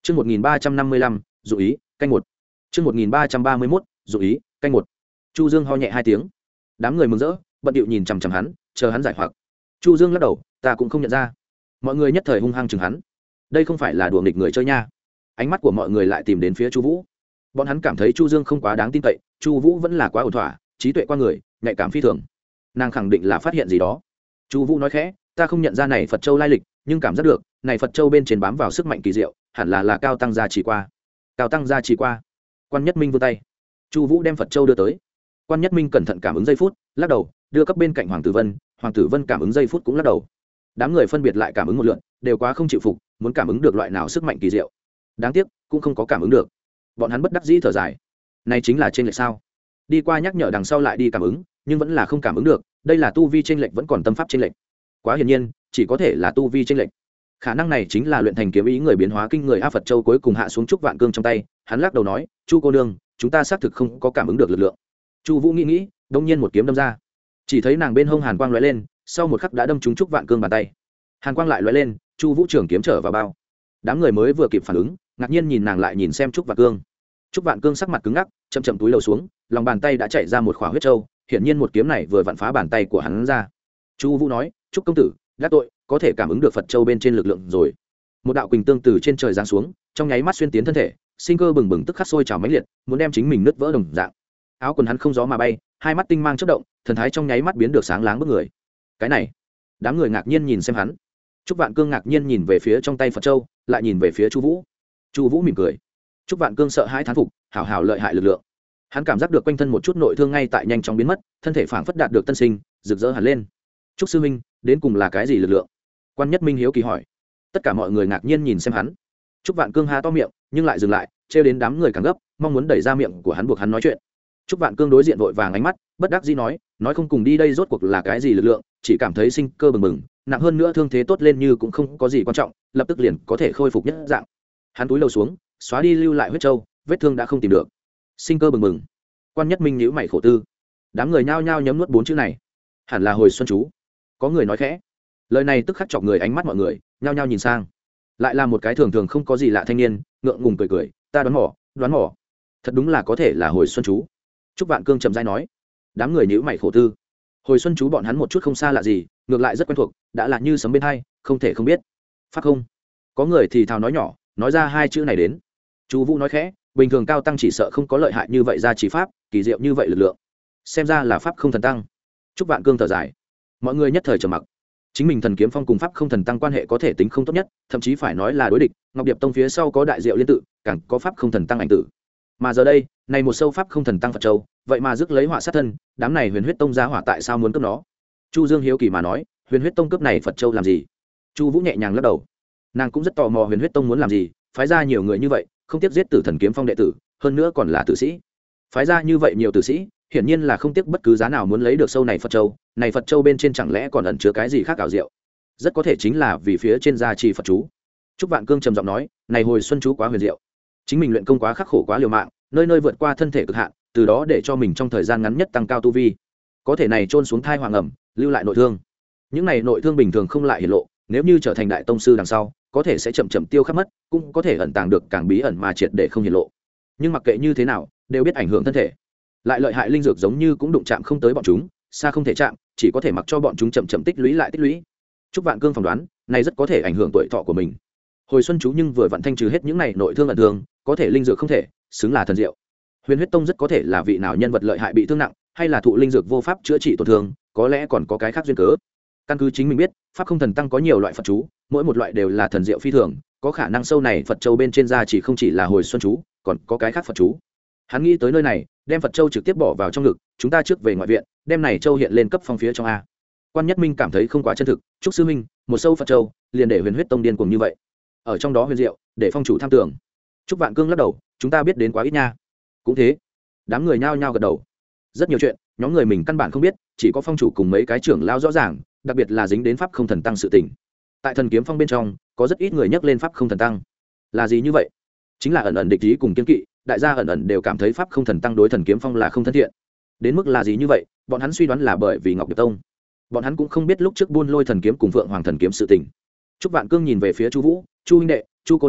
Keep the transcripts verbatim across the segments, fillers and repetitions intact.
Chương một nghìn ba trăm năm mươi lăm, dụ ý, canh một. Chương một nghìn ba trăm ba mươi mốt, dụ ý, canh một. Chu Dương ho nhẹ hai tiếng. Đám người mừng rỡ, bận điệu nhìn chằm chằm hắn, chờ hắn giải hoặc. Chu Dương lắc đầu, ta cũng không nhận ra. Mọi người nhất thời hung hăng chừng hắn. Đây không phải là đùa nghịch người chơi nha. Ánh mắt của mọi người lại tìm đến phía Chu Vũ. Bọn hắn cảm thấy Chu Dương không quá đáng tin cậy, Chu Vũ vẫn là quá ổn thỏa, trí tuệ qua người, nhạy cảm phi thường. Nàng khẳng định là phát hiện gì đó. Chu Vũ nói khẽ, ta không nhận ra này Phật Châu lai lịch, nhưng cảm giác được, này Phật Châu bên trên bám vào sức mạnh kỳ diệu, hẳn là là cao tăng gia chỉ qua. Cao tăng gia chỉ qua. Quan Nhất Minh vươn tay. Chu Vũ đem Phật Châu đưa tới. Quan Nhất Minh cẩn thận cảm ứng giây phút, lắc đầu, đưa cấp bên cạnh Hoàng Tử Vân, Hoàng Tử Vân cảm ứng giây phút cũng lắc đầu. Đám người phân biệt lại cảm ứng một lượt, đều quá không chịu phục, muốn cảm ứng được loại nào sức mạnh kỳ diệu. Đáng tiếc, cũng không có cảm ứng được. Bọn hắn bất đắc dĩ thở dài. Này chính là trên lệch sao? Đi qua nhắc nhở đằng sau lại đi cảm ứng, nhưng vẫn là không cảm ứng được, đây là tu vi chênh lệch vẫn còn tâm pháp chênh lệch. Quá hiển nhiên, chỉ có thể là tu vi chênh lệch. Khả năng này chính là luyện thành kiếm ý người biến hóa kinh người A Phật Châu cuối cùng hạ xuống trúc vạn cương trong tay, hắn lắc đầu nói, "Chu cô nương, chúng ta xác thực không có cảm ứng được lực lượng." Chu Vũ nghĩ nghĩ, đột nhiên một kiếm đâm ra. Chỉ thấy nàng bên hông hàn quang lóe lên, sau một khắc đã đâm trúng trúc vạn cương bàn tay. Hàn quang lại lóe lên, Chu Vũ trường kiếm trở vào bao. Đám người mới vừa kịp phản ứng, ngạc nhiên nhìn nàng lại nhìn xem trúc vạn cương. Trúc vạn cương sắc mặt cứng ngắc, chậm chậm túi lầu xuống, lòng bàn tay đã chảy ra một khỏa huyết châu, hiển nhiên một kiếm này vừa vặn phá bàn tay của hắn ra. Chu Vũ nói, "Trúc công tử, đắc tội, có thể cảm ứng được Phật Châu bên trên lực lượng rồi." Một đạo quỳnh tương từ trên trời giáng xuống, trong nháy mắt xuyên tiến thân thể, sinh cơ bừng bừng tức khắc sôi trào mãnh liệt, muốn đem chính mình nứt vỡ đồng dạng. Áo quần hắn không gió mà bay, hai mắt tinh mang chớp động, thần thái trong nháy mắt biến được sáng láng bức người. Cái này, đám người ngạc nhiên nhìn xem hắn. Trúc Vạn Cương ngạc nhiên nhìn về phía trong tay Phật Châu, lại nhìn về phía Chu Vũ. Chu Vũ mỉm cười. Trúc Vạn Cương sợ hãi thán phục, hảo hảo lợi hại lực lượng. Hắn cảm giác được quanh thân một chút nội thương ngay tại nhanh chóng biến mất, thân thể phảng phất đạt được tân sinh, rực rỡ hẳn lên. Trúc sư minh, đến cùng là cái gì lực lượng? Quan Nhất Minh hiếu kỳ hỏi. Tất cả mọi người ngạc nhiên nhìn xem hắn. Trúc Vạn Cương há to miệng, nhưng lại dừng lại, trêu đến đám người càng gấp, mong muốn đẩy ra miệng của hắn buộc hắn nói chuyện. Trúc Vạn Cương đối diện vội vàng ánh mắt, bất đắc dĩ nói, nói không cùng đi đây rốt cuộc là cái gì lực lượng, chỉ cảm thấy sinh cơ bừng bừng, nặng hơn nữa thương thế tốt lên như cũng không có gì quan trọng, lập tức liền có thể khôi phục nhất dạng. Hắn túi lầu xuống, xóa đi lưu lại huyết châu, vết thương đã không tìm được. Sinh cơ bừng bừng. Quan Nhất Minh nhíu mày khổ tư. Đám người nhao nhao nhấm nuốt bốn chữ này. Hẳn là hồi xuân chú. Có người nói khẽ. Lời này tức khắc chọc người ánh mắt mọi người, nhao nhao nhìn sang. Lại là một cái thường thường không có gì lạ thanh niên, ngượng ngùng cười cười, ta đoán mò, đoán mò. Thật đúng là có thể là hồi xuân chú. Trúc Vạn Cương trầm rãi nói. Đám người nhíu mày khổ tư. Hồi xuân chú bọn hắn một chút không xa lạ gì, ngược lại rất quen thuộc, đã là như sấm bên hai, không thể không biết. Pháp không? Có người thì thào nói nhỏ, nói ra hai chữ này đến. Chu Vũ nói khẽ, bình thường cao tăng chỉ sợ không có lợi hại như vậy ra chỉ pháp, kỳ diệu như vậy lực lượng. Xem ra là pháp không thần tăng. Trúc Vạn Cương thở dài. Mọi người nhất thời trầm mặc. Chính mình thần kiếm phong cùng pháp không thần tăng quan hệ có thể tính không tốt nhất, thậm chí phải nói là đối địch. Ngọc Điệp Tông phía sau có đại diệu liên tự, càng có pháp không thần tăng ảnh tử. Mà giờ đây, này một sâu pháp không thần tăng Phật Châu, vậy mà rước lấy họa sát thân, đám này Huyền Huyết Tông giá hỏa tại sao muốn cướp nó? Chu Dương hiếu kỳ mà nói, Huyền Huyết Tông cướp này Phật Châu làm gì? Chu Vũ nhẹ nhàng lắc đầu. Nàng cũng rất tò mò Huyền Huyết Tông muốn làm gì, phái ra nhiều người như vậy, không tiếc giết Tử Thần Kiếm Phong đệ tử, hơn nữa còn là tử sĩ. Phái ra như vậy nhiều tử sĩ, hiển nhiên là không tiếc bất cứ giá nào muốn lấy được sâu này Phật Châu, này Phật Châu bên trên chẳng lẽ còn ẩn chứa cái gì khác ảo diệu? Rất có thể chính là vì phía trên gia trì Phật chú. Trúc Vạn Cương trầm giọng nói, này hồi xuân chú quá huyền diệu. Chính mình luyện công quá khắc khổ quá liều mạng, nơi nơi vượt qua thân thể cực hạn, từ đó để cho mình trong thời gian ngắn nhất tăng cao tu vi. Có thể này trôn xuống thai hoàng ẩm, lưu lại nội thương. Những này nội thương bình thường không lại hiển lộ, nếu như trở thành đại tông sư đằng sau, có thể sẽ chậm chậm tiêu khắp mất, cũng có thể ẩn tàng được càng bí ẩn mà triệt để không hiển lộ. Nhưng mặc kệ như thế nào, đều biết ảnh hưởng thân thể. Lại lợi hại linh dược giống như cũng đụng chạm không tới bọn chúng, xa không thể chạm, chỉ có thể mặc cho bọn chúng chậm chậm tích lũy lại tích lũy. Trúc Vạn Cương phỏng đoán, này rất có thể ảnh hưởng tuổi thọ của mình. Hồi xuân chú nhưng vừa vặn thanh trừ hết những này nội thương ẩn thương, có thể linh dược không thể, xứng là thần diệu. Huyền Huyết Tông rất có thể là vị nào nhân vật lợi hại bị thương nặng, hay là thụ linh dược vô pháp chữa trị tổn thương, có lẽ còn có cái khác duyên cớ. Căn cứ chính mình biết, pháp không thần tăng có nhiều loại Phật chú, mỗi một loại đều là thần diệu phi thường, có khả năng sâu này Phật Châu bên trên da chỉ không chỉ là hồi xuân chú, còn có cái khác Phật chú. Hắn nghĩ tới nơi này, đem Phật Châu trực tiếp bỏ vào trong ngực, chúng ta trước về ngoại viện, đem này châu hiện lên cấp phong phía trong a. Quan Nhất Minh cảm thấy không quá chân thực, Trúc sư minh, một sâu Phật Châu, liền để Huyền Huyết Tông điên cuồng như vậy. Ở trong đó huyền diệu, để phong chủ tham tưởng. Trúc Vạn Cương lắc đầu, chúng ta biết đến quá ít nha. Cũng thế. Đám người nhao nhao gật đầu. Rất nhiều chuyện, nhóm người mình căn bản không biết, chỉ có phong chủ cùng mấy cái trưởng lao rõ ràng, đặc biệt là dính đến pháp không thần tăng sự tình. Tại thần kiếm phong bên trong, có rất ít người nhắc lên pháp không thần tăng. Là gì như vậy? Chính là ẩn ẩn địch ý cùng kiên kỵ, đại gia ẩn ẩn đều cảm thấy pháp không thần tăng đối thần kiếm phong là không thân thiện. Đến mức là gì như vậy, bọn hắn suy đoán là bởi vì Ngọc Điệp Tông. Bọn hắn cũng không biết lúc trước buôn lôi thần kiếm cùng Phượng Hoàng thần kiếm sự tình. Trúc Vạn Cương nhìn về phía Chu Vũ, Chu huynh đệ, Chu cô nương,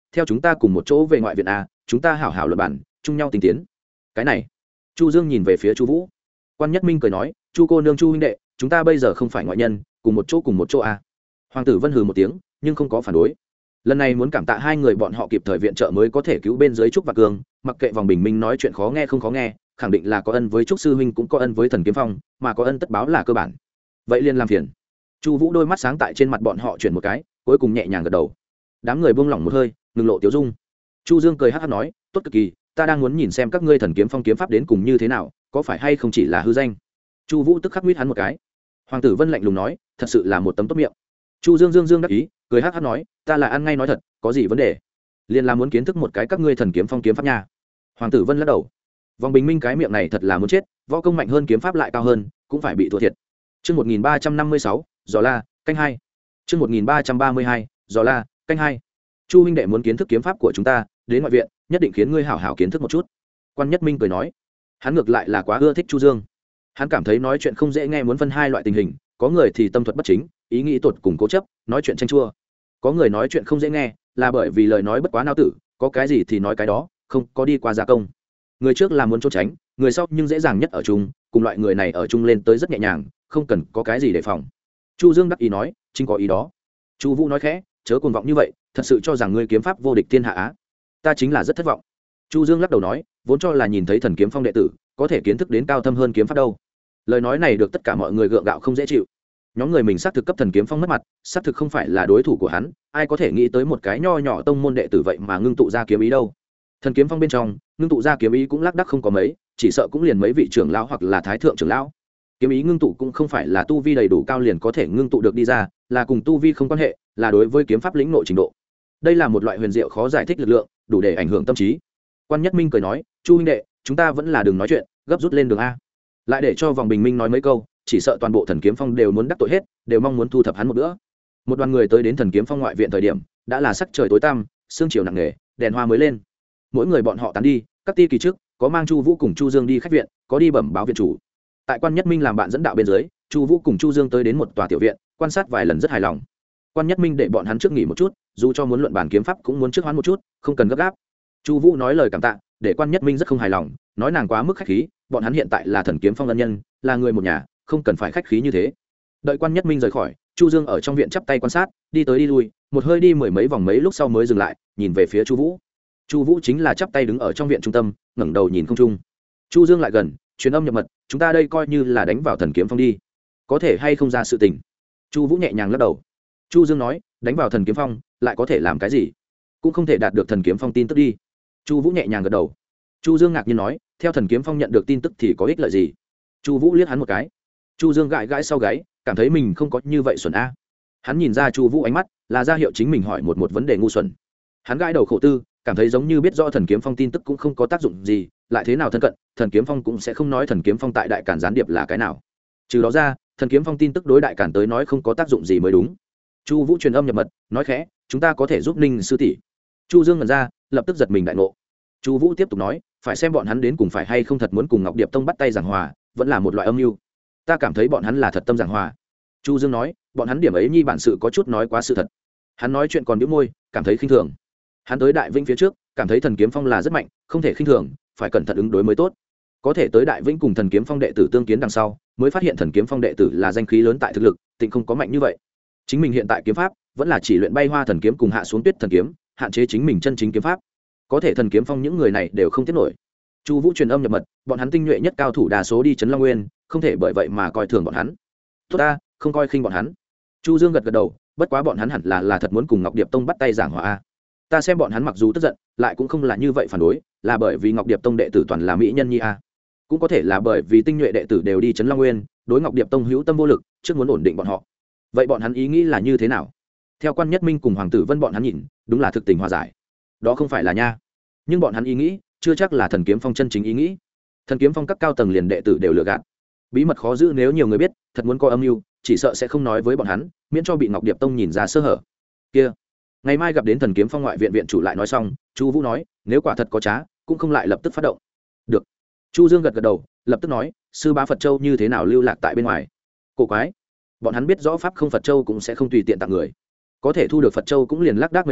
theo chúng ta cùng một chỗ về ngoại viện a, chúng ta hảo hảo luận bản chung nhau tình tiến. Cái này, Chu Dương nhìn về phía Chu Vũ. Quan Nhất Minh cười nói, Chu cô nương, Chu huynh đệ, chúng ta bây giờ không phải ngoại nhân, cùng một chỗ cùng một chỗ a. Hoàng tử Vân hừ một tiếng, nhưng không có phản đối. Lần này muốn cảm tạ hai người bọn họ kịp thời viện trợ mới có thể cứu bên dưới Trúc và Cương, mặc kệ vòng bình minh nói chuyện khó nghe không khó nghe, khẳng định là có ân với Trúc sư huynh cũng có ân với Thần Kiếm Phong, mà có ân tất báo là cơ bản. Vậy liền làm phiền. Chu Vũ đôi mắt sáng tại trên mặt bọn họ chuyển một cái, cuối cùng nhẹ nhàng gật đầu. Đám người buông lỏng một hơi, ngừng lộ tiếu dung. Chu Dương cười hắc hắc nói, tốt cực kỳ, ta đang muốn nhìn xem các ngươi Thần Kiếm Phong kiếm pháp đến cùng như thế nào, có phải hay không chỉ là hư danh. Chu Vũ tức khắc huýt hắn một cái. Hoàng tử Vân lạnh lùng nói, thật sự là một tấm tốt miệng. Chu Dương dương dương đắc ý, cười hắc hắc nói, ta là ăn ngay nói thật, có gì vấn đề? Liên là muốn kiến thức một cái các ngươi Thần Kiếm Phong kiếm pháp nha. Hoàng tử Vân lắc đầu. Vòng bình minh cái miệng này thật là muốn chết, võ công mạnh hơn kiếm pháp lại cao hơn, cũng phải bị thua thiệt. Chương một nghìn ba trăm năm mươi sáu, Gió La, canh hai. Chương một nghìn ba trăm ba mươi hai, Gió La, canh hai. Chu huynh đệ muốn kiến thức kiếm pháp của chúng ta, đến ngoại viện, nhất định khiến ngươi hảo hảo kiến thức một chút. Quan Nhất Minh cười nói. Hắn ngược lại là quá ưa thích Chu Dương. Hắn cảm thấy nói chuyện không dễ nghe, muốn phân hai loại tình hình, có người thì tâm thuật bất chính, ý nghĩ tột cùng cố chấp, nói chuyện tranh chua. Có người nói chuyện không dễ nghe, là bởi vì lời nói bất quá nao tử, có cái gì thì nói cái đó, không có đi qua gia công. Người trước là muốn trốn tránh, người sau nhưng dễ dàng nhất ở chung, cùng loại người này ở chung lên tới rất nhẹ nhàng, không cần có cái gì đề phòng. Chu Dương đắc ý nói, chính có ý đó. Chu Vũ nói khẽ, chớ cuồng vọng như vậy, thật sự cho rằng ngươi kiếm pháp vô địch thiên hạ á? Ta chính là rất thất vọng. Chu Dương lắc đầu nói, vốn cho là nhìn thấy Thần Kiếm Phong đệ tử có thể kiến thức đến cao thâm hơn kiếm pháp đâu. Lời nói này được tất cả mọi người gượng gạo không dễ chịu. Nhóm người mình xác thực cấp Thần Kiếm Phong mất mặt, xác thực không phải là đối thủ của hắn, ai có thể nghĩ tới một cái nho nhỏ tông môn đệ tử vậy mà ngưng tụ ra kiếm ý đâu. Thần Kiếm Phong bên trong, ngưng tụ ra kiếm ý cũng lác đác không có mấy, chỉ sợ cũng liền mấy vị trưởng lão hoặc là thái thượng trưởng lão. Kiếm ý ngưng tụ cũng không phải là tu vi đầy đủ cao liền có thể ngưng tụ được đi ra, là cùng tu vi không quan hệ, là đối với kiếm pháp lĩnh ngộ trình độ. Đây là một loại huyền diệu khó giải thích lực lượng, đủ để ảnh hưởng tâm trí. Quan Nhất Minh cười nói, Chu huynh đệ, chúng ta vẫn là đừng nói chuyện, gấp rút lên đường a. Lại để cho vòng bình minh nói mấy câu, chỉ sợ toàn bộ Thần Kiếm Phong đều muốn đắc tội hết, đều mong muốn thu thập hắn một bữa. Một đoàn người tới đến Thần Kiếm Phong ngoại viện thời điểm, đã là sắc trời tối tăm, sương chiều nặng nề, đèn hoa mới lên. Mỗi người bọn họ tán đi, các ti kỳ trước, có mang Chu Vũ cùng Chu Dương đi khách viện, có đi bẩm báo viện chủ. Tại Quan Nhất Minh làm bạn dẫn đạo bên dưới, Chu Vũ cùng Chu Dương tới đến một tòa tiểu viện, quan sát vài lần rất hài lòng. Quan Nhất Minh để bọn hắn trước nghỉ một chút, dù cho muốn luận bàn kiếm pháp cũng muốn trước hoán một chút, không cần gấp gáp. Chu Vũ nói lời cảm tạ, để Quan Nhất Minh rất không hài lòng, nói nàng quá mức khách khí, bọn hắn hiện tại là Thần Kiếm Phong ân nhân, là người một nhà, không cần phải khách khí như thế. Đợi Quan Nhất Minh rời khỏi, Chu Dương ở trong viện chắp tay quan sát, đi tới đi lui, một hơi đi mười mấy vòng mấy lúc sau mới dừng lại, nhìn về phía Chu Vũ. Chu Vũ chính là chắp tay đứng ở trong viện trung tâm, ngẩng đầu nhìn không trung. Chu Dương lại gần, truyền âm nhập mật, chúng ta đây coi như là đánh vào Thần Kiếm Phong đi, có thể hay không ra sự tình. Chu Vũ nhẹ nhàng lắc đầu. Chu Dương nói, đánh vào Thần Kiếm Phong, lại có thể làm cái gì? Cũng không thể đạt được Thần Kiếm Phong tin tức đi. Chu Vũ nhẹ nhàng gật đầu. Chu Dương ngạc nhiên nói, theo Thần Kiếm Phong nhận được tin tức thì có ích lợi gì? Chu Vũ liếc hắn một cái. Chu Dương gãi gãi sau gáy, cảm thấy mình không có như vậy xuẩn a. Hắn nhìn ra Chu Vũ ánh mắt, là ra hiệu chính mình hỏi một một vấn đề ngu xuẩn. Hắn gãi đầu khổ tư, cảm thấy giống như biết rõ Thần Kiếm Phong tin tức cũng không có tác dụng gì, lại thế nào thân cận, Thần Kiếm Phong cũng sẽ không nói Thần Kiếm Phong tại Đại Càn gián điệp là cái nào. Trừ đó ra, Thần Kiếm Phong tin tức đối Đại Càn tới nói không có tác dụng gì mới đúng. Chu Vũ truyền âm nhập mật, nói khẽ, chúng ta có thể giúp Ninh sư tỷ. Chu Dương ngẩn ra, lập tức giật mình đại ngộ. Chu Vũ tiếp tục nói, phải xem bọn hắn đến cùng phải hay không thật muốn cùng Ngọc Điệp Tông bắt tay giảng hòa, vẫn là một loại âm mưu. Ta cảm thấy bọn hắn là thật tâm giảng hòa. Chu Dương nói, bọn hắn điểm ấy nhi bản sự có chút nói quá sự thật. Hắn nói chuyện còn nhếch môi, cảm thấy khinh thường. Hắn tới Đại Vĩnh phía trước, cảm thấy Thần Kiếm Phong là rất mạnh, không thể khinh thường, phải cẩn thận ứng đối mới tốt. Có thể tới Đại Vĩnh cùng Thần Kiếm Phong đệ tử tương kiến đằng sau, mới phát hiện Thần Kiếm Phong đệ tử là danh khí lớn tại thực lực, tịnh không có mạnh như vậy. Chính mình hiện tại kiếm pháp vẫn là chỉ luyện bay hoa thần kiếm cùng hạ xuống tuyết thần kiếm, hạn chế chính mình chân chính kiếm pháp. Có thể Thần Kiếm Phong những người này đều không tiết nổi. Chu Vũ truyền âm nhập mật, bọn hắn tinh nhuệ nhất cao thủ đa số đi trấn Long Nguyên, không thể bởi vậy mà coi thường bọn hắn. Tốt ta, không coi khinh bọn hắn. Chu Dương gật gật đầu, bất quá bọn hắn hẳn là là thật muốn cùng Ngọc Điệp Tông bắt tay giảng hòa a. Ta xem bọn hắn mặc dù tức giận, lại cũng không là như vậy phản đối, là bởi vì Ngọc Điệp Tông đệ tử toàn là mỹ nhân nhi a. Cũng có thể là bởi vì tinh nhuệ đệ tử đều đi trấn Long Nguyên, đối Ngọc Điệp Tông hữu tâm vô lực, trước muốn ổn định bọn họ. Vậy bọn hắn ý nghĩ là như thế nào? Theo Quan Nhất Minh cùng Hoàng tử Vân bọn hắn nhìn, đúng là thực tình hòa giải. Đó không phải là nha. Nhưng bọn hắn ý nghĩ, chưa chắc là Thần Kiếm Phong chân chính ý nghĩ. Thần Kiếm Phong các cao tầng liền đệ tử đều lừa gạt. Bí mật khó giữ, nếu nhiều người biết, thật muốn có âm mưu, chỉ sợ sẽ không nói với bọn hắn, miễn cho bị Ngọc Điệp Tông nhìn ra sơ hở. Kia, ngày mai gặp đến Thần Kiếm Phong ngoại viện viện chủ lại nói xong, Chu Vũ nói, nếu quả thật có trá, cũng không lại lập tức phát động. Được. Chu Dương gật gật đầu, lập tức nói, sư bá Phật Châu như thế nào lưu lạc tại bên ngoài? Cổ quái. Bọn hắn biết rõ pháp không Phật Châu cũng sẽ không tùy tiện tặng người. Có thể thu được Phật Châu cũng liền lác đác mấy người,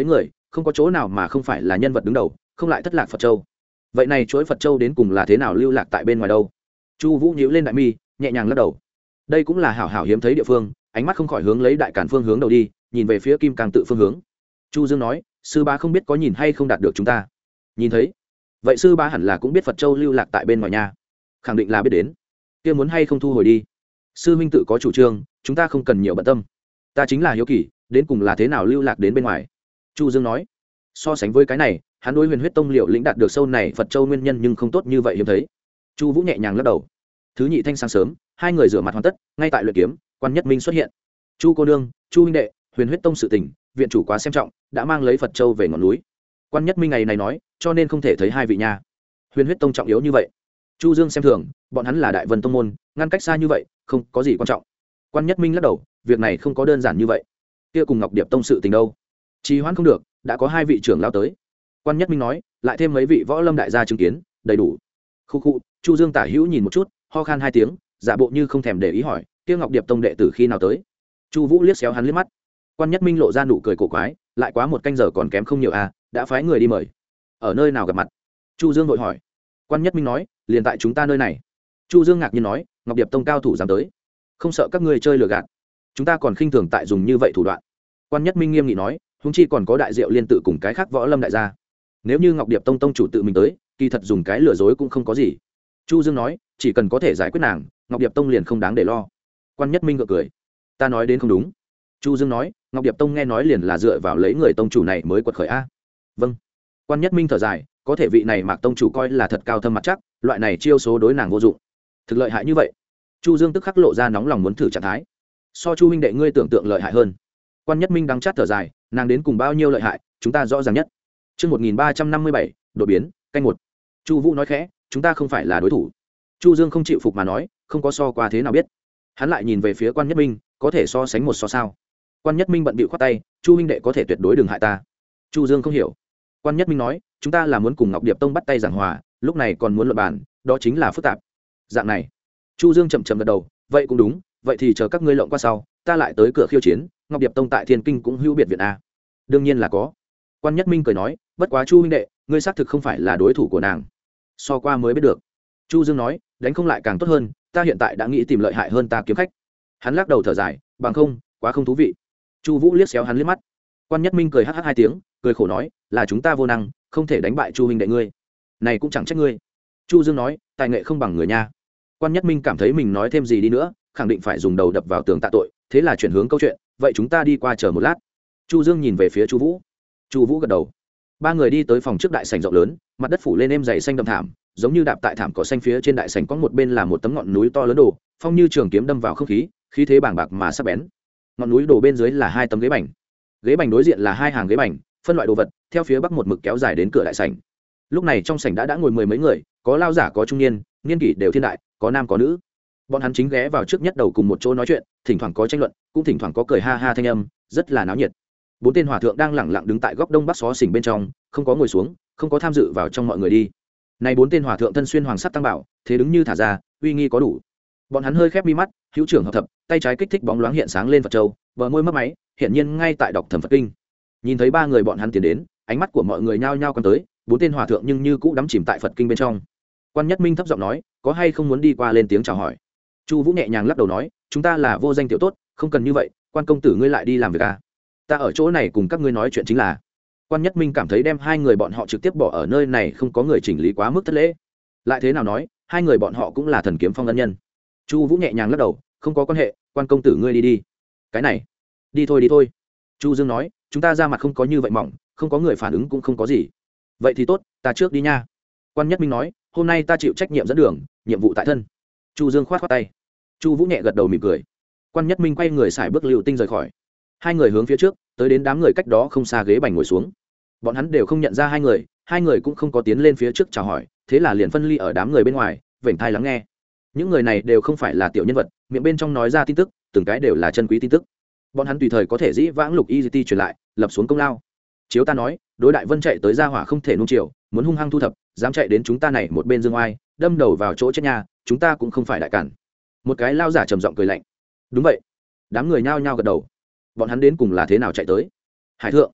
không có chỗ nào mà không phải là nhân vật đứng đầu, không lại thất lạc Phật Châu. Vậy này chuỗi Phật Châu đến cùng là thế nào lưu lạc tại bên ngoài đâu? Chu Vũ nhíu lên đại mi, nhẹ nhàng lắc đầu. Đây cũng là hảo hảo hiếm thấy địa phương, ánh mắt không khỏi hướng lấy đại cản phương hướng đầu đi, nhìn về phía Kim Cang tự phương hướng. Chu Dương nói, sư bá không biết có nhìn hay không đạt được chúng ta. Nhìn thấy. Vậy sư bá hẳn là cũng biết Phật Châu lưu lạc tại bên ngoài nhà. Khẳng định là biết đến. Kia muốn hay không thu hồi đi. Sư huynh tự có chủ trương, chúng ta không cần nhiều bận tâm. Ta chính là hiếu kỳ, đến cùng là thế nào lưu lạc đến bên ngoài. Chu Dương nói, so sánh với cái này, hắn đối Huyền Huyết Tông liệu lĩnh đạt được sâu này Phật Châu nguyên nhân nhưng không tốt như vậy hiếm thấy. Chu Vũ nhẹ nhàng lắc đầu. Thứ nhị thanh sáng sớm, hai người rửa mặt hoàn tất, ngay tại luyện kiếm, Quan Nhất Minh xuất hiện. Chu cô nương, Chu huynh đệ, Huyền Huyết Tông sự tình, viện chủ quá xem trọng, đã mang lấy Phật Châu về ngọn núi. Quan Nhất Minh ngày này nói, cho nên không thể thấy hai vị nha. Huyền Huyết Tông trọng yếu như vậy. Chu Dương xem thường, bọn hắn là Đại Vân Tông môn, ngăn cách xa như vậy, không có gì quan trọng. Quan Nhất Minh lắc đầu, việc này không có đơn giản như vậy. Kia cùng Ngọc Điệp Tông sự tình đâu? Trì hoãn không được, đã có hai vị trưởng lão tới. Quan Nhất Minh nói, lại thêm mấy vị võ lâm đại gia chứng kiến, đầy đủ. Khu khu, Chu Dương tả hữu nhìn một chút, ho khan hai tiếng, giả bộ như không thèm để ý hỏi, kia Ngọc Điệp Tông đệ tử khi nào tới? Chu Vũ liếc xéo hắn liếc mắt. Quan Nhất Minh lộ ra nụ cười cổ quái, lại quá một canh giờ còn kém không nhiều à, đã phái người đi mời. Ở nơi nào gặp mặt? Chu Dương vội hỏi. Quan Nhất Minh nói, liền tại chúng ta nơi này. Chu Dương ngạc nhiên nói, Ngọc Điệp Tông cao thủ dám tới, không sợ các ngươi chơi lừa gạt? Chúng ta còn khinh thường tại dùng như vậy thủ đoạn. Quan Nhất Minh nghiêm nghị nói, huống chi còn có đại diệu liên tự cùng cái khác võ lâm đại gia. Nếu như Ngọc Điệp Tông tông chủ tự mình tới, kỳ thật dùng cái lừa dối cũng không có gì. Chu Dương nói, chỉ cần có thể giải quyết nàng, Ngọc Điệp Tông liền không đáng để lo. Quan Nhất Minh gượng cười, ta nói đến không đúng. Chu Dương nói, Ngọc Điệp Tông nghe nói liền là dựa vào lấy người tông chủ này mới quật khởi a. Vâng. Quan Nhất Minh thở dài, có thể vị này Mạc tông chủ coi là thật cao thâm mặt chắc, loại này chiêu số đối nàng vô dụng. Thực lợi hại như vậy. Chu Dương tức khắc lộ ra nóng lòng muốn thử trạng thái. So Chu huynh đệ ngươi tưởng tượng lợi hại hơn. Quan Nhất Minh đắng chát thở dài, nàng đến cùng bao nhiêu lợi hại, chúng ta rõ ràng nhất. Chương một nghìn ba trăm năm mươi bảy, đột biến, canh một. Chu Vũ nói khẽ, chúng ta không phải là đối thủ. Chu Dương không chịu phục mà nói, không có so qua thế nào biết. Hắn lại nhìn về phía Quan Nhất Minh, có thể so sánh một so sao? Quan Nhất Minh bận bịu khoát tay, Chu huynh đệ có thể tuyệt đối đừng hại ta. Chu Dương không hiểu. Quan Nhất Minh nói, chúng ta là muốn cùng Ngọc Điệp Tông bắt tay giảng hòa, lúc này còn muốn luận bàn, đó chính là phức tạp. Dạng này. Chu Dương chậm chậm gật đầu, vậy cũng đúng, vậy thì chờ các ngươi lộng qua sau, ta lại tới cửa khiêu chiến, Ngọc Điệp Tông tại Thiên Kinh cũng hữu biệt viện a. Đương nhiên là có. Quan Nhất Minh cười nói, bất quá Chu huynh đệ, ngươi xác thực không phải là đối thủ của nàng. So qua mới biết được. Chu Dương nói, đánh không lại càng tốt hơn, ta hiện tại đã nghĩ tìm lợi hại hơn ta kiếm khách. Hắn lắc đầu thở dài, bằng không, quá không thú vị. Chu Vũ liếc xéo hắn liếc mắt. Quan Nhất Minh cười hắc hắc hai tiếng, cười khổ nói, là chúng ta vô năng, không thể đánh bại Chu huynh đệ ngươi. Này cũng chẳng trách ngươi. Chu Dương nói, tài nghệ không bằng người nha. Quan Nhất Minh cảm thấy mình nói thêm gì đi nữa, khẳng định phải dùng đầu đập vào tường tạ tội, thế là chuyển hướng câu chuyện, vậy chúng ta đi qua chờ một lát. Chu Dương nhìn về phía Chu Vũ. Chu Vũ gật đầu. Ba người đi tới phòng trước đại sảnh rộng lớn, mặt đất phủ lên êm dày xanh đậm thảm, giống như đạp tại thảm cỏ xanh phía trên đại sảnh, có một bên là một tấm ngọn núi to lớn đổ, phong như trường kiếm đâm vào không khí, khí thế bàng bạc mà sắc bén. Ngọn núi đổ bên dưới là hai tấm ghế bành. Ghế bành đối diện là hai hàng ghế bành, phân loại đồ vật, theo phía bắc một mực kéo dài đến cửa đại sảnh. Lúc này trong sảnh đã đã ngồi mười mấy người, có lao giả có trung niên, niên kỷ đều thiên đại, có nam có nữ. Bọn hắn chính ghé vào trước nhất đầu cùng một chỗ nói chuyện, thỉnh thoảng có tranh luận, cũng thỉnh thoảng có cười ha ha thanh âm, rất là náo nhiệt. Bốn tên hòa thượng đang lẳng lặng đứng tại góc đông bắc xó xỉnh bên trong, không có ngồi xuống, không có tham dự vào trong mọi người đi. Này bốn tên hòa thượng thân xuyên hoàng sắc tăng bảo, thế đứng như thả ra, uy nghi có đủ. Bọn hắn hơi khép mi mắt, hữu trưởng hợp thập, tay trái kích thích bóng loáng hiện sáng lên Phật châu, bờ môi mấp máy, hiện nhiên ngay tại đọc thẩm Phật kinh. Nhìn thấy ba người bọn hắn tiến đến, ánh mắt của mọi người nhao nhao quan tới, bốn tên hòa thượng nhưng như cũ đắm chìm tại Phật kinh bên trong. Quan Nhất Minh thấp giọng nói, có hay không muốn đi qua lên tiếng chào hỏi. Chu Vũ nhẹ nhàng lắc đầu nói, chúng ta là vô danh tiểu tốt, không cần như vậy, Quan công tử ngươi lại đi làm việc à? Ta ở chỗ này cùng các ngươi nói chuyện chính là. Quan Nhất Minh cảm thấy đem hai người bọn họ trực tiếp bỏ ở nơi này không có người chỉnh lý quá mức thất lễ. Lại thế nào nói, hai người bọn họ cũng là thần kiếm phong ân nhân. Chu Vũ nhẹ nhàng lắc đầu, không có quan hệ, Quan công tử ngươi đi đi. Cái này, đi thôi đi thôi. Chu Dương nói, chúng ta ra mặt không có như vậy mỏng, không có người phản ứng cũng không có gì. Vậy thì tốt, ta trước đi nha. Quan Nhất Minh nói, hôm nay ta chịu trách nhiệm dẫn đường, nhiệm vụ tại thân. Chu Dương khoát khoát tay. Chu Vũ nhẹ gật đầu mỉm cười. Quan Nhất Minh quay người xài bước lưu tinh rời khỏi. Hai người hướng phía trước, tới đến đám người cách đó không xa ghế bành ngồi xuống. Bọn hắn đều không nhận ra hai người, hai người cũng không có tiến lên phía trước chào hỏi, thế là liền phân ly ở đám người bên ngoài, vểnh tai lắng nghe. Những người này đều không phải là tiểu nhân vật, miệng bên trong nói ra tin tức, từng cái đều là chân quý tin tức. Bọn hắn tùy thời có thể dĩ vãng lục y truyền lại, lập xuống công lao. Chiếu ta nói, đối đại vân chạy tới gia hỏa không thể nung chiều, muốn hung hăng thu thập, dám chạy đến chúng ta này một bên dương oai, đâm đầu vào chỗ chết nhà, chúng ta cũng không phải đại cản. Một cái lao giả trầm giọng cười lạnh. Đúng vậy. Đám người nhao nhao gật đầu. Bọn hắn đến cùng là thế nào chạy tới? Hải thượng.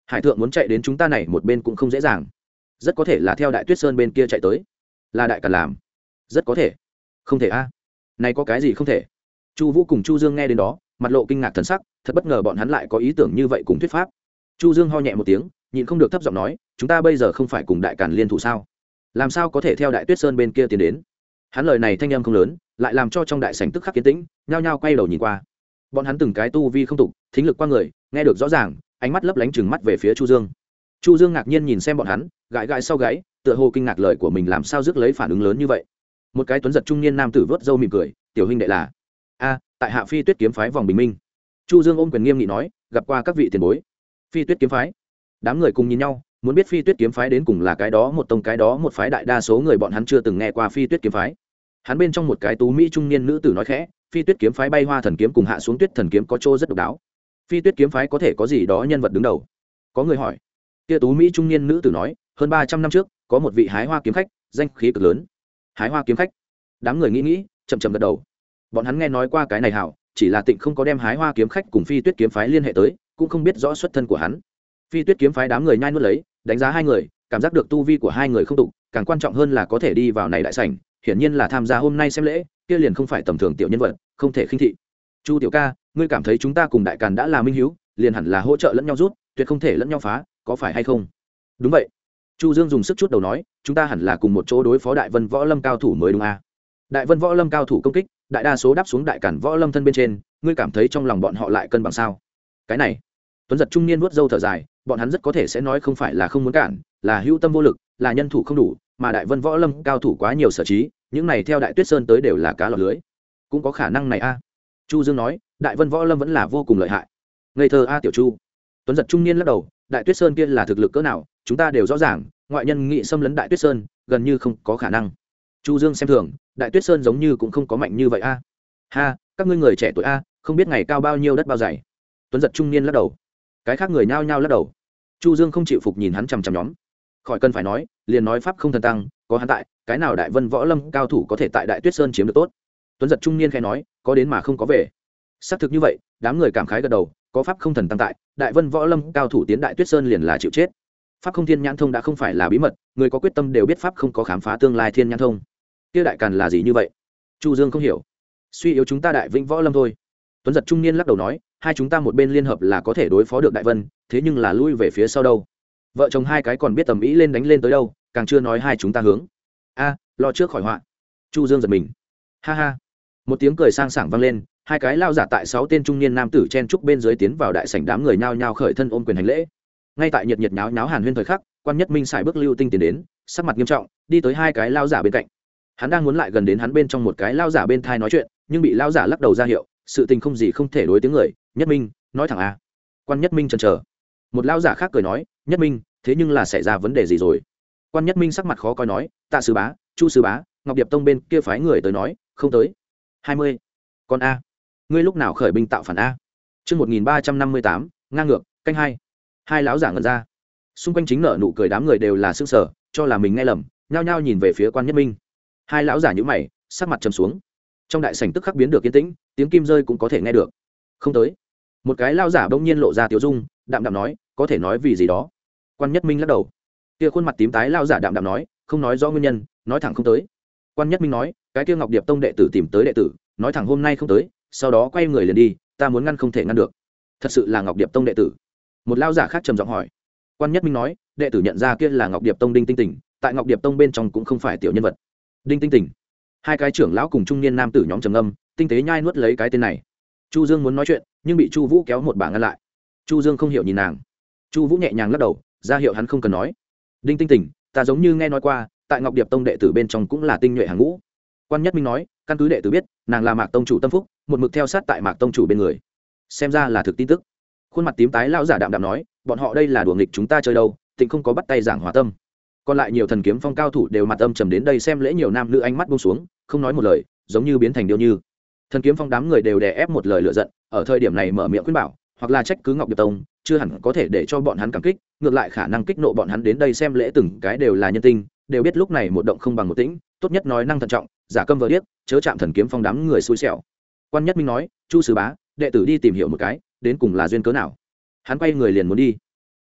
hải thượng muốn chạy đến chúng ta này một bên cũng không dễ dàng, rất có thể là theo đại tuyết sơn bên kia chạy tới, là đại càn làm. Rất có thể. Không thể a. Này có cái gì không thể? Chu Vũ cùng Chu Dương nghe đến đó, mặt lộ kinh ngạc thần sắc, thật bất ngờ bọn hắn lại có ý tưởng như vậy cùng thuyết pháp. Chu Dương ho nhẹ một tiếng, nhịn không được thấp giọng nói, chúng ta bây giờ không phải cùng đại càn liên thủ sao? Làm sao có thể theo đại tuyết sơn bên kia tiến đến? Hắn lời này thanh âm không lớn, lại làm cho trong đại sảnh tức khắc yên tĩnh, nhao nhao quay đầu nhìn qua. Bọn hắn từng cái tu vi không tục, thính lực qua người, nghe được rõ ràng, ánh mắt lấp lánh trừng mắt về phía Chu Dương. Chu Dương ngạc nhiên nhìn xem bọn hắn, gãi gãi sau gáy, tựa hồ kinh ngạc lời của mình làm sao rước lấy phản ứng lớn như vậy. Một cái tuấn giật trung niên nam tử vớt râu mỉm cười, tiểu huynh đệ là a tại hạ Phi Tuyết kiếm phái vòng bình minh. Chu Dương ôm quyền nghiêm nghị nói, gặp qua các vị tiền bối. Phi Tuyết kiếm phái. Đám người cùng nhìn nhau, muốn biết Phi Tuyết kiếm phái đến cùng là cái đó một tông cái đó một phái, đại đa số người bọn hắn chưa từng nghe qua Phi Tuyết kiếm phái. Hắn bên trong một cái tú mỹ trung niên nữ tử nói khẽ, Phi Tuyết kiếm phái bay hoa thần kiếm cùng hạ xuống tuyết thần kiếm có chỗ rất độc đáo. Phi Tuyết kiếm phái có thể có gì đó nhân vật đứng đầu? Có người hỏi. Kia tú mỹ trung niên nữ tử nói, hơn ba trăm năm trước, có một vị hái hoa kiếm khách, danh khí cực lớn. Hái hoa kiếm khách? Đám người nghĩ nghĩ, chậm chậm gật đầu. Bọn hắn nghe nói qua cái này hảo, chỉ là Tịnh không có đem hái hoa kiếm khách cùng Phi Tuyết kiếm phái liên hệ tới, cũng không biết rõ xuất thân của hắn. Phi Tuyết kiếm phái đám người nhai nuốt lấy, đánh giá hai người, cảm giác được tu vi của hai người không tục, càng quan trọng hơn là có thể đi vào này đại sảnh, hiển nhiên là tham gia hôm nay xem lễ, kia liền không phải tầm thường tiểu nhân vật, không thể khinh thị. Chu tiểu ca, ngươi cảm thấy chúng ta cùng đại càn đã là minh hiếu, liền hẳn là hỗ trợ lẫn nhau rút, tuyệt không thể lẫn nhau phá, có phải hay không? Đúng vậy. Chu Dương dùng sức chút đầu nói, chúng ta hẳn là cùng một chỗ đối phó Đại Vân Võ Lâm cao thủ mới đúng à? Đại Vân Võ Lâm cao thủ công kích, đại đa số đáp xuống đại càn võ lâm thân bên trên, ngươi cảm thấy trong lòng bọn họ lại cân bằng sao? Cái này, Tuấn giật trung niên vuốt râu thở dài, bọn hắn rất có thể sẽ nói không phải là không muốn cản, là hữu tâm vô lực, là nhân thủ không đủ, mà Đại Vân Võ Lâm cao thủ quá nhiều sở trí, những này theo Đại Tuyết Sơn tới đều là cá lọt lưới. Cũng có khả năng này a. Chu Dương nói, Đại Vân Võ Lâm vẫn là vô cùng lợi hại. Ngây thơ a tiểu Chu. Tuấn giật trung niên lắc đầu, Đại Tuyết Sơn kia là thực lực cỡ nào, chúng ta đều rõ ràng, ngoại nhân nghị xâm lấn Đại Tuyết Sơn, gần như không có khả năng. Chu Dương xem thường, Đại Tuyết Sơn giống như cũng không có mạnh như vậy a. Ha, các ngươi người trẻ tuổi a, không biết ngày cao bao nhiêu đất bao dày. Tuấn giật trung niên lắc đầu. Cái khác người nhao nhao lắc đầu. Chu Dương không chịu phục nhìn hắn chằm chằm nhóm. Khỏi cần phải nói, liền nói pháp không thần tăng, có hắn tại, cái nào Đại Vân Võ Lâm cao thủ có thể tại Đại Tuyết Sơn chiếm được tốt. Tuấn giật trung niên khẽ nói, có đến mà không có về. Xác thực như vậy, đám người cảm khái gật đầu, có pháp không thần tăng tại, Đại Vân Võ Lâm cao thủ tiến Đại Tuyết Sơn liền là chịu chết. Pháp không thiên nhãn thông đã không phải là bí mật, người có quyết tâm đều biết pháp không có khám phá tương lai thiên nhãn thông. Kia đại càn là gì như vậy? Chu Dương không hiểu. Suy yếu chúng ta Đại Vĩnh Võ Lâm thôi. Tuấn giật trung niên lắc đầu nói, hai chúng ta một bên liên hợp là có thể đối phó được Đại Vân, thế nhưng là lui về phía sau đâu? Vợ chồng hai cái còn biết tầm ý lên đánh lên tới đâu, càng chưa nói hai chúng ta hướng. A, lo trước khỏi họa. Chu Dương giật mình. Ha ha. Một tiếng cười sang sảng vang lên, hai cái lao giả tại sáu tên trung niên nam tử chen trúc bên dưới tiến vào đại sảnh, đám người nhao nhao khởi thân ôm quyền hành lễ. Ngay tại nhiệt nhiệt nháo nháo hàn huyên thời khắc, Quan Nhất Minh xài bước lưu tinh tiến đến, sắc mặt nghiêm trọng, đi tới hai cái lao giả bên cạnh. Hắn đang muốn lại gần đến hắn bên trong một cái lao giả bên thai nói chuyện, nhưng bị lao giả lắc đầu ra hiệu, sự tình không gì không thể đối tiếng người. Nhất Minh, nói thẳng a. Quan Nhất Minh chần chờ. Một lao giả khác cười nói, Nhất Minh, thế nhưng là xảy ra vấn đề gì rồi? Quan Nhất Minh sắc mặt khó coi nói, Tạ sư bá, Chu sư bá, Ngọc Điệp tông bên kia phái người tới nói, không tới. Hai mươi. Con a, ngươi lúc nào khởi binh tạo phản a? Chương một nghìn ba trăm năm mươi tám, ngang ngược, canh hai. Hai lão giả ngẩn ra. Xung quanh chính nợ nụ cười đám người đều là sững sờ, cho là mình nghe lầm, nhao nhao nhìn về phía Quan Nhất Minh. Hai lão giả nhíu mày, sắc mặt trầm xuống. Trong đại sảnh tức khắc biến được yên tĩnh, tiếng kim rơi cũng có thể nghe được. Không tới. Một cái lão giả bỗng nhiên lộ ra tiểu dung, đạm đạm nói, có thể nói vì gì đó. Quan Nhất Minh lắc đầu. Kia khuôn mặt tím tái lão giả đạm đạm nói, không nói rõ nguyên nhân, nói thẳng không tới. Quan Nhất Minh nói, cái kia Ngọc Điệp tông đệ tử tìm tới đệ tử, nói thẳng hôm nay không tới, sau đó quay người liền đi, ta muốn ngăn không thể ngăn được. Thật sự là Ngọc Điệp tông đệ tử? Một lão giả khác trầm giọng hỏi. Quan Nhất Minh nói, đệ tử nhận ra kia là Ngọc Điệp tông Đinh Tinh Tỉnh, tại Ngọc Điệp tông bên trong cũng không phải tiểu nhân vật. Đinh Tinh Tỉnh. Hai cái trưởng lão cùng trung niên nam tử nhóm trầm ngâm, tinh tế nhai nuốt lấy cái tên này. Chu Dương muốn nói chuyện, nhưng bị Chu Vũ kéo một bả ngăn lại. Chu Dương không hiểu nhìn nàng. Chu Vũ nhẹ nhàng lắc đầu, ra hiệu hắn không cần nói. Đinh Tinh Tỉnh, ta giống như nghe nói qua, tại Ngọc Điệp tông đệ tử bên trong cũng là tinh nhuệ hàng ngũ. Quan Nhất Minh nói, căn cứ đệ tử biết, nàng là Mạc tông chủ tâm phúc, một mực theo sát tại Mạc tông chủ bên người. Xem ra là thực tin tức. Khuôn mặt tím tái lão giả đạm đạm nói, bọn họ đây là đùa nghịch chúng ta chơi đâu, Tịnh không có bắt tay giảng hòa tâm. Còn lại nhiều thần kiếm phong cao thủ đều mặt âm trầm đến đây xem lễ, nhiều nam nữ ánh mắt buông xuống, không nói một lời, giống như biến thành điêu như. Thần kiếm phong đám người đều đè ép một lời lựa giận, ở thời điểm này mở miệng khuyên bảo, hoặc là trách cứ Ngọc Điệp tông, chưa hẳn có thể để cho bọn hắn cảm kích, ngược lại khả năng kích nộ bọn hắn đến đây xem lễ, từng cái đều là nhân tinh, đều biết lúc này một động không bằng một tĩnh, tốt nhất nói năng thận trọng, giả câm vờ điếc, chớ chạm thần kiếm phong đám người xui xẻo. Quan Nhất Minh nói, Chu sư bá, đệ tử đi tìm hiểu một cái, đến cùng là duyên cớ nào. Hắn quay người liền muốn đi.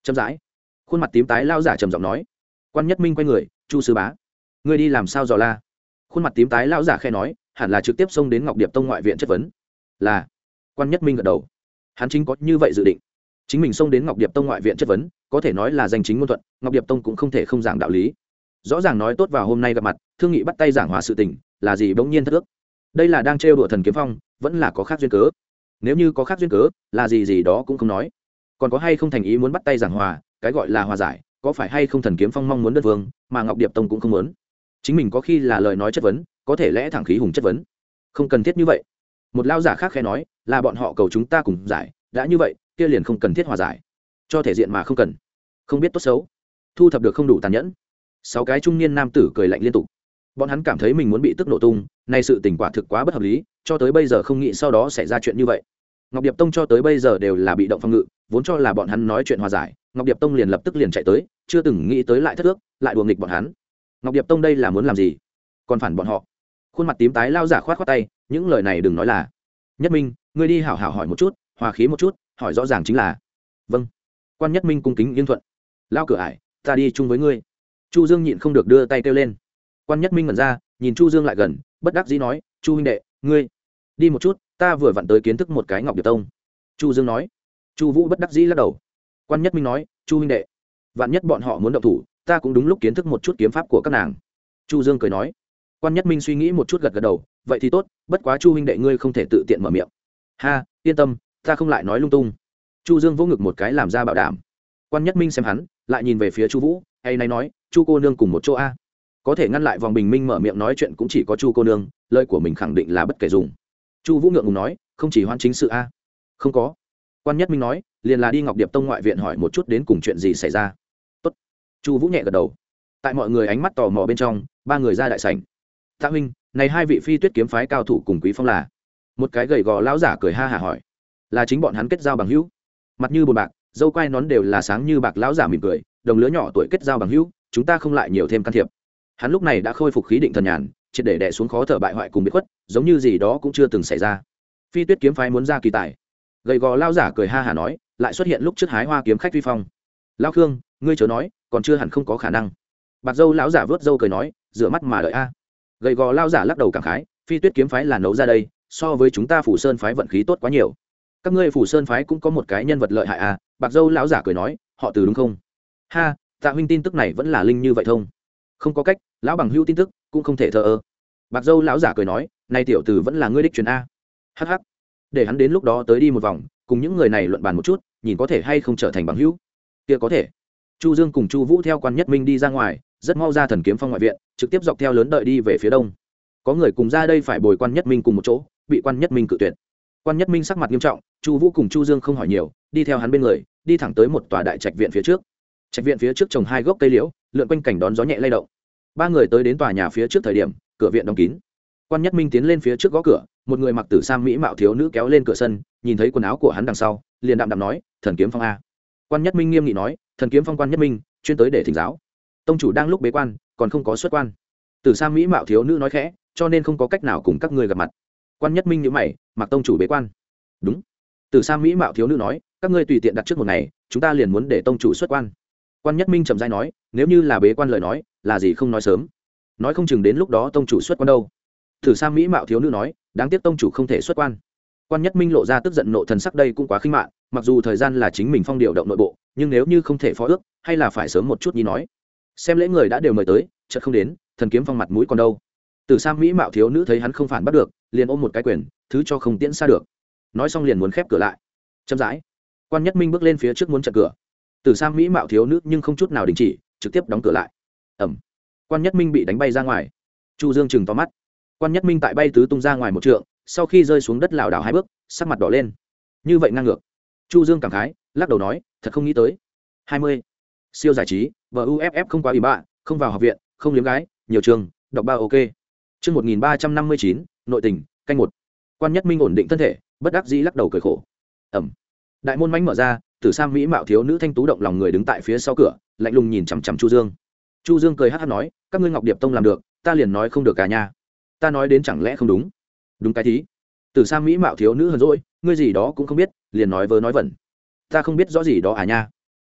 chậm rãi, khuôn mặt tím tái lao giả trầm giọng nói. Quan Nhất Minh quay người, Chu sư bá, ngươi đi làm sao dò la? Khuôn mặt tím tái lao giả khe nói, hẳn là trực tiếp xông đến Ngọc Điệp Tông ngoại viện chất vấn. Là. Quan Nhất Minh gật đầu. Hắn chính có như vậy dự định. Chính mình xông đến Ngọc Điệp Tông ngoại viện chất vấn, có thể nói là danh chính ngôn thuận, Ngọc Điệp Tông cũng không thể không giảng đạo lý. Rõ ràng nói tốt vào hôm nay gặp mặt, thương nghị bắt tay giảng hòa sự tình, là gì bỗng nhiên thất ước. Đây là đang trêu đùa Thần Kiếm Phong, vẫn là có khác duyên cớ. Nếu như có khác duyên cớ, là gì gì đó cũng không nói. Còn có hay không thành ý muốn bắt tay giảng hòa, cái gọi là hòa giải, có phải hay không Thần Kiếm Phong mong muốn đất vương, mà Ngọc Điệp Tông cũng không muốn. Chính mình có khi là lời nói chất vấn, có thể lẽ thẳng khí hùng chất vấn. Không cần thiết như vậy. Một lao giả khác khẽ nói, là bọn họ cầu chúng ta cùng giải, đã như vậy, kia liền không cần thiết hòa giải. Cho thể diện mà không cần. Không biết tốt xấu, thu thập được không đủ tàn nhẫn. Sáu cái trung niên nam tử cười lạnh liên tục. Bọn hắn cảm thấy mình muốn bị tức nổ tung, nay sự tình quả thực quá bất hợp lý, cho tới bây giờ không nghĩ sau đó xảy ra chuyện như vậy. Ngọc Điệp Tông cho tới bây giờ đều là bị động phòng ngự, vốn cho là bọn hắn nói chuyện hòa giải, Ngọc Điệp Tông liền lập tức liền chạy tới, chưa từng nghĩ tới lại thất ước, lại đùa nghịch bọn hắn. Ngọc Điệp Tông đây là muốn làm gì? Còn phản bọn họ. Khuôn mặt tím tái lao giả khoát khoát tay, những lời này đừng nói là. Nhất Minh, ngươi đi hảo hảo hỏi một chút, hòa khí một chút, hỏi rõ ràng chính là. Vâng. Quan Nhất Minh cung kính yên thuận. Lao cửa ải, ta đi chung với ngươi. Chu Dương nhịn không được đưa tay kêu lên. Quan Nhất Minh ngẩn ra, nhìn Chu Dương lại gần, bất đắc dĩ nói, Chu huynh đệ, ngươi đi một chút, ta vừa vặn tới kiến thức một cái Ngọc Điệp Tông. Chu Dương nói. Chu Vũ bất đắc dĩ lắc đầu. Quan Nhất Minh nói, Chu huynh đệ, vạn nhất bọn họ muốn động thủ, ta cũng đúng lúc kiến thức một chút kiếm pháp của các nàng. Chu Dương cười nói. Quan Nhất Minh suy nghĩ một chút gật gật đầu, vậy thì tốt, bất quá Chu huynh đệ ngươi không thể tự tiện mở miệng. Ha, yên tâm, ta không lại nói lung tung. Chu Dương vỗ ngực một cái làm ra bảo đảm. Quan Nhất Minh xem hắn, lại nhìn về phía Chu Vũ, hay này nói, Chu cô nương cùng một chỗ a. Có thể ngăn lại vòng bình minh mở miệng nói chuyện cũng chỉ có Chu cô nương, lời của mình khẳng định là bất kể dùng. Chu Vũ ngượng ngùng nói, không chỉ hoan chính sự a. Không có. Quan Nhất Minh nói, liền là đi Ngọc Điệp Tông ngoại viện hỏi một chút đến cùng chuyện gì xảy ra. Tốt. Chu Vũ nhẹ gật đầu. Tại mọi người ánh mắt tò mò bên trong, ba người ra đại sảnh. Tạ huynh, này hai vị Phi Tuyết kiếm phái cao thủ cùng Quý Phong là? Một cái gầy gò lão giả cười ha hả hỏi. Là chính bọn hắn kết giao bằng hữu. Mặt như bồn bạc, dâu quai nón đều là sáng như bạc, lão giả mỉm cười, đồng lứa nhỏ tuổi kết giao bằng hữu, chúng ta không lại nhiều thêm can thiệp. Hắn lúc này đã khôi phục khí định thần nhàn, triệt để đè xuống khó thở bại hoại cùng biệt khuất, giống như gì đó cũng chưa từng xảy ra. Phi Tuyết kiếm phái muốn ra kỳ tài. Gầy gò lão giả cười ha hả nói, lại xuất hiện lúc trước hái hoa kiếm khách Vi Phong. Lão Khương, ngươi chớ nói, còn chưa hẳn không có khả năng. Bạc dâu lão giả vớt dâu cười nói, rửa mắt mà đợi a. Gầy gò lão giả lắc đầu cảm khái, Phi Tuyết kiếm phái là nấu ra đây, so với chúng ta Phủ Sơn phái vận khí tốt quá nhiều. Các ngươi Phủ Sơn phái cũng có một cái nhân vật lợi hại à? Bạc dâu lão giả cười nói, họ Từ đúng không? Ha, Tạ huynh tin tức này vẫn là linh như vậy thông. Không có cách, lão bằng hữu tin tức cũng không thể thờ ơ. Bạc dâu lão giả cười nói, nay tiểu tử vẫn là ngươi đích truyền a. Hắc hắc, để hắn đến lúc đó tới đi một vòng, cùng những người này luận bàn một chút, nhìn có thể hay không trở thành bằng hữu. Kia có thể. Chu Dương cùng Chu Vũ theo Quan Nhất Minh đi ra ngoài, rất mau ra Thần Kiếm Phong ngoại viện, trực tiếp dọc theo lớn đợi đi về phía đông. Có người cùng ra đây phải bồi Quan Nhất Minh cùng một chỗ, bị Quan Nhất Minh cự tuyệt. Quan Nhất Minh sắc mặt nghiêm trọng, Chu Vũ cùng Chu Dương không hỏi nhiều, đi theo hắn bên người, đi thẳng tới một tòa đại trạch viện phía trước. Trạch viện phía trước trồng hai gốc cây liễu, lượn quanh cảnh đón gió nhẹ lay động. Ba người tới đến tòa nhà phía trước thời điểm, cửa viện đóng kín. Quan Nhất Minh tiến lên phía trước gõ cửa, một người mặc tử sam mỹ mạo thiếu nữ kéo lên cửa sân, nhìn thấy quần áo của hắn đằng sau, liền đạm đạm nói, "Thần Kiếm Phong a." Quan Nhất Minh nghiêm nghị nói, "Thần Kiếm Phong Quan Nhất Minh, chuyên tới để thỉnh giáo. Tông chủ đang lúc bế quan, còn không có xuất quan." Tử sam mỹ mạo thiếu nữ nói khẽ, "Cho nên không có cách nào cùng các ngươi gặp mặt." Quan Nhất Minh nhíu mày, "Mặc tông chủ bế quan?" "Đúng." Tử sam mỹ mạo thiếu nữ nói, "Các ngươi tùy tiện đặt trước một ngày, chúng ta liền muốn để tông chủ xuất quan." Quan Nhất Minh chậm rãi nói, "Nếu như là bế quan lời nói, là gì không nói sớm, nói không chừng đến lúc đó tông chủ xuất quan đâu." Tử sam mỹ mạo thiếu nữ nói, "Đáng tiếc tông chủ không thể xuất quan." Quan Nhất Minh lộ ra tức giận nộ thần sắc, đây cũng quá khinh mạn, mặc dù thời gian là chính mình phong điều động nội bộ, nhưng nếu như không thể phó ước, hay là phải sớm một chút nhi nói. Xem lễ người đã đều mời tới, chợt không đến, Thần Kiếm Phong mặt mũi còn đâu. Tử sam mỹ mạo thiếu nữ thấy hắn không phản bắt được, liền ôm một cái quyền, thứ cho không tiễn xa được. Nói xong liền muốn khép cửa lại. Chậm rãi, Quan Nhất Minh bước lên phía trước muốn chặn cửa. Tử sam mỹ mạo thiếu nữ nhưng không chút nào đình chỉ, trực tiếp đóng cửa lại. Ầm. Quan Nhất Minh bị đánh bay ra ngoài. Chu Dương chừng to mắt. Quan Nhất Minh tại bay tứ tung ra ngoài một trượng, sau khi rơi xuống đất lảo đảo hai bước, sắc mặt đỏ lên. Như vậy ngang ngược. Chu Dương cảm khái, lắc đầu nói, thật không nghĩ tới. hai mươi. Siêu giải trí, vê u ép ép không quá ủy bạ, không vào học viện, không liếm gái, nhiều trường, đọc ba ok. Chương một nghìn ba trăm năm mươi chín, nội tình, canh một. Quan Nhất Minh ổn định thân thể, bất đắc dĩ lắc đầu cười khổ. Ẩm. Đại môn mãnh mở ra, Tử sam mỹ mạo thiếu nữ thanh tú động lòng người đứng tại phía sau cửa, lạnh lùng nhìn chằm chằm Chu Dương. Chu Dương cười hắc hắc nói, các ngươi Ngọc Điệp Tông làm được, ta liền nói không được cả nhà. Ta nói đến chẳng lẽ không đúng? Đúng cái thí. Tử sam mỹ mạo thiếu nữ hờn dỗi, ngươi gì đó cũng không biết, liền nói vớ nói vẩn. Ta không biết rõ gì đó à nha.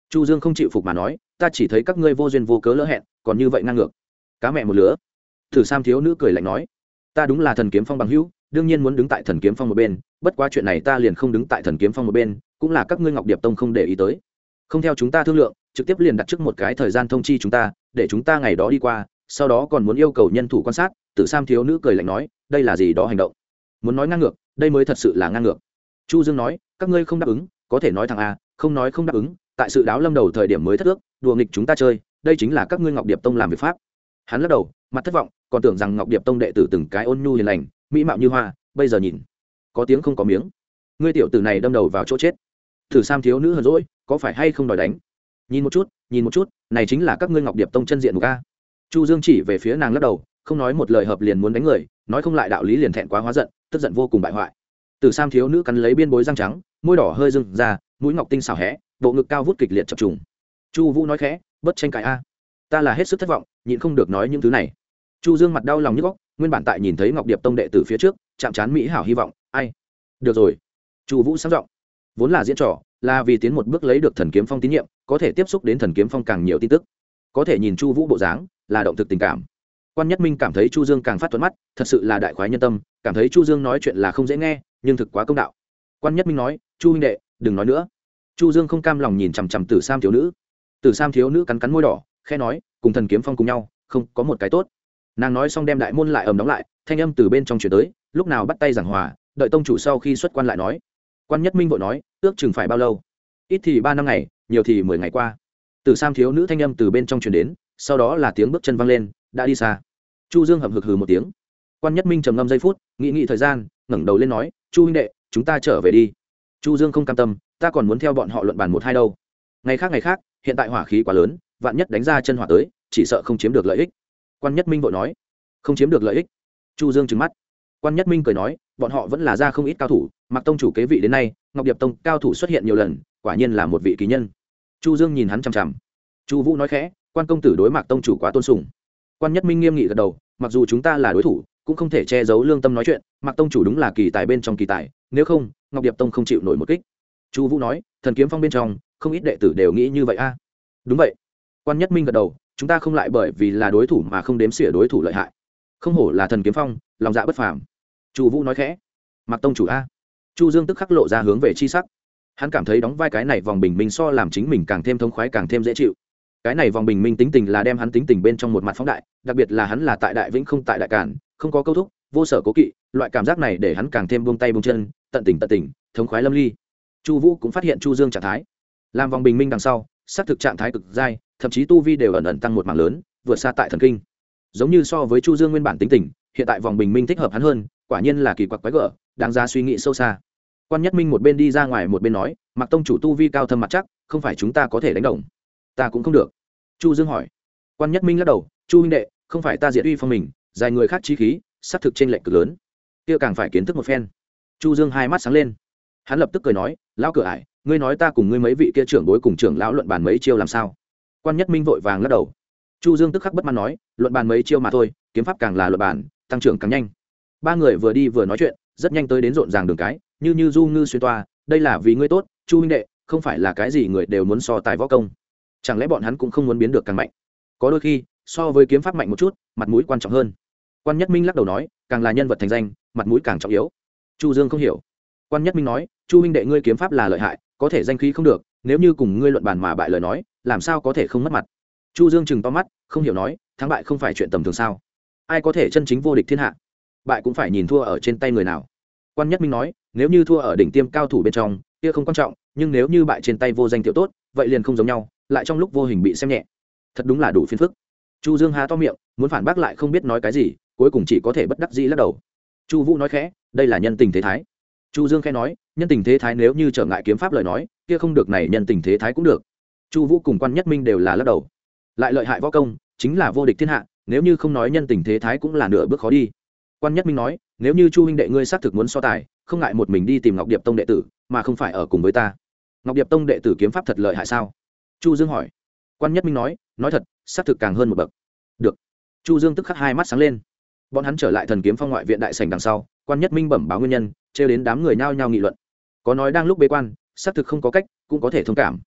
Chu Dương không chịu phục mà nói, ta chỉ thấy các ngươi vô duyên vô cớ lỡ hẹn, còn như vậy ngang ngược. Cá mẹ một lứa. Thử Sam thiếu nữ cười lạnh nói, ta đúng là thần kiếm phong bằng hữu, đương nhiên muốn đứng tại thần kiếm phong một bên, bất quá chuyện này ta liền không đứng tại thần kiếm phong một bên, cũng là các ngươi Ngọc Điệp tông không để ý tới, không theo chúng ta thương lượng, trực tiếp liền đặt trước một cái thời gian thông chi chúng ta, để chúng ta ngày đó đi qua, sau đó còn muốn yêu cầu nhân thủ quan sát. Tử Sam thiếu nữ cười lạnh nói, đây là gì đó hành động, muốn nói ngang ngược, đây mới thật sự là ngang ngược. Chu Dương nói, các ngươi không đáp ứng, có thể nói thẳng a, không nói không đáp ứng, tại sự đáo lâm đầu thời điểm mới thất ước, đùa nghịch chúng ta chơi, đây chính là các ngươi Ngọc Điệp tông làm việc pháp. Hắn lắc đầu, mặt thất vọng, còn tưởng rằng Ngọc Điệp tông đệ tử từng cái ôn nhu hiền lành, mỹ mạo như hoa, bây giờ nhìn, có tiếng không có miếng. Ngươi tiểu tử này đâm đầu vào chỗ chết. Thử Sam thiếu nữ hờn dỗi, có phải hay không đòi đánh? Nhìn một chút, nhìn một chút, này chính là các ngươi Ngọc Điệp tông chân diện mục a. Chu Dương chỉ về phía nàng lắc đầu, không nói một lời hợp liền muốn đánh người, nói không lại đạo lý liền thẹn quá hóa giận, tức giận vô cùng bại hoại. Tử Sam thiếu nữ cắn lấy biên bối răng trắng, môi đỏ hơi rưng ra, mũi ngọc tinh xảo hé, bộ ngực cao vút kịch liệt chập trùng. Chu Vũ nói khẽ, bất tranh cãi a, ta là hết sức thất vọng, nhịn không được nói những thứ này. Chu Dương mặt đau lòng nhức óc, nguyên bản tại nhìn thấy Ngọc Điệp tông đệ tử phía trước, chạm trán mỹ hảo hy vọng, ai? Được rồi. Chu Vũ sáng giọng, vốn là diễn trò, là vì tiến một bước lấy được thần kiếm phong tín nhiệm, có thể tiếp xúc đến thần kiếm phong càng nhiều tin tức. Có thể nhìn Chu Vũ bộ dáng, là động thực tình cảm. Quan Nhất Minh cảm thấy Chu Dương càng phát thuận mắt, thật sự là đại khoái nhân tâm, cảm thấy Chu Dương nói chuyện là không dễ nghe, nhưng thực quá công đạo. Quan Nhất Minh nói, Chu huynh đệ, đừng nói nữa. Chu Dương không cam lòng nhìn chằm chằm Tử Sam thiếu nữ. Tử Sam thiếu nữ cắn cắn môi đỏ, khẽ nói, cùng thần kiếm phong cùng nhau, không có một cái tốt. Nàng nói xong đem đại môn lại ầm đóng lại, thanh âm từ bên trong truyền tới, lúc nào bắt tay giảng hòa, đợi tông chủ sau khi xuất quan lại nói. Quan Nhất Minh vội nói, ước chừng phải bao lâu? Ít thì ba năm ngày, nhiều thì mười ngày qua. Tử Sam thiếu nữ thanh âm từ bên trong truyền đến, sau đó là tiếng bước chân vang lên, đã đi xa. Chu Dương hậm hực hừ một tiếng. Quan Nhất Minh trầm ngâm giây phút, nghĩ nghĩ thời gian, ngẩng đầu lên nói, Chu huynh đệ, chúng ta trở về đi. Chu Dương không cam tâm, ta còn muốn theo bọn họ luận bàn một hai đâu. Ngày khác ngày khác, hiện tại hỏa khí quá lớn, vạn nhất đánh ra chân hỏa tới, chỉ sợ không chiếm được lợi ích. Quan Nhất Minh vội nói, không chiếm được lợi ích. Chu Dương trừng mắt. Quan Nhất Minh cười nói, bọn họ vẫn là ra không ít cao thủ, Mạc tông chủ kế vị đến nay, Ngọc Điệp tông cao thủ xuất hiện nhiều lần, quả nhiên là một vị kỳ nhân. Chu Dương nhìn hắn chằm chằm. Chu Vũ nói khẽ, Quan công tử đối Mạc tông chủ quá tôn sùng. Quan Nhất Minh nghiêm nghị gật đầu, mặc dù chúng ta là đối thủ, cũng không thể che giấu lương tâm nói chuyện, Mạc tông chủ đúng là kỳ tài bên trong kỳ tài, nếu không, Ngọc Điệp tông không chịu nổi một kích. Chu Vũ nói, thần kiếm phong bên trong, không ít đệ tử đều nghĩ như vậy a. Đúng vậy. Quan Nhất Minh gật đầu, chúng ta không lại bởi vì là đối thủ mà không đếm xỉa đối thủ lợi hại. Không hổ là thần kiếm phong, lòng dạ bất phàm. Chu Vũ nói khẽ, Mạc tông chủ a. Chu Dương tức khắc lộ ra hướng về chi sắc. Hắn cảm thấy đóng vai cái này vòng bình minh so làm chính mình càng thêm thông khoái càng thêm dễ chịu. Cái này vòng bình minh tính tình là đem hắn tính tình bên trong một mặt phóng đại, đặc biệt là hắn là tại đại vĩnh không tại đại cản, không có câu thúc, vô sở cố kỵ, loại cảm giác này để hắn càng thêm buông tay buông chân, tận tình tận tình, thống khoái lâm ly. Chu Vũ cũng phát hiện Chu Dương trạng thái, làm vòng bình minh đằng sau, xác thực trạng thái cực dai, thậm chí tu vi đều ẩn ẩn tăng một mảng lớn, vượt xa tại thần kinh. Giống như so với Chu Dương nguyên bản tính tình, hiện tại vòng bình minh thích hợp hắn hơn, quả nhiên là kỳ quặc quái gở, đáng ra suy nghĩ sâu xa. Quan Nhất Minh một bên đi ra ngoài một bên nói, Mạc tông chủ tu vi cao thâm mặt chắc, không phải chúng ta có thể đánh đồng. Ta cũng không được. Chu Dương hỏi. Quan Nhất Minh lắc đầu, Chu huynh đệ, không phải ta diệt uy phong mình, dài người khác chí khí, sát thực trên lệnh cực lớn, kia càng phải kiến thức một phen. Chu Dương hai mắt sáng lên, hắn lập tức cười nói, lão cửa ải, ngươi nói ta cùng ngươi mấy vị kia trưởng bối cùng trưởng lão luận bàn mấy chiêu làm sao? Quan Nhất Minh vội vàng lắc đầu. Chu Dương tức khắc bất mãn nói, luận bàn mấy chiêu mà thôi, kiếm pháp càng là luận bàn, tăng trưởng càng nhanh. Ba người vừa đi vừa nói chuyện, rất nhanh tới đến rộn ràng đường cái, như như du ngư xuyên toa, đây là vì ngươi tốt, Chu huynh đệ, không phải là cái gì người đều muốn so tài võ công. Chẳng lẽ bọn hắn cũng không muốn biến được càng mạnh? Có đôi khi, so với kiếm pháp mạnh một chút, mặt mũi quan trọng hơn. Quan Nhất Minh lắc đầu nói, càng là nhân vật thành danh, mặt mũi càng trọng yếu. Chu Dương không hiểu. Quan Nhất Minh nói, Chu huynh đệ ngươi kiếm pháp là lợi hại, có thể danh khí không được, nếu như cùng ngươi luận bàn mà bại lời nói, làm sao có thể không mất mặt? Chu Dương chừng to mắt, không hiểu nói, thắng bại không phải chuyện tầm thường sao? Ai có thể chân chính vô địch thiên hạ? Bại cũng phải nhìn thua ở trên tay người nào. Quan Nhất Minh nói, nếu như thua ở đỉnh tiêm cao thủ bên trong, kia không quan trọng, nhưng nếu như bại trên tay vô danh tiểu tốt, vậy liền không giống nhau, lại trong lúc vô hình bị xem nhẹ. Thật đúng là đủ phiền phức. Chu Dương há to miệng, muốn phản bác lại không biết nói cái gì, cuối cùng chỉ có thể bất đắc dĩ lắc đầu. Chu Vũ nói khẽ, đây là nhân tình thế thái. Chu Dương khẽ nói, nhân tình thế thái nếu như trở ngại kiếm pháp lời nói, kia không được này nhân tình thế thái cũng được. Chu Vũ cùng Quan Nhất Minh đều là lắc đầu. Lại lợi hại võ công, chính là vô địch thiên hạ, nếu như không nói nhân tình thế thái cũng là nửa bước khó đi. Quan Nhất Minh nói, nếu như Chu huynh đệ ngươi xác thực muốn so tài, không ngại một mình đi tìm Ngọc Điệp tông đệ tử, mà không phải ở cùng với ta. Ngọc Điệp tông đệ tử kiếm pháp thật lợi hại sao? Chu Dương hỏi. Quan Nhất Minh nói, nói thật, xác thực càng hơn một bậc. Được. Chu Dương tức khắc hai mắt sáng lên. Bọn hắn trở lại thần kiếm phong ngoại viện đại sảnh đằng sau, Quan Nhất Minh bẩm báo nguyên nhân, trêu đến đám người nhao nhao nghị luận. Có nói đang lúc bế quan, xác thực không có cách, cũng có thể thông cảm.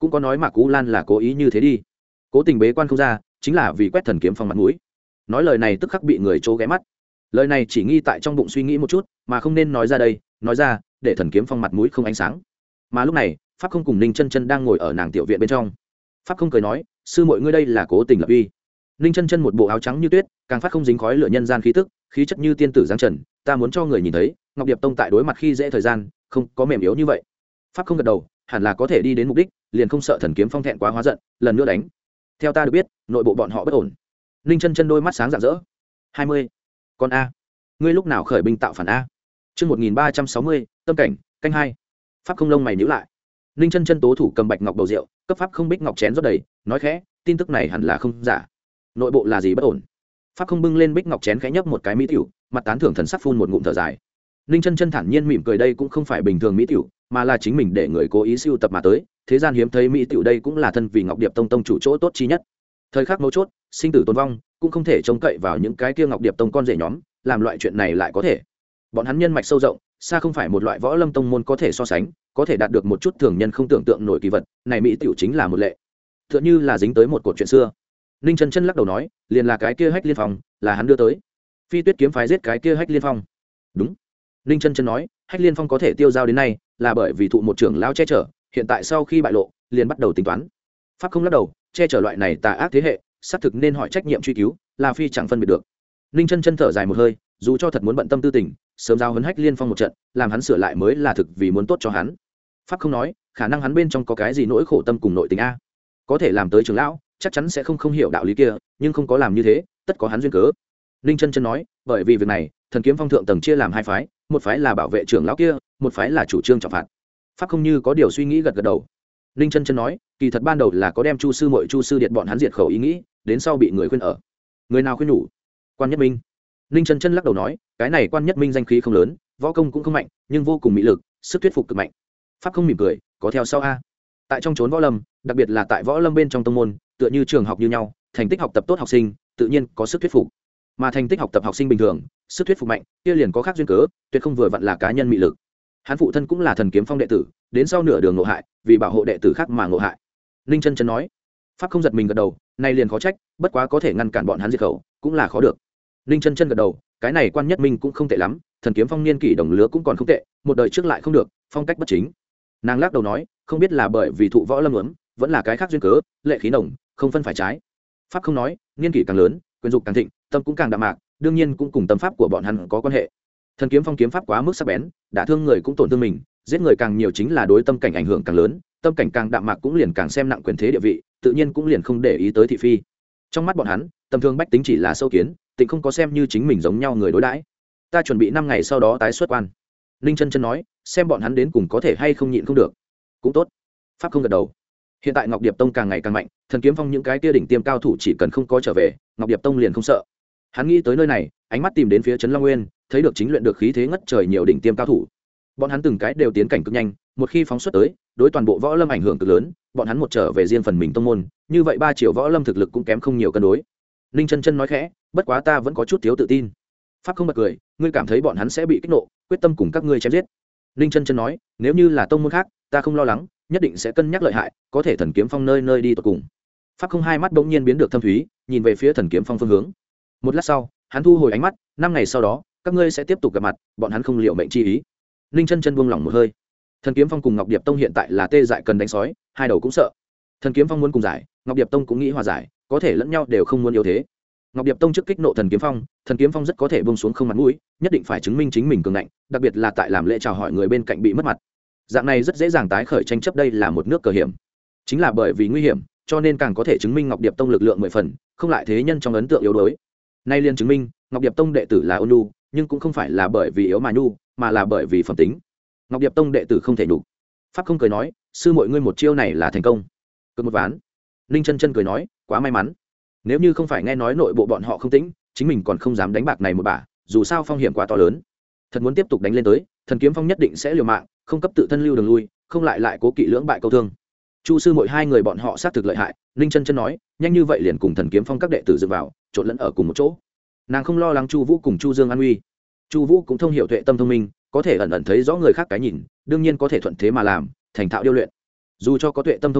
cũng có nói Mạc U Lan là cố ý như thế đi, cố tình bế quan không ra chính là vì quét Thần Kiếm Phong mặt mũi. Nói lời này tức khắc bị người trố ghé mắt. Lời này chỉ nghi tại trong bụng suy nghĩ một chút, mà không nên nói ra đây, nói ra để Thần Kiếm Phong mặt mũi không ánh sáng. Mà lúc này Pháp Không cùng Ninh Chân Chân đang ngồi ở nàng tiểu viện bên trong. Pháp Không cười nói, sư muội ngươi đây là cố tình lập uy. Ninh Chân Chân một bộ áo trắng như tuyết, càng phát không dính khói lửa nhân gian khí tức, khí chất như tiên tử giáng trần, ta muốn cho người nhìn thấy Ngọc Điệp Tông tại đối mặt khi dễ thời gian không có mềm yếu như vậy. Pháp Không gật đầu, hẳn là có thể đi đến mục đích, liền không sợ Thần Kiếm Phong thẹn quá hóa giận, lần nữa đánh. Theo ta được biết, nội bộ bọn họ bất ổn. Ninh Chân Chân đôi mắt sáng rạng rỡ. hai mươi. Con a, ngươi lúc nào khởi binh tạo phản a? Chương một nghìn ba trăm sáu mươi, tâm cảnh, canh hai. Pháp Không lông mày nhíu lại. Ninh Chân Chân tố thủ cầm bạch ngọc bầu rượu, cấp Pháp Không bích ngọc chén rót đầy, nói khẽ, tin tức này hẳn là không giả. Nội bộ là gì bất ổn? Pháp Không bưng lên bích ngọc chén khẽ nhấp một cái mỹ tiểu, mặt tán thưởng thần sắc phun một ngụm thở dài. Ninh Chân Chân thản nhiên mỉm cười, đây cũng không phải bình thường mỹ tiểu, mà là chính mình để người cố ý sưu tập mà tới, thế gian hiếm thấy mỹ tiểu, đây cũng là thân vì Ngọc Điệp Tông tông chủ chỗ tốt chi nhất. Thời khắc mấu chốt, sinh tử tồn vong, cũng không thể trông cậy vào những cái kia Ngọc Điệp Tông con rể nhóm, làm loại chuyện này lại có thể. Bọn hắn nhân mạch sâu rộng, xa không phải một loại võ lâm tông môn có thể so sánh, có thể đạt được một chút thường nhân không tưởng tượng nổi kỳ vật, này mỹ tiểu chính là một lệ. Tựa như là dính tới một cột chuyện xưa. Ninh Chân Chân lắc đầu nói, liền là cái kia Hách Liên Phong, là hắn đưa tới. Phi Tuyết kiếm phái giết cái kia Hách Liên Phong. Đúng. Ninh Chân Chân nói, Hách Liên Phong có thể tiêu giao đến nay, là bởi vì thụ một trưởng lão che chở, hiện tại sau khi bại lộ, liền bắt đầu tính toán. Pháp Không lắc đầu, che chở loại này tà ác thế hệ, xác thực nên hỏi trách nhiệm truy cứu, là phi chẳng phân biệt được. Ninh Chân Chân thở dài một hơi, dù cho thật muốn bận tâm tư tình, sớm giao huấn Hách Liên Phong một trận, làm hắn sửa lại mới là thực vì muốn tốt cho hắn. Pháp Không nói, khả năng hắn bên trong có cái gì nỗi khổ tâm cùng nội tình a, có thể làm tới trưởng lão, chắc chắn sẽ không không hiểu đạo lý kia, nhưng không có làm như thế, tất có hắn duyên cớ. Ninh Chân Chân nói, bởi vì việc này, Thần Kiếm Phong thượng tầng chia làm hai phái, một phái là bảo vệ trưởng lão kia, một phái là chủ trương trọng phạt. Pháp Không như có điều suy nghĩ gật gật đầu. Ninh Chân Chân nói, kỳ thật ban đầu là có đem Chu sư muội Chu sư điện bọn hắn diệt khẩu ý nghĩ, đến sau bị người khuyên ở. Người nào khuyên nhủ? Quan Nhất Minh. Ninh Chân Chân lắc đầu nói, cái này Quan Nhất Minh danh khí không lớn, võ công cũng không mạnh, nhưng vô cùng mỹ lực, sức thuyết phục cực mạnh. Pháp Không mỉm cười, có theo sau a. Tại trong chốn võ lâm, đặc biệt là tại võ lâm bên trong tông môn, tựa như trường học như nhau, thành tích học tập tốt học sinh, tự nhiên có sức thuyết phục. Mà thành tích học tập học sinh bình thường, sức thuyết phục mạnh, kia liền có khác duyên cớ, tuyệt không vừa vặn là cá nhân mỹ lực. Hắn phụ thân cũng là Thần Kiếm Phong đệ tử, đến sau nửa đường ngộ hại, vì bảo hộ đệ tử khác mà ngộ hại. Ninh Chân Chân nói. Pháp Không giật mình gật đầu, nay liền khó trách, bất quá có thể ngăn cản bọn hắn diệt khẩu, cũng là khó được. Ninh Chân Chân gật đầu, cái này Quan Nhất Minh cũng không tệ lắm, Thần Kiếm Phong niên kỷ đồng lứa cũng còn không tệ, một đời trước lại không được, phong cách bất chính. Nàng lắc đầu nói, không biết là bởi vì thụ võ lâm ấm, vẫn là cái khác duyên cớ, lệ khí nồng, không phân phải trái. Pháp Không nói, niên kỷ càng lớn, quyền dục càng thịnh, tâm cũng càng đạm mạc, đương nhiên cũng cùng tâm pháp của bọn hắn có quan hệ. Thần Kiếm Phong kiếm pháp quá mức sắc bén, đả thương người cũng tổn thương mình, giết người càng nhiều chính là đối tâm cảnh ảnh hưởng càng lớn, tâm cảnh càng đạm mạc cũng liền càng xem nặng quyền thế địa vị, tự nhiên cũng liền không để ý tới thị phi. Trong mắt bọn hắn, tầm thường bách tính chỉ là sâu kiến, tịnh không có xem như chính mình giống nhau người đối đãi. Ta chuẩn bị năm ngày sau đó tái xuất quan. Ninh Chân Chân nói, xem bọn hắn đến cùng có thể hay không nhịn không được. Cũng tốt. Pháp Không gật đầu. Hiện tại Ngọc Điệp Tông càng ngày càng mạnh, Thần Kiếm Phong những cái kia đỉnh tiêm cao thủ chỉ cần không có trở về, Ngọc Điệp Tông liền không sợ. Hắn nghĩ tới nơi này, ánh mắt tìm đến phía Trấn Long Nguyên, thấy được chính luyện được khí thế ngất trời nhiều đỉnh tiêm cao thủ. Bọn hắn từng cái đều tiến cảnh cực nhanh, một khi phóng xuất tới, đối toàn bộ võ lâm ảnh hưởng cực lớn, bọn hắn một trở về riêng phần mình tông môn, như vậy ba triệu võ lâm thực lực cũng kém không nhiều cân đối. Ninh Chân Chân nói khẽ, bất quá ta vẫn có chút thiếu tự tin. Pháp Không bật cười, ngươi cảm thấy bọn hắn sẽ bị kích nộ, quyết tâm cùng các ngươi chém giết. Ninh Chân Chân nói, nếu như là tông môn khác, ta không lo lắng, nhất định sẽ cân nhắc lợi hại, có thể Thần Kiếm Phong nơi nơi đi tụt cùng. Pháp Không hai mắt bỗng nhiên biến được thâm thúy, nhìn về phía Thần Kiếm Phong phương hướng. Một lát sau, hắn thu hồi ánh mắt, năm ngày sau đó, các ngươi sẽ tiếp tục gặp mặt, bọn hắn không liệu mệnh chi ý. Ninh Chân Chân buông lỏng một hơi. Thần Kiếm Phong cùng Ngọc Điệp Tông hiện tại là tê dại cần đánh sói, hai đầu cũng sợ. Thần Kiếm Phong muốn cùng giải, Ngọc Điệp Tông cũng nghĩ hòa giải, có thể lẫn nhau đều không muốn yếu thế. Ngọc Điệp Tông trước kích nộ Thần Kiếm Phong, Thần Kiếm Phong rất có thể buông xuống không mặt mũi, nhất định phải chứng minh chính mình cường ngạnh, đặc biệt là tại làm lễ chào hỏi người bên cạnh bị mất mặt. Dạng này rất dễ dàng tái khởi tranh chấp, đây là một nước cờ hiểm. Chính là bởi vì nguy hiểm, cho nên càng có thể chứng minh Ngọc Điệp Tông lực lượng mười phần, không lại thế nhân trong ấn tượng yếu đuối. Nay liên chứng minh, Ngọc Điệp Tông đệ tử là ôn nhu, nhưng cũng không phải là bởi vì yếu mà nhu, mà là bởi vì phẩm tính. Ngọc Điệp Tông đệ tử không thể nhục. Pháp Không cười nói, sư muội ngươi một chiêu này là thành công. Cực một ván. Ninh Chân Chân cười nói, quá may mắn. Nếu như không phải nghe nói nội bộ bọn họ không tĩnh, chính mình còn không dám đánh bạc này một bả, dù sao phong hiểm quá to lớn. Thật muốn tiếp tục đánh lên tới, Thần Kiếm Phong nhất định sẽ liều mạng, không cấp tự thân lưu đường lui, không lại lại cố kỵ lưỡng bại câu thương. Chu sư muội hai người bọn họ sát thực lợi hại, Ninh Chân Chân nói, nhanh như vậy liền cùng Thần Kiếm Phong các đệ tử dựa vào, trộn lẫn ở cùng một chỗ. Nàng không lo lắng Chu Vũ cùng Chu Dương an nguy. Chu Vũ cũng thông hiểu tuệ tâm thông minh, có thể ẩn ẩn thấy rõ người khác cái nhìn, đương nhiên có thể thuận thế mà làm, thành thạo điêu luyện. Dù cho có tuệ tâm thông minh,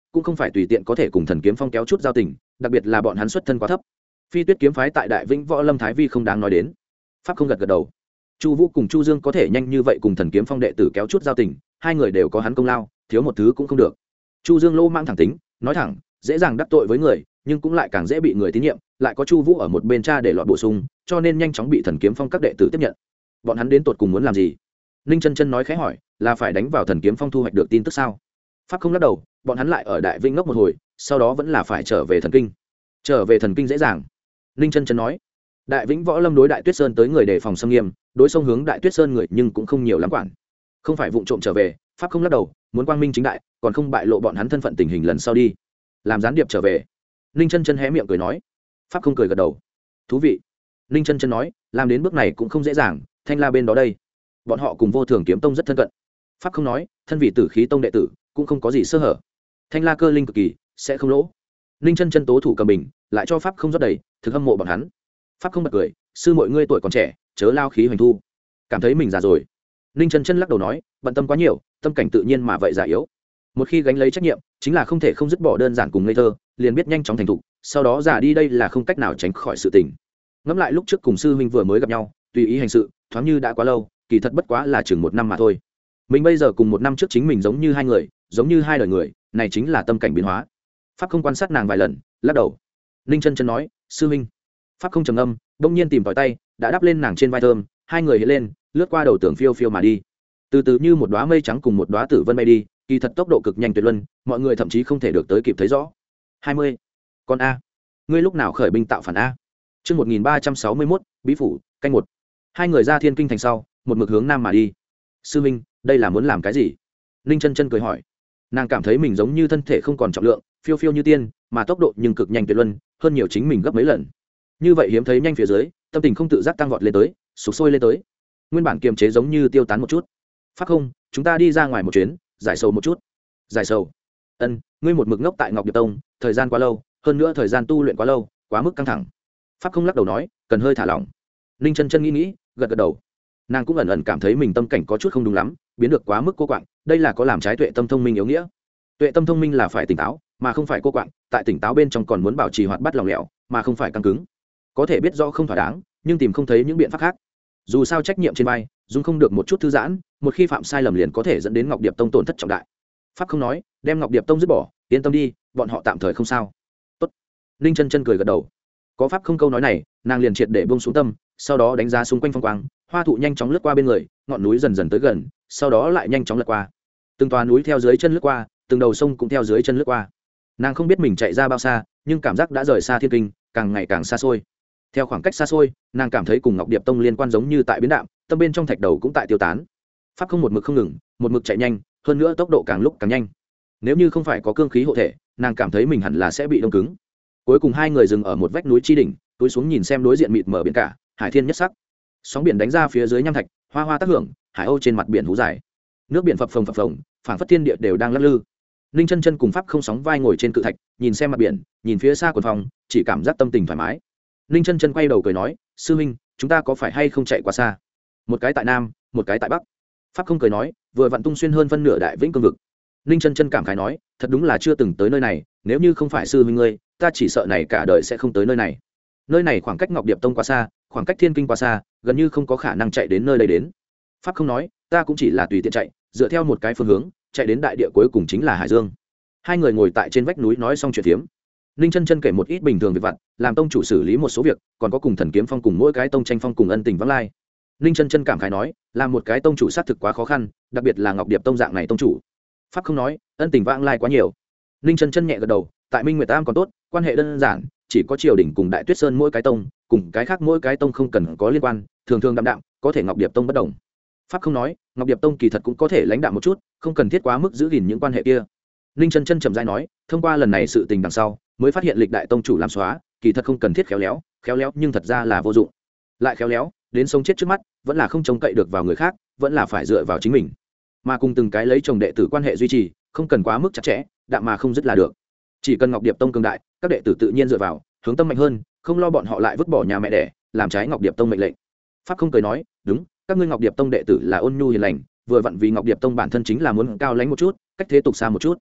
cũng không phải tùy tiện có thể cùng thần kiếm phong kéo chút giao tình, đặc biệt là bọn hắn xuất thân quá thấp. Phi Tuyết kiếm phái tại Đại Vĩnh Võ Lâm Thái Vi không đáng nói đến. Pháp không gật gật đầu. Chu Vũ cùng Chu Dương có thể nhanh như vậy cùng thần kiếm phong đệ tử kéo chút giao tình, hai người đều có hắn công lao, thiếu một thứ cũng không được. Chu Dương lô mang thẳng tính, nói thẳng, dễ dàng đắc tội với người, nhưng cũng lại càng dễ bị người tín nhiệm, lại có Chu Vũ ở một bên cha để lọt bổ sung, cho nên nhanh chóng bị thần kiếm phong các đệ tử tiếp nhận. Bọn hắn đến tột cùng muốn làm gì? Ninh Chân Chân nói khẽ hỏi, là phải đánh vào thần kiếm phong thu hoạch được tin tức sao? Pháp không lắc đầu, bọn hắn lại ở Đại Vĩnh ngốc một hồi, sau đó vẫn là phải trở về thần kinh. Trở về thần kinh dễ dàng. Ninh Chân Chân nói, Đại Vĩnh Võ Lâm đối Đại Tuyết Sơn tới người đề phòng xâm nghiêm, đối sông hướng Đại Tuyết Sơn người nhưng cũng không nhiều lắm quản. Không phải vụng trộm trở về, Pháp không lắc đầu, muốn quang minh chính đại, còn không bại lộ bọn hắn thân phận tình hình lần sau đi. Làm gián điệp trở về. Ninh Chân Chân hé miệng cười nói. Pháp không cười gật đầu. Thú vị. Ninh Chân Chân nói, làm đến bước này cũng không dễ dàng, Thanh La bên đó đây. Bọn họ cùng Vô Thường kiếm tông rất thân cận. Pháp không nói, thân vị Tử Khí tông đệ tử, cũng không có gì sơ hở. Thanh La cơ linh cực kỳ, sẽ không lỗ. Ninh Chân Chân tố thủ cầm bình, lại cho Pháp không rót đầy, thực hâm mộ bọn hắn. Pháp không bật cười, sư mọi ngươi tuổi còn trẻ, chớ lao khí hoành thu. Cảm thấy mình già rồi. Ninh Chân Chân lắc đầu nói, bận tâm quá nhiều, tâm cảnh tự nhiên mà vậy già yếu. Một khi gánh lấy trách nhiệm, chính là không thể không dứt bỏ đơn giản cùng ngây thơ, liền biết nhanh chóng thành thục, sau đó già đi đây là không cách nào tránh khỏi sự tình. Ngẫm lại lúc trước cùng sư huynh vừa mới gặp nhau, tùy ý hành sự, thoáng như đã quá lâu, kỳ thật bất quá là chừng một năm mà thôi. Mình bây giờ cùng một năm trước chính mình giống như hai người, giống như hai đời người, này chính là tâm cảnh biến hóa. Pháp không quan sát nàng vài lần, lắc đầu. Ninh Chân Chân nói, sư huynh. Pháp không trầm ngâm, bỗng nhiên tìm tỏi tay, đã đắp lên nàng trên vai thơm, hai người hiện lên, lướt qua đầu tường phiêu phiêu mà đi. Từ từ như một đóa mây trắng cùng một đóa tử vân bay đi, kỳ thật tốc độ cực nhanh tuyệt luân, mọi người thậm chí không thể được tới kịp thấy rõ. hai mươi. Con a, ngươi lúc nào khởi binh tạo phản a? Chương một nghìn ba trăm sáu mươi mốt, bí phủ, canh một. Hai người ra Thiên Kinh thành sau, một mực hướng nam mà đi. Sư huynh, đây là muốn làm cái gì? Ninh Chân Chân cười hỏi. Nàng cảm thấy mình giống như thân thể không còn trọng lượng, phiêu phiêu như tiên, mà tốc độ nhưng cực nhanh tuyệt luân, hơn nhiều chính mình gấp mấy lần. Như vậy hiếm thấy nhanh phía dưới, tâm tình không tự giác tăng vọt lên tới, sục sôi lên tới. Nguyên bản kiềm chế giống như tiêu tán một chút. Pháp không, chúng ta đi ra ngoài một chuyến, giải sầu một chút. Giải sầu? Ân, ngươi một mực ngốc tại Ngọc Điệp Tông, thời gian quá lâu, hơn nữa thời gian tu luyện quá lâu, quá mức căng thẳng. Pháp không lắc đầu nói, cần hơi thả lỏng. Ninh Chân Chân nghĩ nghĩ, gật gật đầu. Nàng cũng ẩn ẩn cảm thấy mình tâm cảnh có chút không đúng lắm, biến được quá mức cô quạng, đây là có làm trái tuệ tâm thông minh yếu nghĩa. Tuệ tâm thông minh là phải tỉnh táo, mà không phải cô quạng, tại tỉnh táo bên trong còn muốn bảo trì hoạt bát lỏng lẻo, mà không phải căng cứng. Có thể biết rõ không thỏa đáng, nhưng tìm không thấy những biện pháp khác. Dù sao trách nhiệm trên vai, dung không được một chút thư giãn, một khi phạm sai lầm liền có thể dẫn đến Ngọc Điệp Tông tổn thất trọng đại. Pháp không nói, đem Ngọc Điệp Tông dứt bỏ, yên tâm đi, bọn họ tạm thời không sao. Tốt. Ninh Chân Chân cười gật đầu. Có Pháp không câu nói này, nàng liền triệt để buông xuống tâm, sau đó đánh giá xung quanh phong quang, hoa thụ nhanh chóng lướt qua bên người, ngọn núi dần dần tới gần, sau đó lại nhanh chóng lướt qua. Từng tòa núi theo dưới chân lướt qua, từng đầu sông cũng theo dưới chân lướt qua. Nàng không biết mình chạy ra bao xa, nhưng cảm giác đã rời xa Thiên Kinh, càng ngày càng xa xôi. Theo khoảng cách xa xôi, nàng cảm thấy cùng Ngọc Điệp Tông liên quan giống như tại biến đạm, tâm bên trong thạch đầu cũng tại tiêu tán. Pháp không một mực không ngừng, một mực chạy nhanh, hơn nữa tốc độ càng lúc càng nhanh. Nếu như không phải có cương khí hộ thể, nàng cảm thấy mình hẳn là sẽ bị đông cứng. Cuối cùng hai người dừng ở một vách núi chi đỉnh, túi xuống nhìn xem đối diện mịt mờ biển cả, hải thiên nhất sắc. Sóng biển đánh ra phía dưới nham thạch, hoa hoa tác hưởng, hải âu trên mặt biển hú dài. Nước biển phập phồng phập phồng, phảng phất thiên địa đều đang lắc lư. Ninh Chân Chân cùng Pháp không sóng vai ngồi trên cự thạch, nhìn xem mặt biển, nhìn phía xa quần phòng, chỉ cảm giác tâm tình thoải mái. Ninh Chân Chân quay đầu cười nói, sư huynh, chúng ta có phải hay không chạy quá xa? Một cái tại nam, một cái tại bắc. Pháp không cười nói, vừa vặn tung xuyên hơn phân nửa Đại Vĩnh cương vực. Ninh Chân Chân cảm khái nói, thật đúng là chưa từng tới nơi này, nếu như không phải sư huynh ngươi, ta chỉ sợ này cả đời sẽ không tới nơi này. Nơi này khoảng cách Ngọc Điệp Tông quá xa, khoảng cách Thiên Kinh quá xa, gần như không có khả năng chạy đến nơi đây đến. Pháp không nói, ta cũng chỉ là tùy tiện chạy, dựa theo một cái phương hướng, chạy đến đại địa cuối cùng chính là Hải Dương. Hai người ngồi tại trên vách núi nói xong chuyện phiếm. Ninh Chân Chân kể một ít bình thường việc vặt, làm tông chủ xử lý một số việc, còn có cùng Thần Kiếm Phong cùng mỗi cái tông tranh phong cùng ân tình vắng lai. Ninh Chân Chân cảm khái nói, làm một cái tông chủ xác thực quá khó khăn, đặc biệt là Ngọc Điệp Tông dạng này tông chủ. Pháp không nói, ân tình vãng lai quá nhiều. Ninh Chân Chân nhẹ gật đầu, tại Minh Nguyệt Tam còn tốt, quan hệ đơn giản, chỉ có triều đình cùng Đại Tuyết Sơn mỗi cái tông, cùng cái khác mỗi cái tông không cần có liên quan, thường thường đạm đạm, có thể Ngọc Điệp Tông bất đồng. Pháp không nói, Ngọc Điệp Tông kỳ thật cũng có thể lãnh đạm một chút, không cần thiết quá mức giữ gìn những quan hệ kia. Ninh Chân Chân chậm rãi nói, thông qua lần này sự tình đằng sau, mới phát hiện lịch đại tông chủ làm xóa, kỳ thật không cần thiết khéo léo, khéo léo nhưng thật ra là vô dụng. Lại khéo léo, đến sống chết trước mắt, vẫn là không trông cậy được vào người khác, vẫn là phải dựa vào chính mình. Mà cùng từng cái lấy chồng đệ tử quan hệ duy trì, không cần quá mức chặt chẽ, đạm mà không dứt là được. Chỉ cần Ngọc Điệp Tông cường đại, các đệ tử tự nhiên dựa vào, hướng tâm mạnh hơn, không lo bọn họ lại vứt bỏ nhà mẹ đẻ, làm trái Ngọc Điệp Tông mệnh lệnh. Pháp không cười nói, đúng, các ngươi Ngọc Điệp Tông đệ tử là ôn nhu hiền lành, vừa vặn vì Ngọc Điệp Tông bản thân chính là muốn cao lãnh một chút, cách thế tục xa một chút.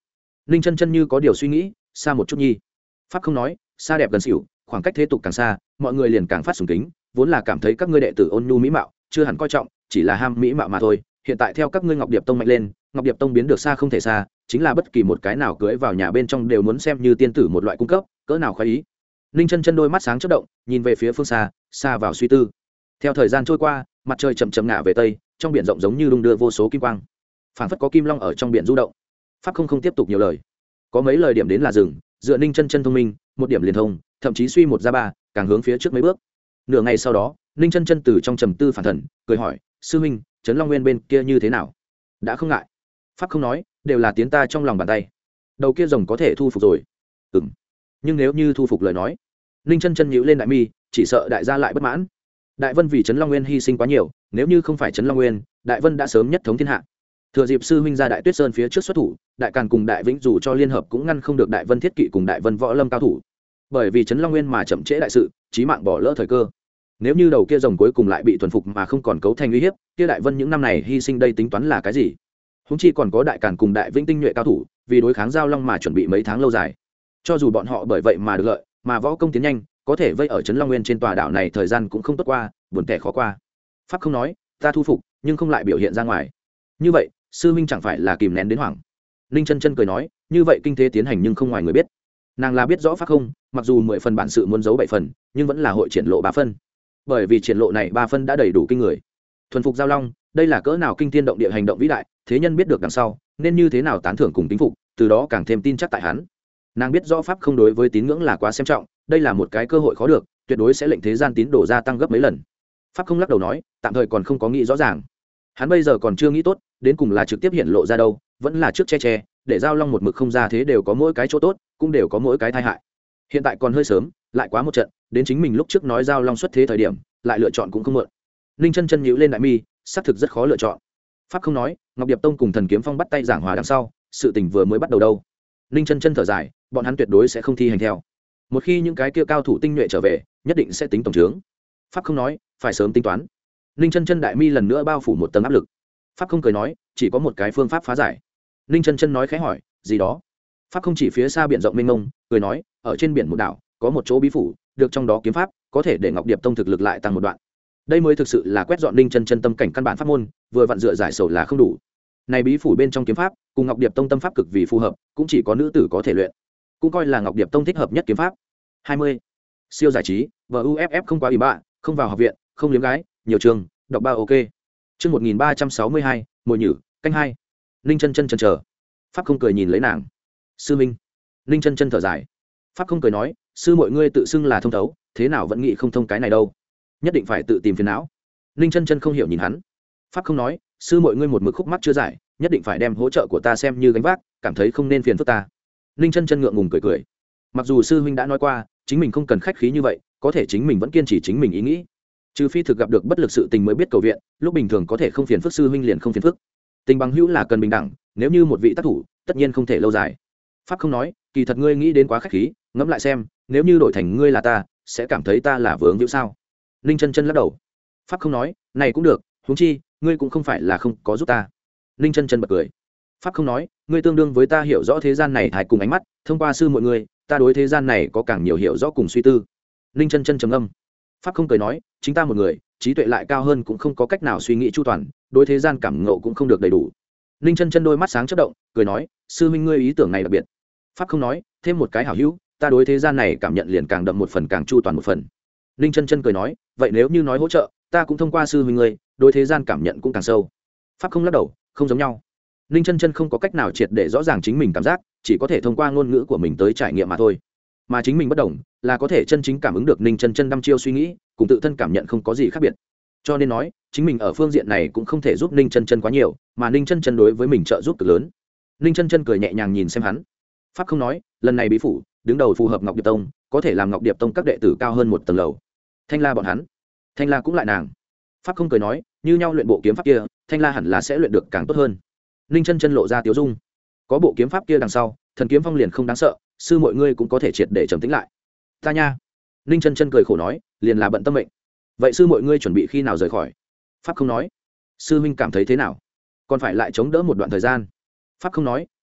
ninh chân chân như có điều suy nghĩ, xa một chút nhi. Pháp không nói, xa đẹp gần xỉu, khoảng cách thế tục càng xa, mọi người liền càng phát sùng kính, vốn là cảm thấy các ngươi đệ tử ôn nhu mỹ mạo chưa hẳn coi trọng, chỉ là ham mỹ mạo mà thôi. Hiện tại theo các ngươi Ngọc Điệp Tông mạnh lên, Ngọc Điệp Tông biến được xa không thể xa, chính là bất kỳ một cái nào cưới vào nhà bên trong đều muốn xem như tiên tử một loại cung cấp, cỡ nào khoái ý. Ninh chân chân đôi mắt sáng chớp động, nhìn về phía phương xa, xa vào suy tư. Theo thời gian trôi qua, mặt trời chậm chậm ngả về tây, trong biển rộng giống như đung đưa vô số kim quang, phảng phất có kim long ở trong biển du động. Pháp không không tiếp tục nhiều lời, có mấy lời điểm đến là dừng, dựa Ninh chân chân thông minh, một điểm liền thông, thậm chí suy một ra ba, càng hướng phía trước mấy bước. Nửa ngày sau đó, Ninh chân chân từ trong trầm tư phản thần, cười hỏi, sư huynh, Trấn Long Nguyên bên kia như thế nào? Đã không ngại. Pháp không nói, đều là tiến ta trong lòng bàn tay. Đầu kia rồng có thể thu phục rồi. Ừm. Nhưng nếu như thu phục lời nói, Ninh chân chân nhíu lên đại mi, chỉ sợ đại gia lại bất mãn. Đại Vân vì Trấn Long Nguyên hy sinh quá nhiều, nếu như không phải Trấn Long Nguyên, Đại Vân đã sớm nhất thống thiên hạ. Thừa dịp sư huynh ra Đại Tuyết Sơn phía trước xuất thủ, Đại Càn cùng Đại Vĩnh dù cho liên hợp cũng ngăn không được Đại Vân thiết kỵ cùng Đại Vân võ lâm cao thủ. Bởi vì Trấn Long Nguyên mà chậm trễ đại sự, chí mạng bỏ lỡ thời cơ. Nếu như đầu kia rồng cuối cùng lại bị thuần phục mà không còn cấu thành uy hiếp, kia Đại Vân những năm này hy sinh đây tính toán là cái gì? Huống chi còn có Đại Càn cùng Đại Vĩnh tinh nhuệ cao thủ, vì đối kháng Giao Long mà chuẩn bị mấy tháng lâu dài. Cho dù bọn họ bởi vậy mà được lợi, mà võ công tiến nhanh, có thể vây ở Trấn Long Nguyên trên tòa đảo này thời gian cũng không tốt qua, buồn tẻ khó qua. Pháp không nói, ta thu phục, nhưng không lại biểu hiện ra ngoài. Như vậy, sư minh chẳng phải là kìm nén đến hoảng. Ninh chân chân cười nói, như vậy kinh thế tiến hành nhưng không ngoài người biết. Nàng là biết rõ Pháp không, mặc dù mười phần bản sự muốn giấu bảy phần, nhưng vẫn là hội triển lộ ba phân. Bởi vì triển lộ này ba phân đã đầy đủ kinh người. Thuần phục Giao Long, đây là cỡ nào kinh thiên động địa hành động vĩ đại, thế nhân biết được đằng sau, nên như thế nào tán thưởng cùng kính phục, từ đó càng thêm tin chắc tại hắn. Nàng biết rõ Pháp không đối với tín ngưỡng là quá xem trọng, đây là một cái cơ hội khó được, tuyệt đối sẽ lệnh thế gian tín đồ gia tăng gấp mấy lần. Pháp không lắc đầu nói, tạm thời còn không có nghĩ rõ ràng. Hắn bây giờ còn chưa nghĩ tốt, đến cùng là trực tiếp hiện lộ ra đâu, vẫn là trước che che, để Giao Long một mực không ra thế đều có mỗi cái chỗ tốt, cũng đều có mỗi cái tai hại. Hiện tại còn hơi sớm, lại quá một trận, đến chính mình lúc trước nói Giao Long xuất thế thời điểm, lại lựa chọn cũng không muộn. Ninh chân chân nhíu lên đại mi, xác thực rất khó lựa chọn. Pháp không nói, Ngọc Điệp Tông cùng Thần Kiếm Phong bắt tay giảng hòa đằng sau, sự tình vừa mới bắt đầu đâu. Ninh chân chân thở dài, bọn hắn tuyệt đối sẽ không thi hành theo. Một khi những cái kia cao thủ tinh nhuệ trở về, nhất định sẽ tính tổng trướng. Pháp không nói, phải sớm tính toán. Ninh chân chân đại mi lần nữa bao phủ một tầng áp lực. Pháp không cười nói, chỉ có một cái phương pháp phá giải. Ninh chân chân nói khẽ hỏi, gì đó? Pháp không chỉ phía xa biển rộng mênh mông, cười nói, ở trên biển một đảo, có một chỗ bí phủ, được trong đó kiếm pháp, có thể để Ngọc Điệp Tông thực lực lại tăng một đoạn. Đây mới thực sự là quét dọn Ninh chân chân tâm cảnh căn bản pháp môn, vừa vặn dựa giải sầu là không đủ. Này bí phủ bên trong kiếm pháp, cùng Ngọc Điệp Tông tâm pháp cực vì phù hợp, cũng chỉ có nữ tử có thể luyện. Cũng coi là Ngọc Điệp Tông thích hợp nhất kiếm pháp. hai mươi. Siêu giải trí, vê u ép ép không quá ủy bạ, không vào học viện, không liếm gái, nhiều trường, đọc ba ok. Chương một nghìn ba trăm sáu mươi hai, mồi nhử, canh hai. Ninh chân chân chần chờ. Pháp không cười nhìn lấy nàng. Sư minh. Ninh chân chân thở dài. Pháp không cười nói, sư mọi ngươi tự xưng là thông thấu, thế nào vẫn nghĩ không thông cái này đâu, nhất định phải tự tìm phiền não. Ninh chân chân không hiểu nhìn hắn. Pháp không nói, sư mọi ngươi một mực khúc mắc chưa giải, nhất định phải đem hỗ trợ của ta xem như gánh vác, cảm thấy không nên phiền phức ta. Ninh chân chân ngượng ngùng cười cười. Mặc dù sư huynh đã nói qua, chính mình không cần khách khí như vậy, có thể chính mình vẫn kiên trì chính mình ý nghĩ. Trừ phi thực gặp được bất lực sự tình mới biết cầu viện, lúc bình thường có thể không phiền phức sư huynh liền không phiền phức. Tình bằng hữu là cần bình đẳng, nếu như một vị tác thủ, tất nhiên không thể lâu dài. Pháp không nói, kỳ thật ngươi nghĩ đến quá khách khí, ngẫm lại xem, nếu như đổi thành ngươi là ta, sẽ cảm thấy ta là vướng hữu sao? Ninh chân chân lắc đầu. Pháp không nói, này cũng được, huống chi, ngươi cũng không phải là không có giúp ta. Ninh chân chân bật cười. Pháp không nói, ngươi tương đương với ta hiểu rõ thế gian này thái cùng ánh mắt, thông qua sư mọi người, ta đối thế gian này có càng nhiều hiểu rõ cùng suy tư. Ninh chân chân trầm âm. Pháp không cười nói, chính ta một người, trí tuệ lại cao hơn cũng không có cách nào suy nghĩ chu toàn, đối thế gian cảm ngộ cũng không được đầy đủ. Ninh chân chân đôi mắt sáng chớp động, cười nói, sư huynh ngươi ý tưởng này đặc biệt. Pháp không nói, thêm một cái hảo hữu, ta đối thế gian này cảm nhận liền càng đậm một phần càng chu toàn một phần. Ninh chân chân cười nói, vậy nếu như nói hỗ trợ, ta cũng thông qua sư huynh ngươi, đối thế gian cảm nhận cũng càng sâu. Pháp không lắc đầu, không giống nhau. Ninh chân chân không có cách nào triệt để rõ ràng chính mình cảm giác, chỉ có thể thông qua ngôn ngữ của mình tới trải nghiệm mà thôi. Mà chính mình bất đồng, là có thể chân chính cảm ứng được Ninh chân chân đăm chiêu suy nghĩ, cùng tự thân cảm nhận không có gì khác biệt. Cho nên nói, chính mình ở phương diện này cũng không thể giúp Ninh chân chân quá nhiều, mà Ninh chân chân đối với mình trợ giúp cực lớn. Ninh chân chân cười nhẹ nhàng nhìn xem hắn. Pháp không nói, lần này bí phủ đứng đầu phù hợp Ngọc Điệp Tông, có thể làm Ngọc Điệp Tông các đệ tử cao hơn một tầng lầu. Thanh La bọn hắn, Thanh La cũng lại nàng. Pháp không cười nói, như nhau luyện bộ kiếm pháp kia, Thanh La hẳn là sẽ luyện được càng tốt hơn. Ninh chân chân lộ ra tiếu dung. Có bộ kiếm pháp kia đằng sau, Thần Kiếm Phong liền không đáng sợ, sư mọi ngươi cũng có thể triệt để trầm tĩnh lại. Ta nha. Ninh chân chân cười khổ nói, liền là bận tâm mệnh. Vậy sư mọi ngươi chuẩn bị khi nào rời khỏi? Pháp không nói. Sư huynh cảm thấy thế nào? Còn phải lại chống đỡ một đoạn thời gian. Pháp không nói,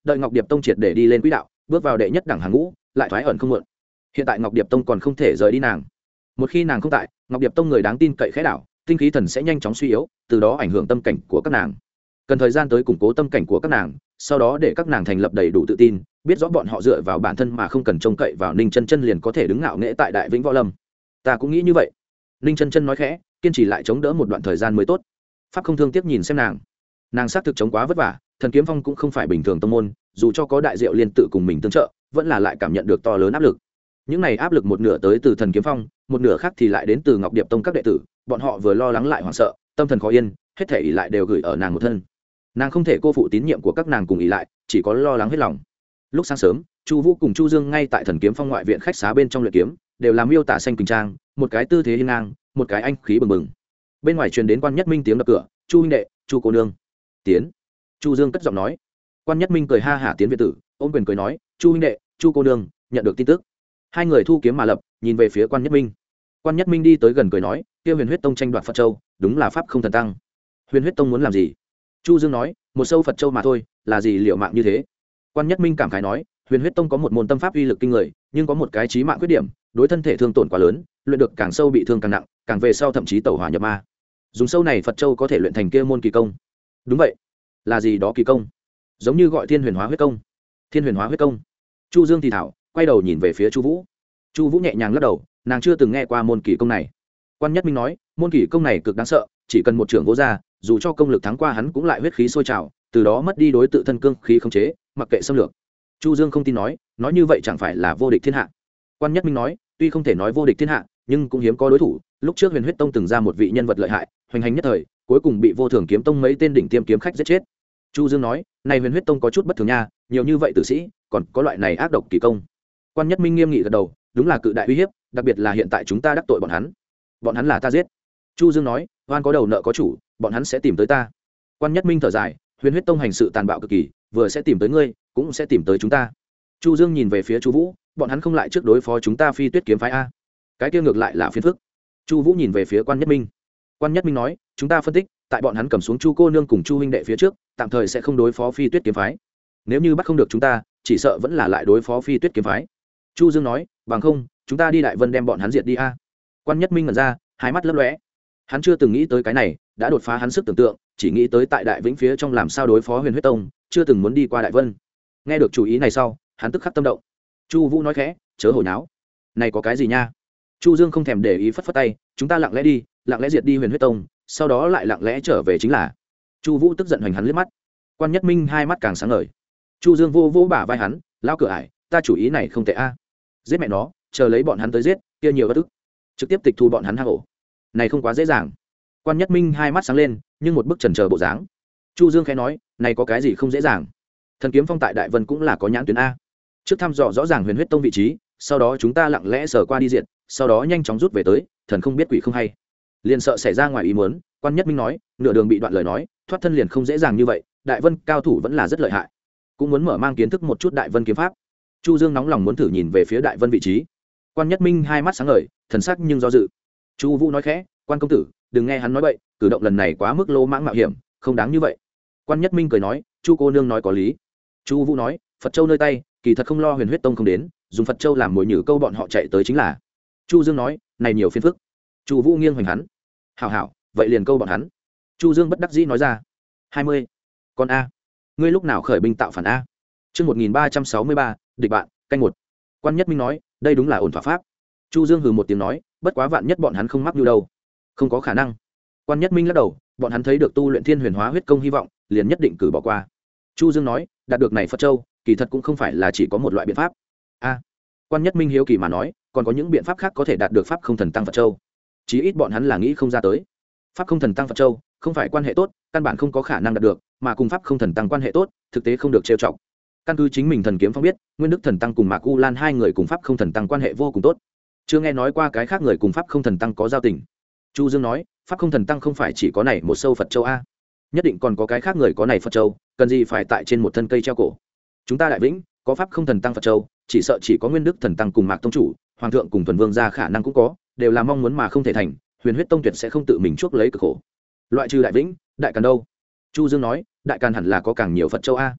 đợi Ngọc Điệp Tông triệt để đi lên quỹ đạo, bước vào đệ nhất đẳng hàng ngũ, lại thoái ẩn không muộn. Hiện tại Ngọc Điệp Tông còn không thể rời đi nàng. Một khi nàng không tại, Ngọc Điệp Tông người đáng tin cậy khẽ đảo, tinh khí thần sẽ nhanh chóng suy yếu, từ đó ảnh hưởng tâm cảnh của các nàng. Cần thời gian tới củng cố tâm cảnh của các nàng, sau đó để các nàng thành lập đầy đủ tự tin, biết rõ bọn họ dựa vào bản thân mà không cần trông cậy vào Ninh Chân Chân liền có thể đứng ngạo nghễ tại Đại Vĩnh Võ Lâm. Ta cũng nghĩ như vậy. Ninh Chân Chân nói khẽ, kiên trì lại chống đỡ một đoạn thời gian mới tốt. Pháp Không thương tiếc nhìn xem nàng, nàng xác thực chống quá vất vả, Thần Kiếm Phong cũng không phải bình thường tông môn, dù cho có đại diệu liên tự cùng mình tương trợ, vẫn là lại cảm nhận được to lớn áp lực. Những này áp lực một nửa tới từ Thần Kiếm Phong, một nửa khác thì lại đến từ Ngọc Điệp Tông các đệ tử, bọn họ vừa lo lắng lại hoảng sợ, tâm thần khó yên, hết thể ỷ lại đều gửi ở nàng một thân. Nàng không thể cô phụ tín nhiệm của các nàng cùng ỷ lại, chỉ có lo lắng hết lòng. Lúc sáng sớm, Chu Vũ cùng Chu Dương ngay tại Thần Kiếm Phong ngoại viện khách xá bên trong luyện kiếm, đều làm miêu tả xanh quỳnh trang, một cái tư thế hiên ngang, một cái anh khí bừng bừng. Bên ngoài truyền đến Quan Nhất Minh tiếng đập cửa, "Chu huynh đệ, Chu cô nương." "Tiến." Chu Dương cất giọng nói. Quan Nhất Minh cười ha hả tiến viện tử, ôm quyền cười nói, "Chu huynh đệ, Chu cô nương, nhận được tin tức." Hai người thu kiếm mà lập, nhìn về phía Quan Nhất Minh. Quan Nhất Minh đi tới gần cười nói, "Kia Huyền Huyết Tông tranh đoạt Phật Châu, đúng là pháp không thần tăng. Huyền Huyết Tông muốn làm gì?" Chu Dương nói, "Một sâu Phật Châu mà thôi, là gì liệu mạng như thế?" Quan Nhất Minh cảm khái nói, Huyền Huyết Tông có một môn tâm pháp uy lực kinh người, nhưng có một cái chí mạng khuyết điểm, đối thân thể thương tổn quá lớn, luyện được càng sâu bị thương càng nặng, càng về sau thậm chí tẩu hỏa nhập ma. Dùng sâu này Phật Châu có thể luyện thành kia môn kỳ công. Đúng vậy. Là gì đó kỳ công? Giống như gọi Thiên Huyền Hóa Huyết Công. Thiên Huyền Hóa Huyết Công. Chu Dương thì thảo, quay đầu nhìn về phía Chu Vũ. Chu Vũ nhẹ nhàng lắc đầu, nàng chưa từng nghe qua môn kỳ công này. Quan Nhất Minh nói, môn kỳ công này cực đáng sợ, chỉ cần một trưởng vỗ ra, dù cho công lực thắng qua hắn cũng lại huyết khí sôi trào, từ đó mất đi đối tự thân cương khí khống chế, mặc kệ xâm lược. Chu Dương không tin nói, nói như vậy chẳng phải là vô địch thiên hạ. Quan Nhất Minh nói, tuy không thể nói vô địch thiên hạ, nhưng cũng hiếm có đối thủ. Lúc trước Huyền Huyết Tông từng ra một vị nhân vật lợi hại, hoành hành nhất thời, cuối cùng bị Vô Thường Kiếm Tông mấy tên đỉnh tiêm kiếm khách giết chết. Chu Dương nói, này Huyền Huyết Tông có chút bất thường nha, nhiều như vậy tử sĩ, còn có loại này ác độc kỳ công. Quan Nhất Minh nghiêm nghị gật đầu, đúng là cự đại uy hiếp, đặc biệt là hiện tại chúng ta đắc tội bọn hắn. Bọn hắn là ta giết. Chu Dương nói, oan có đầu nợ có chủ, bọn hắn sẽ tìm tới ta. Quan Nhất Minh thở dài, Huyền Huyết Tông hành sự tàn bạo cực kỳ, vừa sẽ tìm tới ngươi, cũng sẽ tìm tới chúng ta. Chu Dương nhìn về phía Chu Vũ, bọn hắn không lại trước đối phó chúng ta Phi Tuyết kiếm phái a? Cái kia ngược lại là phiền phức. Chu Vũ nhìn về phía Quan Nhất Minh. Quan Nhất Minh nói, chúng ta phân tích, tại bọn hắn cầm xuống Chu cô nương cùng Chu huynh đệ phía trước, tạm thời sẽ không đối phó Phi Tuyết kiếm phái. Nếu như bắt không được chúng ta, chỉ sợ vẫn là lại đối phó Phi Tuyết kiếm phái. Chu Dương nói, bằng không, chúng ta đi Đại Vân đem bọn hắn diệt đi a. Quan Nhất Minh ngẩn ra, hai mắt lấp lóe. Hắn chưa từng nghĩ tới cái này, đã đột phá hắn sức tưởng tượng, chỉ nghĩ tới tại Đại Vĩnh phía trong làm sao đối phó Huyền Huyết Tông, chưa từng muốn đi qua Đại Vân. Nghe được chủ ý này sau, hắn tức khắc tâm động. Chu Vũ nói khẽ, chớ hồi náo. Này có cái gì nha? Chu Dương không thèm để ý, phất phất tay, chúng ta lặng lẽ đi, lặng lẽ diệt đi Huyền Huyết Tông, sau đó lại lặng lẽ trở về chính là. Chu Vũ tức giận hoành hắn liếc mắt. Quan Nhất Minh hai mắt càng sáng ngời. Chu Dương vô vô bả vai hắn, lao cửa ải, ta chủ ý này không tệ a. Giết mẹ nó, chờ lấy bọn hắn tới giết, kia nhiều bất ức. Trực tiếp tịch thu bọn hắn hang ổ. Này không quá dễ dàng. Quan Nhất Minh hai mắt sáng lên, nhưng một bức chần chờ bộ dáng. Chu Dương khẽ nói, này có cái gì không dễ dàng? Thần Kiếm Phong tại Đại Vân cũng là có nhãn tuyến a. Trước thăm dò rõ ràng Huyền Huyết Tông vị trí, sau đó chúng ta lặng lẽ sờ qua đi diện, sau đó nhanh chóng rút về tới, thần không biết quỷ không hay. Liền sợ xảy ra ngoài ý muốn, Quan Nhất Minh nói, nửa đường bị đoạn lời nói, thoát thân liền không dễ dàng như vậy, Đại Vân cao thủ vẫn là rất lợi hại. Cũng muốn mở mang kiến thức một chút Đại Vân kiếm pháp. Chu Dương nóng lòng muốn thử nhìn về phía Đại Vân vị trí. Quan Nhất Minh hai mắt sáng ngời, thần sắc nhưng do dự. Chu Vũ nói khẽ, Quan công tử, đừng nghe hắn nói bậy, cử động lần này quá mức lô mãng mạo hiểm, không đáng như vậy. Quan Nhất Minh cười nói, Chu cô nương nói có lý. Chu Vũ nói, Phật Châu nơi tay, kỳ thật không lo Huyền Huyết Tông không đến, dùng Phật Châu làm mồi nhử câu bọn họ chạy tới chính là. Chu Dương nói, này nhiều phiền phức. Chu Vũ nghiêng hoành hắn. Hảo hảo, vậy liền câu bọn hắn. Chu Dương bất đắc dĩ nói ra. hai mươi. Con a, ngươi lúc nào khởi binh tạo phản a? Chương một nghìn ba trăm sáu mươi ba, địch bạn, canh một. Quan Nhất Minh nói, đây đúng là ổn thỏa pháp. Chu Dương hừ một tiếng nói, bất quá vạn nhất bọn hắn không mắc như đâu. Không có khả năng. Quan Nhất Minh lắc đầu, bọn hắn thấy được tu luyện Thiên Huyền Hóa Huyết Công hy vọng, liền nhất định cử bỏ qua. Chu Dương nói, đạt được này Phật Châu, kỳ thật cũng không phải là chỉ có một loại biện pháp. A. Quan Nhất Minh hiếu kỳ mà nói, còn có những biện pháp khác có thể đạt được pháp không thần tăng Phật Châu. Chí ít bọn hắn là nghĩ không ra tới. Pháp không thần tăng Phật Châu, không phải quan hệ tốt, căn bản không có khả năng đạt được, mà cùng pháp không thần tăng quan hệ tốt, thực tế không được trêu chọc. Căn cứ chính mình Thần Kiếm Phong biết, Nguyên Đức thần tăng cùng Mạc U Lan hai người cùng pháp không thần tăng quan hệ vô cùng tốt. Chưa nghe nói qua cái khác người cùng pháp không thần tăng có giao tình. Chu Dương nói, pháp không thần tăng không phải chỉ có này một sâu Phật Châu a, nhất định còn có cái khác người có này Phật Châu, cần gì phải tại trên một thân cây treo cổ. Chúng ta Đại Vĩnh có pháp không thần tăng Phật Châu, chỉ sợ chỉ có Nguyên Đức thần tăng cùng Mạc tông chủ, hoàng thượng cùng Thuần Vương gia khả năng cũng có, đều là mong muốn mà không thể thành, Huyền Huyết Tông tuyệt sẽ không tự mình chuốc lấy cực khổ. Loại trừ Đại Vĩnh, Đại Càn đâu? Chu Dương nói, Đại Càn hẳn là có càng nhiều Phật Châu a.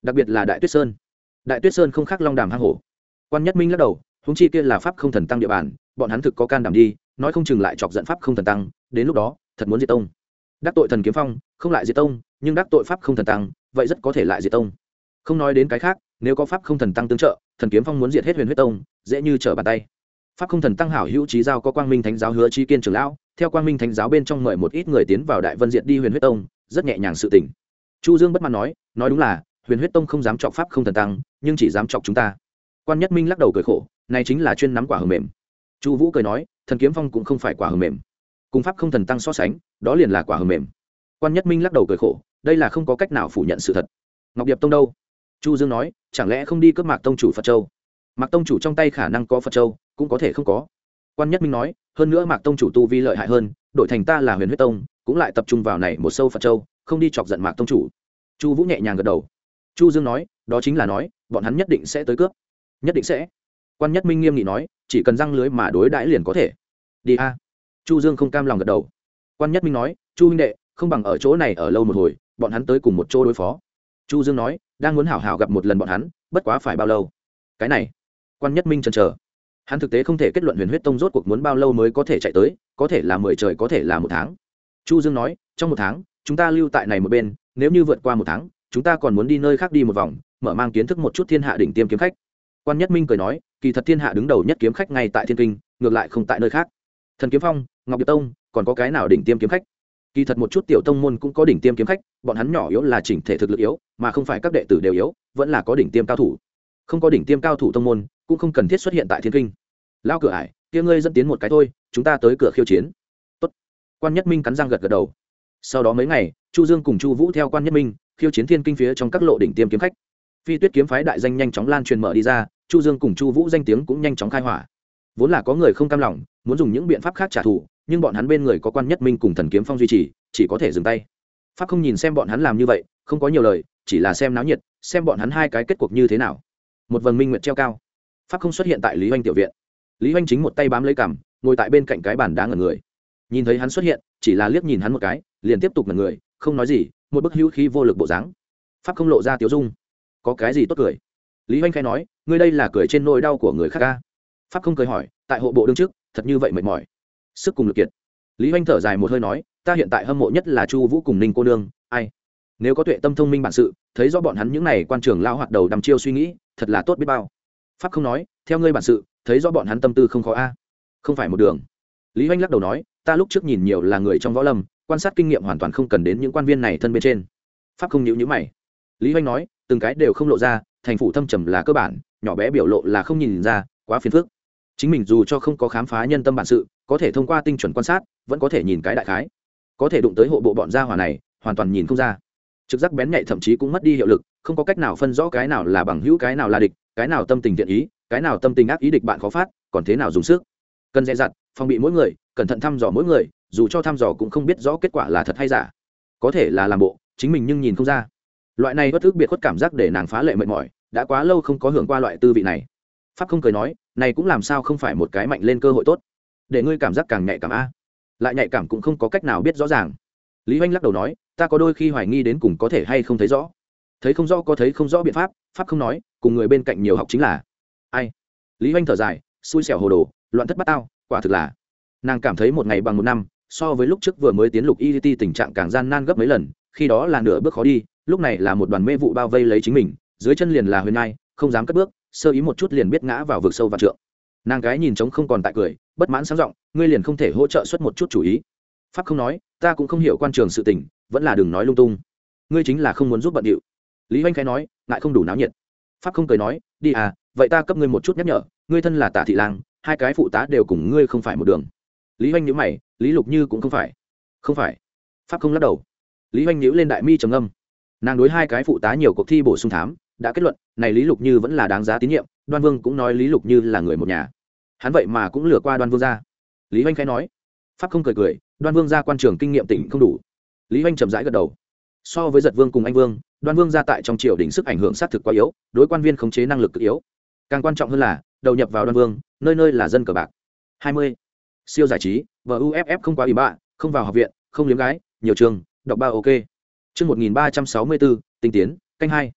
đặc biệt là đại tuyết sơn. Đại tuyết sơn không khác long đàm hang hổ. Quan Nhất Minh lắc đầu, huống chi kia là pháp không thần tăng địa bàn, bọn hắn thực có can đảm đi, nói không chừng lại chọc giận pháp không thần tăng, đến lúc đó thật muốn diệt tông. Đắc tội thần kiếm phong không lại diệt tông, nhưng đắc tội pháp không thần tăng vậy rất có thể lại diệt tông. Không nói đến cái khác, nếu có pháp không thần tăng tương trợ, thần kiếm phong muốn diệt hết huyền huyết tông dễ như trở bàn tay. Pháp không thần tăng hảo hữu trí giao có quang minh thánh giáo hứa trí kiên trưởng lão, theo quang minh thánh giáo bên trong mời một ít người tiến vào đại vân diệt đi huyền huyết tông, rất nhẹ nhàng sự tình. Chu Dương bất mãn nói, nói đúng là huyền huyết tông không dám chọc pháp không thần tăng, nhưng chỉ dám chọc chúng ta. Quan Nhất Minh lắc đầu cười khổ, này chính là chuyên nắm quả hờ mềm. Chu Vũ cười nói, thần kiếm phong cũng không phải quả hờ mềm, cùng pháp không thần tăng so sánh, đó liền là quả hờ mềm. Quan Nhất Minh lắc đầu cười khổ, đây là không có cách nào phủ nhận sự thật. Ngọc Điệp tông đâu? Chu Dương nói, chẳng lẽ không đi cướp Mạc tông chủ Phật Châu? Mạc tông chủ trong tay khả năng có Phật Châu, cũng có thể không có. Quan Nhất Minh nói, hơn nữa Mạc tông chủ tu vi lợi hại hơn, đổi thành ta là huyền huyết tông, cũng lại tập trung vào này một sâu Phật Châu, không đi chọc giận Mạc tông chủ. Chu Vũ nhẹ nhàng gật đầu. Chu Dương nói, đó chính là nói, bọn hắn nhất định sẽ tới cướp. Nhất định sẽ. Quan Nhất Minh nghiêm nghị nói, chỉ cần răng lưới mà đối đãi liền có thể. Đi a. Chu Dương không cam lòng gật đầu. Quan Nhất Minh nói, Chu huynh đệ, không bằng ở chỗ này ở lâu một hồi, bọn hắn tới cùng một chỗ đối phó. Chu Dương nói, đang muốn hảo hảo gặp một lần bọn hắn, bất quá phải bao lâu? Cái này, Quan Nhất Minh chần chờ. Hắn thực tế không thể kết luận huyền huyết tông rốt cuộc muốn bao lâu mới có thể chạy tới, có thể là mười trời, có thể là một tháng. Chu Dương nói, trong một tháng chúng ta lưu tại này một bên, nếu như vượt qua một tháng chúng ta còn muốn đi nơi khác đi một vòng, mở mang kiến thức một chút thiên hạ đỉnh tiêm kiếm khách. Quan Nhất Minh cười nói, kỳ thật thiên hạ đứng đầu nhất kiếm khách ngay tại thiên kinh, ngược lại không tại nơi khác. Thần kiếm phong, Ngọc Điệp tông, còn có cái nào đỉnh tiêm kiếm khách? Kỳ thật một chút tiểu tông môn cũng có đỉnh tiêm kiếm khách, bọn hắn nhỏ yếu là chỉnh thể thực lực yếu, mà không phải các đệ tử đều yếu, vẫn là có đỉnh tiêm cao thủ. Không có đỉnh tiêm cao thủ tông môn, cũng không cần thiết xuất hiện tại thiên kinh. Lao cửa ải, kia ngươi dẫn tiến một cái thôi, chúng ta tới cửa khiêu chiến. Tốt. Quan Nhất Minh cắn răng gật gật đầu. Sau đó mấy ngày, Chu Dương cùng Chu Vũ theo Quan Nhất Minh khiêu chiến thiên kinh phía trong các lộ đỉnh tiêm kiếm khách. Phi Tuyết kiếm phái đại danh nhanh chóng lan truyền mở đi ra, Chu Dương cùng Chu Vũ danh tiếng cũng nhanh chóng khai hỏa. Vốn là có người không cam lòng, muốn dùng những biện pháp khác trả thù, nhưng bọn hắn bên người có Quan Nhất Minh cùng Thần Kiếm Phong duy trì, chỉ có thể dừng tay. Pháp không nhìn xem bọn hắn làm như vậy, không có nhiều lời, chỉ là xem náo nhiệt, xem bọn hắn hai cái kết cuộc như thế nào. Một vầng minh nguyệt treo cao, Pháp không xuất hiện tại Lý Hoành tiểu viện. Lý Hoành chính một tay bám lấy cằm, ngồi tại bên cạnh cái bàn đá ngẩn người. Nhìn thấy hắn xuất hiện, chỉ là liếc nhìn hắn một cái, liền tiếp tục ngẩn người, không nói gì, một bức hữu khí vô lực bộ dáng. Pháp không lộ ra tiểu dung, có cái gì tốt cười? Lý Hoành khẽ nói, ngươi đây là cười trên nỗi đau của người khác a? Pháp không cười hỏi, tại hộ bộ đương trước, thật như vậy mệt mỏi, sức cùng lực kiệt. Lý Hoành thở dài một hơi nói, ta hiện tại hâm mộ nhất là Chu Vũ cùng Ninh cô nương, ai nếu có tuệ tâm thông minh bản sự, thấy rõ bọn hắn những này quan trường lao hoạt đầu đăm chiêu suy nghĩ, thật là tốt biết bao. Pháp không nói, theo ngươi bản sự, thấy rõ bọn hắn tâm tư không khó a? Không phải một đường. Lý Hoành lắc đầu nói, ta lúc trước nhìn nhiều là người trong võ lâm, quan sát kinh nghiệm hoàn toàn không cần đến những quan viên này thân bên trên. Pháp không nhíu nhíu mày. Lý Hoành nói, từng cái đều không lộ ra, thành phủ thâm trầm là cơ bản, nhỏ bé biểu lộ là không nhìn ra, quá phiền phức. Chính mình dù cho không có khám phá nhân tâm bản sự, có thể thông qua tinh chuẩn quan sát, vẫn có thể nhìn cái đại khái. Có thể đụng tới hộ bộ bọn gia hỏa này, hoàn toàn nhìn không ra. Trực giác bén nhạy thậm chí cũng mất đi hiệu lực, không có cách nào phân rõ cái nào là bằng hữu, cái nào là địch, cái nào tâm tình thiện ý, cái nào tâm tình ác ý địch bạn khó phát, còn thế nào dùng sức. Cần dè dặt, phòng bị mỗi người, cẩn thận thăm dò mỗi người, dù cho thăm dò cũng không biết rõ kết quả là thật hay giả. Có thể là làm bộ, chính mình nhưng nhìn không ra. Loại này bất ức biệt khuất cảm giác để nàng phá lệ mệt mỏi, đã quá lâu không có hưởng qua loại tư vị này. Pháp không cười nói, này cũng làm sao không phải một cái mạnh lên cơ hội tốt, để ngươi cảm giác càng nhạy cảm a. Lại nhạy cảm cũng không có cách nào biết rõ ràng. Lý Hoành lắc đầu nói, ta có đôi khi hoài nghi đến cùng có thể hay không thấy rõ. Thấy không rõ có thấy không rõ biện pháp, Pháp không nói, cùng người bên cạnh nhiều học chính là ai. Lý Hoành thở dài, xui xẻo hồ đồ, loạn thất bát tao, quả thực là. Nàng cảm thấy một ngày bằng một năm, so với lúc trước vừa mới tiến lục y ti tình trạng càng gian nan gấp mấy lần, khi đó là nửa bước khó đi, lúc này là một đoàn mê vụ bao vây lấy chính mình, dưới chân liền là huyền nai, không dám cất bước, sơ ý một chút liền biết ngã vào vực sâu vạn trượng. Nàng gái nhìn trống không còn tại cười, bất mãn sáng giọng, ngươi liền không thể hỗ trợ xuất một chút chủ ý? Pháp không nói, ta cũng không hiểu quan trường sự tình, vẫn là đừng nói lung tung. Ngươi chính là không muốn giúp bận điệu. Lý Hoành khẽ nói, ngại không đủ náo nhiệt. Pháp không cười nói, đi à, vậy ta cấp ngươi một chút nhắc nhở, ngươi thân là Tả thị lang, hai cái phụ tá đều cùng ngươi không phải một đường. Lý Hoành nhíu mày, Lý Lục Như cũng không phải. Không phải. Pháp không lắc đầu. Lý Hoành nhíu lên đại mi trầm ngâm. Nàng đối hai cái phụ tá nhiều cuộc thi bổ sung thám, đã kết luận, này Lý Lục Như vẫn là đáng giá tín nhiệm, Đoan Vương cũng nói Lý Lục Như là người một nhà. Hắn vậy mà cũng lừa qua Đoan Vương gia. Lý Hoành khẽ nói. Pháp không cười cười, Đoan Vương gia quan trường kinh nghiệm tỉnh không đủ. Lý Hoành chậm rãi gật đầu. So với Giật Vương cùng Anh Vương, Đoan Vương gia tại trong triều đình sức ảnh hưởng sát thực quá yếu, đối quan viên khống chế năng lực cực yếu. Càng quan trọng hơn là, đầu nhập vào Đoan Vương, nơi nơi là dân cờ bạc. hai mươi. Siêu giải trí, vê u ép ép không quá ủy bạ, không vào học viện, không liếm gái, nhiều trường, đọc ba ok. Chương một nghìn ba trăm sáu mươi bốn, tinh tiến, canh hai.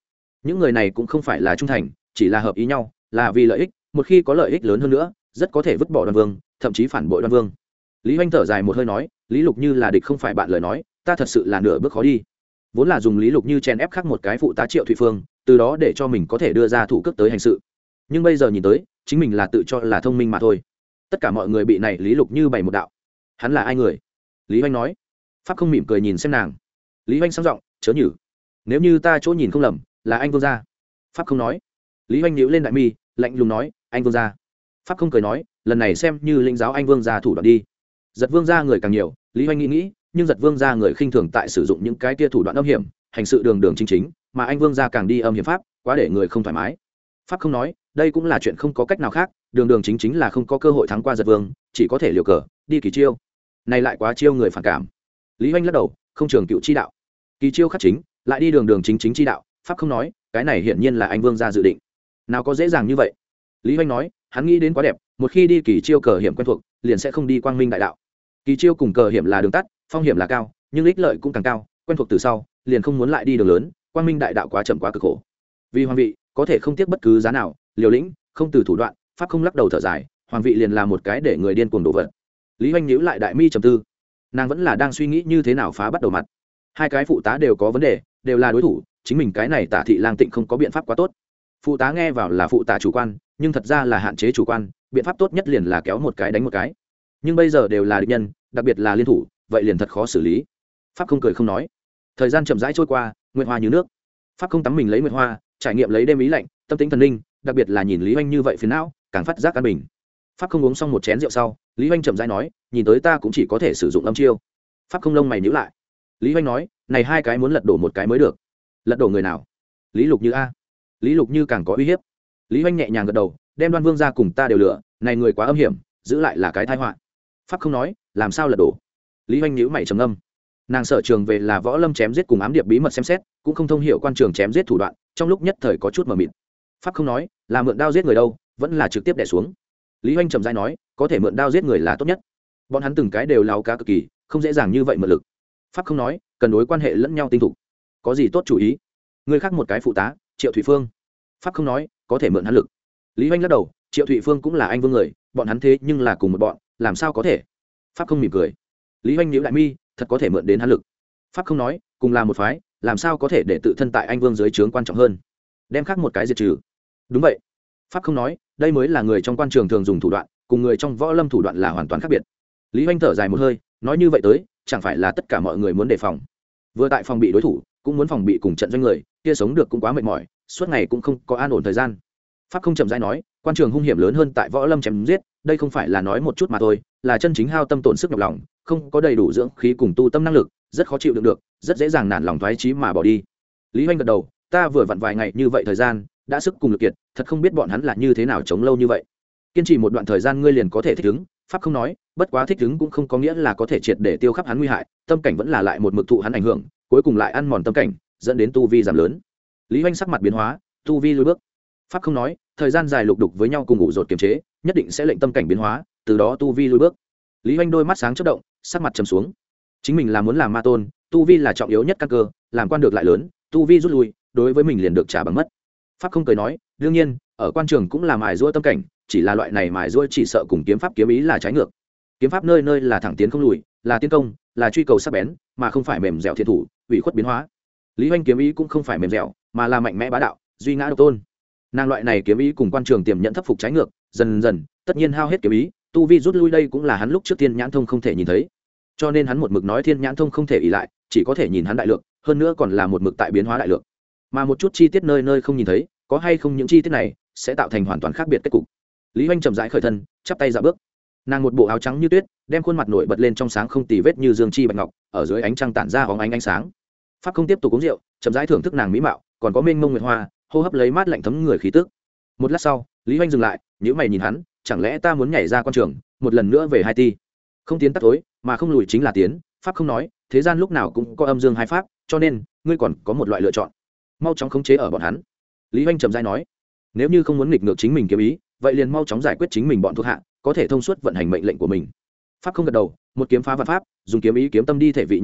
những người này cũng không phải là trung thành, chỉ là hợp ý nhau, là vì lợi ích, một khi có lợi ích lớn hơn nữa rất có thể vứt bỏ Đoan Vương, thậm chí phản bội Đoan Vương. Lý Hoành thở dài một hơi nói, Lý Lục Như là địch không phải bạn lời nói, ta thật sự là nửa bước khó đi. Vốn là dùng Lý Lục Như chèn ép khác một cái phụ tá Triệu Thụy Phương, từ đó để cho mình có thể đưa ra thủ cước tới hành sự, nhưng bây giờ nhìn tới chính mình là tự cho là thông minh mà thôi. Tất cả mọi người bị này Lý Lục Như bày một đạo. Hắn là ai người? Lý Hoành nói. Pháp không mỉm cười nhìn xem nàng. Lý Hoành sang giọng, chớ nhử, nếu như ta chỗ nhìn không lầm là anh Vương gia. Pháp không nói. Lý Hoành nhíu lên đại mi, lạnh lùng nói, anh Vương gia. Pháp không cười nói, lần này xem như linh giáo anh Vương gia thủ đoạn đi. Giật Vương gia người càng nhiều, Lý Hoành nghĩ nghĩ, nhưng Giật Vương gia người khinh thường tại sử dụng những cái tia thủ đoạn âm hiểm, hành sự đường đường chính chính, mà anh Vương gia càng đi âm hiểm pháp, quá để người không thoải mái. Pháp không nói, đây cũng là chuyện không có cách nào khác, đường đường chính chính là không có cơ hội thắng qua Giật Vương, chỉ có thể liều cờ đi kỳ chiêu, này lại quá chiêu người phản cảm. Lý Hoành lắc đầu, không trường cựu chi đạo, kỳ chiêu khắc chính, lại đi đường đường chính chính chi đạo. Pháp không nói, cái này hiển nhiên là anh Vương gia dự định, nào có dễ dàng như vậy. Lý Hoành nói, hắn nghĩ đến quá đẹp, một khi đi kỳ chiêu cờ hiểm quen thuộc, liền sẽ không đi quang minh đại đạo. Kỳ chiêu cùng cờ hiểm là đường tắt, phong hiểm là cao, nhưng ích lợi cũng càng cao, quen thuộc từ sau liền không muốn lại đi đường lớn, quang minh đại đạo quá chậm quá cực khổ. Vì hoàng vị có thể không tiếc bất cứ giá nào, liều lĩnh, không từ thủ đoạn. Pháp không lắc đầu thở dài, hoàng vị liền là một cái để người điên cuồng đổ vật. Lý Hoành nhíu lại đại mi trầm tư, nàng vẫn là đang suy nghĩ như thế nào phá bắt đầu mặt. Hai cái phụ tá đều có vấn đề, đều là đối thủ, chính mình cái này Tả thị lang tịnh không có biện pháp quá tốt. Phụ tá nghe vào là phụ tá chủ quan, nhưng thật ra là hạn chế chủ quan, biện pháp tốt nhất liền là kéo một cái đánh một cái, nhưng bây giờ đều là địch nhân, đặc biệt là liên thủ, vậy liền thật khó xử lý. Pháp không cười không nói. Thời gian chậm rãi trôi qua, nguyệt hoa như nước. Pháp không tắm mình lấy nguyệt hoa, trải nghiệm lấy đêm ý lạnh, tâm tính thần linh, đặc biệt là nhìn Lý Hoành như vậy phiền não, càng phát giác an bình. Pháp không uống xong một chén rượu sau, Lý Hoành chậm rãi nói, nhìn tới ta cũng chỉ có thể sử dụng âm chiêu. Pháp không lông mày nhíu lại. Lý Hoành nói, này hai cái muốn lật đổ một cái mới được. Lật đổ người nào? Lý Lục Như a. Lý Lục Như càng có uy hiếp. Lý Hoành nhẹ nhàng gật đầu, đem Đoan Vương ra cùng ta đều lựa, này người quá âm hiểm, giữ lại là cái tai họa. Pháp không nói, làm sao lật đổ? Lý Hoành nhíu mày trầm ngâm. Nàng sở trường về là võ lâm chém giết cùng ám điệp bí mật xem xét, cũng không thông hiểu quan trường chém giết thủ đoạn, trong lúc nhất thời có chút mờ mịt. Pháp không nói, là mượn đao giết người đâu, vẫn là trực tiếp đè xuống. Lý Hoành trầm rãi nói, có thể mượn đao giết người là tốt nhất. Bọn hắn từng cái đều láo cá cực kỳ, không dễ dàng như vậy mượn lực. Pháp không nói, cần đối quan hệ lẫn nhau tinh thủ. Có gì tốt chủ ý? Người khác một cái phụ tá, Triệu Thụy Phương. Pháp không nói, có thể mượn hắn lực. Lý Hoành lắc đầu, Triệu Thụy Phương cũng là anh Vương người, bọn hắn thế nhưng là cùng một bọn, làm sao có thể? Pháp không mỉm cười. Lý Hoành nhíu lại mi, thật có thể mượn đến hắn lực. Pháp không nói, cùng là một phái, làm sao có thể để tự thân tại anh Vương dưới trướng quan trọng hơn, đem khác một cái diệt trừ. Đúng vậy. Pháp không nói, đây mới là người trong quan trường thường dùng thủ đoạn, cùng người trong võ lâm thủ đoạn là hoàn toàn khác biệt. Lý Hoành thở dài một hơi, nói như vậy tới, chẳng phải là tất cả mọi người muốn đề phòng, vừa tại phòng bị đối thủ, cũng muốn phòng bị cùng trận doanh người kia sống được cũng quá mệt mỏi, suốt ngày cũng không có an ổn thời gian. Pháp không chậm rãi nói, quan trường hung hiểm lớn hơn tại võ lâm chém giết, đây không phải là nói một chút mà thôi, là chân chính hao tâm tổn sức nhọc lòng, không có đầy đủ dưỡng khí cùng tu tâm năng lực, rất khó chịu đựng được, rất dễ dàng nản lòng thoái chí mà bỏ đi. Lý Hoành gật đầu, ta vừa vặn vài ngày như vậy thời gian, đã sức cùng lực kiệt, thật không biết bọn hắn là như thế nào chống lâu như vậy. Kiên trì một đoạn thời gian ngươi liền có thể thích ứng. Pháp không nói, bất quá thích ứng cũng không có nghĩa là có thể triệt để tiêu khắp hắn nguy hại, tâm cảnh vẫn là lại một mực thụ hắn ảnh hưởng, cuối cùng lại ăn mòn tâm cảnh, dẫn đến tu vi giảm lớn. Lý Hoành sắc mặt biến hóa, tu vi lùi bước. Pháp không nói, thời gian dài lục đục với nhau cùng ngủ rột kiềm chế, nhất định sẽ lệnh tâm cảnh biến hóa, từ đó tu vi lùi bước. Lý Hoành đôi mắt sáng chớp động, sắc mặt trầm xuống. Chính mình là muốn làm ma tôn, tu vi là trọng yếu nhất căn cơ, làm quan được lại lớn, tu vi rút lui, đối với mình liền được trả bằng mất. Pháp không cười nói, đương nhiên, ở quan trường cũng là mài giũa tâm cảnh, chỉ là loại này mài giũa chỉ sợ cùng kiếm pháp kiếm ý là trái ngược. Kiếm pháp nơi nơi là thẳng tiến không lùi, là tiến công, là truy cầu sắc bén, mà không phải mềm dẻo thiện thủ, ủy khuất biến hóa. Lý Hoành kiếm ý cũng không phải mềm dẻo, mà là mạnh mẽ bá đạo, duy ngã độc tôn. Nàng loại này kiếm ý cùng quan trường tiềm nhận thấp phục trái ngược, dần dần, tất nhiên hao hết kiếm ý, tu vi rút lui, đây cũng là hắn lúc trước Thiên Nhãn Thông không thể nhìn thấy. Cho nên hắn một mực nói Thiên Nhãn Thông không thể ỷ lại, chỉ có thể nhìn hắn đại lượng, hơn nữa còn là một mực tại biến hóa đại lượng. Mà một chút chi tiết nơi nơi không nhìn thấy, có hay không những chi tiết này sẽ tạo thành hoàn toàn khác biệt kết cục. Lý Hoành chậm rãi khởi thân, chắp tay ra bước. Nàng một bộ áo trắng như tuyết, đem khuôn mặt nổi bật lên trong sáng không tì vết như dương chi bạch ngọc, ở dưới ánh trăng tản ra hóng ánh ánh sáng. Pháp không tiếp tục uống rượu, chậm rãi thưởng thức nàng mỹ mạo, còn có mênh mông nguyệt hoa, hô hấp lấy mát lạnh thấm người khí tức. Một lát sau, Lý Hoành dừng lại, nhíu mày nhìn hắn, chẳng lẽ ta muốn nhảy ra quan trường, một lần nữa về hai ti? Không tiến tắt tối, mà không lùi chính là tiến. Pháp không nói, thế gian lúc nào cũng có âm dương hai pháp, cho nên ngươi còn có một loại lựa chọn, mau chóng khống chế ở bọn hắn. Lý Hoành chậm rãi nói, nếu như không muốn nghịch ngược chính mình kiếm ý, vậy liền mau chóng giải quyết chính mình bọn thuộc hạ, có thể thông suốt vận hành mệnh lệnh của mình. Pháp không gật đầu, một kiếm phá vạn pháp, dùng kiếm ý kiếm tâm đi thể vị nhân tâm,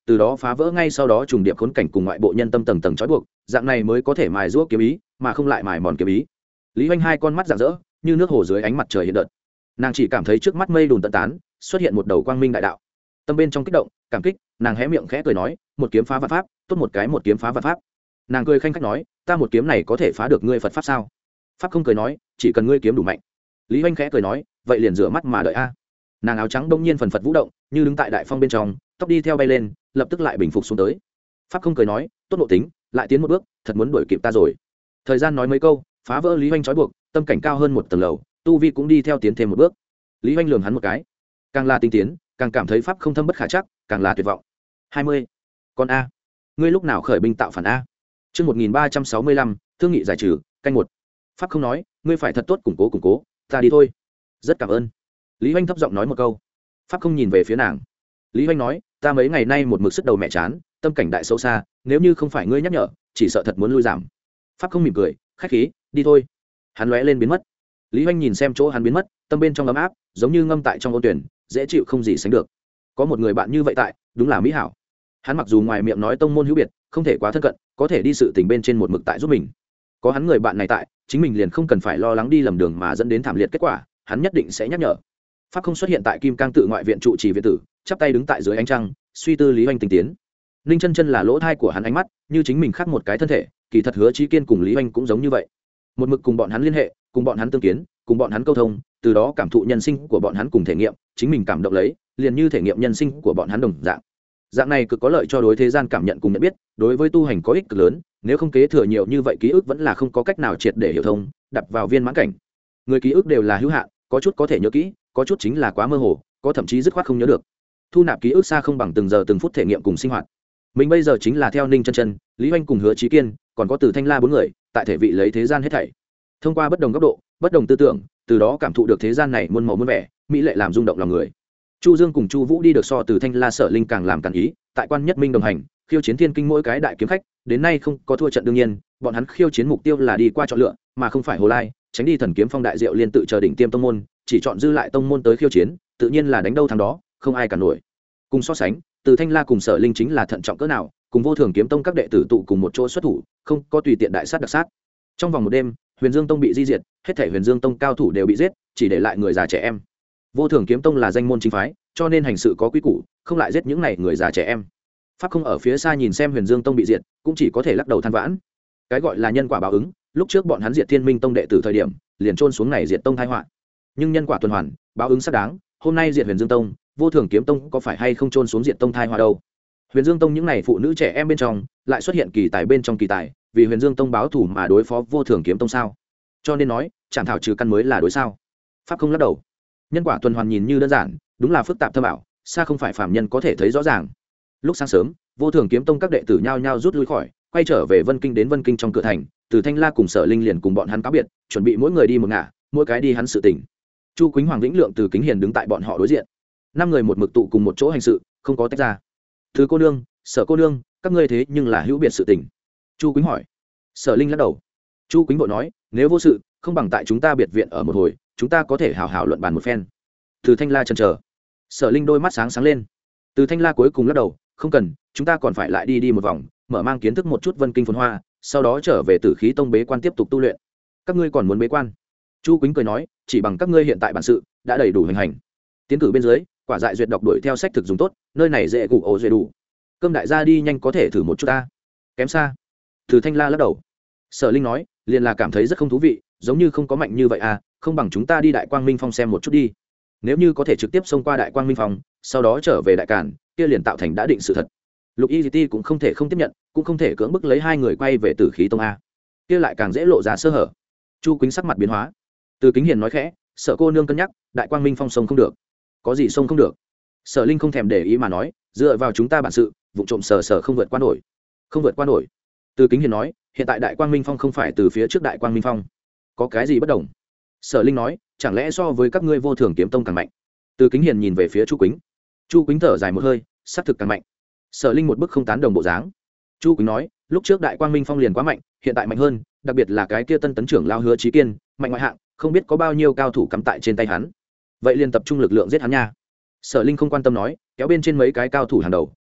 từ đó phá vỡ ngay sau đó trùng điệp khốn cảnh cùng ngoại bộ nhân tâm tầng tầng trói buộc, dạng này mới có thể mài giũa kiếm ý mà không lại mài mòn kiếm ý. Lý Hoành hai con mắt rạng rỡ như nước hồ dưới ánh mặt trời hiện đợt, nàng chỉ cảm thấy trước mắt mây đùn tận tán, xuất hiện một đầu quang minh đại đạo. Tâm bên trong kích động cảm kích, nàng hé miệng khẽ cười nói, một kiếm phá vạn pháp, tốt một cái một kiếm phá vạn pháp. Nàng cười khanh khách nói, ta một kiếm này có thể phá được ngươi Phật pháp sao? Pháp không cười nói, chỉ cần ngươi kiếm đủ mạnh. Lý Hoành khẽ cười nói, vậy liền rửa mắt mà đợi a. Nàng áo trắng đông nhiên phần phật vũ động, như đứng tại đại phong bên trong, tóc đi theo bay lên, lập tức lại bình phục xuống tới. Pháp không cười nói, tốt nội tính, lại tiến một bước, thật muốn đuổi kịp ta rồi. Thời gian nói mấy câu, phá vỡ Lý Hoành trói buộc, tâm cảnh cao hơn một tầng lầu, tu vi cũng đi theo tiến thêm một bước. Lý Hoành lườm hắn một cái, càng là tinh tiến, càng cảm thấy pháp không thâm bất khả chắc, càng là tuyệt vọng. hai mươi. Con a, ngươi lúc nào khởi binh tạo phản a? Chương một nghìn ba trăm sáu mươi lăm, thương nghị giải trừ, canh một. Pháp không nói, ngươi phải thật tốt củng cố củng cố, ta đi thôi. Rất cảm ơn. Lý Hoành thấp giọng nói một câu. Pháp không nhìn về phía nàng. Lý Hoành nói, ta mấy ngày nay một mực sức đầu mẹ chán, tâm cảnh đại xấu xa, nếu như không phải ngươi nhắc nhở, chỉ sợ thật muốn lui giảm. Pháp không mỉm cười, khách khí, đi thôi. Hắn lóe lên biến mất. Lý Hoành nhìn xem chỗ hắn biến mất, tâm bên trong ấm áp, giống như ngâm tại trong ôn tuyển, dễ chịu không gì sánh được. Có một người bạn như vậy tại, đúng là mỹ hảo. Hắn mặc dù ngoài miệng nói tông môn hữu biệt, không thể quá thân cận, có thể đi sự tình bên trên một mực tại giúp mình. Có hắn người bạn này tại, chính mình liền không cần phải lo lắng đi lầm đường mà dẫn đến thảm liệt kết quả, hắn nhất định sẽ nhắc nhở. Pháp không xuất hiện tại Kim Cang tự ngoại viện trụ trì viện tử, chắp tay đứng tại dưới ánh trăng, suy tư Lý Hoành tình tiến. Ninh Chân Chân là lỗ thai của hắn ánh mắt, như chính mình khác một cái thân thể, kỳ thật Hứa Chí Kiên cùng Lý Hoành cũng giống như vậy. Một mực cùng bọn hắn liên hệ, cùng bọn hắn tương kiến, cùng bọn hắn câu thông, từ đó cảm thụ nhân sinh của bọn hắn cùng thể nghiệm, chính mình cảm động lấy, liền như thể nghiệm nhân sinh của bọn hắn đồng dạng. Dạng này cực có lợi cho đối thế gian cảm nhận cùng nhận biết, đối với tu hành có ích cực lớn, nếu không kế thừa nhiều như vậy ký ức vẫn là không có cách nào triệt để hiểu thông, đặt vào viên mãn cảnh. Người ký ức đều là hữu hạn, có chút có thể nhớ kỹ, có chút chính là quá mơ hồ, có thậm chí dứt khoát không nhớ được. Thu nạp ký ức xa không bằng từng giờ từng phút thể nghiệm cùng sinh hoạt. Mình bây giờ chính là theo Ninh Chân Chân, Lý Hoành cùng Hứa Chí Kiên, còn có Từ Thanh La bốn người, tại thể vị lấy thế gian hết thảy. Thông qua bất đồng góc độ, bất đồng tư tưởng, từ đó cảm thụ được thế gian này muôn màu muôn vẻ, mỹ lệ làm rung động lòng người. Chu Dương cùng Chu Vũ đi được so Từ Thanh La Sở Linh càng làm càng ý, tại Quan Nhất Minh đồng hành, khiêu chiến thiên kinh mỗi cái đại kiếm khách, đến nay không có thua trận đương nhiên, bọn hắn khiêu chiến mục tiêu là đi qua chọn lựa, mà không phải Hồ Lai, tránh đi Thần Kiếm Phong đại diệu liên tự chờ đỉnh tiêm tông môn, chỉ chọn dư lại tông môn tới khiêu chiến, tự nhiên là đánh đâu thắng đó, không ai cản nổi. Cùng so sánh, Từ Thanh La cùng Sở Linh chính là thận trọng cỡ nào, cùng Vô Thường Kiếm Tông các đệ tử tụ cùng một chỗ xuất thủ, không có tùy tiện đại sát đặc sát. Trong vòng một đêm, Huyền Dương Tông bị di diệt, hết thảy Huyền Dương Tông cao thủ đều bị giết, chỉ để lại người già trẻ em. Vô Thường Kiếm Tông là danh môn chính phái, cho nên hành sự có quy củ, không lại giết những này người già trẻ em. Pháp không ở phía xa nhìn xem Huyền Dương Tông bị diệt, cũng chỉ có thể lắc đầu than vãn. Cái gọi là nhân quả báo ứng, lúc trước bọn hắn diệt Thiên Minh Tông đệ tử thời điểm, liền trôn xuống này diệt tông tai họa. Nhưng nhân quả tuần hoàn, báo ứng xác đáng, hôm nay diệt Huyền Dương Tông, Vô Thường Kiếm Tông có phải hay không trôn xuống diệt tông tai họa đâu? Huyền Dương Tông những này phụ nữ trẻ em bên trong, lại xuất hiện kỳ tài bên trong kỳ tài, vì Huyền Dương Tông báo thù mà đối phó Vô Thường Kiếm Tông sao? Cho nên nói, chẳng thảo trừ căn mới là đối sao? Pháp không lắc đầu. Nhân quả tuần hoàn nhìn như đơn giản, đúng là phức tạp thâm ảo, xa không phải phàm nhân có thể thấy rõ ràng. Lúc sáng sớm, Vô Thường Kiếm Tông các đệ tử nhao nhao rút lui khỏi, quay trở về Vân Kinh đến Vân Kinh trong cửa thành, Từ Thanh La cùng Sở Linh liền cùng bọn hắn cáo biệt, chuẩn bị mỗi người đi một ngả, mỗi cái đi hắn sự tình. Chu Quýnh, Hoàng Vĩnh Lượng, Từ Kính Hiền đứng tại bọn họ đối diện. Năm người một mực tụ cùng một chỗ hành sự, không có tách ra. Thứ cô nương, Sở cô nương, các ngươi thế nhưng là hữu biệt sự tình. Chu Quýnh hỏi. Sở Linh lắc đầu. Chu Quýnh vội nói, nếu vô sự, không bằng tại chúng ta biệt viện ở một hồi, chúng ta có thể hào hào luận bàn một phen. Từ Thanh La chần chờ. Sở Linh đôi mắt sáng sáng lên. Từ Thanh La cuối cùng lắc đầu, không cần, chúng ta còn phải lại đi đi một vòng, mở mang kiến thức một chút Vân Kinh phồn hoa, sau đó trở về Tử Khí Tông bế quan tiếp tục tu luyện. Các ngươi còn muốn bế quan? Chu Quýnh cười nói, chỉ bằng các ngươi hiện tại bản sự đã đầy đủ hành hành. Tiến cử bên dưới, quả dại duyệt đọc đuổi theo sách thực dùng tốt, nơi này dễ cụ ổ dễ đủ. Cơm đại gia đi nhanh có thể thử một chút ta. Kém xa. Từ Thanh La lắc đầu. Sở Linh nói, liền là cảm thấy rất không thú vị, giống như không có mạnh như vậy à, không bằng chúng ta đi Đại Quang Minh Phong xem một chút đi. Nếu như có thể trực tiếp xông qua Đại Quang Minh Phong, sau đó trở về Đại Càn, kia liền tạo thành đã định sự thật. Lục Y Ti cũng không thể không tiếp nhận, cũng không thể cưỡng bức lấy hai người quay về Tử Khí Tông a. Kia lại càng dễ lộ ra sơ hở. Chu Quýnh sắc mặt biến hóa. Từ Kính Hiền nói khẽ, Sở cô nương cân nhắc, Đại Quang Minh Phong sông không được. Có gì sông không được? Sở Linh không thèm để ý mà nói, dựa vào chúng ta bản sự, vụ trộm sở sở không vượt qua nổi. Không vượt qua nổi. Từ Kính Hiền nói, hiện tại Đại Quang Minh Phong không phải từ phía trước Đại Quang Minh Phong. Có cái gì bất đồng? Sở Linh nói, chẳng lẽ so với các ngươi Vô Thường Kiếm Tông càng mạnh? Từ Kính Hiền nhìn về phía Chu Quýnh. Chu Quýnh thở dài một hơi, xác thực càng mạnh. Sở Linh một bức không tán đồng bộ dáng. Chu Quýnh nói, lúc trước Đại Quang Minh Phong liền quá mạnh, hiện tại mạnh hơn, đặc biệt là cái kia tân tấn trưởng lao Hứa Chí Kiên, mạnh ngoại hạng, không biết có bao nhiêu cao thủ cắm tại trên tay hắn. Vậy liền tập trung lực lượng giết hắn nha. Sở Linh không quan tâm nói, kéo bên trên mấy cái cao thủ hàng đầu,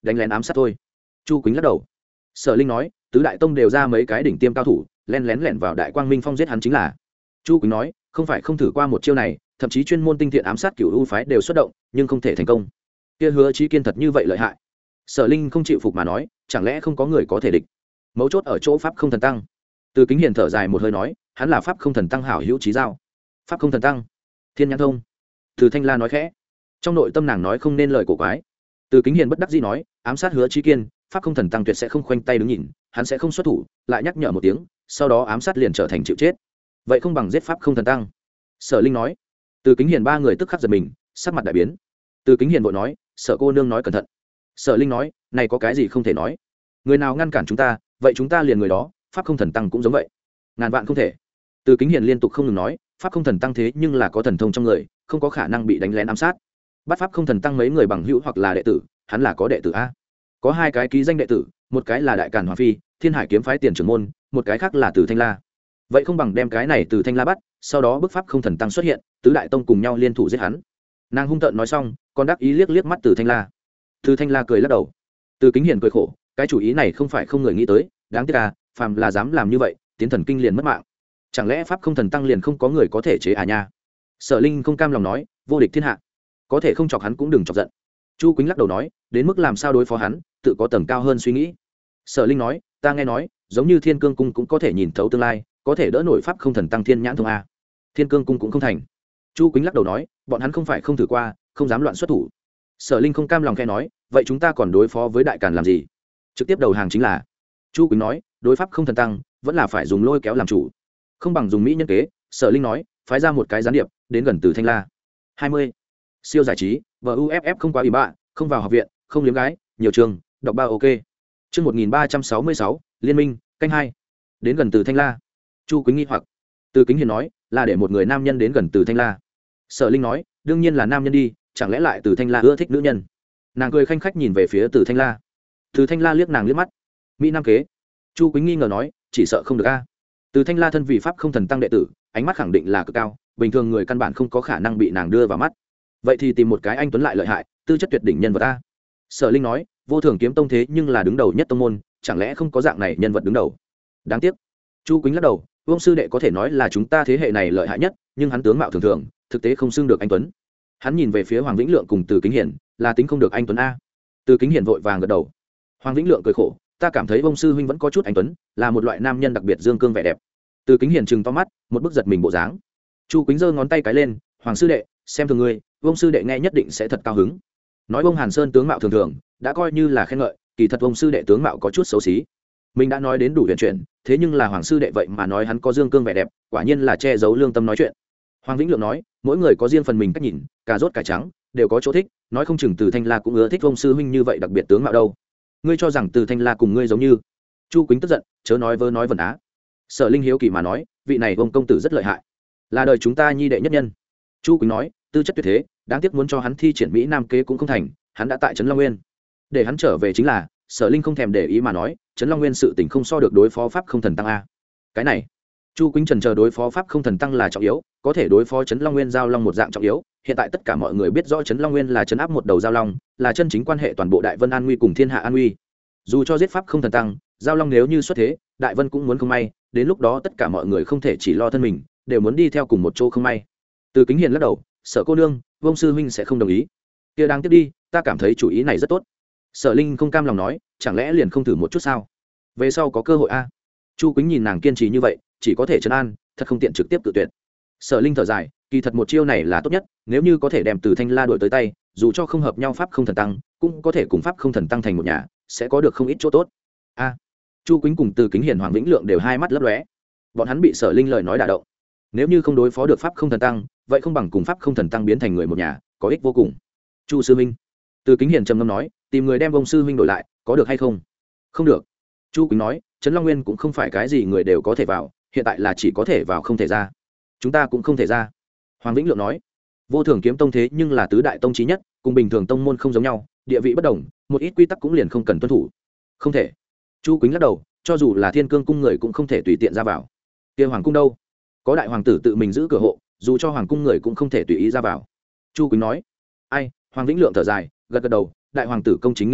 đánh lén ám sát thôi. Chu Quýnh lắc đầu. Sở Linh nói, tứ đại tông đều ra mấy cái đỉnh tiêm cao thủ, len lén lẻn vào đại quang minh phong giết hắn chính là. Chu Quýnh nói, không phải không thử qua một chiêu này, thậm chí chuyên môn tinh thiện ám sát cửu u phái đều xuất động, nhưng không thể thành công. Kia Hứa Chí Kiên thật như vậy lợi hại? Sở Linh không chịu phục mà nói, chẳng lẽ không có người có thể địch? Mấu chốt ở chỗ pháp không thần tăng. Từ Kính Hiền thở dài một hơi nói, hắn là pháp không thần tăng hảo hữu chí giao. Pháp không thần tăng, thiên nhãn thông. Từ Thanh La nói khẽ, trong nội tâm nàng nói không nên lời cổ quái. Từ Kính Hiền bất đắc dĩ nói, ám sát Hứa Chí Kiên, pháp không thần tăng tuyệt sẽ không khoanh tay đứng nhìn, hắn sẽ không xuất thủ, lại nhắc nhở một tiếng, sau đó ám sát liền trở thành chịu chết. Vậy không bằng giết pháp không thần tăng. Sở Linh nói. Từ Kính Hiền ba người tức khắc giật mình, sắc mặt đại biến. Từ Kính Hiền vội nói, Sở cô nương nói cẩn thận. Sở Linh nói, này có cái gì không thể nói, người nào ngăn cản chúng ta, vậy chúng ta liền người đó, pháp không thần tăng cũng giống vậy, ngàn vạn không thể. Từ Kính Hiền liên tục không ngừng nói, pháp không thần tăng thế nhưng là có thần thông trong người, không có khả năng bị đánh lén ám sát. Bắt pháp không thần tăng mấy người bằng hữu hoặc là đệ tử, hắn là có đệ tử a, có hai cái ký danh đệ tử, một cái là đại càn hoàng phi, thiên hải kiếm phái tiền trưởng môn, một cái khác là Từ Thanh La. Vậy không bằng đem cái này Từ Thanh La bắt, sau đó bức pháp không thần tăng xuất hiện, tứ đại tông cùng nhau liên thủ giết hắn. Nàng hung tợn nói xong, còn đắc ý liếc liếc mắt Từ Thanh La. Từ Thanh La cười lắc đầu. Từ Kính Hiền cười khổ, cái chủ ý này không phải không người nghĩ tới, đáng tiếc à, phàm là dám làm như vậy, tiến thần kinh liền mất mạng. Chẳng lẽ pháp không thần tăng liền không có người có thể chế à nha? Sở Linh không cam lòng nói, vô địch thiên hạ, có thể không chọc hắn cũng đừng chọc giận. Chu Quýnh lắc đầu nói, đến mức làm sao đối phó hắn, tự có tầng cao hơn suy nghĩ. Sở Linh nói, ta nghe nói, giống như Thiên Cương cung cũng có thể nhìn thấu tương lai, có thể đỡ nổi pháp không thần tăng thiên nhãn thông a. Thiên Cương cung cũng không thành. Chu Quýnh lắc đầu nói, bọn hắn không phải không thử qua, không dám loạn xuất thủ. Sở Linh không cam lòng khẽ nói, vậy chúng ta còn đối phó với đại càn làm gì? Trực tiếp đầu hàng chính là. Chu Quýnh nói, đối pháp không thần tăng, vẫn là phải dùng lôi kéo làm chủ, không bằng dùng mỹ nhân kế. Sở Linh nói, phái ra một cái gián điệp đến gần Từ Thanh La. hai mươi. Siêu giải trí, vê u ép ép không quá ủy bạ, không vào học viện, không liếm gái, nhiều trường, đọc ba ok. Chương một nghìn ba trăm sáu mươi sáu, Liên minh, canh hai. Đến gần Từ Thanh La. Chu Quýnh nghi hoặc. Từ Kính Hiền nói, là để một người nam nhân đến gần Từ Thanh La. Sở Linh nói, đương nhiên là nam nhân đi, chẳng lẽ lại Từ Thanh La ưa thích nữ nhân? Nàng cười khanh khách nhìn về phía Từ Thanh La. Từ Thanh La liếc nàng liếc mắt. Mỹ nam kế. Chu Quýnh nghi ngờ nói, chỉ sợ không được a. Từ Thanh La thân vì pháp không thần tăng đệ tử, ánh mắt khẳng định là cực cao, bình thường người căn bản không có khả năng bị nàng đưa vào mắt. Vậy thì tìm một cái anh tuấn lại lợi hại, tư chất tuyệt đỉnh nhân vật a. Sở Linh nói, vô thường kiếm tông thế nhưng là đứng đầu nhất tông môn, chẳng lẽ không có dạng này nhân vật đứng đầu? Đáng tiếc. Chu Quýnh lắc đầu, Vương sư đệ có thể nói là chúng ta thế hệ này lợi hại nhất, nhưng hắn tướng mạo thường thường, thực tế không xưng được anh tuấn. Hắn nhìn về phía Hoàng Vĩnh Lượng cùng Từ Kính Hiển, là tính không được anh tuấn a. Từ Kính Hiển vội vàng gật đầu. Hoàng Vĩnh Lượng cười khổ, ta cảm thấy Vương sư huynh vẫn có chút anh tuấn, là một loại nam nhân đặc biệt dương cương vẻ đẹp. Từ Kính Hiển trừng to mắt, một bức giật mình bộ dáng. Chu Quýnh giơ ngón tay cái lên, Hoàng sư đệ, xem thường ngươi, Vương sư đệ nghe nhất định sẽ thật cao hứng. Nói Vương Hàn Sơn tướng mạo thường thường, đã coi như là khen ngợi, kỳ thật Vương sư đệ tướng mạo có chút xấu xí. Mình đã nói đến đủ huyền chuyển, thế nhưng là Hoàng sư đệ vậy mà nói hắn có dương cương vẻ đẹp, quả nhiên là che giấu lương tâm nói chuyện. Hoàng Vĩnh Lượng nói, mỗi người có riêng phần mình cách nhìn, cà rốt cải trắng đều có chỗ thích, nói không chừng Từ Thanh La cũng ưa thích Vương sư huynh như vậy đặc biệt tướng mạo đâu. Ngươi cho rằng Từ Thanh La cùng ngươi giống như? Chu Quýnh tức giận, chớ nói vớ nói vẩn á. Sở Linh hiếu kỳ mà nói, vị này Vương công tử rất lợi hại, là đời chúng ta nhi đệ nhất nhân. Chu Quýnh nói, tư chất tuyệt thế, đáng tiếc muốn cho hắn thi triển mỹ nam kế cũng không thành, hắn đã tại trấn Long Nguyên, để hắn trở về chính là. Sở Linh không thèm để ý mà nói, trấn Long Nguyên sự tình không so được đối phó pháp không thần tăng a. Cái này, Chu Quýnh trần chờ đối phó pháp không thần tăng là trọng yếu, có thể đối phó trấn Long Nguyên giao long một dạng trọng yếu. Hiện tại tất cả mọi người biết rõ trấn Long Nguyên là trấn áp một đầu giao long, là chân chính quan hệ toàn bộ Đại Vân an nguy cùng thiên hạ an nguy. Dù cho giết pháp không thần tăng, giao long nếu như xuất thế, Đại Vân cũng muốn không may, đến lúc đó tất cả mọi người không thể chỉ lo thân mình, đều muốn đi theo cùng một chỗ không may. Từ Kính Hiền lắc đầu, Sở cô nương, Vương sư huynh sẽ không đồng ý. Kia đang tiếp đi, ta cảm thấy chủ ý này rất tốt. Sở Linh không cam lòng nói, chẳng lẽ liền không thử một chút sao? Về sau có cơ hội a. Chu Quýnh nhìn nàng kiên trì như vậy, chỉ có thể trấn an, thật không tiện trực tiếp tự tuyệt. Sở Linh thở dài, kỳ thật một chiêu này là tốt nhất, nếu như có thể đem Từ Thanh La đổi tới tay, dù cho không hợp nhau pháp không thần tăng, cũng có thể cùng pháp không thần tăng thành một nhà, sẽ có được không ít chỗ tốt. A. Chu Quýnh cùng Từ Kính Hiền, Hoàng Vĩnh Lượng đều hai mắt lấp lóe. Bọn hắn bị Sở Linh lời nói đả động. Nếu như không đối phó được pháp không thần tăng, vậy không bằng cùng pháp không thần tăng biến thành người một nhà, có ích vô cùng. Chu sư huynh. Từ Kính Hiền trầm ngâm nói, tìm người đem Vương sư huynh đổi lại, có được hay không? Không được. Chu Quýnh nói, trấn Long Nguyên cũng không phải cái gì người đều có thể vào, hiện tại là chỉ có thể vào không thể ra. Chúng ta cũng không thể ra. Hoàng Vĩnh Lượng nói, vô thường kiếm tông thế nhưng là tứ đại tông chí nhất, cùng bình thường tông môn không giống nhau, địa vị bất đồng, một ít quy tắc cũng liền không cần tuân thủ. Không thể. Chu Quýnh lắc đầu, cho dù là Thiên Cương cung người cũng không thể tùy tiện ra vào. Kia hoàng cung đâu? Có đại hoàng tử tự mình giữ cửa hộ, dù cho hoàng cung người cũng không thể tùy ý ra vào. Chu Quýnh nói, ai? Hoàng Vĩnh Lượng thở dài, gật gật đầu, đại hoàng tử công chính nghiêm minh,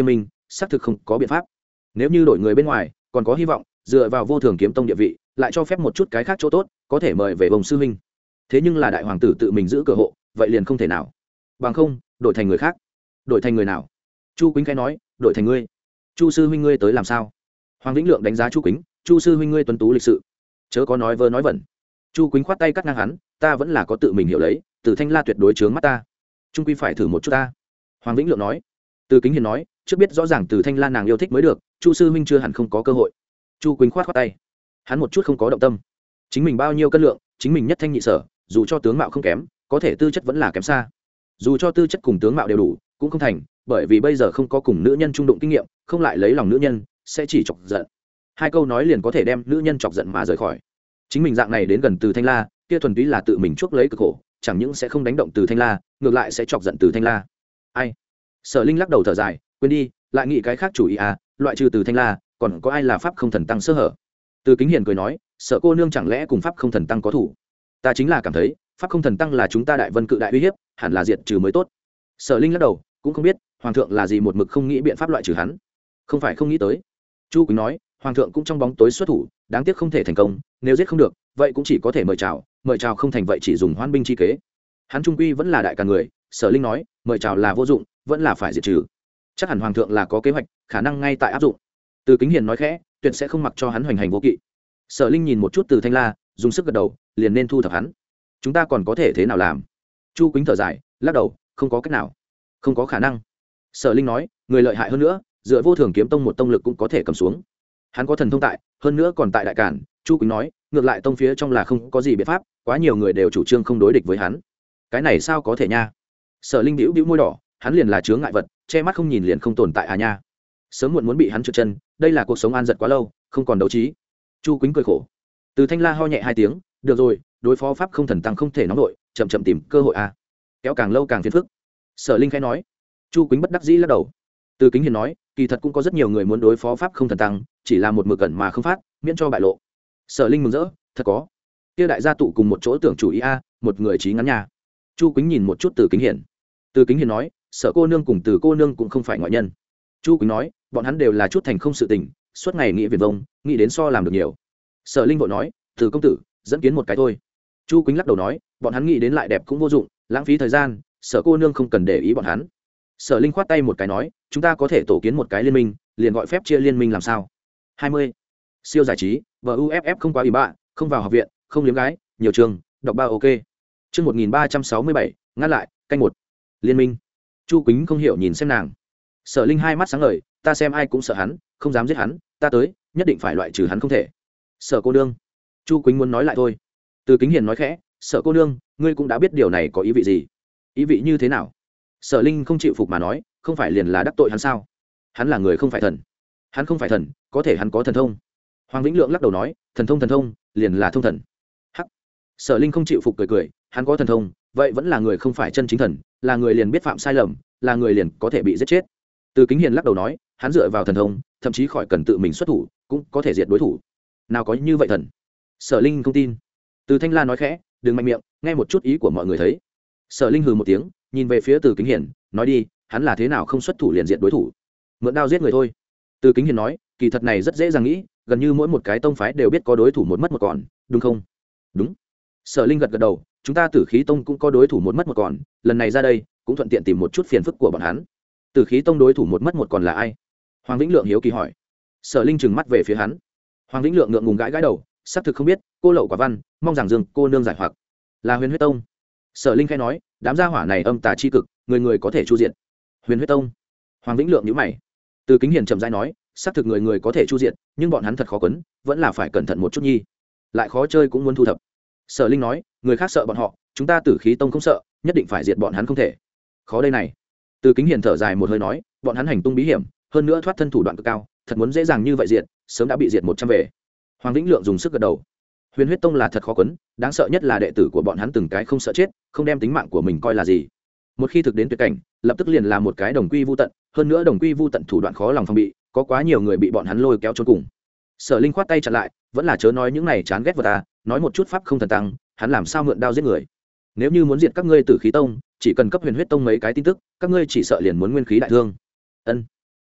xác thực không có biện pháp. Nếu như đổi người bên ngoài còn có hy vọng, dựa vào vô thường kiếm tông địa vị lại cho phép một chút cái khác chỗ tốt, có thể mời về bồng sư huynh. Thế nhưng là đại hoàng tử tự mình giữ cửa hộ, vậy liền không thể nào. Bằng không đổi thành người khác. Đổi thành người nào? Chu Quýnh khẽ nói, đổi thành ngươi. Chu sư huynh ngươi tới làm sao? Hoàng Vĩnh Lượng đánh giá Chu Quýnh, Chu sư huynh ngươi tuấn tú lịch sự, chớ có nói vơ nói vẩn. Chu Quýnh khoát tay cắt ngang hắn, ta vẫn là có tự mình hiểu lấy, Từ Thanh La tuyệt đối chướng mắt ta, trung quy phải thử một chút ta. Hoàng Vĩnh Lượng nói. Từ Kính Hiền nói, trước biết rõ ràng Từ Thanh La nàng yêu thích mới được, Chu sư huynh chưa hẳn không có cơ hội. Chu Quýnh khoát khoát tay, hắn một chút không có động tâm. Chính mình bao nhiêu cân lượng, chính mình nhất thanh nhị sở, dù cho tướng mạo không kém, có thể tư chất vẫn là kém xa. Dù cho tư chất cùng tướng mạo đều đủ, cũng không thành, bởi vì bây giờ không có cùng nữ nhân trung đụng kinh nghiệm, không lại lấy lòng nữ nhân, sẽ chỉ chọc giận. Hai câu nói liền có thể đem nữ nhân chọc giận mà rời khỏi. Chính mình dạng này đến gần Từ Thanh La, kia thuần túy là tự mình chuốc lấy cực khổ, chẳng những sẽ không đánh động Từ Thanh La, ngược lại sẽ chọc giận Từ Thanh La. Ai? Sở Linh lắc đầu thở dài, quên đi, lại nghĩ cái khác chủ ý à, loại trừ Từ Thanh La, còn có ai là pháp không thần tăng sơ hở? Từ Kính Hiền cười nói, Sở cô nương chẳng lẽ cùng pháp không thần tăng có thủ? Ta chính là cảm thấy, pháp không thần tăng là chúng ta Đại Vân Cự đại uy hiếp, hẳn là diệt trừ mới tốt. Sở Linh lắc đầu, cũng không biết hoàng thượng là gì một mực không nghĩ biện pháp loại trừ hắn. Không phải không nghĩ tới. Chu Quýnh nói, hoàng thượng cũng trong bóng tối xuất thủ, đáng tiếc không thể thành công, nếu giết không được, vậy cũng chỉ có thể mời chào, mời chào không thành vậy chỉ dùng hoan binh chi kế. Hắn trung quy vẫn là đại cả người. Sở Linh nói, mời chào là vô dụng, vẫn là phải diệt trừ. Chắc hẳn hoàng thượng là có kế hoạch, khả năng ngay tại áp dụng. Từ Kính Hiền nói khẽ, tuyệt sẽ không mặc cho hắn hoành hành vô kỵ. Sở Linh nhìn một chút Từ Thanh La, dùng sức gật đầu, liền nên thu thập hắn. Chúng ta còn có thể thế nào làm? Chu Quýnh thở dài, lắc đầu, không có cách nào, không có khả năng. Sở Linh nói, người lợi hại hơn nữa, dựa vô thường kiếm tông một tông lực cũng có thể cầm xuống. Hắn có thần thông tại, hơn nữa còn tại đại cản. Chu Quýnh nói, ngược lại tông phía trong là không có gì biện pháp, quá nhiều người đều chủ trương không đối địch với hắn. Cái này sao có thể nha? Sở Linh bĩu bĩu môi đỏ, hắn liền là chướng ngại vật, che mắt không nhìn liền không tồn tại à nha. Sớm muộn muốn bị hắn trượt chân, đây là cuộc sống an giật quá lâu, không còn đấu trí. Chu Quýnh cười khổ. Từ Thanh La ho nhẹ hai tiếng, được rồi, đối phó pháp không thần tăng không thể nóng nổi, chậm chậm tìm cơ hội à. Kéo càng lâu càng phiền phức. Sở Linh khẽ nói. Chu Quýnh bất đắc dĩ lắc đầu. Từ Kính Hiền nói, kỳ thật cũng có rất nhiều người muốn đối phó pháp không thần tăng, chỉ là một mực ẩn mà không phát, miễn cho bại lộ. Sở Linh mừng rỡ, thật có. Kia đại gia tụ cùng một chỗ tưởng chủ ý a, một người trí ngắn nhà. Chu Quýnh nhìn một chút Từ Kính Hiền. Từ Kính Hiền nói, Sở cô nương cùng Từ cô nương cũng không phải ngoại nhân. Chu Quýnh nói, bọn hắn đều là chút thành không sự tình, suốt ngày nghĩ viển vông, nghĩ đến so làm được nhiều. Sở Linh vội nói, Từ công tử, dẫn kiến một cái thôi. Chu Quýnh lắc đầu nói, bọn hắn nghĩ đến lại đẹp cũng vô dụng, lãng phí thời gian, Sở cô nương không cần để ý bọn hắn. Sở Linh khoát tay một cái nói, chúng ta có thể tổ kiến một cái liên minh, liền gọi phép chia liên minh làm sao? hai mươi. Siêu giải trí, vê u ép ép không quá ủy bạ, không vào học viện, không liếm gái, nhiều trường, đọc ba ok. Chương một nghìn ba trăm sáu mươi bảy, ngắt lại, canh một. Liên minh. Chu Quýnh không hiểu nhìn xem nàng. Sở Linh hai mắt sáng ngời, ta xem ai cũng sợ hắn, không dám giết hắn, ta tới, nhất định phải loại trừ hắn không thể. Sở cô nương. Chu Quýnh muốn nói lại thôi. Từ Kính Hiền nói khẽ, Sở cô nương, ngươi cũng đã biết điều này có ý vị gì? Ý vị như thế nào? Sở Linh không chịu phục mà nói, không phải liền là đắc tội hắn sao? Hắn là người không phải thần. Hắn không phải thần, có thể hắn có thần thông. Hoàng Vĩnh Lượng lắc đầu nói, thần thông thần thông, liền là thông thần. Hắc. Sở Linh không chịu phục cười cười, hắn có thần thông, vậy vẫn là người không phải chân chính thần, là người liền biết phạm sai lầm, là người liền có thể bị giết chết. Từ Kính Hiền lắc đầu nói, hắn dựa vào thần thông, thậm chí khỏi cần tự mình xuất thủ, cũng có thể diệt đối thủ. Nào có như vậy thần? Sở Linh không tin. Từ Thanh La nói khẽ, đừng mạnh miệng, nghe một chút ý của mọi người thấy. Sở Linh hừ một tiếng, nhìn về phía Từ Kính Hiền, nói đi, hắn là thế nào không xuất thủ liền diệt đối thủ? Mượn đao giết người thôi. Từ Kính Hiền nói, kỳ thật này rất dễ dàng nghĩ, gần như mỗi một cái tông phái đều biết có đối thủ một mất một còn, đúng không? Đúng. Sở Linh gật gật đầu, chúng ta Tử Khí Tông cũng có đối thủ một mất một còn, lần này ra đây, cũng thuận tiện tìm một chút phiền phức của bọn hắn. Tử Khí Tông đối thủ một mất một còn là ai? Hoàng Vĩnh Lượng hiếu kỳ hỏi. Sở Linh trừng mắt về phía hắn. Hoàng Vĩnh Lượng ngượng ngùng gãi gãi đầu, xác thực không biết, cô lậu quả văn, mong rằng Dương cô nương giải hoặc. Là Huyền Huyết Tông. Sở Linh khẽ nói, đám gia hỏa này âm tà chi cực, người người có thể chu diện. Huyền Huyết Tông. Hoàng Vĩnh Lượng nhíu mày. Từ Kính Hiền chậm rãi nói, xác thực người người có thể chu diện, nhưng bọn hắn thật khó quấn, vẫn là phải cẩn thận một chút nhi. Lại khó chơi cũng muốn thu thập. Sở Linh nói, người khác sợ bọn họ, chúng ta Tử Khí Tông không sợ, nhất định phải diệt bọn hắn không thể. Khó đây này. Từ Kính Hiền thở dài một hơi nói, bọn hắn hành tung bí hiểm, hơn nữa thoát thân thủ đoạn cực cao, thật muốn dễ dàng như vậy diệt, sớm đã bị diệt một trăm về. Hoàng Vĩnh Lượng dùng sức gật đầu. Huyền Huyết Tông là thật khó quấn, đáng sợ nhất là đệ tử của bọn hắn từng cái không sợ chết, không đem tính mạng của mình coi là gì. Một khi thực đến tuyệt cảnh, lập tức liền là một cái đồng quy vu tận, hơn nữa đồng quy vu tận thủ đoạn khó lòng phòng bị, có quá nhiều người bị bọn hắn lôi kéo chôn cùng. Sở Linh khoát tay chặn lại, vẫn là chớ nói những này chán ghét vật ta, nói một chút pháp không thần tăng, hắn làm sao mượn đao giết người? Nếu như muốn diệt các ngươi Tử Khí Tông, chỉ cần cấp Huyền Huyết Tông mấy cái tin tức, các ngươi chỉ sợ liền muốn nguyên khí đại thương. Ân.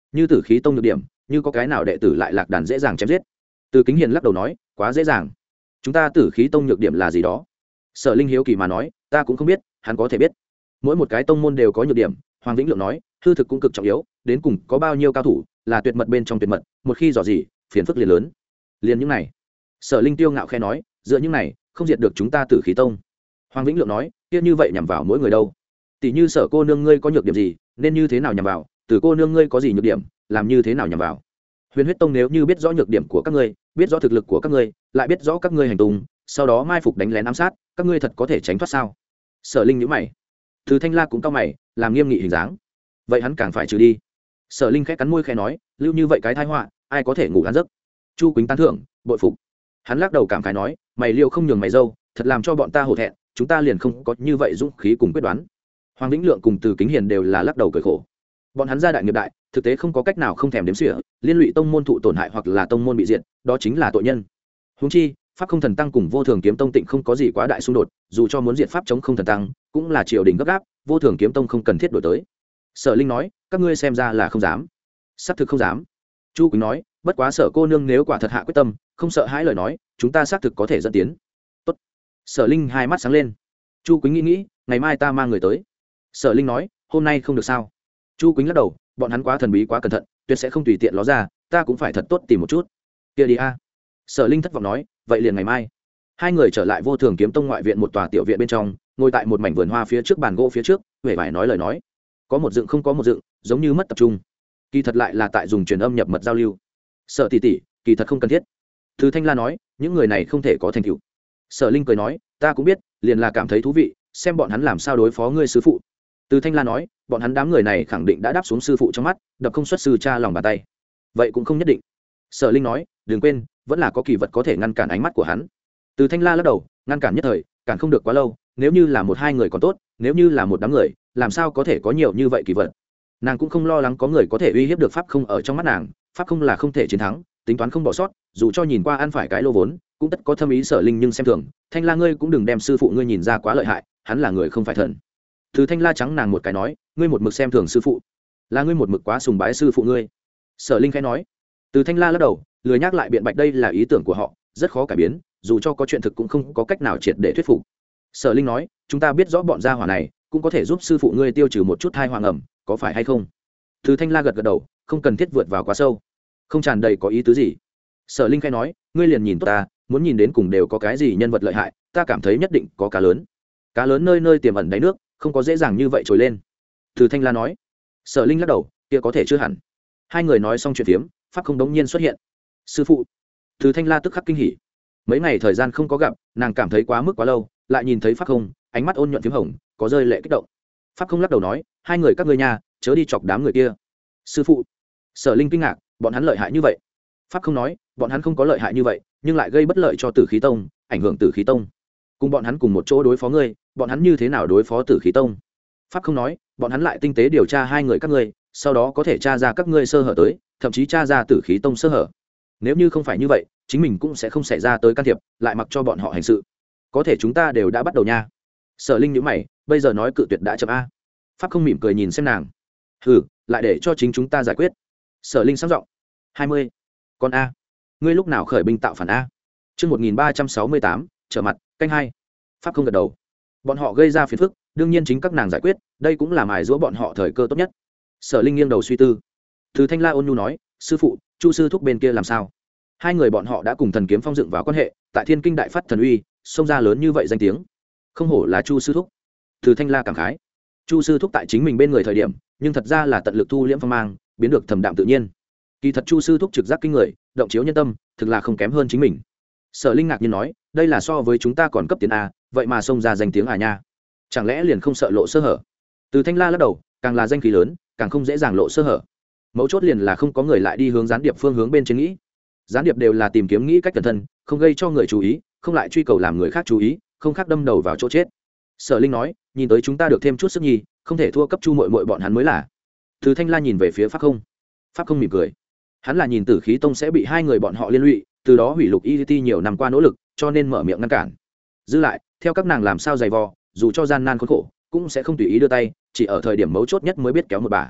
như tử khí tông nhược điểm, như có cái nào đệ tử lại lạc đàn dễ dàng chém giết. Từ Kính Hiền lắc đầu nói, quá dễ dàng. Chúng ta tử khí tông nhược điểm là gì đó? Sở Linh hiếu kỳ mà nói, ta cũng không biết, hắn có thể biết. Mỗi một cái tông môn đều có nhược điểm. Hoàng Vĩnh Lượng nói, hư thực cũng cực trọng yếu, đến cùng có bao nhiêu cao thủ, là tuyệt mật bên trong tuyệt mật, một khi dò gì, phiền phức liền lớn. Liền những này. Sở Linh tiêu ngạo khẽ nói, dựa những này, không diệt được chúng ta tử khí tông. Hoàng Vĩnh Lượng nói, kia như vậy nhằm vào mỗi người đâu? Tỷ như Sở cô nương ngươi có nhược điểm gì, nên như thế nào nhằm vào? Từ cô nương ngươi có gì nhược điểm, làm như thế nào nhằm vào? Huyền Huyết Tông nếu như biết rõ nhược điểm của các ngươi, biết rõ thực lực của các ngươi, lại biết rõ các ngươi hành tung, sau đó mai phục đánh lén ám sát, các ngươi thật có thể tránh thoát sao? Sở Linh nhíu mày. Từ Thanh La cũng cau mày, làm nghiêm nghị hình dáng. Vậy hắn càng phải trừ đi. Sở Linh khẽ cắn môi khẽ nói, lưu như vậy cái tai họa, ai có thể ngủ an giấc? Chu Quýnh tán thưởng, bội phục. Hắn lắc đầu cảm khái nói, mày liêu không nhường mày dâu, thật làm cho bọn ta hổ thẹn, chúng ta liền không có như vậy dũng khí cùng quyết đoán. Hoàng Vĩnh Lượng cùng Từ Kính Hiền đều là lắc đầu cười khổ. Bọn hắn gia đại nghiệp đại, thực tế không có cách nào không thèm đếm xỉa, liên lụy tông môn thụ tổn hại hoặc là tông môn bị diệt, đó chính là tội nhân. Huống chi, Pháp Không Thần Tăng cùng Vô Thường Kiếm Tông tịnh không có gì quá đại xung đột, dù cho muốn diệt pháp chống Không Thần Tăng, cũng là triều đình gấp gáp, Vô Thường Kiếm Tông không cần thiết đổi tới. Sở Linh nói, các ngươi xem ra là không dám. Xác thực không dám. Chu Quýnh nói, bất quá Sở cô nương nếu quả thật hạ quyết tâm, không sợ hãi lời nói, chúng ta xác thực có thể dẫn tiến. Tốt. Sở Linh hai mắt sáng lên. Chu Quýnh nghĩ nghĩ, ngày mai ta mang người tới. Sở Linh nói, hôm nay không được sao? Chu Quýnh lắc đầu, bọn hắn quá thần bí quá cẩn thận, tuyệt sẽ không tùy tiện ló ra, ta cũng phải thật tốt tìm một chút. Kia đi a. Sở Linh thất vọng nói, vậy liền ngày mai. Hai người trở lại Vô Thường Kiếm Tông ngoại viện một tòa tiểu viện bên trong, ngồi tại một mảnh vườn hoa phía trước bàn gỗ phía trước, huệ vải nói lời nói. Có một dựng không có một dựng, giống như mất tập trung. Kỳ thật lại là tại dùng truyền âm nhập mật giao lưu. Sở tỷ tỷ, kỳ thật không cần thiết. Từ Thanh La nói, những người này không thể có thành tựu. Sở Linh cười nói, ta cũng biết, liền là cảm thấy thú vị, xem bọn hắn làm sao đối phó ngươi sư phụ. Từ Thanh La nói, bọn hắn đám người này khẳng định đã đáp xuống sư phụ trong mắt, đập không xuất sư cha lòng bàn tay. Vậy cũng không nhất định. Sở Linh nói, đừng quên, vẫn là có kỳ vật có thể ngăn cản ánh mắt của hắn. Từ Thanh La lắc đầu, ngăn cản nhất thời, cản không được quá lâu, nếu như là một hai người còn tốt, nếu như là một đám người, làm sao có thể có nhiều như vậy kỳ vật. Nàng cũng không lo lắng có người có thể uy hiếp được pháp không ở trong mắt nàng, pháp không là không thể chiến thắng, tính toán không bỏ sót, dù cho nhìn qua ăn phải cái lô vốn, cũng tất có thâm ý. Sở Linh nhưng xem thường, Thanh La ngươi cũng đừng đem sư phụ ngươi nhìn ra quá lợi hại, hắn là người không phải thần. Từ Thanh La trắng nàng một cái nói, ngươi một mực xem thường sư phụ, là ngươi một mực quá sùng bái sư phụ ngươi. Sở Linh khẽ nói. Từ Thanh La lắc đầu, lười nhắc lại biện bạch, đây là ý tưởng của họ, rất khó cải biến, dù cho có chuyện thực cũng không có cách nào triệt để thuyết phục. Sở Linh nói, chúng ta biết rõ bọn gia hỏa này cũng có thể giúp sư phụ ngươi tiêu trừ một chút thai hoàng ẩm, có phải hay không? Từ Thanh La gật gật đầu, không cần thiết vượt vào quá sâu, không tràn đầy có ý tứ gì. Sở Linh khẽ nói, ngươi liền nhìn tốt ta, muốn nhìn đến cùng đều có cái gì nhân vật lợi hại, ta cảm thấy nhất định có cá lớn. Cá lớn nơi nơi tiềm ẩn đáy nước, không có dễ dàng như vậy trồi lên. Từ Thanh La nói. Sở Linh lắc đầu, kia có thể chưa hẳn. Hai người nói xong chuyện phiếm, pháp không đống nhiên xuất hiện. Sư phụ. Từ Thanh La tức khắc kinh hỉ. Mấy ngày thời gian không có gặp, nàng cảm thấy quá mức quá lâu, lại nhìn thấy pháp không, ánh mắt ôn nhuận phiếm hồng, có rơi lệ kích động. Pháp không lắc đầu nói, hai người các ngươi nhà, chớ đi chọc đám người kia. Sư phụ. Sở Linh kinh ngạc, bọn hắn lợi hại như vậy? Pháp không nói, bọn hắn không có lợi hại như vậy, nhưng lại gây bất lợi cho Tử Khí Tông, ảnh hưởng Tử Khí Tông. Cùng bọn hắn cùng một chỗ đối phó ngươi, bọn hắn như thế nào đối phó Tử Khí Tông? Pháp không nói, bọn hắn lại tinh tế điều tra hai người các ngươi, sau đó có thể tra ra các ngươi sơ hở tới, thậm chí tra ra Tử Khí Tông sơ hở. Nếu như không phải như vậy, chính mình cũng sẽ không xảy ra tới can thiệp, lại mặc cho bọn họ hành sự. Có thể chúng ta đều đã bắt đầu nha. Sở Linh nhíu mày, bây giờ nói cự tuyệt đã chậm a. Pháp không mỉm cười nhìn xem nàng. Hừ, lại để cho chính chúng ta giải quyết. Sở Linh sáng giọng. hai mươi. Con a, ngươi lúc nào khởi binh tạo phản a? Chương một nghìn ba trăm sáu mươi tám, trở mặt, canh hai. Pháp không gật đầu. Bọn họ gây ra phiền phức, đương nhiên chính các nàng giải quyết, đây cũng là mài giũa bọn họ thời cơ tốt nhất. Sở Linh nghiêng đầu suy tư. Từ Thanh La ôn nhu nói, sư phụ, Chu sư thúc bên kia làm sao? Hai người bọn họ đã cùng Thần Kiếm Phong dựng vào quan hệ, tại Thiên Kinh đại phát thần uy, xông ra lớn như vậy danh tiếng. Không hổ là Chu sư thúc. Từ Thanh La cảm khái. Chu sư thúc tại chính mình bên người thời điểm, nhưng thật ra là tận lực thu liễm phong mang, biến được thầm đạm tự nhiên. Kỳ thật Chu sư thúc trực giác kinh người, động chiếu nhân tâm, thực là không kém hơn chính mình. Sở Linh ngạc nhiên nói, đây là so với chúng ta còn cấp tiến a, vậy mà xông ra danh tiếng à nha. Chẳng lẽ liền không sợ lộ sơ hở? Từ Thanh La lắc đầu, càng là danh khí lớn, càng không dễ dàng lộ sơ hở. Mấu chốt liền là không có người lại đi hướng gián điệp phương hướng bên trên nghĩ. Gián điệp đều là tìm kiếm nghĩ cách cẩn thận, không gây cho người chú ý, không lại truy cầu làm người khác chú ý, không khác đâm đầu vào chỗ chết. Sở Linh nói, nhìn tới chúng ta được thêm chút sức nhi, không thể thua cấp Chu muội muội bọn hắn mới là. Từ Thanh La nhìn về phía Pháp Không. Pháp Không mỉm cười. Hắn là nhìn Tử Khí Tông sẽ bị hai người bọn họ liên lụy, từ đó hủy Lục i tê nhiều năm qua nỗ lực, cho nên mở miệng ngăn cản. Giữ lại, theo các nàng làm sao dày vò, dù cho gian nan khốn khổ, cũng sẽ không tùy ý đưa tay, chỉ ở thời điểm mấu chốt nhất mới biết kéo một bà.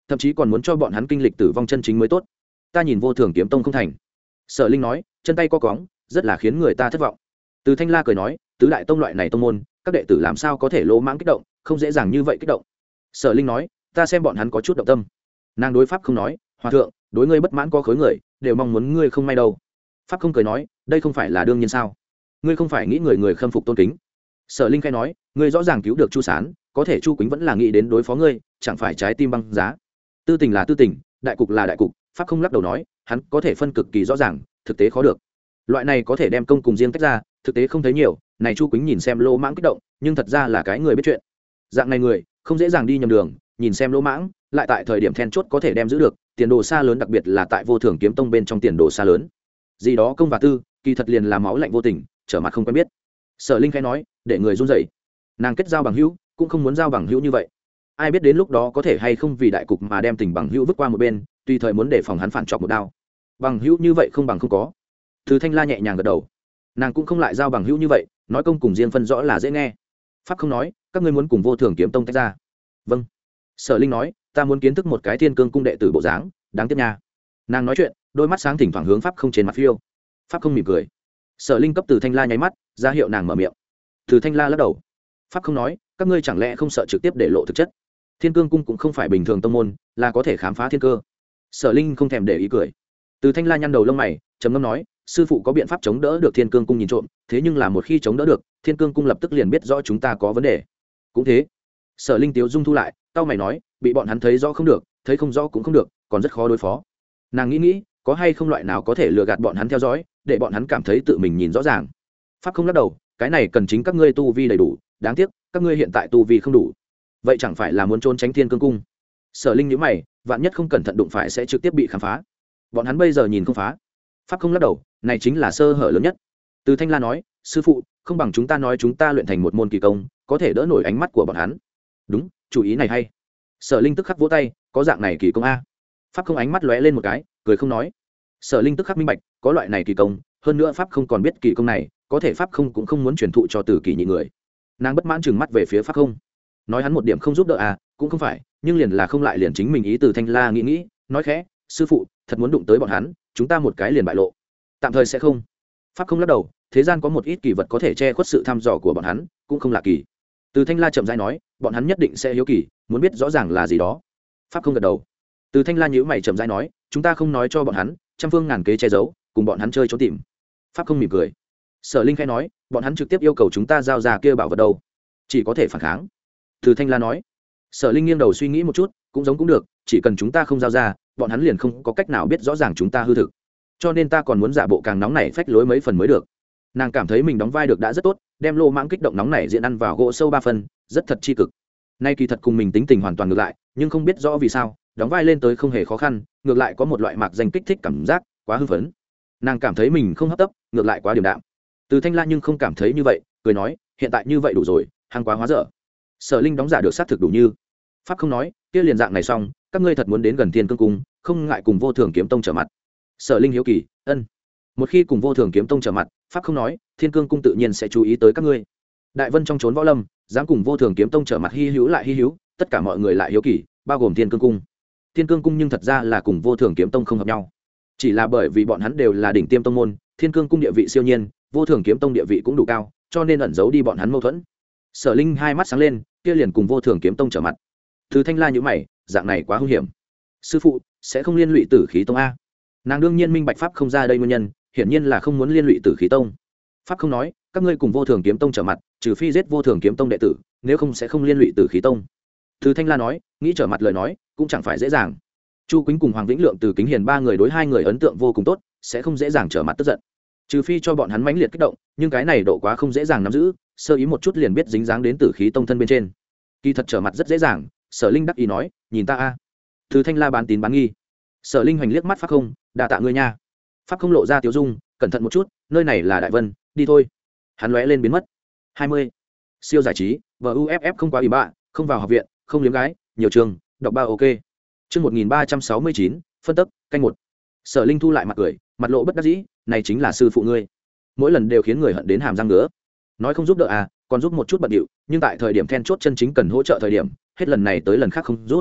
thậm chí còn muốn cho bọn hắn kinh lịch tử vong chân chính mới tốt. Ta nhìn vô thường kiếm tông không thành. Sở Linh nói, chân tay co cóng, rất là khiến người ta thất vọng. Từ Thanh La cười nói, tứ đại tông loại này tông môn, các đệ tử làm sao có thể lỗ mãng kích động, không dễ dàng như vậy kích động. Sở Linh nói, ta xem bọn hắn có chút động tâm. Nàng đối pháp không nói, hòa thượng, đối ngươi bất mãn có khối người, đều mong muốn ngươi không may đâu. Pháp không cười nói, đây không phải là đương nhiên sao? Ngươi không phải nghĩ người người khâm phục tôn kính. Sở Linh khai nói, ngươi rõ ràng cứu được Chu Sán, có thể Chu Quýnh vẫn là nghĩ đến đối phó ngươi, chẳng phải trái tim băng giá. Tư tình là tư tình, đại cục là đại cục. Pháp không lắc đầu nói, hắn có thể phân cực kỳ rõ ràng, thực tế khó được. Loại này có thể đem công cùng riêng tách ra, thực tế không thấy nhiều. Này Chu Quýnh nhìn xem lỗ mãng kích động, nhưng thật ra là cái người biết chuyện. Dạng này người không dễ dàng đi nhầm đường, nhìn xem lỗ mãng, lại tại thời điểm then chốt có thể đem giữ được, tiền đồ xa lớn, đặc biệt là tại vô thường kiếm tông bên trong tiền đồ xa lớn. Gì đó công và tư, kỳ thật liền là máu lạnh vô tình, trở mặt không quen biết. Sở Linh khẽ nói, để người run rẩy. Nàng kết giao bằng hữu, cũng không muốn giao bằng hữu như vậy. Ai biết đến lúc đó có thể hay không vì đại cục mà đem tình bằng hữu vứt qua một bên, tùy thời muốn để phòng hắn phản chọc một đao. Bằng hữu như vậy không bằng không có. Từ Thanh La nhẹ nhàng gật đầu. Nàng cũng không lại giao bằng hữu như vậy, nói công cùng riêng phân rõ là dễ nghe. Pháp không nói, các ngươi muốn cùng vô thường kiếm tông tách ra. Vâng. Sở Linh nói, ta muốn kiến thức một cái thiên cương cung đệ tử bộ dáng, đáng tiếc nha. Nàng nói chuyện, đôi mắt sáng thỉnh thoảng hướng Pháp không trên mặt phiêu. Pháp không mỉm cười. Sở Linh cấp Từ Thanh La nháy mắt, ra hiệu nàng mở miệng. Từ Thanh La lắc đầu. Pháp không nói, các ngươi chẳng lẽ không sợ trực tiếp để lộ thực chất? Thiên cương cung cũng không phải bình thường tông môn, là có thể khám phá thiên cơ. Sở Linh không thèm để ý cười. Từ Thanh La nhăn đầu lông mày, trầm ngâm nói, sư phụ có biện pháp chống đỡ được thiên cương cung nhìn trộm, thế nhưng là một khi chống đỡ được, thiên cương cung lập tức liền biết rõ chúng ta có vấn đề. Cũng thế. Sở Linh tiếu dung thu lại, tao mày nói, bị bọn hắn thấy rõ không được, thấy không rõ cũng không được, còn rất khó đối phó. Nàng nghĩ nghĩ, có hay không loại nào có thể lừa gạt bọn hắn theo dõi, để bọn hắn cảm thấy tự mình nhìn rõ ràng. Pháp không lắc đầu, cái này cần chính các ngươi tu vi đầy đủ, đáng tiếc các ngươi hiện tại tu vi không đủ. Vậy chẳng phải là muốn trốn tránh thiên cương cung? Sở Linh nhíu mày, vạn nhất không cẩn thận đụng phải sẽ trực tiếp bị khám phá. Bọn hắn bây giờ nhìn không phá. Pháp không lắc đầu, này chính là sơ hở lớn nhất. Từ Thanh La nói, sư phụ, không bằng chúng ta nói chúng ta luyện thành một môn kỳ công, có thể đỡ nổi ánh mắt của bọn hắn. Đúng, chủ ý này hay. Sở Linh tức khắc vỗ tay, có dạng này kỳ công a. Pháp không ánh mắt lóe lên một cái, cười không nói. Sở Linh tức khắc minh bạch, có loại này kỳ công, hơn nữa Pháp không còn biết kỳ công này, có thể Pháp không cũng không muốn truyền thụ cho Từ Kỳ nhị người. Nàng bất mãn chừng mắt về phía Pháp không, nói hắn một điểm không giúp đỡ à, cũng không phải, nhưng liền là không lại liền chính mình ý. Từ Thanh La nghĩ nghĩ, nói khẽ, sư phụ, thật muốn đụng tới bọn hắn, chúng ta một cái liền bại lộ. Tạm thời sẽ không. Pháp không lắc đầu, thế gian có một ít kỳ vật có thể che khuất sự thăm dò của bọn hắn, cũng không là kỳ. Từ Thanh La chậm rãi nói, bọn hắn nhất định sẽ hiếu kỳ, muốn biết rõ ràng là gì đó. Pháp không gật đầu. Từ Thanh La nhíu mày chậm rãi nói, chúng ta không nói cho bọn hắn, trăm phương ngàn kế che giấu, cùng bọn hắn chơi trốn tìm. Pháp không mỉm cười. Sở Linh khẽ nói, bọn hắn trực tiếp yêu cầu chúng ta giao ra kia bảo vật đâu, chỉ có thể phản kháng. Từ Thanh La nói. Sở Linh nghiêng đầu suy nghĩ một chút, cũng giống cũng được, chỉ cần chúng ta không giao ra, bọn hắn liền không có cách nào biết rõ ràng chúng ta hư thực. Cho nên ta còn muốn giả bộ càng nóng nảy phách lối mấy phần mới được. Nàng cảm thấy mình đóng vai được đã rất tốt, đem lô mãng kích động nóng nảy diễn ăn vào gỗ sâu ba phần, rất thật chi cực. Nay kỳ thật cùng mình tính tình hoàn toàn ngược lại, nhưng không biết rõ vì sao, đóng vai lên tới không hề khó khăn, ngược lại có một loại mạc danh kích thích cảm giác, quá hưng phấn. Nàng cảm thấy mình không hấp tấp, ngược lại quá điềm đạm. Từ Thanh La nhưng không cảm thấy như vậy, cười nói, hiện tại như vậy đủ rồi, hàng quá hóa dở. Sở Linh đóng giả được xác thực đủ như. Pháp không nói, kia liền dạng này xong, các ngươi thật muốn đến gần Thiên Cương cung, không ngại cùng Vô Thường kiếm tông trở mặt. Sở Linh hiếu kỳ, ân. Một khi cùng Vô Thường kiếm tông trở mặt, Pháp không nói, Thiên Cương cung tự nhiên sẽ chú ý tới các ngươi. Đại Vân trong chốn võ lâm, dám cùng Vô Thường kiếm tông trở mặt hi hữu lại hi hữu, tất cả mọi người lại hiếu kỳ, bao gồm Thiên Cương cung. Thiên Cương cung nhưng thật ra là cùng Vô Thường kiếm tông không hợp nhau, chỉ là bởi vì bọn hắn đều là đỉnh tiêm tông môn, Thiên Cương cung địa vị siêu nhiên, Vô Thường kiếm tông địa vị cũng đủ cao, cho nên ẩn giấu đi bọn hắn mâu thuẫn. Sở Linh hai mắt sáng lên, kia liền cùng Vô Thường kiếm tông trở mặt. Từ Thanh La nhíu mày, dạng này quá hung hiểm. Sư phụ sẽ không liên lụy Tử Khí tông a? Nàng đương nhiên minh bạch Pháp không ra đây nguyên nhân, hiển nhiên là không muốn liên lụy Tử Khí tông. Pháp không nói, các ngươi cùng Vô Thường kiếm tông trở mặt, trừ phi giết Vô Thường kiếm tông đệ tử, nếu không sẽ không liên lụy Tử Khí tông. Từ Thanh La nói, nghĩ trở mặt lời nói, cũng chẳng phải dễ dàng. Chu Quýnh cùng Hoàng Vĩnh Lượng, Từ Kính Hiền ba người đối hai người ấn tượng vô cùng tốt, sẽ không dễ dàng trở mặt tức giận. Trừ phi cho bọn hắn mãnh liệt kích động, nhưng cái này độ quá không dễ dàng nắm giữ, sơ ý một chút liền biết dính dáng đến Tử Khí tông thân bên trên. Kỳ thật trở mặt rất dễ dàng. Sở Linh đắc ý nói, nhìn ta a. Từ Thanh La bán tín bán nghi. Sở Linh hoành liếc mắt Pháp không, đà tạ ngươi nha. Pháp không lộ ra tiếu dung, cẩn thận một chút, nơi này là Đại Vân, đi thôi. Hắn lóe lên biến mất. hai mươi. Siêu giải trí, vê u ép ép không quá ủy bạ, không vào học viện, không liếm gái, nhiều trường, đọc ba ok. Chương một nghìn ba trăm sáu mươi chín, phân tốc, canh một. Sở Linh thu lại mặt cười, mặt lộ bất đắc dĩ, này chính là sư phụ ngươi. Mỗi lần đều khiến người hận đến hàm răng ngứa. Nói không giúp đỡ à, còn giúp một chút bận điệu, nhưng tại thời điểm then chốt chân chính cần hỗ trợ thời điểm, hết lần này tới lần khác không rút.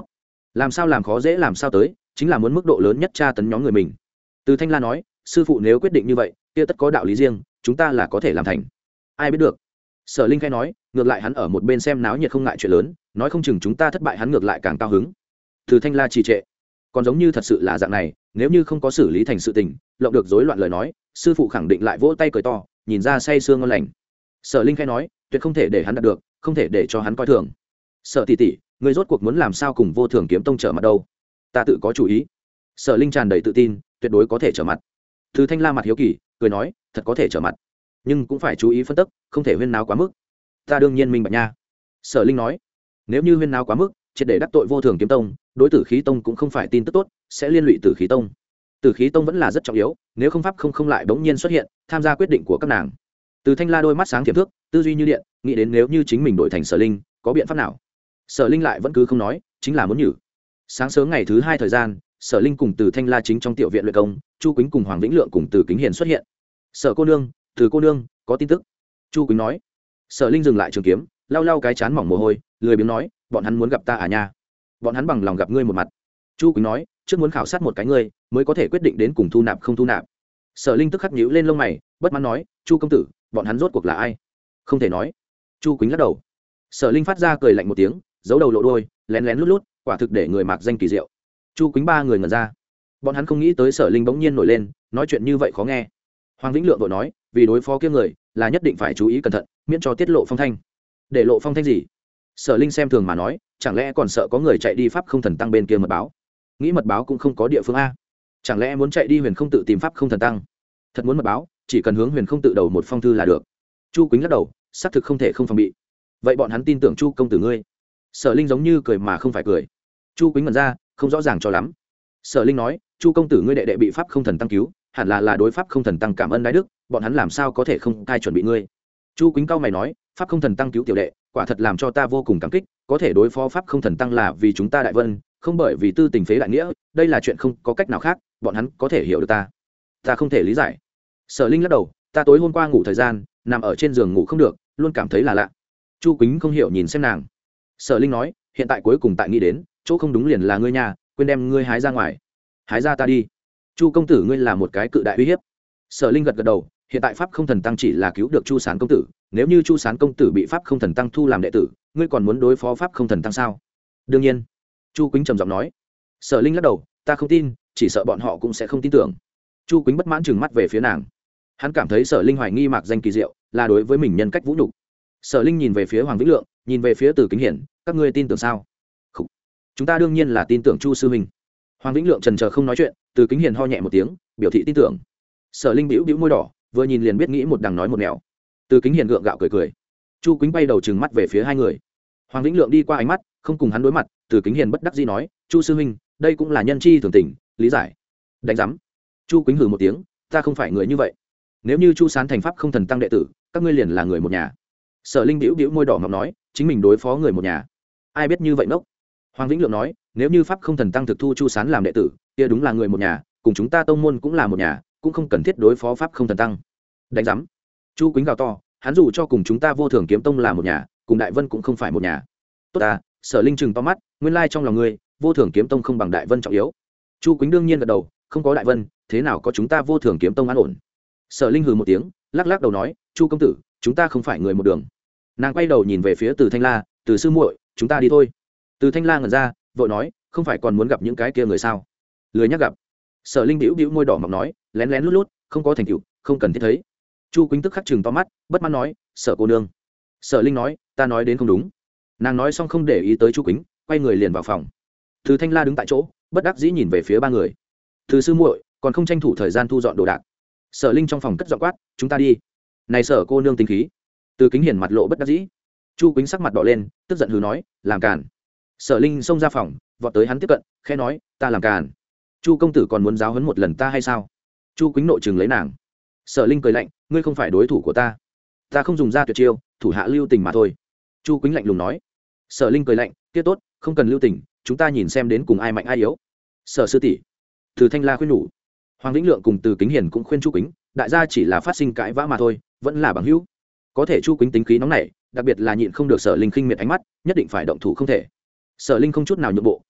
làm sao làm khó dễ làm sao tới, chính là muốn mức độ lớn nhất tra tấn nhóm người mình. Từ Thanh La nói, sư phụ nếu quyết định như vậy kia tất có đạo lý riêng, chúng ta là có thể làm thành. Ai biết được. Sở Linh khai nói, ngược lại hắn ở một bên xem náo nhiệt không ngại chuyện lớn, nói không chừng chúng ta thất bại hắn ngược lại càng cao hứng. Từ Thanh La trì trệ, còn giống như thật sự là dạng này, nếu như không có xử lý thành sự tình, lộng được rối loạn lời nói, sư phụ khẳng định lại vỗ tay cười to, nhìn ra say sương ngon lành. Sở Linh khai nói, tuyệt không thể để hắn đạt được, không thể để cho hắn coi thường. Sở tỷ tỷ, ngươi rốt cuộc muốn làm sao cùng Vô Thường Kiếm Tông trở mặt đâu? Ta tự có chủ ý. Sở Linh tràn đầy tự tin, tuyệt đối có thể trở mặt. Từ Thanh La mặt hiếu kỳ, cười nói, thật có thể trở mặt, nhưng cũng phải chú ý phân tích, không thể huyên náo quá mức. Ta đương nhiên minh bạch nha. Sở Linh nói, nếu như huyên náo quá mức, triệt để đắc tội Vô Thường Kiếm Tông, đối Tử Khí Tông cũng không phải tin tức tốt, sẽ liên lụy Tử Khí Tông. Tử Khí Tông vẫn là rất trọng yếu, nếu không pháp không không lại bỗng nhiên xuất hiện, tham gia quyết định của các nàng. Từ Thanh La đôi mắt sáng tiềm thức, tư duy như điện, nghĩ đến nếu như chính mình đổi thành Sở Linh, có biện pháp nào? Sở Linh lại vẫn cứ không nói, chính là muốn nhử. Sáng sớm ngày thứ hai thời gian, Sở Linh cùng Từ Thanh La chính trong tiểu viện luyện công, Chu Quýnh cùng Hoàng Vĩnh Lượng cùng Từ Kính Hiền xuất hiện. Sở cô nương, Từ cô nương, có tin tức. Chu Quýnh nói. Sở Linh dừng lại trường kiếm, lau lau cái chán mỏng mồ hôi, lười biếng nói, bọn hắn muốn gặp ta à nha? Bọn hắn bằng lòng gặp ngươi một mặt. Chu Quýnh nói, trước muốn khảo sát một cái ngươi, mới có thể quyết định đến cùng thu nạp không thu nạp. Sở Linh tức khắc nhíu lên lông mày, bất mãn nói, Chu công tử, bọn hắn rốt cuộc là ai? Không thể nói. Chu Quýnh lắc đầu. Sở Linh phát ra cười lạnh một tiếng, giấu đầu lộ đuôi, lén lén lút lút, quả thực để người mạc danh kỳ diệu. Chu Quýnh ba người ngẩn ra, bọn hắn không nghĩ tới Sở Linh bỗng nhiên nổi lên, nói chuyện như vậy khó nghe. Hoàng Vĩnh Lượng vội nói, vì đối phó kia người, là nhất định phải chú ý cẩn thận, miễn cho tiết lộ phong thanh. Để lộ phong thanh gì? Sở Linh xem thường mà nói, chẳng lẽ còn sợ có người chạy đi pháp không thần tăng bên kia mật báo? Nghĩ mật báo cũng không có địa phương a. Chẳng lẽ muốn chạy đi Huyền Không tự tìm pháp không thần tăng? Thật muốn mật báo, chỉ cần hướng Huyền Không tự đầu một phong thư là được. Chu Quýnh lắc đầu, xác thực không thể không phòng bị. Vậy bọn hắn tin tưởng Chu công tử ngươi? Sở Linh giống như cười mà không phải cười. Chu Quýnh ngẩn ra, không rõ ràng cho lắm. Sở Linh nói, Chu công tử ngươi đệ đệ bị pháp không thần tăng cứu, hẳn là là đối pháp không thần tăng cảm ơn đái đức, bọn hắn làm sao có thể không cai chuẩn bị ngươi? Chu Quýnh cao mày nói, pháp không thần tăng cứu tiểu đệ, quả thật làm cho ta vô cùng cảm kích, có thể đối phó pháp không thần tăng là vì chúng ta Đại Vân, không bởi vì tư tình phế đại nghĩa, đây là chuyện không có cách nào khác, bọn hắn có thể hiểu được ta. Ta không thể lý giải. Sở Linh lắc đầu, ta tối hôm qua ngủ thời gian, nằm ở trên giường ngủ không được, luôn cảm thấy là lạ. Chu Quýnh không hiểu nhìn xem nàng. Sở Linh nói, hiện tại cuối cùng tại nghĩ đến, chỗ không đúng liền là ngươi nhà, quên đem ngươi hái ra ngoài. Hái ra ta đi. Chu công tử ngươi là một cái cự đại uy hiếp. Sở Linh gật gật đầu, hiện tại pháp không thần tăng chỉ là cứu được Chu Sán công tử, nếu như Chu Sán công tử bị pháp không thần tăng thu làm đệ tử, ngươi còn muốn đối phó pháp không thần tăng sao? Đương nhiên. Chu Quýnh trầm giọng nói. Sở Linh lắc đầu, ta không tin, chỉ sợ bọn họ cũng sẽ không tin tưởng. Chu Quýnh bất mãn trừng mắt về phía nàng. Hắn cảm thấy Sở Linh hoài nghi mạc danh kỳ diệu, là đối với mình nhân cách vũ nhục. Sở Linh nhìn về phía Hoàng Vĩnh Lượng, nhìn về phía Từ Kính Hiển, các ngươi tin tưởng sao? Không. Chúng ta đương nhiên là tin tưởng Chu sư huynh. Hoàng Vĩnh Lượng trần chờ không nói chuyện, Từ Kính Hiển ho nhẹ một tiếng, biểu thị tin tưởng. Sở Linh bĩu bĩu môi đỏ, vừa nhìn liền biết nghĩ một đằng nói một nẻo. Từ Kính Hiển gượng gạo cười cười. Chu Quýnh bay đầu trừng mắt về phía hai người. Hoàng Vĩnh Lượng đi qua ánh mắt, không cùng hắn đối mặt, Từ Kính Hiển bất đắc dĩ nói, Chu sư huynh, đây cũng là nhân chi thường tình, lý giải. Đánh giám. Chu Quýnh hừ một tiếng, ta không phải người như vậy. Nếu như Chu Sán thành pháp không thần tăng đệ tử, các ngươi liền là người một nhà. Sở Linh bĩu bĩu môi đỏ ngọc nói, chính mình đối phó người một nhà, ai biết như vậy ngốc. Hoàng Vĩnh Lượng nói, nếu như pháp không thần tăng thực thu Chu Sán làm đệ tử, kia đúng là người một nhà, cùng chúng ta tông môn cũng là một nhà, cũng không cần thiết đối phó pháp không thần tăng. Đánh giám. Chu Quýnh gào to, hắn dù cho cùng chúng ta Vô Thường Kiếm Tông là một nhà, cùng Đại Vân cũng không phải một nhà. Tốt ta. Sở Linh trừng to mắt, nguyên lai trong lòng ngươi, Vô Thường Kiếm Tông không bằng Đại Vân trọng yếu. Chu Quýnh đương nhiên gật đầu, không có Đại Vân, thế nào có chúng ta Vô Thường Kiếm Tông an ổn. Sở Linh hừ một tiếng, lắc lắc đầu nói, Chu công tử, chúng ta không phải người một đường. Nàng quay đầu nhìn về phía Từ Thanh La, Từ sư muội, chúng ta đi thôi. Từ Thanh La ngẩn ra, vội nói, không phải còn muốn gặp những cái kia người sao? Lười nhắc gặp. Sở Linh bĩu bĩu môi đỏ mọng nói, lén lén lút lút, không có thành tựu, không cần thiết thấy. Chu Quýnh tức khắc chừng to mắt, bất mãn nói, Sở cô nương. Sở Linh nói, ta nói đến không đúng. Nàng nói xong không để ý tới Chu Quýnh, quay người liền vào phòng. Từ Thanh La đứng tại chỗ, bất đắc dĩ nhìn về phía ba người. Từ sư muội, còn không tranh thủ thời gian thu dọn đồ đạc. Sở Linh trong phòng cất giọng quát, chúng ta đi. Này Sở cô nương tính khí. Từ Kính Hiển mặt lộ bất đắc dĩ. Chu Quýnh sắc mặt đỏ lên, tức giận hừ nói, làm càn. Sở Linh xông ra phòng, vọt tới hắn tiếp cận, khẽ nói, ta làm càn. Chu công tử còn muốn giáo huấn một lần ta hay sao? Chu Quýnh nội trừng lấy nàng. Sở Linh cười lạnh, ngươi không phải đối thủ của ta, ta không dùng ra tuyệt chiêu, thủ hạ lưu tình mà thôi. Chu Quýnh lạnh lùng nói. Sở Linh cười lạnh, kia tốt, không cần lưu tình, chúng ta nhìn xem đến cùng ai mạnh ai yếu. Sở sư tỷ. Từ Thanh La khuyên nhủ. Hoàng Vĩnh Lượng cùng Từ Kính Hiển cũng khuyên Chu Quýnh, đại gia chỉ là phát sinh cãi vã mà thôi, vẫn là bằng hữu. Có thể Chu Quýnh tính khí nóng nảy, đặc biệt là nhịn không được Sở Linh khinh miệt ánh mắt, nhất định phải động thủ không thể. Sở Linh không chút nào nhượng bộ,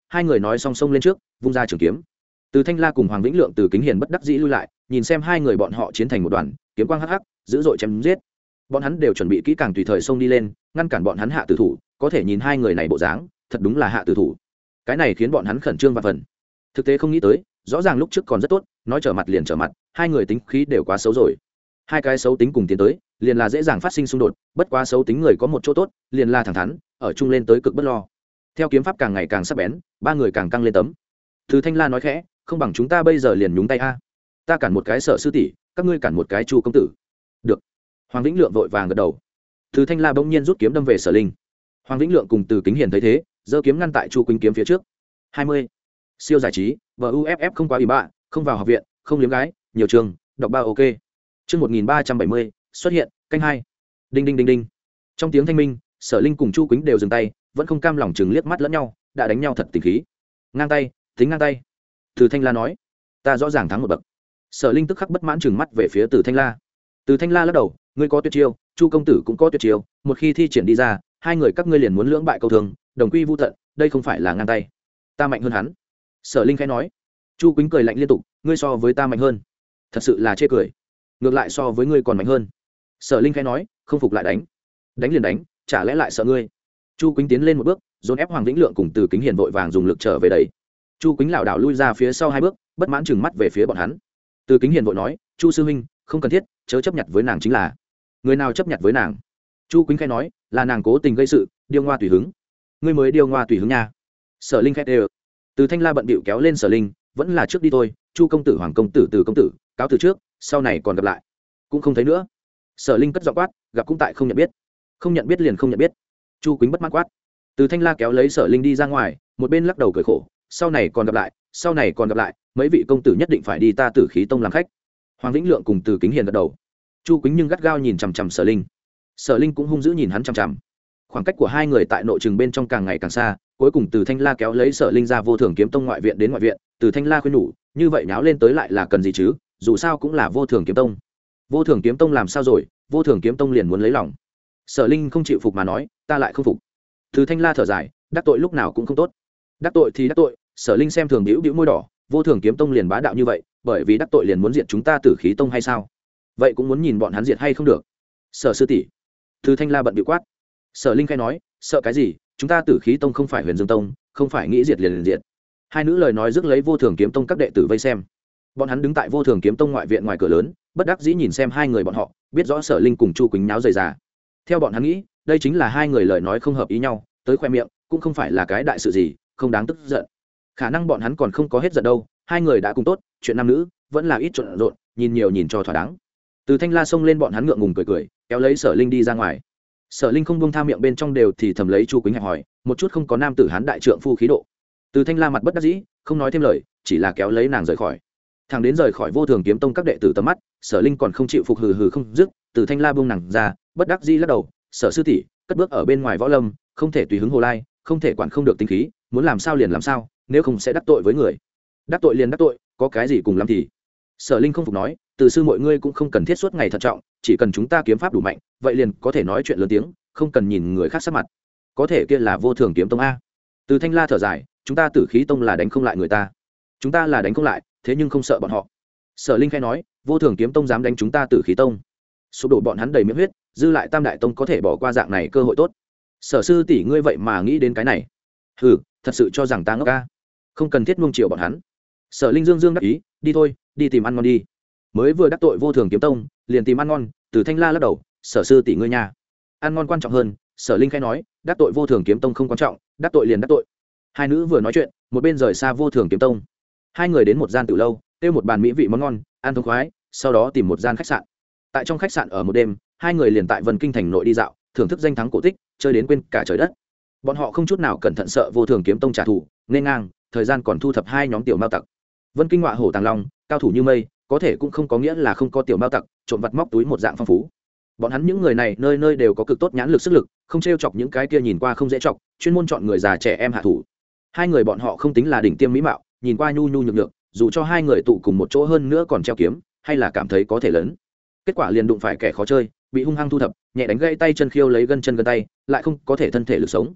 hai người nói song song lên trước vung ra trường kiếm. Từ Thanh La cùng Hoàng Vĩnh Lượng từ Kính Hiền bất đắc dĩ lui lại, nhìn xem hai người bọn họ chiến thành một đoàn, kiếm quang hắc hắc dữ dội chém giết. Bọn hắn đều chuẩn bị kỹ càng tùy thời xông đi lên ngăn cản bọn hắn hạ tử thủ, có thể nhìn hai người này bộ dáng thật đúng là hạ tử thủ. Cái này khiến bọn hắn khẩn trương và phần. Thực tế không nghĩ tới, rõ ràng lúc trước còn rất tốt, nói trở mặt liền trở mặt, hai người tính khí đều quá xấu rồi. Hai cái xấu tính cùng tiến tới liền là dễ dàng phát sinh xung đột, bất quá xấu tính người có một chỗ tốt liền là thẳng thắn, ở chung lên tới cực bất lo. Theo kiếm pháp càng ngày càng sắc bén, ba người càng căng lên tấm. Từ Thanh La nói khẽ, không bằng chúng ta bây giờ liền nhúng tay a, ta cản một cái Sở sư tỷ, các ngươi cản một cái Chu công tử. Được. Hoàng Vĩnh Lượng vội vàng gật đầu. Từ Thanh La bỗng nhiên rút kiếm đâm về Sở Linh. Hoàng Vĩnh Lượng cùng Từ Kính Hiền thấy thế, giơ kiếm ngăn tại Chu Quỳnh kiếm phía trước. hai mươi. Siêu giải trí, vê u ép ép không quá ủy bạ, không vào học viện, không liếm gái, nhiều trường, đọc ba ok. Chương một nghìn ba trăm bảy mươi, xuất hiện, canh hai. Đinh đinh đinh đinh. Trong tiếng thanh minh, Sở Linh cùng Chu Quỳnh đều dừng tay, vẫn không cam lòng chừng liếc mắt lẫn nhau, đã đánh nhau thật tình khí. Ngang tay, tính ngang tay. Từ Thanh La nói, ta rõ ràng thắng một bậc. Sở Linh tức khắc bất mãn chừng mắt về phía Từ Thanh La. Từ Thanh La lắc đầu, ngươi có tuyệt chiêu, Chu công tử cũng có tuyệt chiêu, một khi thi triển đi ra, hai người các ngươi liền muốn lưỡng bại câu thường, đồng quy vu tận, đây không phải là ngang tay. Ta mạnh hơn hắn. Sở Linh khẽ nói. Chu Quýnh cười lạnh liên tục, ngươi so với ta mạnh hơn, thật sự là chê cười. Ngược lại so với ngươi còn mạnh hơn. Sở Linh khẽ nói, không phục lại đánh. Đánh liền đánh, chả lẽ lại sợ ngươi? Chu Quýnh tiến lên một bước, dồn ép Hoàng Vĩnh Lượng cùng Từ Kính Hiền vội vàng dùng lực trở về đấy. Chu Quýnh lảo đảo lui ra phía sau hai bước, bất mãn chừng mắt về phía bọn hắn. Từ Kính Hiền vội nói, Chu sư huynh, không cần thiết, chớ chấp nhận với nàng chính là. Người nào chấp nhận với nàng? Chu Quýnh khẽ nói, là nàng cố tình gây sự, điêu ngoa tùy hứng. Ngươi mới điêu ngoa tùy hứng nha. Sở Linh khẽ đều. Từ Thanh La bận bịu kéo lên Sở Linh, vẫn là trước đi thôi, Chu công tử, Hoàng công tử, Từ công tử, cáo từ trước, sau này còn gặp lại. Cũng không thấy nữa. Sở Linh cất giọng quát, gặp cũng tại không nhận biết. Không nhận biết liền không nhận biết. Chu Quýnh bất mãn quát. Từ Thanh La kéo lấy Sở Linh đi ra ngoài, một bên lắc đầu cười khổ, sau này còn gặp lại, sau này còn gặp lại, mấy vị công tử nhất định phải đi ta Tử Khí tông làm khách. Hoàng Vĩnh Lượng cùng Từ Kính Hiền gật đầu. Chu Quýnh nhưng gắt gao nhìn chằm chằm Sở Linh. Sở Linh cũng hung dữ nhìn hắn chằm chằm. Khoảng cách của hai người tại nội trường bên trong càng ngày càng xa, cuối cùng Từ Thanh La kéo lấy Sở Linh ra Vô Thường Kiếm Tông ngoại viện đến ngoại viện. Từ Thanh La khuyên nhủ, như vậy náo lên tới lại là cần gì chứ, dù sao cũng là Vô Thường Kiếm Tông. Vô Thường Kiếm Tông làm sao rồi? Vô Thường Kiếm Tông liền muốn lấy lòng. Sở Linh không chịu phục mà nói, ta lại không phục. Từ Thanh La thở dài, đắc tội lúc nào cũng không tốt. Đắc tội thì đắc tội, Sở Linh xem thường bĩu bĩu môi đỏ, Vô Thường Kiếm Tông liền bá đạo như vậy, bởi vì đắc tội liền muốn diệt chúng ta Tử Khí Tông hay sao? Vậy cũng muốn nhìn bọn hắn diệt hay không được. Sở sư tỷ. Từ Thanh La bận bịu quát. Sở Linh khai nói, sợ cái gì, chúng ta Tử Khí Tông không phải Huyền Dương Tông, không phải nghĩ diệt liền liền diệt. Hai nữ lời nói rước lấy Vô Thường Kiếm Tông các đệ tử vây xem. Bọn hắn đứng tại Vô Thường Kiếm Tông ngoại viện ngoài cửa lớn, bất đắc dĩ nhìn xem hai người bọn họ, biết rõ Sở Linh cùng Chu Quỳnh nháo rời rà. Theo bọn hắn nghĩ, đây chính là hai người lời nói không hợp ý nhau, tới khoe miệng, cũng không phải là cái đại sự gì, không đáng tức giận. Khả năng bọn hắn còn không có hết giận đâu, hai người đã cùng tốt, chuyện nam nữ vẫn là ít trộn rộn, nhìn nhiều nhìn cho thỏa đáng. Từ Thanh La xông lên bọn hắn ngượng ngùng cười cười, kéo lấy Sở Linh đi ra ngoài. Sở Linh không buông tha miệng bên trong đều thì thầm lấy Chu Quýnh hẹp hỏi, một chút không có nam tử hán đại trượng phu khí độ. Từ Thanh La mặt bất đắc dĩ, không nói thêm lời, chỉ là kéo lấy nàng rời khỏi. Thằng đến rời khỏi Vô Thường Kiếm Tông các đệ tử tầm mắt, Sở Linh còn không chịu phục hừ hừ không dứt. Từ Thanh La buông nàng ra, bất đắc dĩ lắc đầu, Sở sư tỷ, cất bước ở bên ngoài võ lâm, không thể tùy hứng hồ lai, không thể quản không được tính khí, muốn làm sao liền làm sao, nếu không sẽ đắc tội với người. Đắc tội liền đắc tội, có cái gì cùng lắm thì. Sở Linh không phục nói, từ sư mọi ngươi cũng không cần thiết suốt ngày thận trọng, chỉ cần chúng ta kiếm pháp đủ mạnh, vậy liền có thể nói chuyện lớn tiếng, không cần nhìn người khác sắc mặt. Có thể kia là Vô Thường Kiếm Tông a. Từ Thanh La thở dài, chúng ta Tử Khí Tông là đánh không lại người ta. Chúng ta là đánh không lại, thế nhưng không sợ bọn họ. Sở Linh khẽ nói, Vô Thường Kiếm Tông dám đánh chúng ta Tử Khí Tông, sụp đổ bọn hắn đầy miệng huyết, dư lại Tam Đại Tông có thể bỏ qua dạng này cơ hội tốt. Sở sư tỷ ngươi vậy mà nghĩ đến cái này? Hừ, thật sự cho rằng ta ngốc a? Không cần thiết nuông chiều bọn hắn. Sở Linh dương dương đắc ý, đi thôi, đi tìm ăn ngon đi. Mới vừa đắc tội Vô Thường Kiếm Tông, liền tìm ăn ngon. Từ Thanh La lắc đầu, Sở sư tỷ ngươi nha, ăn ngon quan trọng hơn. Sở Linh khẽ nói, đắc tội Vô Thường Kiếm Tông không quan trọng, đắc tội liền đắc tội. Hai nữ vừa nói chuyện, một bên rời xa Vô Thường Kiếm Tông. Hai người đến một gian tiểu lâu, tiêu một bàn mỹ vị món ngon, ăn thông khoái, sau đó tìm một gian khách sạn. Tại trong khách sạn ở một đêm, hai người liền tại Vân Kinh thành nội đi dạo, thưởng thức danh thắng cổ tích, chơi đến quên cả trời đất. Bọn họ không chút nào cẩn thận sợ Vô Thường Kiếm Tông trả thù, nên ngang, thời gian còn thu thập hai nhóm tiểu mao tặc. Vân Kinh ngọa hổ tàng long, cao thủ như mây, có thể cũng không có nghĩa là không có tiểu mao tặc, trộm vặt móc túi một dạng phong phú. Bọn hắn những người này nơi nơi đều có cực tốt nhãn lực sức lực, không trêu chọc những cái kia nhìn qua không dễ chọc, chuyên môn chọn người già trẻ em hạ thủ. Hai người bọn họ không tính là đỉnh tiêm mỹ mạo, nhìn qua nhu nhu nhược nhược, dù cho hai người tụ cùng một chỗ hơn nữa còn treo kiếm, hay là cảm thấy có thể lớn. Kết quả liền đụng phải kẻ khó chơi, bị hung hăng thu thập, nhẹ đánh gãy tay chân khiêu lấy gân chân gân tay, lại không có thể thân thể lực sống.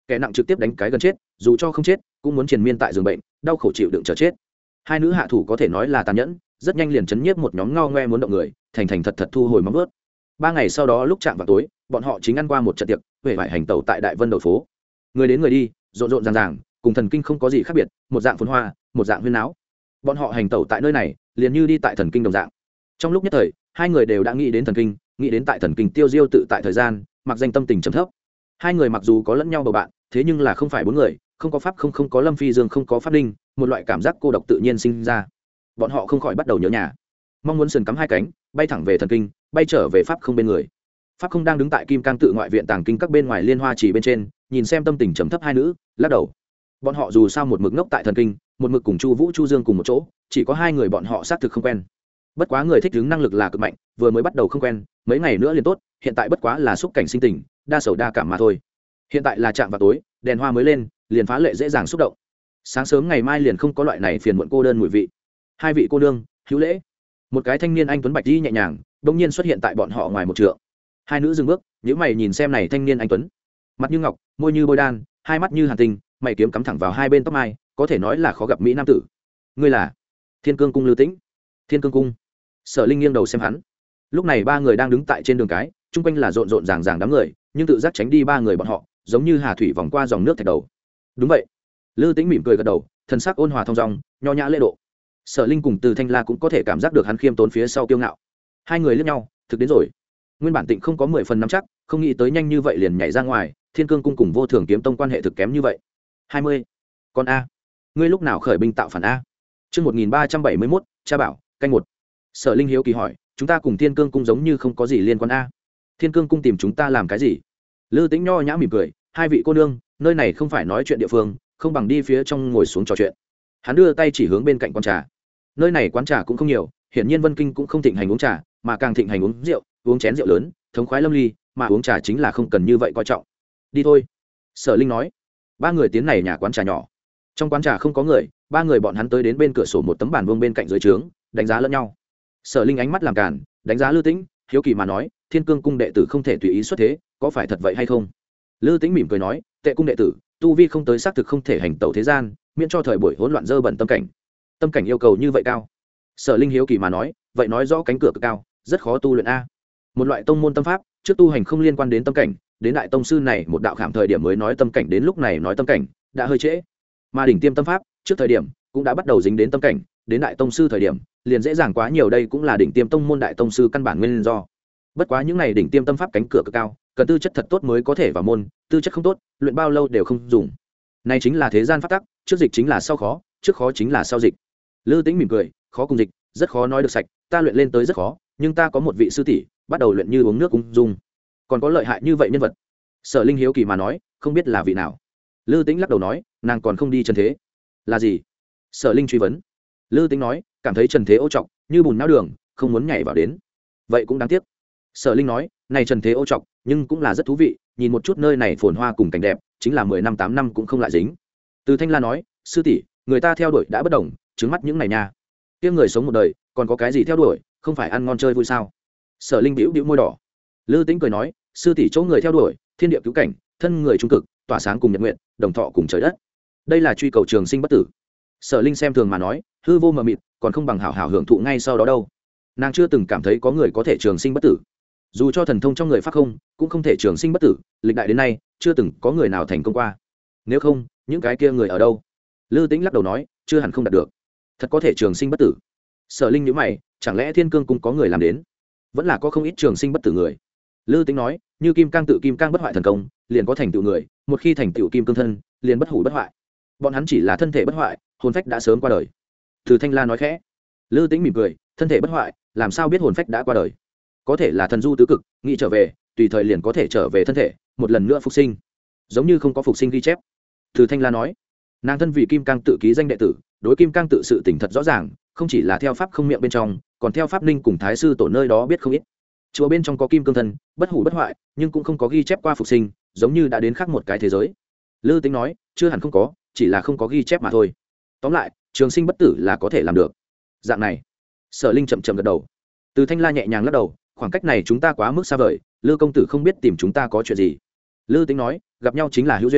kẻ nặng trực tiếp đánh cái gần chết, dù cho không chết cũng muốn triền miên tại giường bệnh, đau khổ chịu đựng chờ chết. Hai nữ hạ thủ có thể nói là tàn nhẫn, rất nhanh liền chấn nhiếp một nhóm ngao ngoe muốn động người, thành thành thật thật thu hồi móng vuốt. Ba ngày sau đó lúc chạm vào tối, bọn họ chính ăn qua một trận tiệc, về vải hành tẩu tại Đại Vân đầu phố. Người đến người đi, rộn rộn ràng ràng, cùng thần kinh không có gì khác biệt, một dạng phồn hoa, một dạng huyên náo. Bọn họ hành tẩu tại nơi này, liền như đi tại thần kinh đồng dạng. Trong lúc nhất thời, hai người đều đã nghĩ đến thần kinh, nghĩ đến tại thần kinh tiêu diêu tự tại thời gian, mặc danh tâm tình trầm thấp. Hai người mặc dù có lẫn nhau bầu bạn, thế nhưng là không phải bốn người, không có pháp không không có Lâm Phi Dương không có pháp đinh, một loại cảm giác cô độc tự nhiên sinh ra. Bọn họ không khỏi bắt đầu nhớ nhà, mong muốn sườn cắm hai cánh, bay thẳng về thần kinh, bay trở về pháp không bên người. Pháp không đang đứng tại Kim Cang tự ngoại viện tàng kinh các bên ngoài Liên Hoa Chỉ bên trên, nhìn xem tâm tình trầm thấp hai nữ, lắc đầu. Bọn họ dù sao một mực ngốc tại thần kinh, một mực cùng Chu Vũ Chu Dương cùng một chỗ, chỉ có hai người bọn họ xác thực không quen. Bất quá người thích ứng năng lực là cực mạnh, vừa mới bắt đầu không quen, mấy ngày nữa liền tốt, hiện tại bất quá là xúc cảnh sinh tình, đa sầu đa cảm mà thôi. Hiện tại là chạm vào tối, đèn hoa mới lên, liền phá lệ dễ dàng xúc động. Sáng sớm ngày mai liền không có loại này phiền muộn cô đơn mùi vị. Hai vị cô nương, hữu lễ. Một cái thanh niên anh tuấn bạch y nhẹ nhàng, đột nhiên xuất hiện tại bọn họ ngoài một trượng. Hai nữ dừng bước, nhíu mày nhìn xem này thanh niên anh tuấn. Mặt như ngọc, môi như bôi đan, hai mắt như hàn tinh, mày kiếm cắm thẳng vào hai bên tóc mai, có thể nói là khó gặp mỹ nam tử. Ngươi là Thiên Cương cung Lưu Tĩnh? Thiên Cương cung. Sở Linh nghiêng đầu xem hắn. Lúc này ba người đang đứng tại trên đường cái, chung quanh là rộn rộn ràng ràng đám người, nhưng tự giác tránh đi ba người bọn họ, giống như hà thủy vòng qua dòng nước thạch đầu. Đúng vậy. Lưu Tĩnh mỉm cười gật đầu, thần sắc ôn hòa thong dong, nho nhã lễ độ. Sở Linh cùng Từ Thanh La cũng có thể cảm giác được hắn khiêm tốn phía sau kiêu ngạo. Hai người liếc nhau, thực đến rồi. Nguyên bản Tịnh không có mười phần nắm chắc, không nghĩ tới nhanh như vậy liền nhảy ra ngoài, Thiên Cương cung cùng Vô Thường kiếm tông quan hệ thực kém như vậy. Hai mươi. Con a, ngươi lúc nào khởi binh tạo phản a? Chương một nghìn ba trăm bảy mươi mốt, cha bảo, canh một. Sở Linh hiếu kỳ hỏi, chúng ta cùng Thiên Cương cung giống như không có gì liên quan a? Thiên Cương cung tìm chúng ta làm cái gì? Lư Tĩnh nho nhã mỉm cười, hai vị cô nương, nơi này không phải nói chuyện địa phương, không bằng đi phía trong ngồi xuống trò chuyện. Hắn đưa tay chỉ hướng bên cạnh quán trà. Nơi này quán trà cũng không nhiều, hiển nhiên Vân Kinh cũng không thịnh hành uống trà, mà càng thịnh hành uống rượu, uống chén rượu lớn, thống khoái lâm ly, mà uống trà chính là không cần như vậy coi trọng. Đi thôi. Sở Linh nói. Ba người tiến này nhà quán trà nhỏ. Trong quán trà không có người, ba người bọn hắn tới đến bên cửa sổ một tấm bàn vuông bên cạnh dưới trướng, đánh giá lẫn nhau. Sở Linh ánh mắt làm càn, đánh giá Lư Tĩnh, hiếu kỳ mà nói, Thiên Cương cung đệ tử không thể tùy ý xuất thế, có phải thật vậy hay không? Lư Tĩnh mỉm cười nói, Tệ cung đệ tử, tu vi không tới xác thực không thể hành tẩu thế gian, miễn cho thời buổi hỗn loạn dơ bẩn tâm cảnh. Tâm cảnh yêu cầu như vậy cao? Sở Linh hiếu kỳ mà nói, vậy nói rõ cánh cửa cực cao, rất khó tu luyện a. Một loại tông môn tâm pháp, trước tu hành không liên quan đến tâm cảnh, đến đại tông sư này một đạo khảm thời điểm mới nói tâm cảnh, đến lúc này nói tâm cảnh đã hơi trễ. Mà đỉnh tiêm tâm pháp, trước thời điểm cũng đã bắt đầu dính đến tâm cảnh, đến đại tông sư thời điểm liền dễ dàng quá nhiều, đây cũng là đỉnh tiêm tông môn đại tông sư căn bản nguyên do. Bất quá những này đỉnh tiêm tâm pháp cánh cửa cực cao, cần tư chất thật tốt mới có thể vào môn, tư chất không tốt, luyện bao lâu đều không dùng. Này chính là thế gian pháp tắc, trước dịch chính là sau khó, trước khó chính là sau dịch. Lư Tĩnh mỉm cười, khó cùng dịch, rất khó nói được sạch, ta luyện lên tới rất khó, nhưng ta có một vị sư tỷ, bắt đầu luyện như uống nước ung dung. Còn có lợi hại như vậy nhân vật? Sở Linh hiếu kỳ mà nói, không biết là vị nào. Lư Tĩnh lắc đầu nói, nàng còn không đi trần thế. Là gì? Sở Linh truy vấn. Lư Tĩnh nói, cảm thấy trần thế ô trọc, như bùn não đường, không muốn nhảy vào đến. Vậy cũng đáng tiếc. Sở Linh nói, này trần thế ô trọc, nhưng cũng là rất thú vị, nhìn một chút nơi này phồn hoa cùng cảnh đẹp, chính là mười năm tám năm cũng không lại dính. Từ Thanh La nói, sư tỷ, người ta theo đuổi đã bất đồng, trứng mắt những này nha. Kia người sống một đời, còn có cái gì theo đuổi, không phải ăn ngon chơi vui sao? Sở Linh bĩu bĩu môi đỏ. Lư Tĩnh cười nói, sư tỷ chỗ người theo đuổi, thiên địa cứu cảnh, thân người trung cực, tỏa sáng cùng nhật nguyện, đồng thọ cùng trời đất. Đây là truy cầu trường sinh bất tử. Sở Linh xem thường mà nói, hư vô mờ mịt, còn không bằng hảo hảo hưởng thụ ngay sau đó đâu. Nàng chưa từng cảm thấy có người có thể trường sinh bất tử. Dù cho thần thông trong người pháp không, cũng không thể trường sinh bất tử, lịch đại đến nay chưa từng có người nào thành công qua. Nếu không, những cái kia người ở đâu? Lư Tĩnh lắc đầu nói, chưa hẳn không đạt được. Thật có thể trường sinh bất tử. Sở Linh nhíu mày, chẳng lẽ Thiên Cương cung có người làm đến? Vẫn là có không ít trường sinh bất tử người. Lư Tĩnh nói, như Kim Cang tự Kim Cang bất hoại thần công, liền có thành tựu người, một khi thành tựu Kim Cương thân, liền bất hủ bất hoại. Bọn hắn chỉ là thân thể bất hoại, hồn phách đã sớm qua đời. Từ Thanh La nói khẽ. Lư Tĩnh mỉm cười, thân thể bất hoại, làm sao biết hồn phách đã qua đời? Có thể là thần du tứ cực, nghĩ trở về, tùy thời liền có thể trở về thân thể, một lần nữa phục sinh. Giống như không có phục sinh ghi chép. Từ Thanh La nói, nàng thân vì Kim Cang tự ký danh đệ tử, đối Kim Cang tự sự tỉnh thật rõ ràng, không chỉ là theo pháp không miệng bên trong, còn theo pháp ninh cùng thái sư tổ nơi đó biết không ít. Chùa bên trong có Kim Cương thân, bất hủ bất hoại, nhưng cũng không có ghi chép qua phục sinh, giống như đã đến khác một cái thế giới. Lư Tĩnh nói, chưa hẳn không có, chỉ là không có ghi chép mà thôi. Tóm lại, trường sinh bất tử là có thể làm được. Dạng này. Sở Linh chậm chậm gật đầu. Từ Thanh La nhẹ nhàng lắc đầu, khoảng cách này chúng ta quá mức xa vời, Lư công tử không biết tìm chúng ta có chuyện gì. Lư Tĩnh nói, gặp nhau chính là hữu duyên,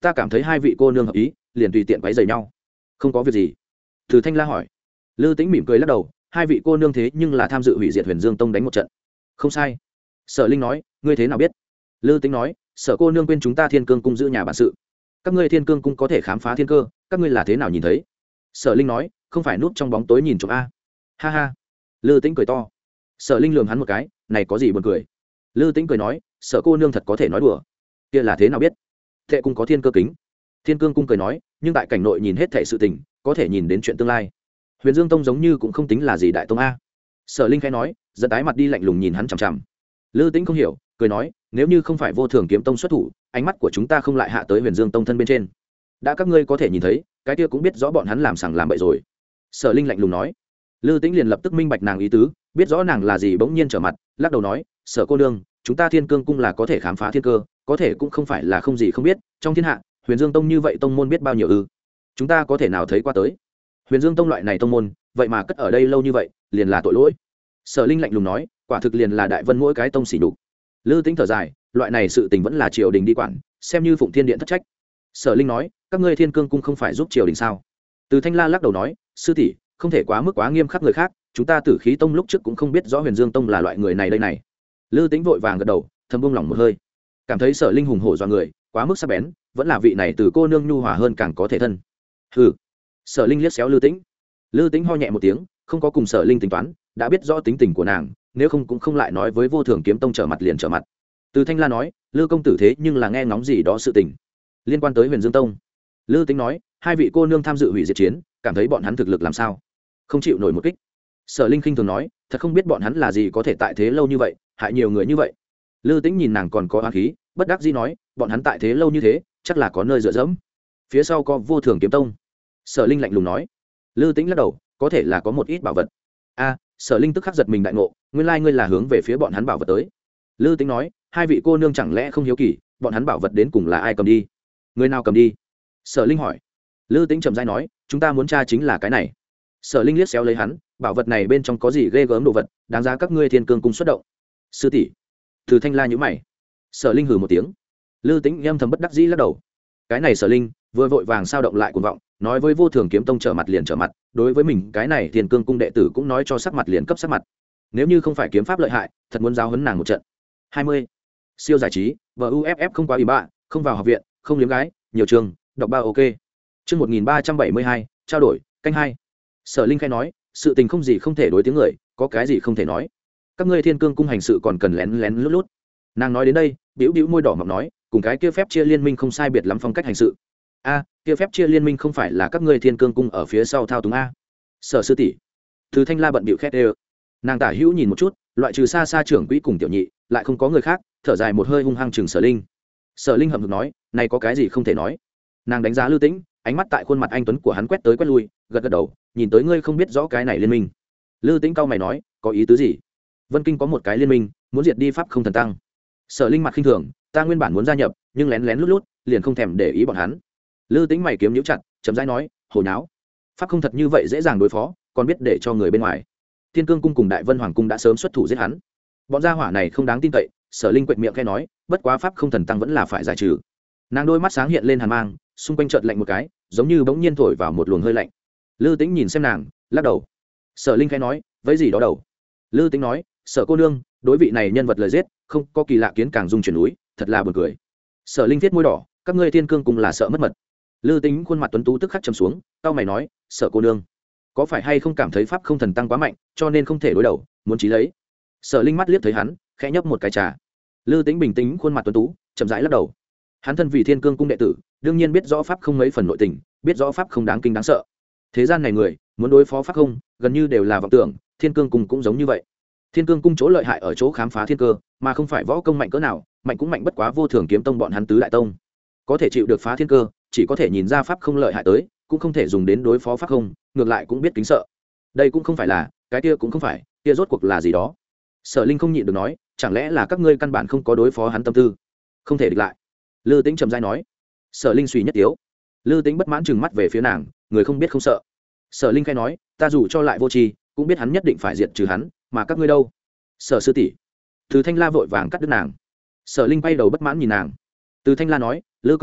ta cảm thấy hai vị cô nương hợp ý liền tùy tiện quấy rầy nhau. Không có việc gì. Từ Thanh La hỏi. Lư Tĩnh mỉm cười lắc đầu, hai vị cô nương thế nhưng là tham dự hủy diệt Huyền Dương Tông đánh một trận. Không sai. Sở Linh nói, ngươi thế nào biết? Lư Tĩnh nói, Sở cô nương quên chúng ta Thiên Cương cung giữ nhà bản sự. Các ngươi Thiên Cương cung có thể khám phá thiên cơ, các ngươi là thế nào nhìn thấy? Sở Linh nói, không phải núp trong bóng tối nhìn trộm a. Ha ha. Lư Tĩnh cười to. Sở Linh lườm hắn một cái, này có gì buồn cười? Lư Tĩnh cười nói, Sở cô nương thật có thể nói đùa. Kia là thế nào biết? Thệ cung có thiên cơ kính. Thiên Cương cung cười nói, nhưng tại cảnh nội nhìn hết thảy sự tình, có thể nhìn đến chuyện tương lai. Huyền Dương Tông giống như cũng không tính là gì đại tông a. Sở Linh khẽ nói, giận tái mặt đi lạnh lùng nhìn hắn chằm chằm. Lư Tĩnh không hiểu, cười nói, nếu như không phải Vô Thường Kiếm Tông xuất thủ, ánh mắt của chúng ta không lại hạ tới Huyền Dương Tông thân bên trên. Đã các ngươi có thể nhìn thấy, cái kia cũng biết rõ bọn hắn làm sằng làm bậy rồi. Sở Linh lạnh lùng nói. Lư Tĩnh liền lập tức minh bạch nàng ý tứ, biết rõ nàng là gì bỗng nhiên trở mặt, lắc đầu nói, Sở cô nương, chúng ta Thiên Cương cung là có thể khám phá thiên cơ, có thể cũng không phải là không gì không biết, trong thiên hạ, Huyền Dương Tông như vậy tông môn biết bao nhiêu ư? Chúng ta có thể nào thấy qua tới? Huyền Dương Tông loại này tông môn, vậy mà cất ở đây lâu như vậy, liền là tội lỗi. Sở Linh lạnh lùng nói, quả thực liền là đại vân mỗi cái tông xỉ nhục. Lư Tĩnh thở dài, loại này sự tình vẫn là triều đình đi quản, xem như Phụng Thiên Điện thất trách. Sở Linh nói, các ngươi Thiên Cương cung không phải giúp triều đình sao? Từ Thanh La lắc đầu nói, sư tỷ, không thể quá mức quá nghiêm khắc người khác, chúng ta Tử Khí Tông lúc trước cũng không biết rõ Huyền Dương Tông là loại người này đây này. Lư Tĩnh vội vàng gật đầu, thầm buông lỏng một hơi, cảm thấy Sở Linh hùng hổ do người, quá mức sắc bén, vẫn là vị này từ cô nương nhu hòa hơn càng có thể thân. Hừ. Sở Linh liếc xéo Lư Tĩnh. Lư Tĩnh ho nhẹ một tiếng, không có cùng Sở Linh tính toán, đã biết rõ tính tình của nàng, nếu không cũng không lại nói với Vô Thường Kiếm Tông trở mặt liền trở mặt. Từ Thanh La nói, Lư công tử thế nhưng là nghe ngóng gì đó sự tình liên quan tới Huyền Dương Tông. Lư Tĩnh nói, hai vị cô nương tham dự hủy diệt chiến, cảm thấy bọn hắn thực lực làm sao? Không chịu nổi một kích. Sở Linh khinh thường nói, thật không biết bọn hắn là gì có thể tại thế lâu như vậy, hại nhiều người như vậy. Lư Tĩnh nhìn nàng còn có oán khí, bất đắc dĩ nói, bọn hắn tại thế lâu như thế, chắc là có nơi dựa dẫm. Phía sau có Vô Thường Kiếm Tông. Sở Linh lạnh lùng nói. Lư Tĩnh lắc đầu, có thể là có một ít bảo vật. A, Sở Linh tức khắc giật mình đại ngộ, nguyên lai ngươi là hướng về phía bọn hắn bảo vật tới. Lư Tĩnh nói, hai vị cô nương chẳng lẽ không hiếu kỳ, bọn hắn bảo vật đến cùng là ai cầm đi? Người nào cầm đi? Sở Linh hỏi. Lư Tĩnh trầm rãi nói, chúng ta muốn tra chính là cái này. Sở Linh liếc xéo lấy hắn, bảo vật này bên trong có gì ghê gớm đồ vật, đáng giá các ngươi Thiên Cương cung xuất động. Sư tỷ. Từ Thanh La nhíu mày. Sở Linh hừ một tiếng. Lư Tĩnh âm thầm bất đắc dĩ lắc đầu. Cái này Sở Linh vừa vội vàng sao động lại cuồng vọng, nói với Vô Thường Kiếm Tông trở mặt liền trở mặt, đối với mình cái này Thiên Cương cung đệ tử cũng nói cho sắc mặt liền cấp sắc mặt. Nếu như không phải kiếm pháp lợi hại, thật muốn giáo huấn nàng một trận. hai mươi. Siêu giải trí, vê u ép ép không quá ủy bạ, không vào học viện, không liếm gái, nhiều trường, đọc ba ok. Chương một nghìn ba trăm bảy mươi hai, trao đổi, canh hai. Sở Linh khai nói, sự tình không gì không thể đối tiếng người, có cái gì không thể nói. Các ngươi Thiên Cương cung hành sự còn cần lén lén lút lút. Nàng nói đến đây, bĩu bĩu môi đỏ mọng nói, cùng cái kia phép chia liên minh không sai biệt lắm phong cách hành sự. A, kia phép chia liên minh không phải là các ngươi Thiên Cương cung ở phía sau thao túng a? Sở sư tỷ. Từ Thanh La bận bịu khét ê. Nàng tả hữu nhìn một chút, loại trừ xa xa trưởng quỹ cùng tiểu nhị, lại không có người khác, thở dài một hơi hung hăng chừng Sở Linh. Sở Linh hậm hực nói, này có cái gì không thể nói? Nàng đánh giá Lư Tĩnh, ánh mắt tại khuôn mặt anh tuấn của hắn quét tới quét lui, gật gật đầu, nhìn tới ngươi không biết rõ cái này liên minh. Lư Tĩnh cau mày nói, có ý tứ gì? Vân Kinh có một cái liên minh, muốn diệt đi pháp không thần tăng. Sở Linh mặt khinh thường, ta nguyên bản muốn gia nhập, nhưng lén lén lút lút, liền không thèm để ý bọn hắn. Lư Tĩnh mày kiếm nhíu chặt, chậm rãi nói, hồ nháo. Pháp không thật như vậy dễ dàng đối phó, còn biết để cho người bên ngoài. Thiên Cương cung cùng Đại Vân Hoàng cung đã sớm xuất thủ giết hắn. Bọn gia hỏa này không đáng tin cậy. Sở Linh quệt miệng khẽ nói, bất quá pháp không thần tăng vẫn là phải giải trừ. Nàng đôi mắt sáng hiện lên hàn mang, xung quanh chợt lạnh một cái, giống như bỗng nhiên thổi vào một luồng hơi lạnh. Lư Tĩnh nhìn xem nàng, lắc đầu. Sở Linh khẽ nói, với gì đó đầu. Lư Tĩnh nói, Sở cô nương, đối vị này nhân vật lời giết, không có kỳ lạ kiến càng dung chuyển núi, thật là buồn cười. Sở Linh viết môi đỏ, các ngươi Thiên Cương cung là sợ mất mật. Lư Tĩnh khuôn mặt tuấn tú tức khắc trầm xuống, cau mày nói, Sở cô nương, có phải hay không cảm thấy pháp không thần tăng quá mạnh, cho nên không thể đối đầu, muốn chí lấy? Sở Linh mắt liếc thấy hắn, khẽ nhấp một cái trà. Lư Tĩnh bình tĩnh khuôn mặt tuấn tú, chậm rãi lắc đầu. Hắn thân vì Thiên Cương cung đệ tử, đương nhiên biết rõ pháp không mấy phần nội tình, biết rõ pháp không đáng kinh đáng sợ. Thế gian này người muốn đối phó pháp không, gần như đều là vọng tưởng, Thiên Cương cung cũng giống như vậy. Thiên Cương cung chỗ lợi hại ở chỗ khám phá thiên cơ, mà không phải võ công mạnh cỡ nào, mạnh cũng mạnh bất quá Vô Thường Kiếm Tông bọn hắn tứ đại tông. Có thể chịu được phá thiên cơ, chỉ có thể nhìn ra pháp không lợi hại tới, cũng không thể dùng đến đối phó pháp không, ngược lại cũng biết kính sợ. Đây cũng không phải là, cái kia cũng không phải, kia rốt cuộc là gì đó. Sở Linh không nhịn được nói, chẳng lẽ là các ngươi căn bản không có đối phó hắn tâm tư, không thể địch lại? Lư Tĩnh trầm rãi nói. Sở Linh suy nhất yếu. Lư Tĩnh bất mãn trừng mắt về phía nàng, người không biết không sợ. Sở Linh khai nói, ta dù cho lại vô tri, cũng biết hắn nhất định phải diệt trừ hắn, mà các ngươi đâu? Sở sư tỷ. Từ Thanh La vội vàng cắt đứt nàng. Sở Linh quay đầu bất mãn nhìn nàng. Từ Thanh La nói, Lư công tử,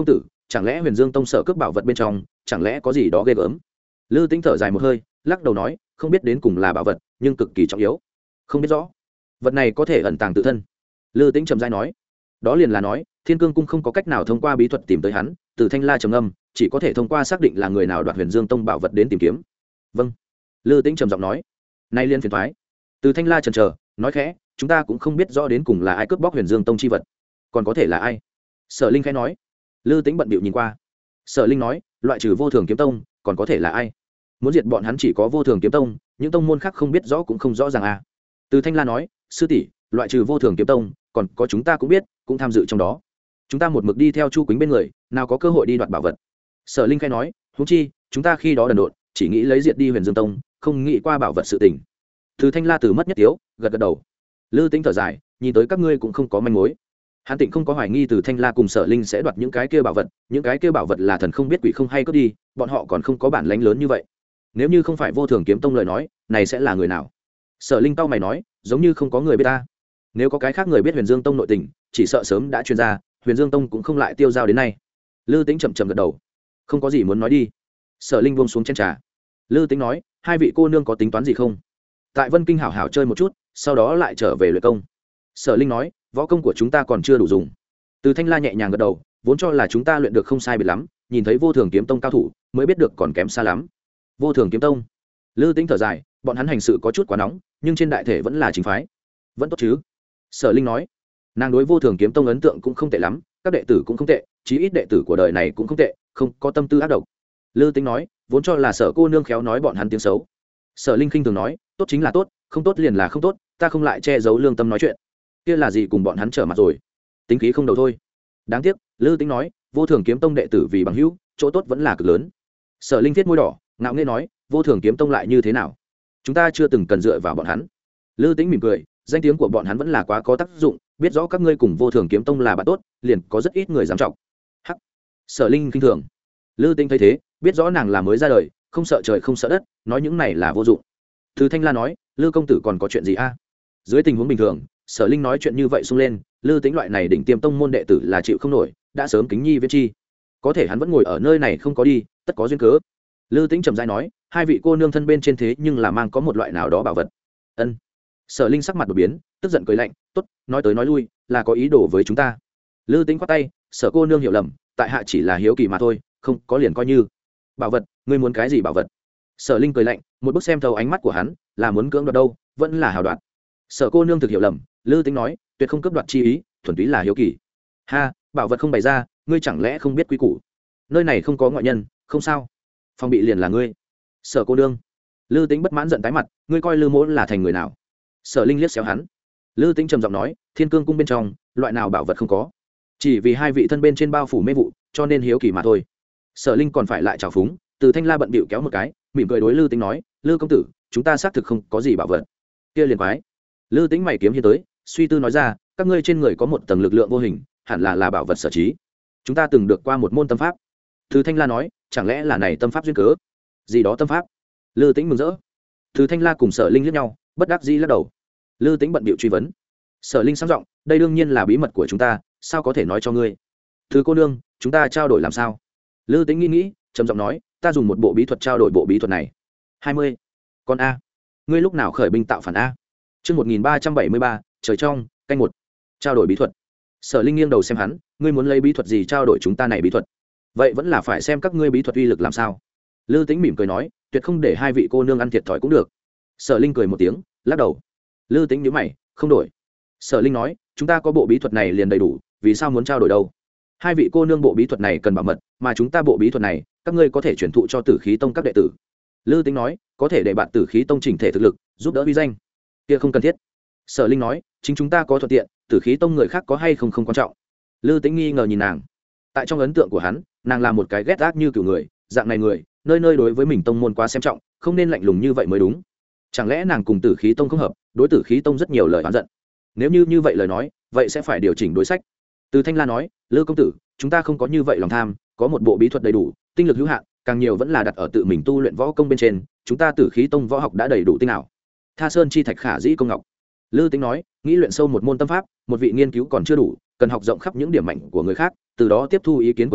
chẳng lẽ huyền dương tông sở cướp bảo vật bên trong chẳng lẽ có gì đó ghê gớm. Lư Tĩnh thở dài một hơi lắc đầu nói không biết đến cùng là bảo vật nhưng cực kỳ trọng yếu, không biết rõ vật này có thể ẩn tàng tự thân. Lư Tĩnh trầm dai nói đó liền là nói Thiên Cương cung không có cách nào thông qua bí thuật tìm tới hắn. Từ Thanh La trầm ngâm chỉ có thể thông qua xác định là người nào đoạt huyền dương tông bảo vật đến tìm kiếm. Vâng. Lư Tĩnh trầm giọng nói nay liên phiền thoái. Từ Thanh La chần chờ nói khẽ chúng ta cũng không biết rõ đến cùng là ai cướp bóc huyền dương tông chi vật, còn có thể là ai. Sở Linh khẽ nói. Lư Tĩnh bận bịu nhìn qua. Sở Linh nói loại trừ Vô Thường kiếm tông còn có thể là ai. Muốn diệt bọn hắn chỉ có Vô Thường kiếm tông, những tông môn khác không biết rõ cũng không rõ ràng à. Từ Thanh La nói sư tỷ loại trừ Vô Thường kiếm tông còn có chúng ta cũng biết cũng tham dự trong đó. Chúng ta một mực đi theo Chu Quýnh bên người nào có cơ hội đi đoạt bảo vật. Sở Linh khẽ nói huống chi chúng ta khi đó đần độn chỉ nghĩ lấy diệt đi huyền dương tông không nghĩ qua bảo vật sự tình. Từ Thanh La từ mất nhất tiếu gật gật đầu. Lư Tĩnh thở dài nhìn tới các ngươi cũng không có manh mối. Hắn Tịnh không có hoài nghi Từ Thanh La cùng Sở Linh sẽ đoạt những cái kia bảo vật, những cái kia bảo vật là thần không biết quỷ không hay cướp đi, bọn họ còn không có bản lãnh lớn như vậy. Nếu như không phải Vô Thường kiếm tông lời nói, này sẽ là người nào? Sở Linh tao mày nói giống như không có người biết ta. Nếu có cái khác người biết huyền dương tông nội tình chỉ sợ sớm đã truyền ra, huyền dương tông cũng không lại tiêu dao đến nay. Lư Tĩnh chậm chậm gật đầu không có gì muốn nói đi. Sở Linh buông xuống chén trà. Lư Tĩnh nói hai vị cô nương có tính toán gì không? Tại Vân Kinh hảo hảo chơi một chút sau đó lại trở về luyện công. Sở Linh nói võ công của chúng ta còn chưa đủ dùng. Từ Thanh La nhẹ nhàng gật đầu vốn cho là chúng ta luyện được không sai biệt lắm, nhìn thấy Vô Thường kiếm tông cao thủ mới biết được còn kém xa lắm. Vô Thường kiếm tông. Lư Tĩnh thở dài bọn hắn hành sự có chút quá nóng nhưng trên đại thể vẫn là chính phái, vẫn tốt chứ. Sở Linh nói nàng đối Vô Thường kiếm tông ấn tượng cũng không tệ lắm, các đệ tử cũng không tệ, chí ít đệ tử của đời này cũng không tệ, không có tâm tư ác độc. Lư Tĩnh nói vốn cho là Sở cô nương khéo nói bọn hắn tiếng xấu. Sở Linh khinh thường nói tốt chính là tốt, không tốt liền là không tốt, ta không lại che giấu lương tâm nói chuyện. Kia là gì cùng bọn hắn trở mặt rồi, tính khí không đầu thôi. Đáng tiếc. Lư Tĩnh nói Vô Thường kiếm tông đệ tử vì bằng hữu chỗ tốt vẫn là cực lớn. Sở Linh thiết môi đỏ ngạo nghễ nói Vô Thường kiếm tông lại như thế nào, chúng ta chưa từng cần dựa vào bọn hắn. Lư Tĩnh mỉm cười danh tiếng của bọn hắn vẫn là quá có tác dụng, biết rõ các ngươi cùng Vô Thường kiếm tông là bạn tốt liền có rất ít người dám trọng. Hắc. Sở Linh khinh thường. Lư Tĩnh thấy thế biết rõ nàng là mới ra đời không sợ trời không sợ đất, nói những này là vô dụng. Từ Thanh La nói Lư công tử còn có chuyện gì a? Dưới tình huống bình thường Sở Linh nói chuyện như vậy xung lên, Lư Tĩnh loại này đỉnh tiêm tông môn đệ tử là chịu không nổi, đã sớm kính nhi viễn chi. Có thể hắn vẫn ngồi ở nơi này không có đi, tất có duyên cớ. Lư Tĩnh trầm rãi nói hai vị cô nương thân bên trên thế nhưng là mang có một loại nào đó bảo vật. Ân. Sở Linh sắc mặt đột biến tức giận cười lạnh tốt, nói tới nói lui là có ý đồ với chúng ta. Lư Tĩnh khoát tay Sở cô nương hiểu lầm, tại hạ chỉ là hiếu kỳ mà thôi, không có liền coi như. Bảo vật? Ngươi muốn cái gì bảo vật? Sở Linh cười lạnh một bức xem thấu ánh mắt của hắn, là muốn cưỡng đoạt đâu vẫn là hào đoạt. Sở cô nương thực hiểu lầm. Lư Tĩnh nói tuyệt không cướp đoạt chi ý, thuần túy là hiếu kỳ. Ha, bảo vật không bày ra ngươi chẳng lẽ không biết quy củ? Nơi này không có ngoại nhân không sao, phòng bị liền là ngươi. Sở cô nương. Lư Tĩnh bất mãn giận tái mặt ngươi coi Lư mỗ là thành người nào? Sở Linh liếc xéo hắn. Lư Tĩnh trầm giọng nói Thiên Cương cung bên trong loại nào bảo vật không có, chỉ vì hai vị thân bên trên bao phủ mê vụ cho nên hiếu kỳ mà thôi. Sở Linh còn phải lại trào phúng. Từ Thanh La bận bịu kéo một cái mỉm cười đối Lư Tĩnh nói Lư công tử chúng ta xác thực không có gì bảo vật. Kia liền quái. Lư Tĩnh mày kiếm hiên tới suy tư nói ra các ngươi trên người có một tầng lực lượng vô hình, hẳn là là bảo vật sở trí. Chúng ta từng được qua một môn tâm pháp. Từ Thanh La nói chẳng lẽ là này tâm pháp duyên cớ? Gì đó tâm pháp? Lư Tĩnh mừng rỡ. Từ Thanh La cùng Sở Linh liếc nhau bất đắc dĩ lắc đầu. Lư Tĩnh bận bịu truy vấn. Sở Linh sáng giọng đây đương nhiên là bí mật của chúng ta, sao có thể nói cho ngươi? Thứ cô nương chúng ta trao đổi làm sao? Lư Tĩnh nghĩ nghĩ trầm giọng nói ta dùng một bộ bí thuật trao đổi bộ bí thuật này. Hai mươi. Con a ngươi lúc nào khởi binh tạo phản a? Chương một nghìn ba trăm bảy mươi ba trời trong canh một. Trao đổi bí thuật. Sở Linh nghiêng đầu xem hắn ngươi muốn lấy bí thuật gì trao đổi chúng ta này bí thuật? Vậy vẫn là phải xem các ngươi bí thuật uy lực làm sao. Lư Tĩnh mỉm cười nói tuyệt không để hai vị cô nương ăn thiệt thòi cũng được. Sở Linh cười một tiếng lắc đầu. Lư Tĩnh nhíu mày không đổi. Sở Linh nói chúng ta có bộ bí thuật này liền đầy đủ, vì sao muốn trao đổi đâu? Hai vị cô nương bộ bí thuật này cần bảo mật, mà chúng ta bộ bí thuật này các ngươi có thể chuyển thụ cho Tử Khí tông các đệ tử. Lư Tĩnh nói có thể để bạn Tử Khí tông chỉnh thể thực lực giúp đỡ uy danh. Kia không cần thiết. Sở Linh nói chính chúng ta có thuận tiện, Tử Khí tông người khác có hay không không quan trọng. Lư Tĩnh nghi ngờ nhìn nàng. Tại trong ấn tượng của hắn nàng là một cái ghét ác như kiểu người, dạng này người nơi nơi đối với mình tông môn quá xem trọng, không nên lạnh lùng như vậy mới đúng. Chẳng lẽ nàng cùng Tử Khí tông không hợp, đối Tử Khí tông rất nhiều lời oán giận? Nếu như như vậy lời nói vậy sẽ phải điều chỉnh đối sách. Từ Thanh La nói Lư công tử chúng ta không có như vậy lòng tham, có một bộ bí thuật đầy đủ, tinh lực hữu hạn, càng nhiều vẫn là đặt ở tự mình tu luyện võ công bên trên, chúng ta Tử Khí tông võ học đã đầy đủ tinh nào. Tha Sơn chi thạch khả dĩ công ngọc. Lư Tĩnh nói nghĩ luyện sâu một môn tâm pháp, một vị nghiên cứu còn chưa đủ, cần học rộng khắp những điểm mạnh của người khác, từ đó tiếp thu ý kiến của chúng,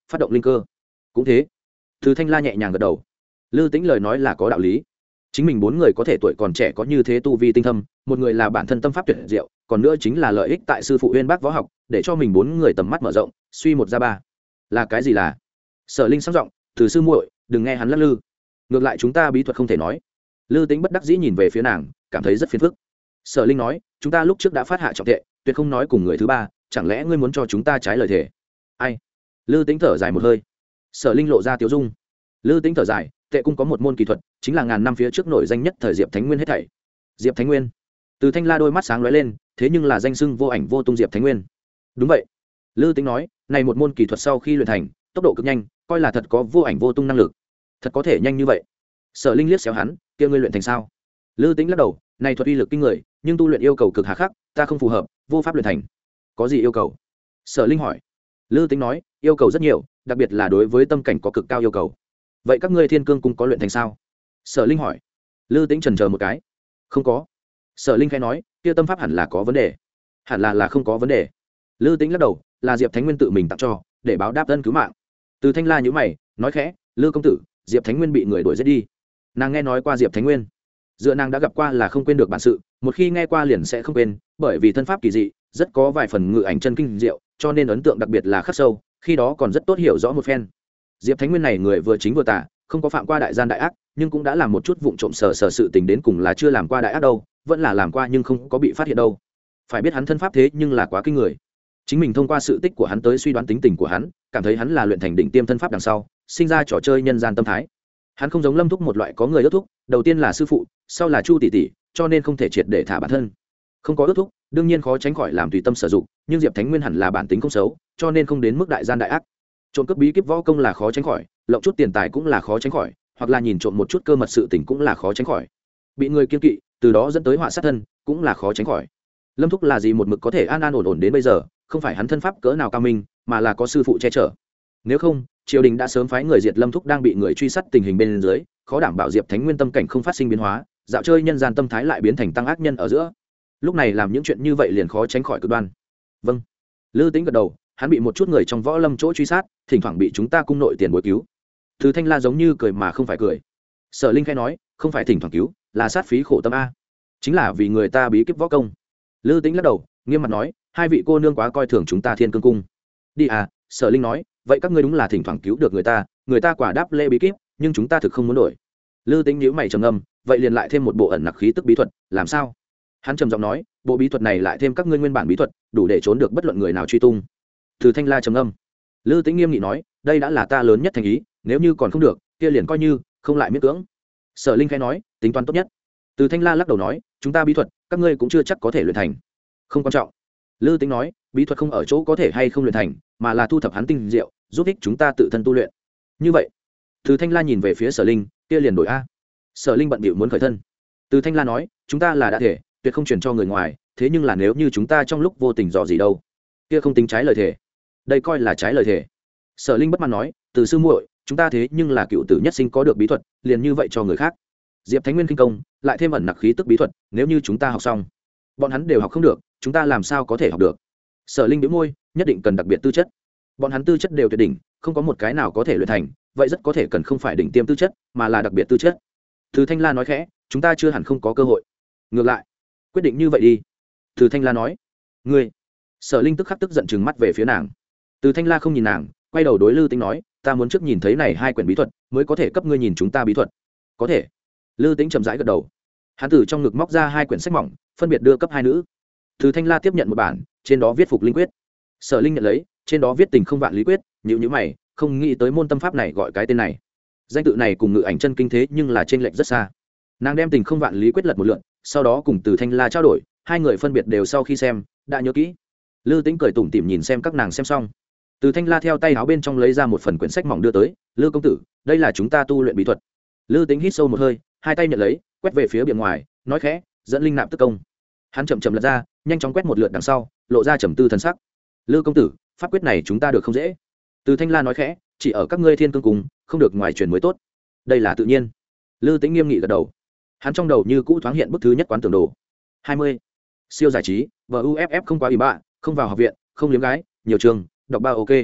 phát động linh cơ. Cũng thế. Từ Thanh La nhẹ nhàng gật đầu. Lư Tĩnh lời nói là có đạo lý. Chính mình bốn người có thể tuổi còn trẻ có như thế tu vi tinh thâm, một người là bản thân tâm pháp tuyệt diệu, còn nữa chính là lợi ích tại sư phụ Uyên Bác võ học, để cho mình bốn người tầm mắt mở rộng, suy một ra ba. Là cái gì là? Sở Linh sáng giọng, "Từ sư muội, đừng nghe hắn lắc lư. Ngược lại chúng ta bí thuật không thể nói." Lư Tĩnh bất đắc dĩ nhìn về phía nàng, cảm thấy rất phiền phức. Sở Linh nói, "Chúng ta lúc trước đã phát hạ trọng tệ, tuyệt không nói cùng người thứ ba, chẳng lẽ ngươi muốn cho chúng ta trái lời thề?" Ai? Lư Tĩnh thở dài một hơi. Sở Linh lộ ra tiêu dung. Lư Tĩnh thở dài, tệ cung có một môn kỳ thuật, chính là ngàn năm phía trước nổi danh nhất thời Diệp Thánh Nguyên hết thảy. Diệp Thánh Nguyên? Từ Thanh La đôi mắt sáng lóe lên, thế nhưng là danh xưng vô ảnh vô tung Diệp Thánh Nguyên. Đúng vậy. Lư Tĩnh nói, này một môn kỳ thuật sau khi luyện thành, tốc độ cực nhanh, coi là thật có vô ảnh vô tung năng lực. Thật có thể nhanh như vậy? Sở Linh liếc xéo hắn, kia ngươi luyện thành sao? Lư Tĩnh lắc đầu, này thuật uy lực kinh người, nhưng tu luyện yêu cầu cực hà khắc, ta không phù hợp, vô pháp luyện thành. Có gì yêu cầu? Sở Linh hỏi. Lư Tĩnh nói, yêu cầu rất nhiều, đặc biệt là đối với tâm cảnh có cực cao yêu cầu. Vậy các ngươi Thiên Cương cung có luyện thành sao? Sở Linh hỏi. Lư Tĩnh chần chờ một cái. Không có. Sở Linh khẽ nói, kia tâm pháp hẳn là có vấn đề. Hẳn là là không có vấn đề. Lư Tĩnh lắc đầu, là Diệp Thánh Nguyên tự mình tặng cho, để báo đáp ân cứu mạng. Từ Thanh La nhíu mày, nói khẽ, Lư công tử, Diệp Thánh Nguyên bị người đuổi giết đi. Nàng nghe nói qua Diệp Thánh Nguyên, dựa nàng đã gặp qua là không quên được bản sự, một khi nghe qua liền sẽ không quên, bởi vì thân pháp kỳ dị, rất có vài phần ngự ảnh chân kinh diệu, cho nên ấn tượng đặc biệt là khắc sâu, khi đó còn rất tốt hiểu rõ một phen. Diệp Thánh Nguyên này người vừa chính vừa tà, không có phạm qua đại gian đại ác, nhưng cũng đã làm một chút vụng trộm sờ sờ sự tình, đến cùng là chưa làm qua đại ác đâu, vẫn là làm qua nhưng không có bị phát hiện đâu. Phải biết hắn thân pháp thế nhưng là quá kinh người. Chính mình thông qua sự tích của hắn tới suy đoán tính tình của hắn, cảm thấy hắn là luyện thành đỉnh tiêm thân pháp đằng sau, sinh ra trò chơi nhân gian tâm thái. Hắn không giống Lâm Thúc một loại có người ước thúc, đầu tiên là sư phụ, sau là Chu tỷ tỷ, cho nên không thể triệt để thả bản thân. Không có ước thúc, đương nhiên khó tránh khỏi làm tùy tâm sử dụng, nhưng Diệp Thánh Nguyên hẳn là bản tính không xấu, cho nên không đến mức đại gian đại ác. Trộm cướp bí kíp võ công là khó tránh khỏi, lộng chút tiền tài cũng là khó tránh khỏi, hoặc là nhìn trộm một chút cơ mật sự tình cũng là khó tránh khỏi. Bị người kiêng kỵ, từ đó dẫn tới họa sát thân, cũng là khó tránh khỏi. Lâm Thúc là gì một mực có thể an an ổn ổn đến bây giờ, không phải hắn thân pháp cỡ nào cao minh, mà là có sư phụ che chở. Nếu không, triều đình đã sớm phái người diệt Lâm Thúc đang bị người truy sát tình hình bên dưới, khó đảm bảo Diệp Thánh Nguyên tâm cảnh không phát sinh biến hóa, dạo chơi nhân gian tâm thái lại biến thành tăng ác nhân ở giữa. Lúc này làm những chuyện như vậy liền khó tránh khỏi cực đoan. Vâng. Lư Tĩnh gật đầu, hắn bị một chút người trong võ lâm chỗ truy sát, thỉnh thoảng bị chúng ta cung nội tiền bối cứu. Từ Thanh La giống như cười mà không phải cười. Sở Linh khẽ nói, không phải thỉnh thoảng cứu, là sát phí khổ tâm a. Chính là vì người ta bí kíp võ công. Lư Tĩnh lắc đầu, nghiêm mặt nói, hai vị cô nương quá coi thường chúng ta Thiên Cương cung. Đi à, Sở Linh nói, vậy các ngươi đúng là thỉnh thoảng cứu được người ta, người ta quả đáp lễ bí kíp, nhưng chúng ta thực không muốn đổi. Lư Tĩnh nhíu mày trầm ngâm, vậy liền lại thêm một bộ ẩn nặc khí tức bí thuật, làm sao? Hắn trầm giọng nói, bộ bí thuật này lại thêm các ngươi nguyên bản bí thuật, đủ để trốn được bất luận người nào truy tung. Từ Thanh La trầm ngâm. Lư Tĩnh nghiêm nghị nói, đây đã là ta lớn nhất thành ý, nếu như còn không được, kia liền coi như không lại miễn cưỡng. Sở Linh khẽ nói, tính toán tốt nhất. Từ Thanh La lắc đầu nói, chúng ta bí thuật, các ngươi cũng chưa chắc có thể luyện thành. Không quan trọng. Lư Tĩnh nói, bí thuật không ở chỗ có thể hay không luyện thành, mà là thu thập hắn tinh diệu, giúp ích chúng ta tự thân tu luyện. Như vậy, Từ Thanh La nhìn về phía Sở Linh, kia liền đổi a. Sở Linh bận bịu muốn khởi thân. Từ Thanh La nói, chúng ta là đã thể, tuyệt không truyền cho người ngoài, thế nhưng là nếu như chúng ta trong lúc vô tình dò gì đâu, kia không tính trái lời thể. Đây coi là trái lời thể. Sở Linh bất mãn nói, từ sư muội, chúng ta thế nhưng là cựu tử nhất sinh có được bí thuật, liền như vậy cho người khác. Diệp Thánh Nguyên kinh công, lại thêm ẩn nặc khí tức bí thuật, nếu như chúng ta học xong, bọn hắn đều học không được, chúng ta làm sao có thể học được? Sở Linh bĩu môi, nhất định cần đặc biệt tư chất. Bọn hắn tư chất đều tuyệt đỉnh, không có một cái nào có thể luyện thành, vậy rất có thể cần không phải đỉnh tiêm tư chất, mà là đặc biệt tư chất. Từ Thanh La nói khẽ, chúng ta chưa hẳn không có cơ hội. Ngược lại, quyết định như vậy đi. Từ Thanh La nói, ngươi. Sở Linh tức khắc tức giận trừng mắt về phía nàng. Từ Thanh La không nhìn nàng, quay đầu đối Lư Tĩnh nói, ta muốn trước nhìn thấy này hai quyển bí thuật, mới có thể cấp ngươi nhìn chúng ta bí thuật. Có thể. Lư Tĩnh chậm rãi gật đầu. Hắn từ trong ngực móc ra hai quyển sách mỏng, phân biệt đưa cấp hai nữ. Từ Thanh La tiếp nhận một bản, trên đó viết Phục Linh Quyết. Sở Linh nhận lấy, trên đó viết Tình Không Vạn Lý Quyết, nhíu nhíu mày, không nghĩ tới môn tâm pháp này gọi cái tên này. Danh tự này cùng ngự ảnh chân kinh thế nhưng là trên lệch rất xa. Nàng đem Tình Không Vạn Lý Quyết lật một lượt, sau đó cùng Từ Thanh La trao đổi, hai người phân biệt đều sau khi xem, đã nhớ kỹ. Lư Tĩnh cười tủm tỉm nhìn xem các nàng xem xong. Từ Thanh La theo tay áo bên trong lấy ra một phần quyển sách mỏng đưa tới, Lư công tử, đây là chúng ta tu luyện bí thuật. Lư Tĩnh hít sâu một hơi, hai tay nhận lấy, quét về phía bên ngoài, nói khẽ, dẫn linh nạp tức công. Hắn chậm chậm lật ra, nhanh chóng quét một lượt đằng sau, lộ ra trầm tư thần sắc. Lư công tử, pháp quyết này chúng ta được không dễ? Từ Thanh La nói khẽ, chỉ ở các ngươi Thiên Cương cùng, không được ngoài truyền mới tốt. Đây là tự nhiên. Lư Tĩnh nghiêm nghị gật đầu. Hắn trong đầu như cũ thoáng hiện bức thứ nhất quán tưởng đồ. hai mươi. Siêu giải trí, vê u ép ép không quá ủy bạ, không vào học viện, không liếm gái, nhiều trường, đọc ba ok.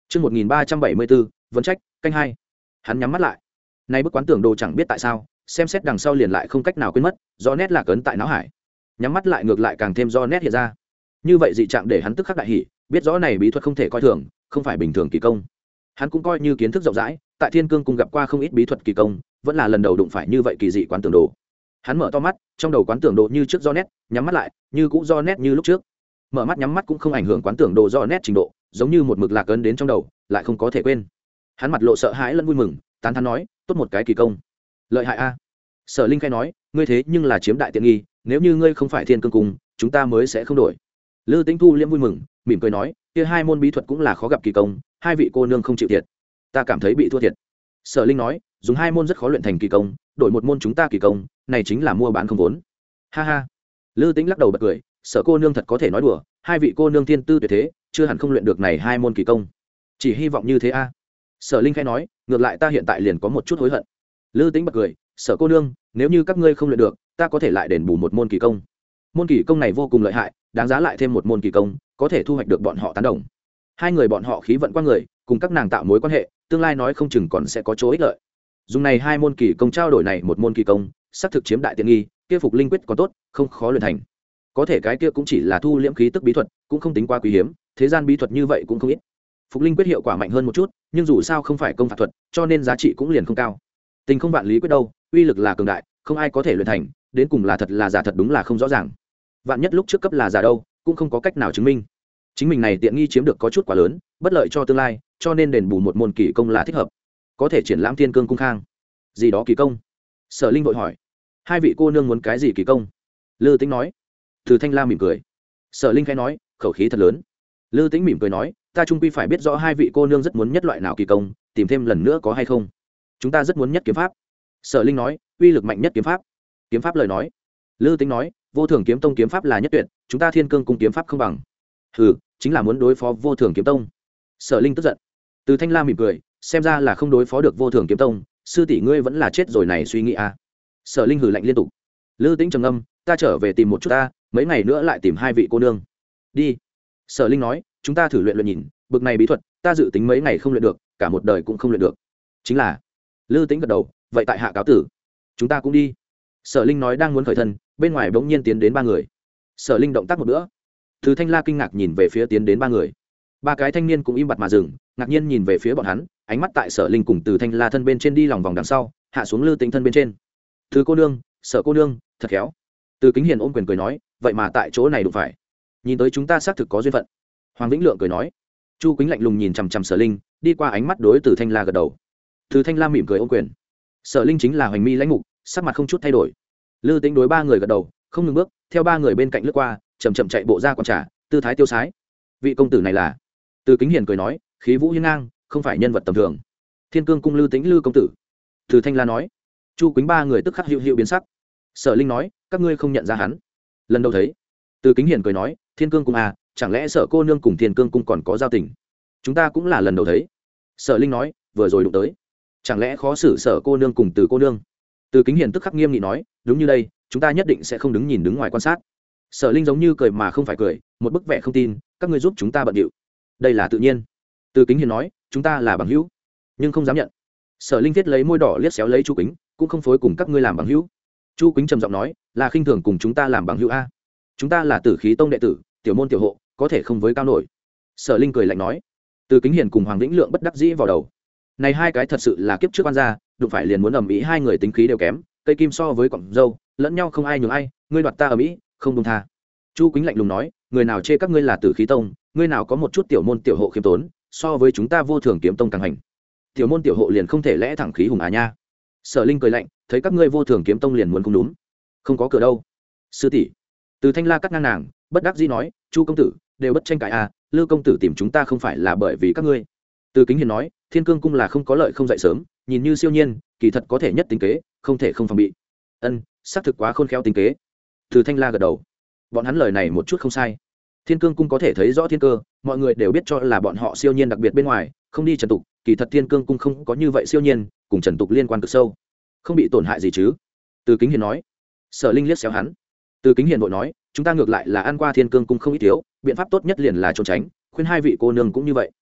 Chương một nghìn ba trăm bảy mươi bốn, vấn trách, canh hai. Hắn nhắm mắt lại. Nay bức quán tưởng đồ chẳng biết tại sao, xem xét đằng sau liền lại không cách nào quên mất, do nét lạc ấn tại não hải. Nhắm mắt lại ngược lại càng thêm do nét hiện ra. Như vậy dị trạng để hắn tức khắc đại hỉ, biết rõ này bí thuật không thể coi thường, không phải bình thường kỳ công. Hắn cũng coi như kiến thức rộng rãi, tại Thiên Cương cung gặp qua không ít bí thuật kỳ công, vẫn là lần đầu đụng phải như vậy kỳ dị quán tưởng đồ. Hắn mở to mắt, trong đầu quán tưởng đồ như trước do nét, nhắm mắt lại, như cũ do nét như lúc trước. Mở mắt nhắm mắt cũng không ảnh hưởng quán tưởng đồ do nét trình độ, giống như một mực lạc ấn đến trong đầu, lại không có thể quên. Hắn mặt lộ sợ hãi lẫn vui mừng, tán thán nói, tốt một cái kỳ công, lợi hại a. Sở Linh khai nói, ngươi thế nhưng là chiếm đại tiện nghi, nếu như ngươi không phải Thiên Cương cung, chúng ta mới sẽ không đổi. Lư Tĩnh Thu liêm vui mừng, mỉm cười nói, kia hai môn bí thuật cũng là khó gặp kỳ công, hai vị cô nương không chịu thiệt, ta cảm thấy bị thua thiệt. Sở Linh nói, dùng hai môn rất khó luyện thành kỳ công, đổi một môn chúng ta kỳ công, này chính là mua bán không vốn. Ha ha. Lư Tĩnh lắc đầu bật cười, Sở cô nương thật có thể nói đùa, hai vị cô nương thiên tư tuyệt thế, chưa hẳn không luyện được này hai môn kỳ công. Chỉ hy vọng như thế a. Sở Linh khẽ nói, ngược lại ta hiện tại liền có một chút hối hận. Lư Tĩnh bật cười, Sở cô nương, nếu như các ngươi không luyện được, ta có thể lại đền bù một môn kỳ công. Môn kỳ công này vô cùng lợi hại, đáng giá lại thêm một môn kỳ công, có thể thu hoạch được bọn họ tán đồng. Hai người bọn họ khí vận qua người, cùng các nàng tạo mối quan hệ, tương lai nói không chừng còn sẽ có chỗ ích lợi. Dùng này hai môn kỳ công trao đổi này một môn kỳ công, xác thực chiếm đại tiện nghi, kia phục linh quyết còn tốt, không khó luyện thành. Có thể cái kia cũng chỉ là thu liễm khí tức bí thuật, cũng không tính quá quý hiếm, thế gian bí thuật như vậy cũng không ít. Phục linh quyết hiệu quả mạnh hơn một chút, nhưng dù sao không phải công phạt thuật, cho nên giá trị cũng liền không cao. Tình không vạn lý quyết đâu, uy lực là cường đại, không ai có thể luyện thành, đến cùng là thật là giả thật đúng là không rõ ràng. Vạn nhất lúc trước cấp là giả đâu, cũng không có cách nào chứng minh. Chính mình này tiện nghi chiếm được có chút quá lớn, bất lợi cho tương lai, cho nên đền bù một môn kỳ công là thích hợp. Có thể triển lãm Thiên Cương cung khang. Gì đó kỳ công? Sở Linh vội hỏi. Hai vị cô nương muốn cái gì kỳ công? Lư Tĩnh nói. Từ Thanh La mỉm cười. Sở Linh khẽ nói, khẩu khí thật lớn. Lư Tĩnh mỉm cười nói, ta trung quy phải biết rõ hai vị cô nương rất muốn nhất loại nào kỳ công, tìm thêm lần nữa có hay không? Chúng ta rất muốn nhất kiếm pháp. Sở Linh nói, uy lực mạnh nhất kiếm pháp. Kiếm pháp lời nói. Lư Tĩnh nói, vô thường kiếm tông kiếm pháp là nhất tuyệt, chúng ta Thiên Cương cung kiếm pháp không bằng. Hừ, chính là muốn đối phó vô thường kiếm tông. Sở Linh tức giận. Từ Thanh La mỉm cười, xem ra là không đối phó được vô thường kiếm tông, sư tỷ ngươi vẫn là chết rồi này suy nghĩ à. Sở Linh hừ lạnh liên tục. Lư Tĩnh trầm ngâm, ta trở về tìm một chút ta, mấy ngày nữa lại tìm hai vị cô nương. Đi. Sở Linh nói, chúng ta thử luyện luyện nhìn, bực này bí thuật, ta dự tính mấy ngày không luyện được, cả một đời cũng không luyện được. Chính là. Lư Tĩnh gật đầu, vậy tại hạ cáo tử. Chúng ta cũng đi. Sở Linh nói đang muốn khởi thân, bên ngoài bỗng nhiên tiến đến ba người. Sở Linh động tác một bữa. Từ Thanh La kinh ngạc nhìn về phía tiến đến ba người. Ba cái thanh niên cũng im bặt mà dừng, ngạc nhiên nhìn về phía bọn hắn, ánh mắt tại Sở Linh cùng Từ Thanh La thân bên trên đi lòng vòng đằng sau, hạ xuống Lư Tĩnh thân bên trên. Từ cô nương, Sở cô nương, thật khéo. Từ Kính Hiền ôm quyền cười nói, vậy mà tại chỗ này đụng phải, nhìn tới chúng ta xác thực có duyên phận. Hoàng Vĩnh Lượng cười nói. Chu Quýnh lạnh lùng nhìn chằm chằm Sở Linh, đi qua ánh mắt đối Từ Thanh La gật đầu. Từ Thanh La mỉm cười ôm quyền. Sở Linh chính là hoành mi lãnh mục, sắc mặt không chút thay đổi. Lư Tĩnh đối ba người gật đầu, không ngừng bước, theo ba người bên cạnh lướt qua, chậm chậm chạy bộ ra quán trà, tư thái tiêu sái. Vị công tử này là? Từ Kính Hiền cười nói, khí vũ hiên ngang, không phải nhân vật tầm thường. Thiên Cương cung Lư Tĩnh Lư công tử. Từ Thanh La nói. Chu Quýnh ba người tức khắc hữu hữu biến sắc. Sở Linh nói, các ngươi không nhận ra hắn? Lần đầu thấy. Từ Kính Hiền cười nói, Thiên Cương cung à, chẳng lẽ Sở cô nương cùng Thiên Cương cung còn có giao tình? Chúng ta cũng là lần đầu thấy. Sở Linh nói, vừa rồi đụng tới, chẳng lẽ khó xử Sở cô nương cùng Từ cô nương? Từ Kính Hiền tức khắc nghiêm nghị nói, đúng như đây, chúng ta nhất định sẽ không đứng nhìn đứng ngoài quan sát. Sở Linh giống như cười mà không phải cười, một bức vẻ không tin, các ngươi giúp chúng ta bận điệu. Đây là tự nhiên. Từ Kính Hiền nói, chúng ta là bằng hữu, nhưng không dám nhận. Sở Linh viết lấy môi đỏ liếc xéo lấy Chu Quýnh, cũng không phối cùng các ngươi làm bằng hữu. Chu Quýnh trầm giọng nói, là khinh thường cùng chúng ta làm bằng hữu a. Chúng ta là Tử Khí tông đệ tử, tiểu môn tiểu hộ, có thể không với cao nổi. Sở Linh cười lạnh nói. Từ Kính Hiền cùng Hoàng Vĩnh Lượng bất đắc dĩ vào đầu. Này hai cái thật sự là kiếp trước quan gia, đụng phải liền muốn ầm ĩ, hai người tính khí đều kém, cây kim so với cọng dâu, lẫn nhau không ai nhường ai, ngươi đoạt ta ầm ĩ, không buông tha. Chu Quýnh lạnh lùng nói, người nào chê các ngươi là Tử Khí tông, ngươi nào có một chút tiểu môn tiểu hộ khiêm tốn, so với chúng ta Vô Thường kiếm tông càng hành. Tiểu môn tiểu hộ liền không thể lẽ thẳng khí hùng à nha. Sở Linh cười lạnh, thấy các ngươi Vô Thường kiếm tông liền muốn không đúng, không có cửa đâu. Sư tỷ. Từ Thanh La cắt ngang nàng, bất đắc dĩ nói, Chu công tử, đều bất tranh cãi à, Lư công tử tìm chúng ta không phải là bởi vì các ngươi. Từ Kính Hiền nói, Thiên Cương cung là không có lợi không dậy sớm, nhìn như siêu nhiên, kỳ thật có thể nhất tính kế, không thể không phòng bị. Ân, xác thực quá khôn khéo tính kế. Từ Thanh La gật đầu. Bọn hắn lời này một chút không sai. Thiên Cương cung có thể thấy rõ thiên cơ, mọi người đều biết cho là bọn họ siêu nhiên đặc biệt bên ngoài, không đi trần tục, kỳ thật Thiên Cương cung không có như vậy siêu nhiên, cùng trần tục liên quan cực sâu, không bị tổn hại gì chứ. Từ Kính Hiền nói. Sở Linh liếc xéo hắn. Từ Kính Hiền vội nói, chúng ta ngược lại là ăn qua Thiên Cương cung không ít thiếu, biện pháp tốt nhất liền là trốn tránh, khuyên hai vị cô nương cũng như vậy.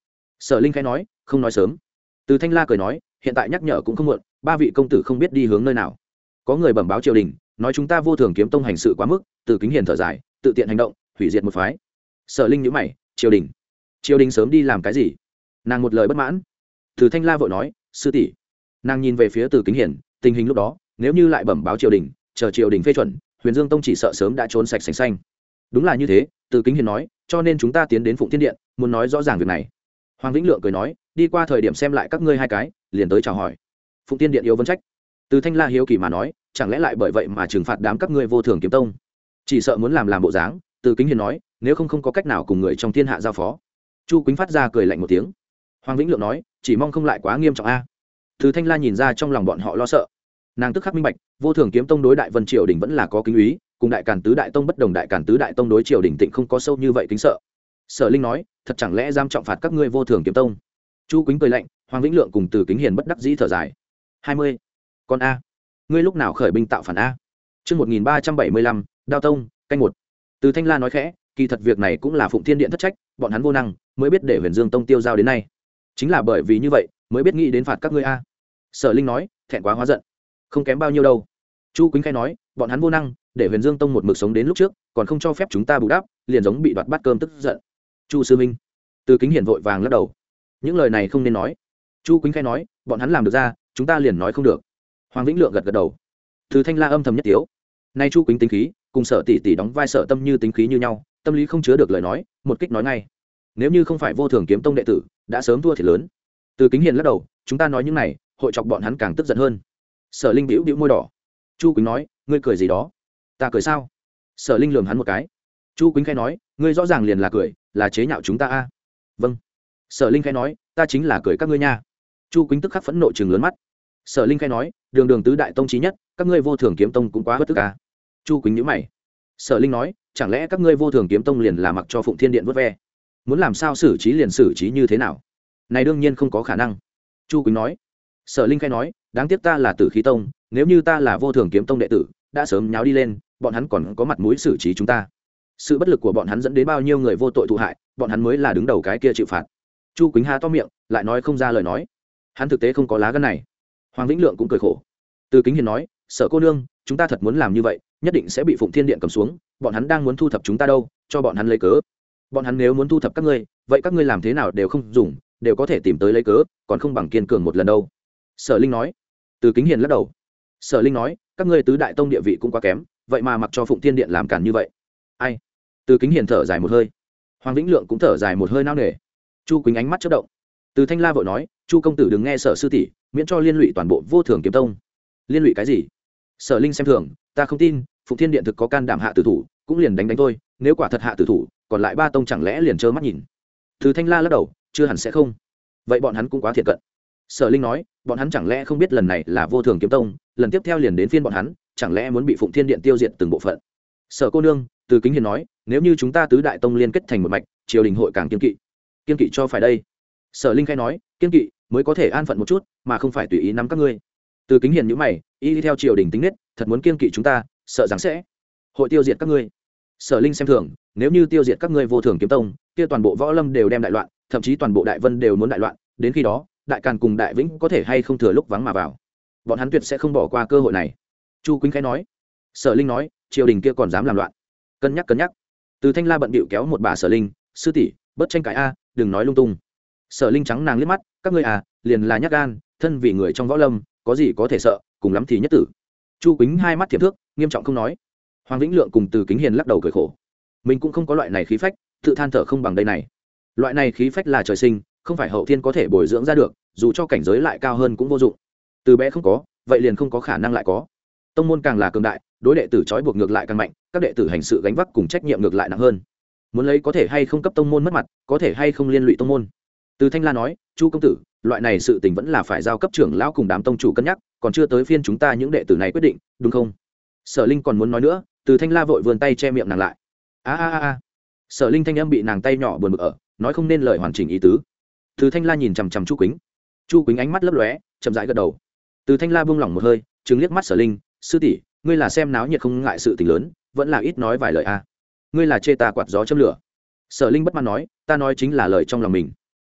Sở Linh khẽ nói, không nói sớm. Từ Thanh La cười nói, hiện tại nhắc nhở cũng không muộn, ba vị công tử không biết đi hướng nơi nào. Có người bẩm báo triều đình, nói chúng ta Vô Thường Kiếm Tông hành sự quá mức, Từ Kính Hiền thở dài, tự tiện hành động, hủy diệt một phái. Sở Linh nhíu mày, triều đình, triều đình sớm đi làm cái gì? Nàng một lời bất mãn. Từ Thanh La vội nói, sư tỷ. Nàng nhìn về phía Từ Kính Hiền, tình hình lúc đó, nếu như lại bẩm báo triều đình, chờ triều đình phê chuẩn, Huyền Dương Tông chỉ sợ sớm đã trốn sạch sành xanh. Đúng là như thế, Từ Kính Hiền nói, cho nên chúng ta tiến đến Phụng Thiên Điện, muốn nói rõ ràng việc này. Hoàng Vĩnh Lượng cười nói, đi qua thời điểm xem lại các ngươi hai cái, liền tới chào hỏi. Phụng Thiên Điện yếu vấn trách. Từ Thanh La hiếu kỳ mà nói, chẳng lẽ lại bởi vậy mà trừng phạt đám các ngươi Vô Thường Kiếm Tông? Chỉ sợ muốn làm làm bộ dáng. Từ Kính Hiền nói, nếu không không có cách nào cùng người trong thiên hạ giao phó. Chu Quýnh phát ra cười lạnh một tiếng. Hoàng Vĩnh Lượng nói, chỉ mong không lại quá nghiêm trọng a. Từ Thanh La nhìn ra trong lòng bọn họ lo sợ. Nàng tức khắc minh bạch, Vô Thường Kiếm Tông đối Đại Vân triều đình vẫn là có kính úy, cùng Đại Càn Tứ Đại Tông bất đồng, Đại Càn Tứ Đại Tông đối triều đình tịnh không có sâu như vậy kính sợ. Sở Linh nói, thật chẳng lẽ giam trọng phạt các ngươi Vô Thường Kiếm Tông? Chu Quýnh cười lạnh, Hoàng Vĩnh Lượng cùng Từ Kính Hiền bất đắc dĩ thở dài. hai mươi. Con a, ngươi lúc nào khởi binh tạo phản a? Chương một nghìn ba trăm bảy mươi lăm, Đao Tông, canh một. Từ Thanh La nói khẽ, kỳ thật việc này cũng là Phụng Thiên Điện thất trách, bọn hắn vô năng, mới biết để Huyền Dương Tông tiêu giao đến nay. Chính là bởi vì như vậy, mới biết nghĩ đến phạt các ngươi a. Sở Linh nói, thẹn quá hóa giận. Không kém bao nhiêu đâu. Chu Quýnh khai nói, bọn hắn vô năng, để Huyền Dương Tông một mực sống đến lúc trước, còn không cho phép chúng ta bù đắp, liền giống bị đoạt bát cơm tức giận. Chu sư minh. Từ Kính Hiền vội vàng lắc đầu. Những lời này không nên nói. Chu Quýnh khai nói, bọn hắn làm được ra, chúng ta liền nói không được. Hoàng Vĩnh Lượng gật gật đầu. Từ Thanh La âm thầm nhất tiếu. Nay Chu Quýnh tính khí, cùng Sở tỷ tỷ đóng vai Sở Tâm Như tính khí như nhau, tâm lý không chứa được lời nói, một kích nói ngay. Nếu như không phải Vô Thường Kiếm Tông đệ tử, đã sớm thua thiệt lớn. Từ Kính Hiền lắc đầu, chúng ta nói những này, hội chọc bọn hắn càng tức giận hơn. Sở Linh bĩu bĩu môi đỏ. Chu Quýnh nói, ngươi cười gì đó? Ta cười sao? Sở Linh lườm hắn một cái. Chu Quýnh khẽ nói, ngươi rõ ràng liền là cười, là chế nhạo chúng ta a. Vâng. Sở Linh khẽ nói, ta chính là cười các ngươi nha. Chu Quýnh tức khắc phẫn nộ trừng lớn mắt. Sở Linh khẽ nói, đường đường tứ đại tông chí nhất, các ngươi Vô Thường Kiếm Tông cũng quá bất tức a. Chu Quýnh nhíu mày. Sở Linh nói, chẳng lẽ các ngươi Vô Thường Kiếm Tông liền là mặc cho Phụng Thiên Điện vớt ve? Muốn làm sao xử trí liền xử trí như thế nào? Này đương nhiên không có khả năng. Chu Quýnh nói. Sở Linh khẽ nói, đáng tiếc ta là Tử Khí Tông, nếu như ta là Vô Thường Kiếm Tông đệ tử, đã sớm nháo đi lên, bọn hắn còn có mặt mũi xử trí chúng ta. Sự bất lực của bọn hắn dẫn đến bao nhiêu người vô tội thụ hại, bọn hắn mới là đứng đầu cái kia chịu phạt. Chu Quýnh há to miệng, lại nói không ra lời nói. Hắn thực tế không có lá gan này. Hoàng Vĩnh Lượng cũng cười khổ. Từ Kính Hiền nói, Sở cô nương, chúng ta thật muốn làm như vậy, nhất định sẽ bị Phụng Thiên Điện cầm xuống, bọn hắn đang muốn thu thập chúng ta đâu, cho bọn hắn lấy cớ. Bọn hắn nếu muốn thu thập các ngươi, vậy các ngươi làm thế nào đều không dùng, đều có thể tìm tới lấy cớ, còn không bằng kiên cường một lần đâu. Sở Linh nói. Từ Kính Hiền lắc đầu. Sở Linh nói, các ngươi tứ đại tông địa vị cũng quá kém, vậy mà mặc cho Phụng Thiên Điện làm cản như vậy. Ai? Từ Kính Hiền thở dài một hơi. Hoàng Vĩnh Lượng cũng thở dài một hơi nao nề. Chu Quýnh ánh mắt chớp động. Từ Thanh La vội nói, Chu công tử đừng nghe Sở sư tỷ, miễn cho liên lụy toàn bộ Vô Thường Kiếm Tông. Liên lụy cái gì? Sở Linh xem thường, ta không tin, Phụng Thiên Điện thực có can đảm hạ tử thủ, cũng liền đánh đánh thôi, nếu quả thật hạ tử thủ, còn lại ba tông chẳng lẽ liền trơ mắt nhìn. Từ Thanh La lắc đầu, chưa hẳn sẽ không. Vậy bọn hắn cũng quá thiệt cận. Sở Linh nói, bọn hắn chẳng lẽ không biết lần này là Vô Thường Kiếm Tông, lần tiếp theo liền đến phiên bọn hắn, chẳng lẽ muốn bị Phụng Thiên Điện tiêu diệt từng bộ phận. Sở cô nương, Từ Kính Hiền nói, nếu như chúng ta tứ đại tông liên kết thành một mạch, triều đình hội càng kiên kỵ. Kiên kỵ cho phải đây. Sở Linh khai nói, kiên kỵ mới có thể an phận một chút, mà không phải tùy ý nắm các ngươi. Từ Kính Hiền nhíu mày, y theo triều đình tính nết, thật muốn kiên kỵ chúng ta, sợ rằng sẽ hội tiêu diệt các ngươi. Sở Linh xem thường, nếu như tiêu diệt các ngươi Vô Thường Kiếm Tông, kia toàn bộ võ lâm đều đem đại loạn, thậm chí toàn bộ đại vân đều muốn đại loạn, đến khi đó, đại Càn cùng đại Vĩnh có thể hay không thừa lúc vắng mà vào. Bọn hắn tuyệt sẽ không bỏ qua cơ hội này. Chu Quýnh khẽ nói. Sở Linh nói, triều đình kia còn dám làm loạn. Cân nhắc cân nhắc. Từ Thanh La bận bịu kéo một bà Sở Linh, sư tỷ, bớt tranh cãi a, đừng nói lung tung. Sở Linh trắng nàng liếc mắt, các ngươi à, liền là nhát gan, thân vì người trong võ lâm, có gì có thể sợ, cùng lắm thì nhất tử. Chu Quýnh hai mắt thiệp thước, nghiêm trọng không nói. Hoàng Vĩnh Lượng cùng Từ Kính Hiền lắc đầu cười khổ. Mình cũng không có loại này khí phách, tự than thở không bằng đây này. Loại này khí phách là trời sinh, không phải hậu thiên có thể bồi dưỡng ra được, dù cho cảnh giới lại cao hơn cũng vô dụng. Từ bé không có, vậy liền không có khả năng lại có. Tông môn càng là cường đại, đối đệ tử trói buộc ngược lại càng mạnh, các đệ tử hành sự gánh vác cùng trách nhiệm ngược lại nặng hơn. Muốn lấy có thể hay không cấp tông môn mất mặt, có thể hay không liên lụy tông môn. Từ Thanh La nói, Chu công tử, loại này sự tình vẫn là phải giao cấp trưởng lão cùng đám tông chủ cân nhắc, còn chưa tới phiên chúng ta những đệ tử này quyết định, đúng không? Sở Linh còn muốn nói nữa, Từ Thanh La vội vươn tay che miệng nàng lại. A a a. Sở Linh thanh âm bị nàng tay nhỏ buồn bực ở, nói không nên lời hoàn chỉnh ý tứ. Từ Thanh La nhìn chằm chằm Chu Quýnh. Chu Quýnh ánh mắt lấp lóe, chậm rãi gật đầu. Từ Thanh La buông lỏng một hơi, trừng liếc mắt Sở Linh, sư tỷ, ngươi là xem náo nhiệt không ngại sự tình lớn, vẫn là ít nói vài lời a. Ngươi là chê ta quạt gió châm lửa. Sở Linh bất mãn nói, ta nói chính là lời trong lòng mình.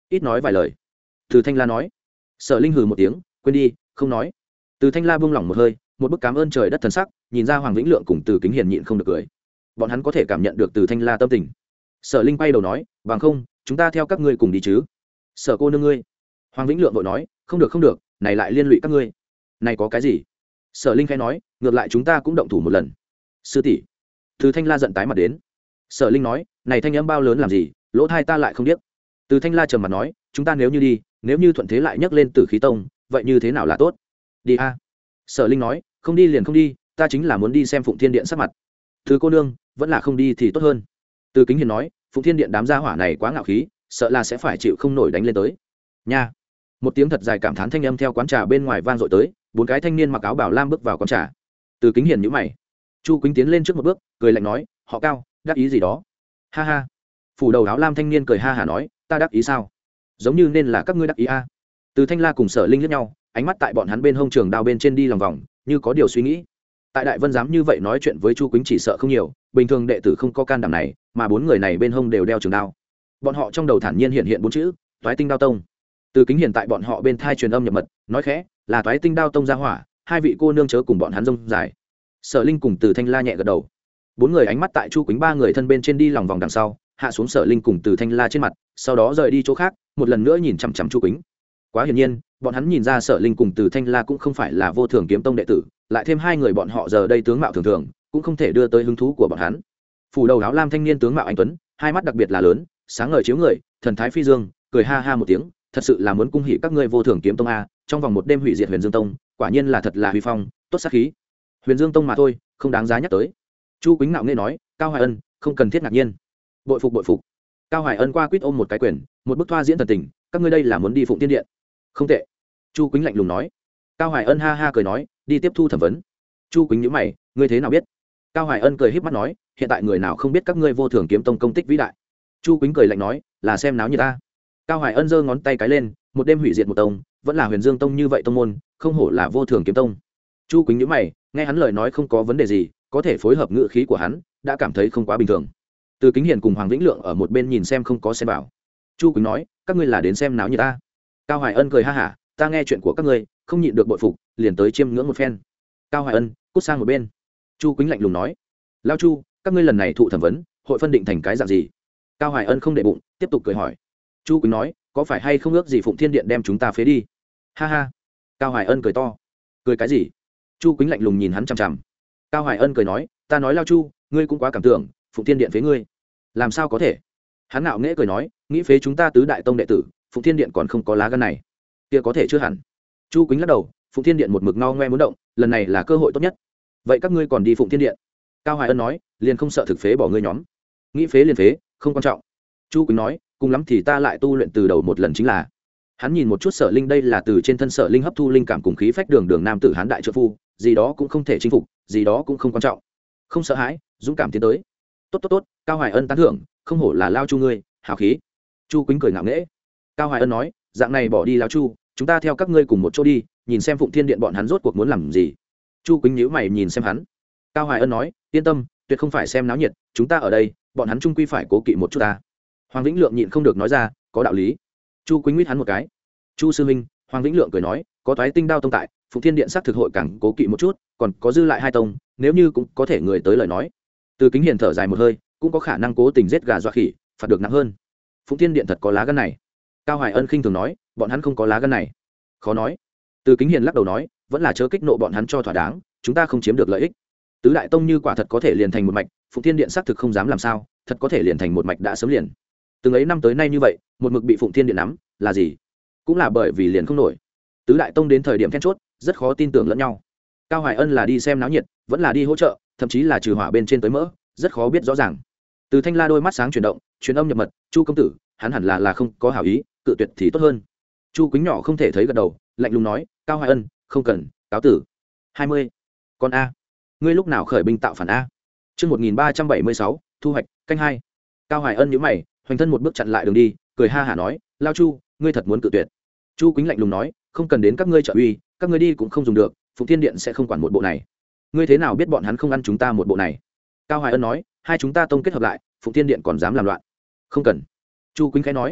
ít nói vài lời. Từ Thanh La nói. Sở Linh hừ một tiếng, quên đi, không nói. Từ Thanh La buông lỏng một hơi, một bức cảm ơn trời đất thần sắc, nhìn ra Hoàng Vĩnh Lượng cùng Từ Kính Hiền nhịn không được cười. Bọn hắn có thể cảm nhận được Từ Thanh La tâm tình. Sở Linh quay đầu nói, bằng không chúng ta theo các ngươi cùng đi chứ. Sở cô nương ngươi. Hoàng Vĩnh Lượng vội nói, không được không được, này lại liên lụy các ngươi. Này có cái gì? Sở Linh khẽ nói, ngược lại chúng ta cũng động thủ một lần. Sư tỷ. Từ Thanh La giận tái mặt đến. Sở Linh nói, này thanh âm bao lớn làm gì, lỗ tai ta lại không biết. Từ Thanh La trầm mặt nói, chúng ta nếu như đi, nếu như thuận thế lại nhấc lên Tử Khí Tông, vậy như thế nào là tốt? Đi a. Sở Linh nói, không đi liền không đi, ta chính là muốn đi xem Phụng Thiên Điện sắc mặt. Từ cô nương, vẫn là không đi thì tốt hơn. Từ Kính Hiền nói, Phụng Thiên Điện đám gia hỏa này quá ngạo khí, sợ là sẽ phải chịu không nổi đánh lên tới. Nha. Một tiếng thật dài cảm thán thanh âm theo quán trà bên ngoài vang dội tới, bốn cái thanh niên mặc áo bảo lam bước vào quán trà. Từ Kính Hiền nhíu mày. Chu Quýnh tiến lên trước một bước, cười lạnh nói, họ Cao, đắc ý gì đó? Ha ha. Phủ đầu áo lam thanh niên cười ha hả nói, ta đắc ý sao? Giống như nên là các ngươi đắc ý a. Từ Thanh La cùng Sở Linh liếc nhau, ánh mắt tại bọn hắn bên hông trường đao bên trên đi lòng vòng, như có điều suy nghĩ. Tại Đại Vân dám như vậy nói chuyện với Chu Quýnh chỉ sợ không nhiều, bình thường đệ tử không có can đảm này, mà bốn người này bên hông đều đeo trường đao. Bọn họ trong đầu thản nhiên hiện hiện bốn chữ, Toái Tinh Đao Tông. Từ Kính Hiền tại bọn họ bên thai truyền âm nhập mật, nói khẽ, là Toái Tinh Đao Tông gia hỏa, hai vị cô nương chớ cùng bọn hắn rông dài. Sở Linh cùng Từ Thanh La nhẹ gật đầu. Bốn người ánh mắt tại Chu Quýnh ba người thân bên trên đi lòng vòng đằng sau, hạ xuống Sở Linh cùng Từ Thanh La trên mặt, sau đó rời đi chỗ khác, một lần nữa nhìn chằm chằm Chu Quýnh. Quá hiển nhiên, bọn hắn nhìn ra Sở Linh cùng Từ Thanh La cũng không phải là Vô Thường Kiếm Tông đệ tử, lại thêm hai người bọn họ giờ đây tướng mạo thường thường, cũng không thể đưa tới hứng thú của bọn hắn. Phủ đầu áo lam thanh niên tướng mạo anh tuấn, hai mắt đặc biệt là lớn, sáng ngời chiếu người, thần thái phi dương, cười ha ha một tiếng, thật sự là muốn cung hỉ các ngươi Vô Thường Kiếm Tông a, trong vòng một đêm hủy diệt Huyền Dương Tông, quả nhiên là thật là huy phong, tốt sát khí. Huyền Dương Tông mà thôi, không đáng giá nhắc tới. Chu Quýnh ngạo nghễ nói, Cao Hoài Ân, không cần thiết ngạc nhiên. Bội phục bội phục. Cao Hoài Ân qua quýt ôm một cái quyền, một bức thoa diễn thần tình, các ngươi đây là muốn đi Phụng Tiên Điện? Không tệ. Chu Quýnh lạnh lùng nói. Cao Hoài Ân ha ha cười nói, đi tiếp thu thẩm vấn. Chu Quýnh nhíu mày, ngươi thế nào biết? Cao Hoài Ân cười híp mắt nói, hiện tại người nào không biết các ngươi Vô Thường Kiếm Tông công tích vĩ đại. Chu Quýnh cười lạnh nói, là xem náo như ta. Cao Hoài Ân giơ ngón tay cái lên, một đêm hủy diệt một tông, vẫn là Huyền Dương Tông như vậy tông môn, không hổ là Vô Thường Kiếm Tông. Chu Quýnh nhíu mày, nghe hắn lời nói không có vấn đề gì, có thể phối hợp ngữ khí của hắn, đã cảm thấy không quá bình thường. Từ Kính Hiền cùng Hoàng Vĩnh Lượng ở một bên nhìn xem không có xem vào. Chu Quýnh nói, các ngươi là đến xem náo như ta. Cao Hoài Ân cười ha hả, ta nghe chuyện của các ngươi, không nhịn được bội phục, liền tới chiêm ngưỡng một phen. Cao Hoài Ân, cút sang một bên. Chu Quýnh lạnh lùng nói, lao Chu, các ngươi lần này thụ thẩm vấn, hội phân định thành cái dạng gì? Cao Hoài Ân không để bụng, tiếp tục cười hỏi. Chu Quýnh nói, có phải hay không ước gì Phụng Thiên Điện đem chúng ta phế đi? Ha ha. Cao Hoài Ân cười to. Cười cái gì? Chu Quýnh lạnh lùng nhìn hắn chằm chằm. Cao Hoài Ân cười nói, ta nói lao Chu, ngươi cũng quá cảm tưởng, Phụng Thiên Điện phế ngươi. Làm sao có thể? Hắn ngạo nghễ cười nói, nghĩ phế chúng ta tứ đại tông đệ tử, Phụng Thiên Điện còn không có lá gan này. Kia có thể chưa hẳn. Chu Quýnh lắc đầu, Phụng Thiên Điện một mực ngao ngoe muốn động, lần này là cơ hội tốt nhất. Vậy các ngươi còn đi Phụng Thiên Điện? Cao Hoài Ân nói, liền không sợ thực phế bỏ ngươi nhóm. Nghĩ phế liền phế, không quan trọng. Chu Quýnh nói, cùng lắm thì ta lại tu luyện từ đầu một lần chính là. Hắn nhìn một chút Sở Linh, đây là từ trên thân Sở Linh hấp thu linh cảm cùng khí phách đường đường nam tử hán đại trợ phu, gì đó cũng không thể chinh phục, gì đó cũng không quan trọng. Không sợ hãi, dũng cảm tiến tới. Tốt tốt tốt, Cao Hoài Ân tán thưởng, không hổ là lao Chu ngươi, hào khí. Chu Quýnh cười ngạo nghễ. Cao Hoài Ân nói, dạng này bỏ đi lao Chu, chúng ta theo các ngươi cùng một chỗ đi, nhìn xem Phụng Thiên Điện bọn hắn rốt cuộc muốn làm gì. Chu Quýnh nhíu mày nhìn xem hắn. Cao Hoài Ân nói, yên tâm, tuyệt không phải xem náo nhiệt, chúng ta ở đây, bọn hắn chung quy phải cố kỵ một chút ta. Hoàng Vĩnh Lượng nhịn không được nói ra, có đạo lý. Chu Quýnh nguyết hắn một cái. Chu sư huynh, Hoàng Vĩnh Lượng cười nói, có Toái Tinh Đao Tông tại, Phụng Thiên Điện xác thực hội càng cố kỵ một chút, còn có dư lại hai tông, nếu như cũng có thể người tới lời nói. Từ Kính Hiền thở dài một hơi, cũng có khả năng cố tình giết gà dọa khỉ, phạt được nặng hơn. Phụng Thiên Điện thật có lá gan này. Cao Hoài Ân khinh thường nói, bọn hắn không có lá gan này. Khó nói. Từ Kính Hiền lắc đầu nói, vẫn là chớ kích nộ bọn hắn cho thỏa đáng, chúng ta không chiếm được lợi ích. Tứ đại tông như quả thật có thể liền thành một mạch, Phụng Thiên Điện xác thực không dám làm sao, thật có thể liền thành một mạch đã sớm liền. Từng ấy năm tới nay như vậy, một mực bị Phụng Thiên Điện nắm, là gì? Cũng là bởi vì liền không nổi. Tứ đại tông đến thời điểm then chốt, rất khó tin tưởng lẫn nhau. Cao Hoài Ân là đi xem náo nhiệt, vẫn là đi hỗ trợ, thậm chí là trừ hỏa bên trên tới mỡ, rất khó biết rõ ràng. Từ Thanh La đôi mắt sáng chuyển động, truyền âm nhập mật, Chu công tử, hắn hẳn là là không có hảo ý, cự tuyệt thì tốt hơn. Chu Quýnh nhỏ không thể thấy gật đầu, lạnh lùng nói, Cao Hoài Ân, không cần, cáo tử. hai mươi. Con a, ngươi lúc nào khởi binh tạo phản a? Chương một nghìn ba trăm bảy mươi sáu, thu hoạch, canh hai. Cao Hoài Ân nhíu mày, hoành thân một bước chặn lại đường đi, cười ha hả nói, lao Chu, ngươi thật muốn cự tuyệt? Chu Quýnh lạnh lùng nói, không cần đến các ngươi trợ uy, các ngươi đi cũng không dùng được, Phụng Thiên Điện sẽ không quản một bộ này. Ngươi thế nào biết bọn hắn không ăn chúng ta một bộ này? Cao Hoài Ân nói, hai chúng ta tông kết hợp lại, Phụng Thiên Điện còn dám làm loạn? Không cần. Chu Quýnh khẽ nói.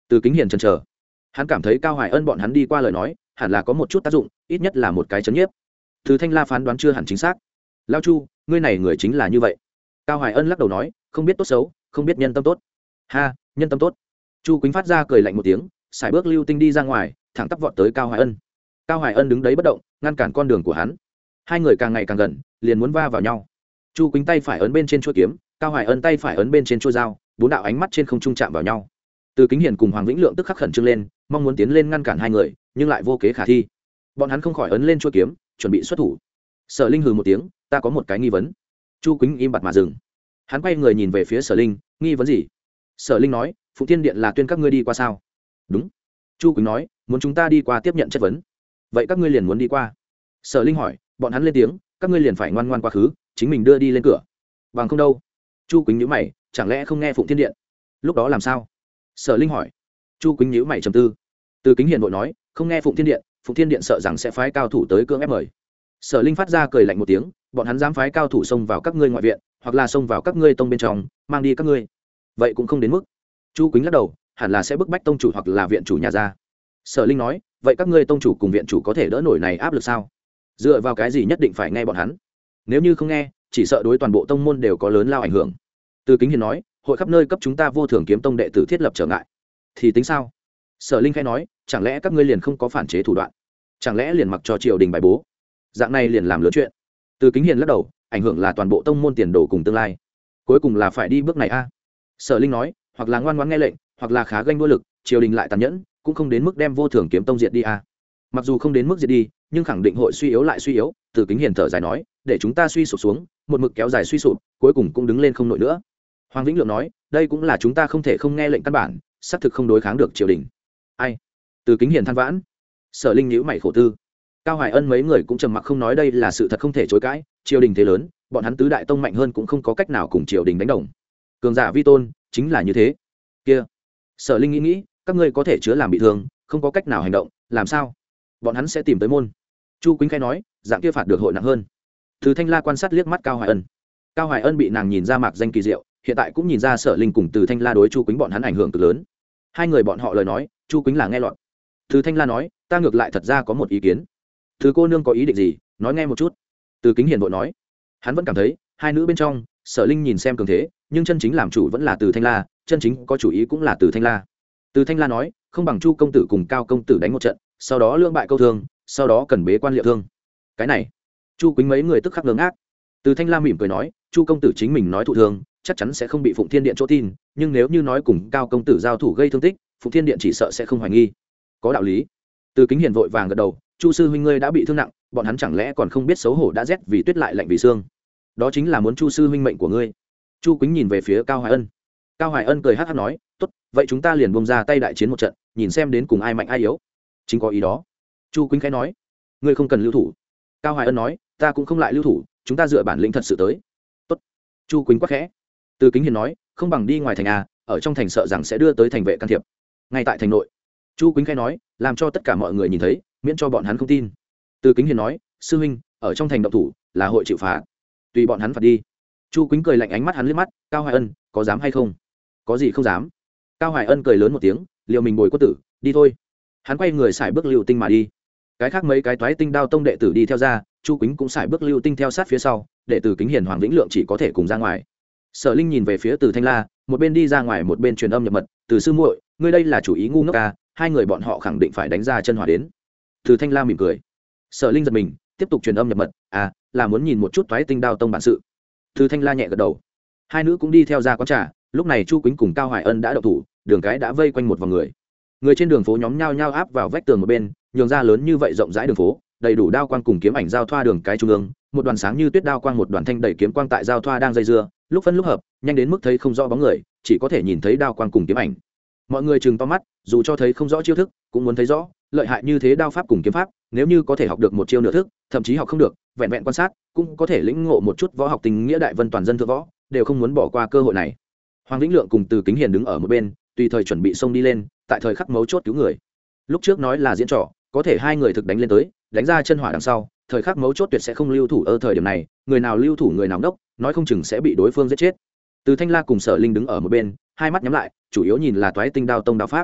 Từ Kính Hiền chần chờ, hắn cảm thấy Cao Hoài Ân bọn hắn đi qua lời nói hẳn là có một chút tác dụng, ít nhất là một cái chấn nhiếp. Từ Thanh La phán đoán chưa hẳn chính xác. Lao Chu, ngươi này người chính là như vậy. Cao Hoài Ân lắc đầu nói, không biết tốt xấu, không biết nhân tâm tốt. Ha, nhân tâm tốt. Chu Quýnh phát ra cười lạnh một tiếng, xài bước lưu tinh đi ra ngoài, thẳng tắp vọt tới Cao Hoài Ân. Cao Hoài Ân đứng đấy bất động, ngăn cản con đường của hắn. Hai người càng ngày càng gần, liền muốn va vào nhau. Chu Quýnh tay phải ấn bên trên chuôi kiếm, Cao Hoài Ân tay phải ấn bên trên chuôi dao, bốn đạo ánh mắt trên không trung chạm vào nhau. Từ Kính Hiền cùng Hoàng Vĩnh Lượng tức khắc khẩn trương lên, mong muốn tiến lên ngăn cản hai người, nhưng lại vô kế khả thi. Bọn hắn không khỏi ấn lên chuôi kiếm, chuẩn bị xuất thủ. Sở Linh hừ một tiếng, ta có một cái nghi vấn. Chu Quýnh im bặt mà dừng. Hắn quay người nhìn về phía Sở Linh, nghi vấn gì? Sở Linh nói, Phụng Thiên Điện là tuyên các ngươi đi qua sao? Đúng. Chu Quýnh nói, muốn chúng ta đi qua tiếp nhận chất vấn. Vậy các ngươi liền muốn đi qua? Sở Linh hỏi. Bọn hắn lên tiếng, các ngươi liền phải ngoan ngoan quá khứ, chính mình đưa đi lên cửa. Bằng không đâu? Chu Quýnh nhíu mày, chẳng lẽ không nghe Phụng Thiên Điện? Lúc đó làm sao? Sở Linh hỏi. Chu Quýnh nhíu mày trầm tư. Từ Kính Hiền vội nói, không nghe Phụng Thiên Điện, Phụng Thiên Điện sợ rằng sẽ phái cao thủ tới cưỡng ép mời. Sở Linh phát ra cười lạnh một tiếng, bọn hắn dám phái cao thủ xông vào các ngươi ngoại viện, hoặc là xông vào các ngươi tông bên trong, mang đi các ngươi. Vậy cũng không đến mức. Chu Quýnh lắc đầu, hẳn là sẽ bức bách tông chủ hoặc là viện chủ nhà ra. Sở Linh nói, vậy các ngươi tông chủ cùng viện chủ có thể đỡ nổi này áp lực sao? Dựa vào cái gì nhất định phải nghe bọn hắn? Nếu như không nghe, chỉ sợ đối toàn bộ tông môn đều có lớn lao ảnh hưởng. Từ Kính Hiền nói, hội khắp nơi cấp chúng ta Vô Thường Kiếm Tông đệ tử thiết lập trở ngại, thì tính sao? Sở Linh khẽ nói, chẳng lẽ các ngươi liền không có phản chế thủ đoạn? Chẳng lẽ liền mặc cho triều đình bài bố? Dạng này liền làm lớn chuyện. Từ Kính Hiền lắc đầu, ảnh hưởng là toàn bộ tông môn tiền đồ cùng tương lai. Cuối cùng là phải đi bước này a. À? Sở Linh nói, hoặc là ngoan ngoãn nghe lệnh, hoặc là khá ganh đua lực, triều đình lại tàn nhẫn, cũng không đến mức đem Vô Thường Kiếm Tông diệt đi a. À? Mặc dù không đến mức diệt đi, nhưng khẳng định hội suy yếu lại suy yếu. Từ Kính Hiền thở dài nói, để chúng ta suy sụp xuống, một mực kéo dài suy sụp, cuối cùng cũng đứng lên không nổi nữa. Hoàng Vĩnh Lượng nói, đây cũng là chúng ta không thể không nghe lệnh căn bản, xác thực không đối kháng được triều đình. Ai? Từ Kính Hiền than vãn. Sở Linh nhíu mày khổ tư. Cao Hoài Ân mấy người cũng trầm mặc không nói, đây là sự thật không thể chối cãi, triều đình thế lớn, bọn hắn tứ đại tông mạnh hơn cũng không có cách nào cùng triều đình đánh đồng. Cường giả vi tôn, chính là như thế. Kia. Sở Linh nghĩ nghĩ, các ngươi có thể chứa làm bị thương, không có cách nào hành động, làm sao? Bọn hắn sẽ tìm tới môn. Chu Quýnh khẽ nói, dạng kia phạt được hội nặng hơn. Từ Thanh La quan sát liếc mắt Cao Hoài Ân. Cao Hoài Ân bị nàng nhìn ra mạc danh kỳ diệu, hiện tại cũng nhìn ra Sở Linh cùng Từ Thanh La đối Chu Quýnh bọn hắn ảnh hưởng cực lớn. Hai người bọn họ lời nói, Chu Quýnh là nghe lọt. Từ Thanh La nói, ta ngược lại thật ra có một ý kiến. Từ cô nương có ý định gì, nói nghe một chút. Từ Kính Hiền vội nói, hắn vẫn cảm thấy hai nữ bên trong, Sở Linh nhìn xem cường thế, nhưng chân chính làm chủ vẫn là Từ Thanh La, chân chính có chủ ý cũng là Từ Thanh La. Từ Thanh La nói, không bằng Chu công tử cùng Cao công tử đánh một trận, sau đó lưỡng bại câu thương, sau đó cần bế quan liệu thương. Cái này, Chu Quýnh mấy người tức khắc ngớ ngác. Từ Thanh La mỉm cười nói, Chu công tử chính mình nói thụ thương, chắc chắn sẽ không bị Phụng Thiên Điện chỗ tin, nhưng nếu như nói cùng Cao công tử giao thủ gây thương tích, Phụng Thiên Điện chỉ sợ sẽ không hoài nghi. Có đạo lý. Từ Kính Hiền vội vàng gật đầu, Chu sư huynh ngươi đã bị thương nặng, bọn hắn chẳng lẽ còn không biết xấu hổ, đã rét vì tuyết lại lạnh vì xương. Đó chính là muốn Chu sư huynh mệnh của ngươi. Chu Quýnh nhìn về phía Cao Hoài Ân. Cao Hoài Ân cười hắc hắc nói, tốt, vậy chúng ta liền buông ra tay đại chiến một trận, nhìn xem đến cùng ai mạnh ai yếu. Chính có ý đó. Chu Quýnh khẽ nói, ngươi không cần lưu thủ. Cao Hoài Ân nói, ta cũng không lại lưu thủ, chúng ta dựa bản lĩnh thật sự tới. Tốt. Chu Quýnh quát khẽ. Từ Kính Hiền nói, không bằng đi ngoài thành a, ở trong thành sợ rằng sẽ đưa tới thành vệ can thiệp. Ngay tại thành nội. Chu Quýnh khẽ nói, làm cho tất cả mọi người nhìn thấy, miễn cho bọn hắn không tin. Từ Kính Hiền nói, sư huynh, ở trong thành động thủ là hội chịu phạt, tùy bọn hắn phạt đi. Chu Quýnh cười lạnh, ánh mắt hắn liếc mắt, Cao Hoài Ân, có dám hay không? Có gì không dám? Cao Hoài Ân cười lớn một tiếng, liệu mình bồi quân tử, đi thôi. Hắn quay người xài bước lưu tinh mà đi. Cái khác mấy cái toái tinh đao tông đệ tử đi theo ra, Chu Quýnh cũng xài bước lưu tinh theo sát phía sau, để Từ Kính Hiền Hoàng Vĩnh Lượng chỉ có thể cùng ra ngoài. Sở Linh nhìn về phía Từ Thanh La, một bên đi ra ngoài một bên truyền âm nhập mật, Từ sư muội, ngươi đây là chủ ý ngu ngốc à, hai người bọn họ khẳng định phải đánh ra chân hỏa đến. Từ Thanh La mỉm cười. Sở Linh giật mình, tiếp tục truyền âm nhập mật, à, là muốn nhìn một chút toái tinh đao tông bản sự. Từ Thanh La nhẹ gật đầu. Hai nữ cũng đi theo ra quán trà, lúc này Chu Quýnh cùng Cao Hoài Ân đã động thủ, đường cái đã vây quanh một vòng người. Người trên đường phố nhóm nhao nhao áp vào vách tường một bên, nhường ra lớn như vậy rộng rãi đường phố, đầy đủ đao quang cùng kiếm ảnh giao thoa đường cái trung ương, một đoàn sáng như tuyết đao quang, một đoàn thanh đầy kiếm quang tại giao thoa đang dây dưa, lúc phân lúc hợp, nhanh đến mức thấy không rõ bóng người, chỉ có thể nhìn thấy đao quang cùng kiếm ảnh. Mọi người trừng to mắt, dù cho thấy không rõ chiêu thức, cũng muốn thấy rõ, lợi hại như thế đao pháp cùng kiếm pháp, nếu như có thể học được một chiêu nửa thức, thậm chí học không được, vẹn vẹn quan sát, cũng có thể lĩnh ngộ một chút võ học tình nghĩa đại vân toàn dân thượng võ, đều không muốn bỏ qua cơ hội này. Hoàng Vĩnh Lượng cùng Từ Kính Hiền đứng ở một bên, tùy thời chuẩn bị xông đi lên, tại thời khắc mấu chốt cứu người. Lúc trước nói là diễn trò, có thể hai người thực đánh lên tới, đánh ra chân hỏa đằng sau, thời khắc mấu chốt tuyệt sẽ không lưu thủ ở thời điểm này, người nào lưu thủ người nào đốc, nói không chừng sẽ bị đối phương giết chết. Từ Thanh La cùng Sở Linh đứng ở một bên, hai mắt nhắm lại, chủ yếu nhìn là toái tinh đao tông đao pháp.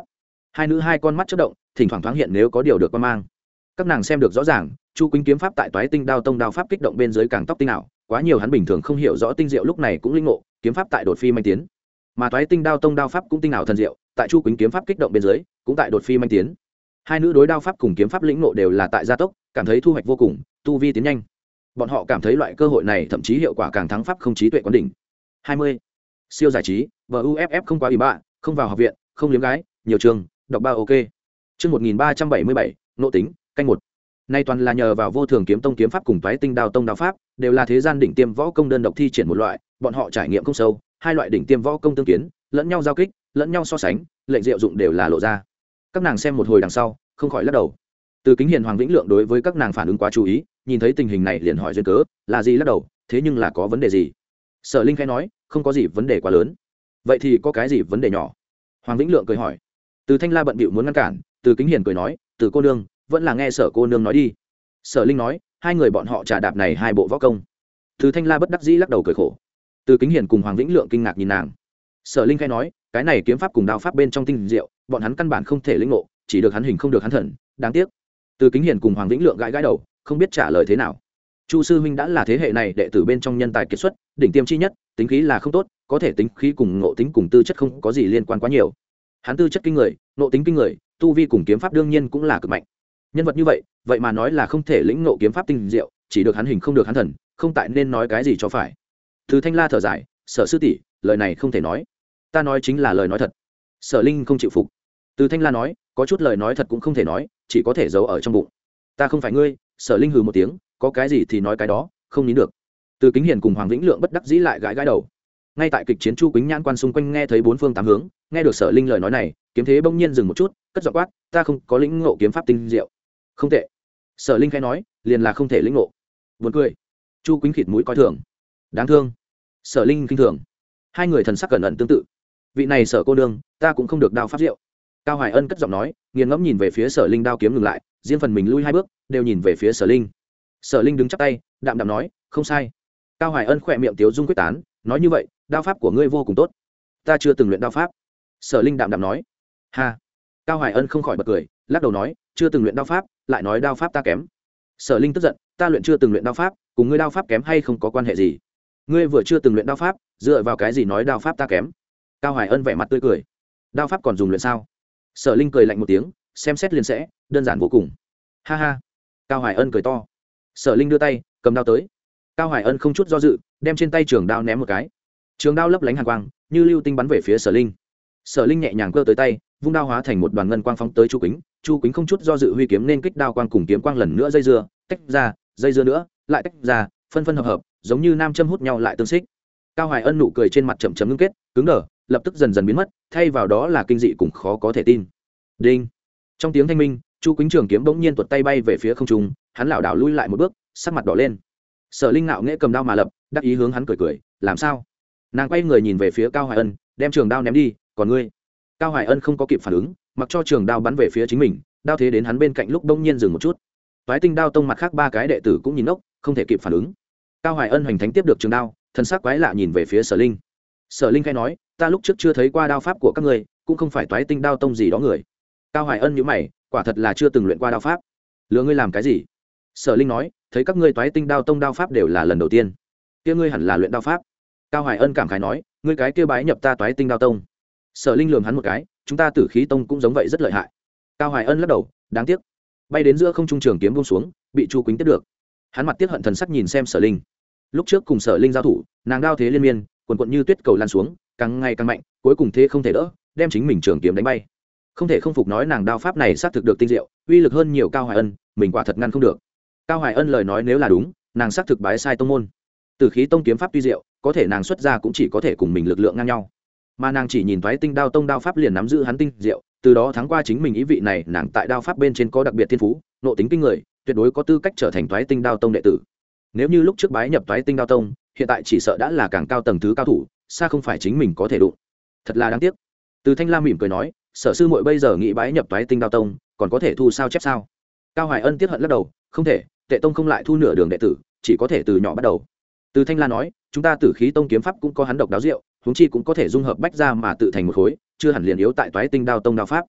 hai nữ hai con mắt chất động, thỉnh thoảng thoáng hiện nếu có điều được quan mang. Các nàng xem được rõ ràng, Chu Quýnh kiếm pháp tại Toái Tinh Đao Tông đao pháp kích động bên dưới càng tóc tinh ảo, quá nhiều hắn bình thường không hiểu rõ tinh diệu lúc này cũng linh ngộ, kiếm pháp tại đột phi manh tiến. Mà Toái Tinh Đao Tông đao pháp cũng tinh ảo thần diệu, tại Chu Quýnh kiếm pháp kích động bên dưới, cũng tại đột phi manh tiến. Hai nữ đối đao pháp cùng kiếm pháp lĩnh ngộ đều là tại gia tốc, cảm thấy thu hoạch vô cùng, tu vi tiến nhanh. Bọn họ cảm thấy loại cơ hội này thậm chí hiệu quả càng thắng pháp không trí tuệ quán đỉnh. hai mươi Siêu giải trí, bờ u ép ép không quá ủy bạ, không vào học viện, không liếm gái, nhiều trường, đọc ba ok. Chương một nghìn ba trăm bảy mươi bảy, nộ tính, canh một. Nay toàn là nhờ vào Vô Thường Kiếm Tông kiếm pháp cùng Toái Tinh Đao Tông đao pháp, đều là thế gian đỉnh tiêm võ công đơn độc thi triển một loại, bọn họ trải nghiệm không sâu, hai loại đỉnh tiêm võ công tương kiến, lẫn nhau giao kích, lẫn nhau so sánh, lệnh diệu dụng đều là lộ ra. Các nàng xem một hồi đằng sau, không khỏi lắc đầu. Từ Kính Hiền Hoàng Vĩnh Lượng đối với các nàng phản ứng quá chú ý, nhìn thấy tình hình này liền hỏi duyên cớ, là gì lắc đầu, thế nhưng là có vấn đề gì? Sở Linh khẽ nói, không có gì vấn đề quá lớn. Vậy thì có cái gì vấn đề nhỏ? Hoàng Vĩnh Lượng cười hỏi. Từ Thanh La bận bịu muốn ngăn cản, Từ Kính Hiền cười nói, từ cô nương, vẫn là nghe Sở cô nương nói đi. Sở Linh nói, hai người bọn họ trà đạp này hai bộ võ công. Từ Thanh La bất đắc dĩ lắc đầu cười khổ. Từ Kính Hiền cùng Hoàng Vĩnh Lượng kinh ngạc nhìn nàng. Sở Linh khẽ nói, cái này kiếm pháp cùng đao pháp bên trong tinh diệu, bọn hắn căn bản không thể lĩnh ngộ, chỉ được hắn hình không được hắn thần, đáng tiếc. Từ Kính Hiền cùng Hoàng Vĩnh Lượng gãi gãi đầu, không biết trả lời thế nào. Chu sư huynh đã là thế hệ này đệ tử bên trong nhân tài kiệt xuất, đỉnh tiêm chi nhất, tính khí là không tốt, có thể tính khí cùng ngộ tính cùng tư chất không có gì liên quan quá nhiều. Hắn tư chất kinh người, ngộ tính kinh người, tu vi cùng kiếm pháp đương nhiên cũng là cực mạnh. Nhân vật như vậy, vậy mà nói là không thể lĩnh ngộ kiếm pháp tinh diệu, chỉ được hắn hình không được hắn thần, không tại nên nói cái gì cho phải. Từ Thanh La thở dài, Sở sư tỷ, lời này không thể nói. Ta nói chính là lời nói thật. Sở Linh không chịu phục. Từ Thanh La nói, có chút lời nói thật cũng không thể nói, chỉ có thể giấu ở trong bụng. Ta không phải ngươi. Sở Linh hừ một tiếng, có cái gì thì nói cái đó, không nín được. Từ Kính Hiền cùng Hoàng Vĩnh Lượng bất đắc dĩ lại gãi gãi đầu. Ngay tại kịch chiến, Chu Quýnh nhãn quan xung quanh nghe thấy bốn phương tám hướng, nghe được Sở Linh lời nói này, kiếm thế bỗng nhiên dừng một chút, cất giọng quát, ta không có lĩnh ngộ kiếm pháp tinh diệu. Không tệ. Sở Linh khẽ nói, liền là không thể lĩnh ngộ. Buồn cười. Chu Quýnh khịt mũi coi thường. Đáng thương. Sở Linh kinh thường. Hai người thần sắc cẩn ẩn tương tự. Vị này Sở cô nương, ta cũng không được đao pháp diệu. Cao Hoài Ân cất giọng nói, nghiền ngẫm nhìn về phía Sở Linh, đao kiếm ngừng lại, riêng phần mình lui hai bước, đều nhìn về phía Sở Linh. Sở Linh đứng chắp tay, đạm đạm nói, không sai. Cao Hoài Ân khỏe miệng tiếu dung quyết tán, nói như vậy, đao pháp của ngươi vô cùng tốt. Ta chưa từng luyện đao pháp. Sở Linh đạm đạm nói. Ha. Cao Hoài Ân không khỏi bật cười, lắc đầu nói, chưa từng luyện đao pháp, lại nói đao pháp ta kém. Sở Linh tức giận, ta luyện chưa từng luyện đao pháp, cùng ngươi đao pháp kém hay không có quan hệ gì? Ngươi vừa chưa từng luyện đao pháp, dựa vào cái gì nói đao pháp ta kém? Cao Hoài Ân vẻ mặt tươi cười. Đao pháp còn dùng luyện sao? Sở Linh cười lạnh một tiếng, xem xét liền sẽ, đơn giản vô cùng. Ha ha. Cao Hoài Ân cười to. Sở Linh đưa tay, cầm đao tới. Cao Hoài Ân không chút do dự, đem trên tay trường đao ném một cái. Trường đao lấp lánh hàn quang, như lưu tinh bắn về phía Sở Linh. Sở Linh nhẹ nhàng cơ tới tay, vung đao hóa thành một đoàn ngân quang phóng tới Chu Quýnh. Chu Quýnh không chút do dự huy kiếm nên kích đao quang cùng kiếm quang lần nữa dây dưa, tách ra, dây dưa nữa, lại tách ra, phân phân hợp hợp, giống như nam châm hút nhau lại tương xích. Cao Hoài Ân nụ cười trên mặt chậm chậm ngưng kết, cứng đờ, lập tức dần dần biến mất, thay vào đó là kinh dị cùng khó có thể tin. Đinh. Trong tiếng thanh minh, Chu Quýnh trường kiếm bỗng nhiên tuột tay bay về phía không trung, hắn lảo đảo lui lại một bước, sắc mặt đỏ lên. Sở Linh ngạo nghễ cầm đao mà lập, đắc ý hướng hắn cười cười, làm sao? Nàng quay người nhìn về phía Cao Hoài Ân, đem trường đao ném đi, còn ngươi? Cao Hoài Ân không có kịp phản ứng, mặc cho trường đao bắn về phía chính mình, đao thế đến hắn bên cạnh lúc bỗng nhiên dừng một chút. Toái Tinh Đao Tông mặt khác ba cái đệ tử cũng nhìn ngốc, không thể kịp phản ứng. Cao Hoài Ân hoành thánh tiếp được trường đao, thân sắc quái lạ nhìn về phía Sở Linh. Sở Linh khẽ nói, ta lúc trước chưa thấy qua đao pháp của các ngươi, cũng không phải Toái Tinh Đao Tông gì đó người. Cao Hoài Ân nhíu mày, quả thật là chưa từng luyện qua đao pháp. Lừa ngươi làm cái gì? Sở Linh nói, thấy các ngươi Toái Tinh Đao Tông đao pháp đều là lần đầu tiên. Kia ngươi hẳn là luyện đao pháp. Cao Hoài Ân cảm khái nói, ngươi cái kia bái nhập ta Toái Tinh Đao Tông. Sở Linh lườm hắn một cái, chúng ta Tử Khí Tông cũng giống vậy rất lợi hại. Cao Hoài Ân lắc đầu, đáng tiếc. Bay đến giữa không trung trường kiếm buông xuống, bị Chu Quýnh tiếp được. Hắn mặt tiếc hận thần sắc nhìn xem Sở Linh. Lúc trước cùng Sở Linh giao thủ, nàng đao thế liên miên, quần quần như tuyết cầu lan xuống, càng ngày càng mạnh, cuối cùng thế không thể đỡ, đem chính mình trường kiếm đánh bay. Không thể không phục nói nàng đao pháp này xác thực được tinh diệu, uy lực hơn nhiều Cao Hoài Ân, mình quả thật ngăn không được. Cao Hoài Ân lời nói nếu là đúng, nàng xác thực bái sai tông môn. Tử Khí Tông kiếm pháp tuy diệu, có thể nàng xuất ra cũng chỉ có thể cùng mình lực lượng ngang nhau. Mà nàng chỉ nhìn Toái Tinh Đao Tông đao pháp liền nắm giữ hắn tinh diệu, từ đó thắng qua chính mình, ý vị này nàng tại đao pháp bên trên có đặc biệt thiên phú, nộ tính kinh người, tuyệt đối có tư cách trở thành Toái Tinh Đao Tông đệ tử. Nếu như lúc trước bái nhập Toái Tinh Đao Tông, hiện tại chỉ sợ đã là càng cao tầng thứ cao thủ, xa không phải chính mình có thể đụng. Thật là đáng tiếc. Từ Thanh La mỉm cười nói, Sở sư muội bây giờ nghĩ bái nhập Toái Tinh Đao Tông, còn có thể thu sao chép sao? Cao Hoài Ân tiếc hận lắc đầu, không thể, Tệ Tông không lại thu nửa đường đệ tử, chỉ có thể từ nhỏ bắt đầu. Từ Thanh La nói, chúng ta Tử Khí Tông kiếm pháp cũng có hắn độc đáo diệu, huống chi cũng có thể dung hợp bách ra mà tự thành một khối, chưa hẳn liền yếu tại Toái Tinh Đao Tông đao pháp.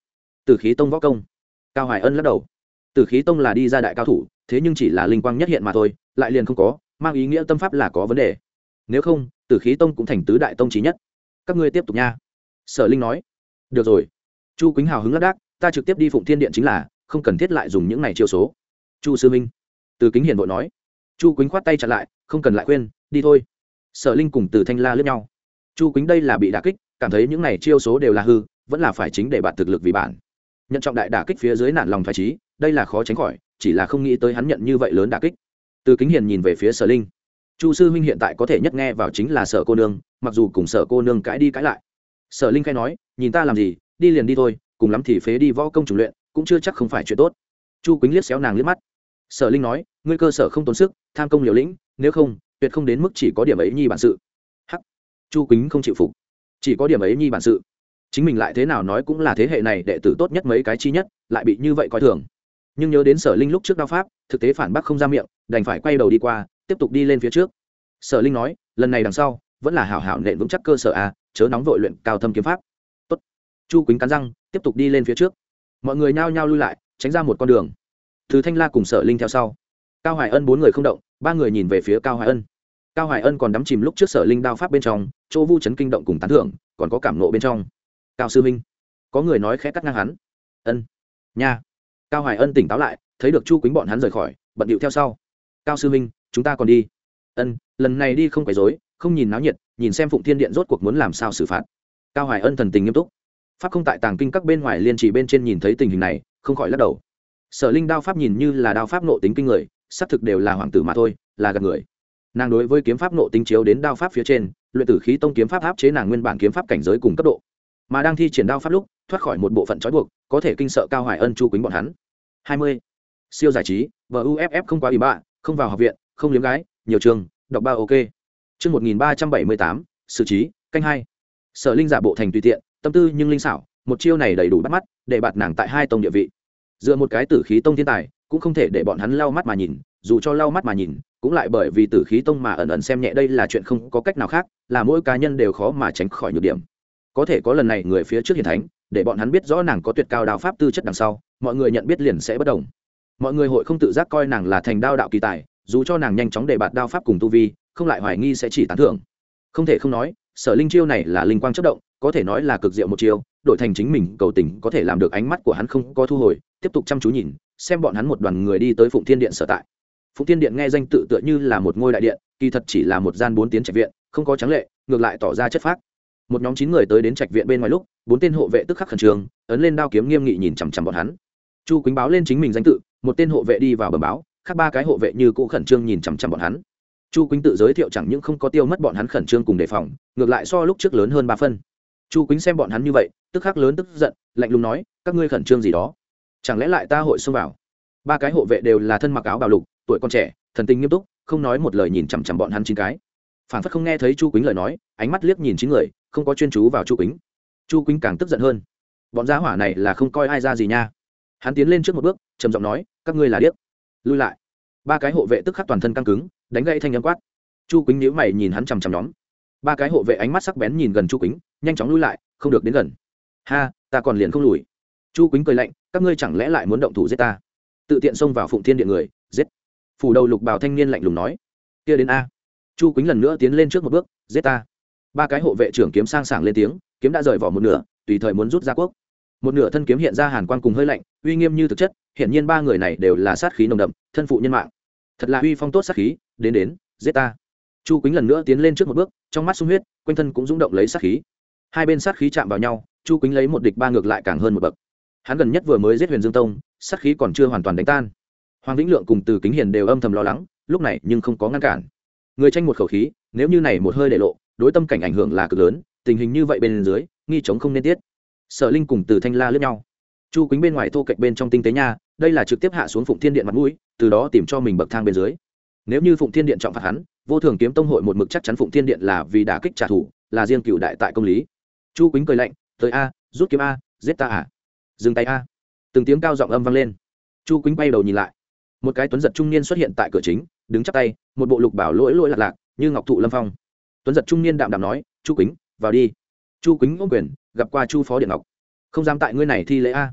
Tử khí tông võ công. Cao Hoài Ân lắc đầu. Tử khí tông là đi ra đại cao thủ, thế nhưng chỉ là linh quang nhất hiện mà thôi, lại liền không có mang ý nghĩa tâm pháp là có vấn đề. Nếu không Tử khí tông cũng thành tứ đại tông chí nhất. Các ngươi tiếp tục nha. Sở Linh nói. Được rồi. Chu Quýnh hào hứng lắc đác, ta trực tiếp đi Phụng Thiên điện chính là, không cần thiết lại dùng những này chiêu số. Chu sư minh. Từ Kính Hiền vội nói. Chu Quýnh khoát tay chặn lại, không cần lại khuyên, đi thôi. Sở Linh cùng Từ Thanh La liếc nhau. Chu Quýnh đây là bị đả kích, cảm thấy những này chiêu số đều là hư, vẫn là phải chính để bạn thực lực vì bản. Nhận trọng đại đả kích phía dưới nản lòng phái trí, đây là khó tránh khỏi, chỉ là không nghĩ tới hắn nhận như vậy lớn đả kích. Từ Kính Hiền nhìn về phía Sở Linh. Chu sư huynh hiện tại có thể nhất nghe vào chính là Sở cô nương, mặc dù cùng Sở cô nương cãi đi cãi lại. Sở Linh khai nói, nhìn ta làm gì, đi liền đi thôi, cùng lắm thì phế đi võ công chủ luyện, cũng chưa chắc không phải chuyện tốt. Chu Quýnh liếc xéo nàng liếc mắt. Sở Linh nói, ngươi cơ sở không tốn sức, tham công liều lĩnh, nếu không tuyệt không đến mức chỉ có điểm ấy nhi bản sự. Hắc. Chu Quýnh không chịu phục. Chỉ có điểm ấy nhi bản sự, chính mình lại thế nào nói cũng là thế hệ này đệ tử tốt nhất mấy cái chi nhất, lại bị như vậy coi thường. Nhưng nhớ đến Sở Linh lúc trước đao pháp, thực tế phản bác không ra miệng, đành phải quay đầu đi qua, tiếp tục đi lên phía trước. Sở Linh nói, lần này đằng sau vẫn là hảo hảo nện vững chắc cơ sở a, chớ nóng vội luyện cao thâm kiếm pháp. Tốt. Chu Quýnh cắn răng, tiếp tục đi lên phía trước. Mọi người nhao nhao lui lại, tránh ra một con đường. Từ Thanh La cùng Sở Linh theo sau. Cao Hoài Ân bốn người không động, ba người nhìn về phía Cao Hoài Ân. Cao Hoài Ân còn đắm chìm lúc trước Sở Linh đao pháp bên trong, chỗ vu chấn kinh động cùng tán thưởng, còn có cảm nộ bên trong. Cao sư minh, có người nói khẽ cắt ngang hắn. Ân, nha. Cao Hoài Ân tỉnh táo lại, thấy được Chu Quýnh bọn hắn rời khỏi, bận điệu theo sau. Cao sư minh, chúng ta còn đi. Ân, lần này đi không quấy rối, không nhìn náo nhiệt, nhìn xem Phụng Thiên điện rốt cuộc muốn làm sao xử phạt. Cao Hoài Ân thần tình nghiêm túc. Pháp không tại tàng kinh các bên ngoài liên trì bên trên nhìn thấy tình hình này, không khỏi lắc đầu. Sở Linh đao pháp nhìn như là đao pháp nộ tính kinh người, xác thực đều là hoàng tử mà thôi, là gạt người. Nàng đối với kiếm pháp nộ tính chiếu đến đao pháp phía trên, luyện tử khí tông kiếm pháp áp chế nàng nguyên bản kiếm pháp cảnh giới cùng cấp độ, mà đang thi triển đao pháp lúc thoát khỏi một bộ phận trói buộc, có thể kinh sợ Cao Hoài Ân, Chu Quýnh bọn hắn. hai mươi siêu giải trí, bờ uff không quá ủy bạ, không vào học viện, không liếm gái, nhiều trường, đọc ba ok. Chương một nghìn ba trăm bảy mươi tám, xử trí, canh hai. Sở Linh giả bộ thành tùy tiện, tâm tư nhưng linh xảo, một chiêu này đầy đủ bắt mắt, để bạt nàng tại hai tông địa vị. Dựa một cái tử khí tông thiên tài, cũng không thể để bọn hắn lau mắt mà nhìn, dù cho lau mắt mà nhìn, cũng lại bởi vì tử khí tông mà ẩn ẩn xem nhẹ đây là chuyện không có cách nào khác, là mỗi cá nhân đều khó mà tránh khỏi nhược điểm. Có thể có lần này người phía trước hiển thánh, để bọn hắn biết rõ nàng có tuyệt cao đao pháp tư chất đằng sau, mọi người nhận biết liền sẽ bất đồng. Mọi người hội không tự giác coi nàng là thành đao đạo kỳ tài, dù cho nàng nhanh chóng để bạt đao pháp cùng tu vi, không lại hoài nghi sẽ chỉ tán thưởng. Không thể không nói, Sở Linh chiêu này là linh quang chớp động, có thể nói là cực diệu một chiêu, đổi thành chính mình cầu tình có thể làm được. Ánh mắt của hắn không có thu hồi, tiếp tục chăm chú nhìn, xem bọn hắn một đoàn người đi tới Phụng Thiên điện sở tại. Phụng Thiên điện nghe danh tự tựa như là một ngôi đại điện, kỳ thật chỉ là một gian bốn tiến trạch viện, không có tráng lệ, ngược lại tỏ ra chất phác. Một nhóm chín người tới đến trạch viện bên ngoài lúc, bốn tên hộ vệ tức khắc khẩn trương, ấn lên đao kiếm nghiêm nghị nhìn chằm chằm bọn hắn. Chu Quýnh báo lên chính mình danh tự, một tên hộ vệ đi vào bẩm báo, khác ba cái hộ vệ như cũ khẩn trương nhìn chằm chằm bọn hắn. Chu Quýnh tự giới thiệu chẳng những không có tiêu mất bọn hắn khẩn trương cùng đề phòng, ngược lại so lúc trước lớn hơn ba phân. Chu Quýnh xem bọn hắn như vậy, tức khắc lớn tức giận, lạnh lùng nói, các ngươi khẩn trương gì đó? Chẳng lẽ lại ta hội xông vào? Ba cái hộ vệ đều là thân mặc áo bào lục, tuổi còn trẻ, thần tình nghiêm túc, không nói một lời nhìn chằm chằm bọn hắn chín cái. Phản phất không nghe thấy Chu Quýnh lời nói, ánh mắt liếc nhìn chín người, không có chuyên chú vào Chu Quýnh. Chu Quýnh càng tức giận hơn. Bọn gia hỏa này là không coi ai ra gì nha. Hắn tiến lên trước một bước, trầm giọng nói, các ngươi là điếc. Lui lại. Ba cái hộ vệ tức khắc toàn thân căng cứng, đánh gãy thanh âm quát. Chu Quýnh nhíu mày nhìn hắn chằm chằm nhóm. Ba cái hộ vệ ánh mắt sắc bén nhìn gần Chu Quýnh, nhanh chóng lui lại, không được đến gần. Ha, ta còn liền không lùi. Chu Quýnh cười lạnh, các ngươi chẳng lẽ lại muốn động thủ giết ta? Tự tiện xông vào Phụng Thiên điện người, giết. Phủ đầu lục bào thanh niên lạnh lùng nói. Kia đến a. Chu Quýnh lần nữa tiến lên trước một bước, giết ta. Ba cái hộ vệ trưởng kiếm sang sảng lên tiếng, kiếm đã rời vỏ một nửa, tùy thời muốn rút ra quốc. Một nửa thân kiếm hiện ra hàn quang cùng hơi lạnh, uy nghiêm như thực chất, hiển nhiên ba người này đều là sát khí nồng đậm, thân phụ nhân mạng. Thật là uy phong tốt sát khí, đến đến, giết ta. Chu Quýnh lần nữa tiến lên trước một bước, trong mắt sung huyết, quanh thân cũng rung động lấy sát khí. Hai bên sát khí chạm vào nhau, Chu Quýnh lấy một địch ba ngược lại càng hơn một bậc. Hắn gần nhất vừa mới giết Huyền Dương Tông, sát khí còn chưa hoàn toàn đánh tan. Hoàng Vĩnh Lượng cùng Từ Kính Hiền đều âm thầm lo lắng, lúc này nhưng không có ngăn cản. Người tranh một khẩu khí, nếu như này một hơi để lộ, đối tâm cảnh ảnh hưởng là cực lớn, tình hình như vậy bên dưới, nghi chống không nên tiết. Sở Linh cùng Từ Thanh La liếc nhau. Chu Quýnh bên ngoài thô kệch bên trong tinh tế nha, đây là trực tiếp hạ xuống Phụng Thiên điện mặt mũi, từ đó tìm cho mình bậc thang bên dưới. Nếu như Phụng Thiên điện trọng phạt hắn, Vô Thường kiếm tông hội một mực chắc chắn Phụng Thiên điện là vì đả kích trả thù, là riêng cửu đại tại công lý. Chu Quýnh cười lạnh, tới a, rút kiếm a, giết ta à? Dừng tay a. Từng tiếng cao giọng âm vang lên. Chu Quýnh bay đầu nhìn lại, một cái tuấn giật trung niên xuất hiện tại cửa chính, đứng chắp tay, một bộ lục bảo lỗi lỗi lạc lạc, như ngọc thụ lâm phong. Tuấn giật trung niên đạm đạm nói, Chu Quýnh, vào đi. Chu Quýnh ôm quyền, gặp qua Chu phó điện ngọc. Không dám tại ngươi này thi lễ a.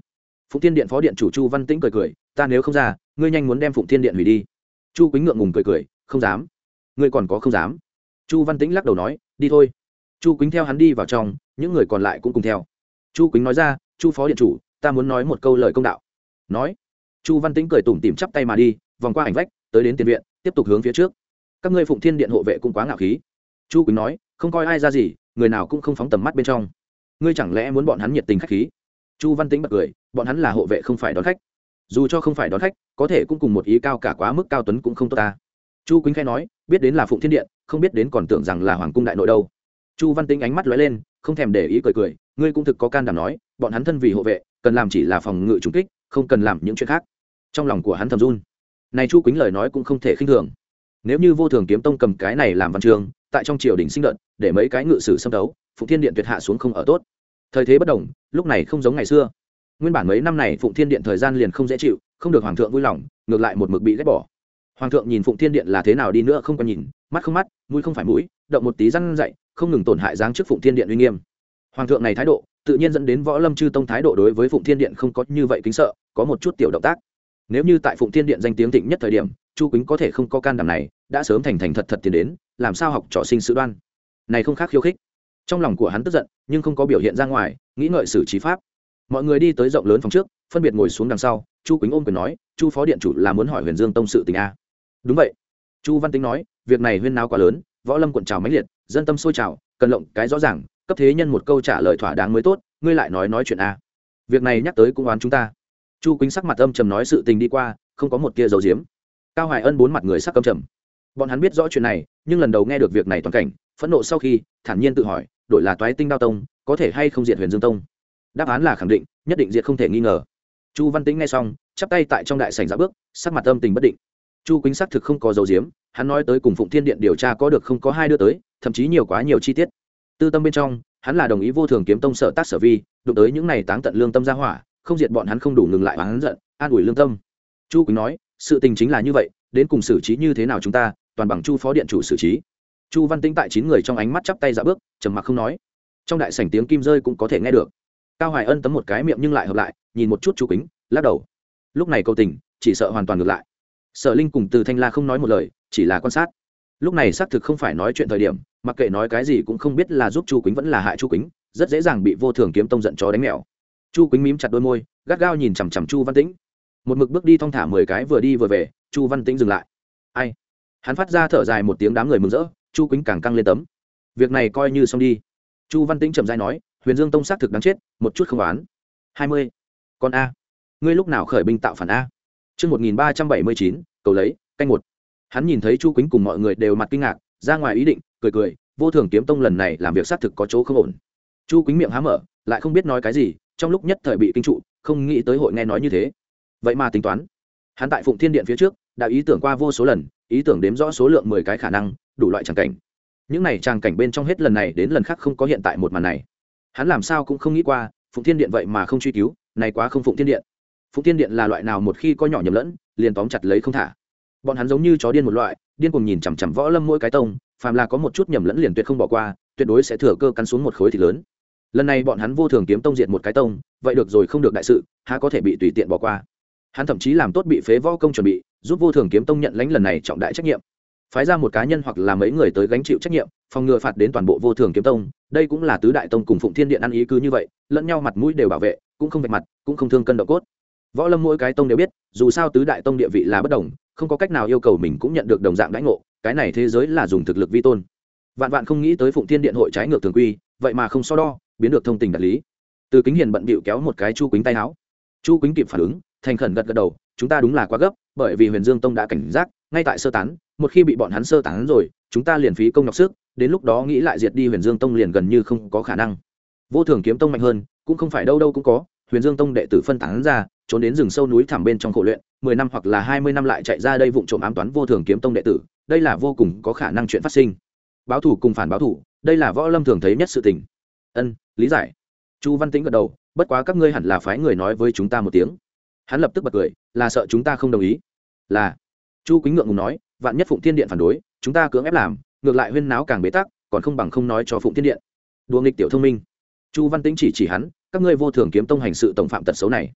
Phụng Thiên Điện phó điện chủ Chu Văn Tĩnh cười cười, ta nếu không ra, ngươi nhanh muốn đem Phụng Thiên Điện hủy đi. Chu Quýnh ngượng ngùng cười cười, không dám. Ngươi còn có không dám? Chu Văn Tĩnh lắc đầu nói, đi thôi. Chu Quýnh theo hắn đi vào trong, những người còn lại cũng cùng theo. Chu Quýnh nói ra, Chu phó điện chủ, ta muốn nói một câu lời công đạo. Nói. Chu Văn Tĩnh cười tủm tỉm chắp tay mà đi, vòng qua ảnh vách, tới đến tiền viện, tiếp tục hướng phía trước. Các ngươi Phụng Thiên Điện hộ vệ cũng quá ngạo khí. Chu Quýnh nói, không coi ai ra gì, người nào cũng không phóng tầm mắt bên trong. Ngươi chẳng lẽ muốn bọn hắn nhiệt tình khách khí? Chu Văn Tĩnh bật cười, bọn hắn là hộ vệ không phải đón khách. Dù cho không phải đón khách, có thể cũng cùng một ý cao cả quá mức cao tuấn cũng không tốt ta. Chu Quýnh khẽ nói, biết đến là Phụng Thiên Điện, không biết đến còn tưởng rằng là hoàng cung đại nội đâu. Chu Văn Tĩnh ánh mắt lóe lên, không thèm để ý cười cười, ngươi cũng thực có can đảm nói, bọn hắn thân vì hộ vệ, cần làm chỉ là phòng ngự trùng kích, không cần làm những chuyện khác. Trong lòng của hắn thầm run. Này Chu Quýnh lời nói cũng không thể khinh thường. Nếu như Vô Thường Kiếm Tông cầm cái này làm văn chương, tại trong triều đình sinh đợt, để mấy cái ngự sử xâm đấu, Phụng Thiên Điện tuyệt hạ xuống không ở tốt. Thời thế bất đồng, lúc này không giống ngày xưa. Nguyên bản mấy năm này Phụng Thiên Điện thời gian liền không dễ chịu, không được hoàng thượng vui lòng, ngược lại một mực bị ghét bỏ. Hoàng thượng nhìn Phụng Thiên Điện là thế nào đi nữa không có nhìn, mắt không mắt, mũi không phải mũi, động một tí răn dậy, không ngừng tổn hại dáng trước Phụng Thiên Điện uy nghiêm. Hoàng thượng này thái độ, tự nhiên dẫn đến Võ Lâm chư tông thái độ đối với Phụng Thiên Điện không có như vậy kính sợ, có một chút tiểu động tác. Nếu như tại Phụng Thiên Điện danh tiếng thịnh nhất thời điểm, Chu Quýnh có thể không có can đảm này, đã sớm thành thành thật thật tiến đến, làm sao học trò sinh sự đoan. Này không khác khiêu khích. Trong lòng của hắn tức giận, nhưng không có biểu hiện ra ngoài, nghĩ ngợi xử trí pháp. Mọi người đi tới rộng lớn phòng trước, phân biệt ngồi xuống đằng sau. Chu Quýnh ôm quyền nói, Chu phó điện chủ là muốn hỏi Huyền Dương Tông sự tình a. Đúng vậy. Chu Văn Tĩnh nói, việc này huyên náo quá lớn, Võ Lâm cuộn trào mãnh liệt, dân tâm sôi trào, cần lộng cái rõ ràng, cấp thế nhân một câu trả lời thỏa đáng mới tốt. Ngươi lại nói nói chuyện a. Việc này nhắc tới cũng oán chúng ta. Chu Quýnh sắc mặt âm trầm nói sự tình đi qua, không có một tia dấu diếm. Cao Hoài Ân bốn mặt người sắc âm trầm. Bọn hắn biết rõ chuyện này, nhưng lần đầu nghe được việc này toàn cảnh, phẫn nộ sau khi, thản nhiên tự hỏi, đổi là Toái Tinh Đao Tông, có thể hay không diệt Huyền Dương Tông? Đáp án là khẳng định, nhất định diệt không thể nghi ngờ. Chu Văn Tĩnh nghe xong, chắp tay tại trong đại sảnh dạo bước, sắc mặt âm tình bất định. Chu Quýnh xác thực không có dấu diếm, hắn nói tới cùng Phụng Thiên Điện điều tra có được không có hai đưa tới, thậm chí nhiều quá nhiều chi tiết. Tư tâm bên trong, hắn là đồng ý Vô Thường Kiếm Tông sở tác sở vi, đụng tới những này táng tận lương tâm ra hỏa, không diệt bọn hắn không đủ ngừng lại oán giận, an ủi lương tâm. Chu Quýnh nói, sự tình chính là như vậy, đến cùng xử trí như thế nào chúng ta, toàn bằng Chu phó điện chủ xử trí. Chu Văn Tĩnh tại chín người trong ánh mắt chắp tay dạo bước, trầm mặc không nói. Trong đại sảnh tiếng kim rơi cũng có thể nghe được. Cao Hoài Ân tấm một cái miệng nhưng lại hợp lại, nhìn một chút Chu Quýnh, lắc đầu. Lúc này câu tình, chỉ sợ hoàn toàn ngược lại. Sở Linh cùng Từ Thanh La không nói một lời, chỉ là quan sát. Lúc này xác thực không phải nói chuyện thời điểm, mặc kệ nói cái gì cũng không biết là giúp Chu Quýnh vẫn là hại Chu Quýnh, rất dễ dàng bị Vô Thường Kiếm Tông giận chó đánh mèo. Chu Quýnh mím chặt đôi môi, gắt gao nhìn chằm chằm Chu Văn Tĩnh. Một mực bước đi thong thả mười cái vừa đi vừa về, Chu Văn Tĩnh dừng lại. Ai? Hắn phát ra thở dài một tiếng, đám người mừng rỡ, Chu Quýnh càng căng lên tấm. Việc này coi như xong đi. Chu Văn Tĩnh chậm rãi nói, Huyền Dương Tông xác thực đáng chết, một chút không oán. hai mươi. Con a, ngươi lúc nào khởi binh tạo phản a? Chương một nghìn ba trăm bảy mươi chín, cầu lấy, canh một. Hắn nhìn thấy Chu Quýnh cùng mọi người đều mặt kinh ngạc, ra ngoài ý định, cười cười, Vô Thường Kiếm Tông lần này làm việc xác thực có chỗ không ổn. Chu Quýnh miệng há mở, lại không biết nói cái gì, trong lúc nhất thời bị kinh trụ, không nghĩ tới hội nghe nói như thế. Vậy mà tính toán, hắn tại Phụng Thiên Điện phía trước, đã ý tưởng qua vô số lần, ý tưởng đếm rõ số lượng mười cái khả năng, đủ loại tràng cảnh. Những này tràng cảnh bên trong hết lần này đến lần khác không có hiện tại một màn này. Hắn làm sao cũng không nghĩ qua, Phụng Thiên Điện vậy mà không truy cứu, này quá không Phụng Thiên Điện. Phụng Thiên Điện là loại nào một khi có nhỏ nhầm lẫn, liền tóm chặt lấy không thả. Bọn hắn giống như chó điên một loại, điên cuồng nhìn chằm chằm Võ Lâm mỗi cái tông, phàm là có một chút nhầm lẫn liền tuyệt không bỏ qua, tuyệt đối sẽ thừa cơ cắn xuống một khối thịt lớn. Lần này bọn hắn Vô Thường Kiếm Tông diệt một cái tông, vậy được rồi không được đại sự, há có thể bị tùy tiện bỏ qua. Hắn thậm chí làm tốt bị phế võ công chuẩn bị, giúp Vô Thường Kiếm Tông nhận lãnh lần này trọng đại trách nhiệm, phái ra một cá nhân hoặc là mấy người tới gánh chịu trách nhiệm, phòng ngừa phạt đến toàn bộ Vô Thường Kiếm Tông. Đây cũng là tứ đại tông cùng Phụng Thiên Điện ăn ý cứ như vậy, lẫn nhau mặt mũi đều bảo vệ, cũng không vạch mặt, cũng không thương cân độ cốt. Võ Lâm mỗi cái tông đều biết, dù sao tứ đại tông địa vị là bất đồng, không có cách nào yêu cầu mình cũng nhận được đồng dạng đãi ngộ, cái này thế giới là dùng thực lực vi tôn. Vạn vạn không nghĩ tới Phụng Thiên Điện hội trái ngược thường quy, vậy mà không so đo, biến được thông tình đạt lý. Từ Kính Hiền bận bịu kéo một cái Chu Quýnh tay áo. Chu Quýnh kịp phản ứng, thành khẩn gật gật đầu, chúng ta đúng là quá gấp, bởi vì Huyền Dương Tông đã cảnh giác, ngay tại sơ tán, một khi bị bọn hắn sơ tán rồi, chúng ta liền phí công nhọc sức, đến lúc đó nghĩ lại diệt đi Huyền Dương Tông liền gần như không có khả năng. Vô Thường Kiếm Tông mạnh hơn, cũng không phải đâu đâu cũng có, Huyền Dương Tông đệ tử phân tán ra, trốn đến rừng sâu núi thẳm bên trong khổ luyện, mười năm hoặc là hai mươi năm lại chạy ra đây vụng trộm ám toán Vô Thường Kiếm Tông đệ tử, đây là vô cùng có khả năng chuyện phát sinh. Báo thủ cùng phản báo thủ, đây là Võ Lâm thường thấy nhất sự tình. Ân, lý giải. Chu Văn Tĩnh gật đầu, bất quá các ngươi hẳn là phái người nói với chúng ta một tiếng. Hắn lập tức bật cười, là sợ chúng ta không đồng ý. Là. Chu Quýnh ngượng ngùng nói, vạn nhất Phụng Thiên Điện phản đối, chúng ta cưỡng ép làm, ngược lại huyên náo càng bế tắc, còn không bằng không nói cho Phụng Thiên Điện. Đùa nghịch tiểu thông minh. Chu Văn Tĩnh chỉ chỉ hắn, các ngươi Vô Thường Kiếm Tông hành sự tổng phạm tật xấu này.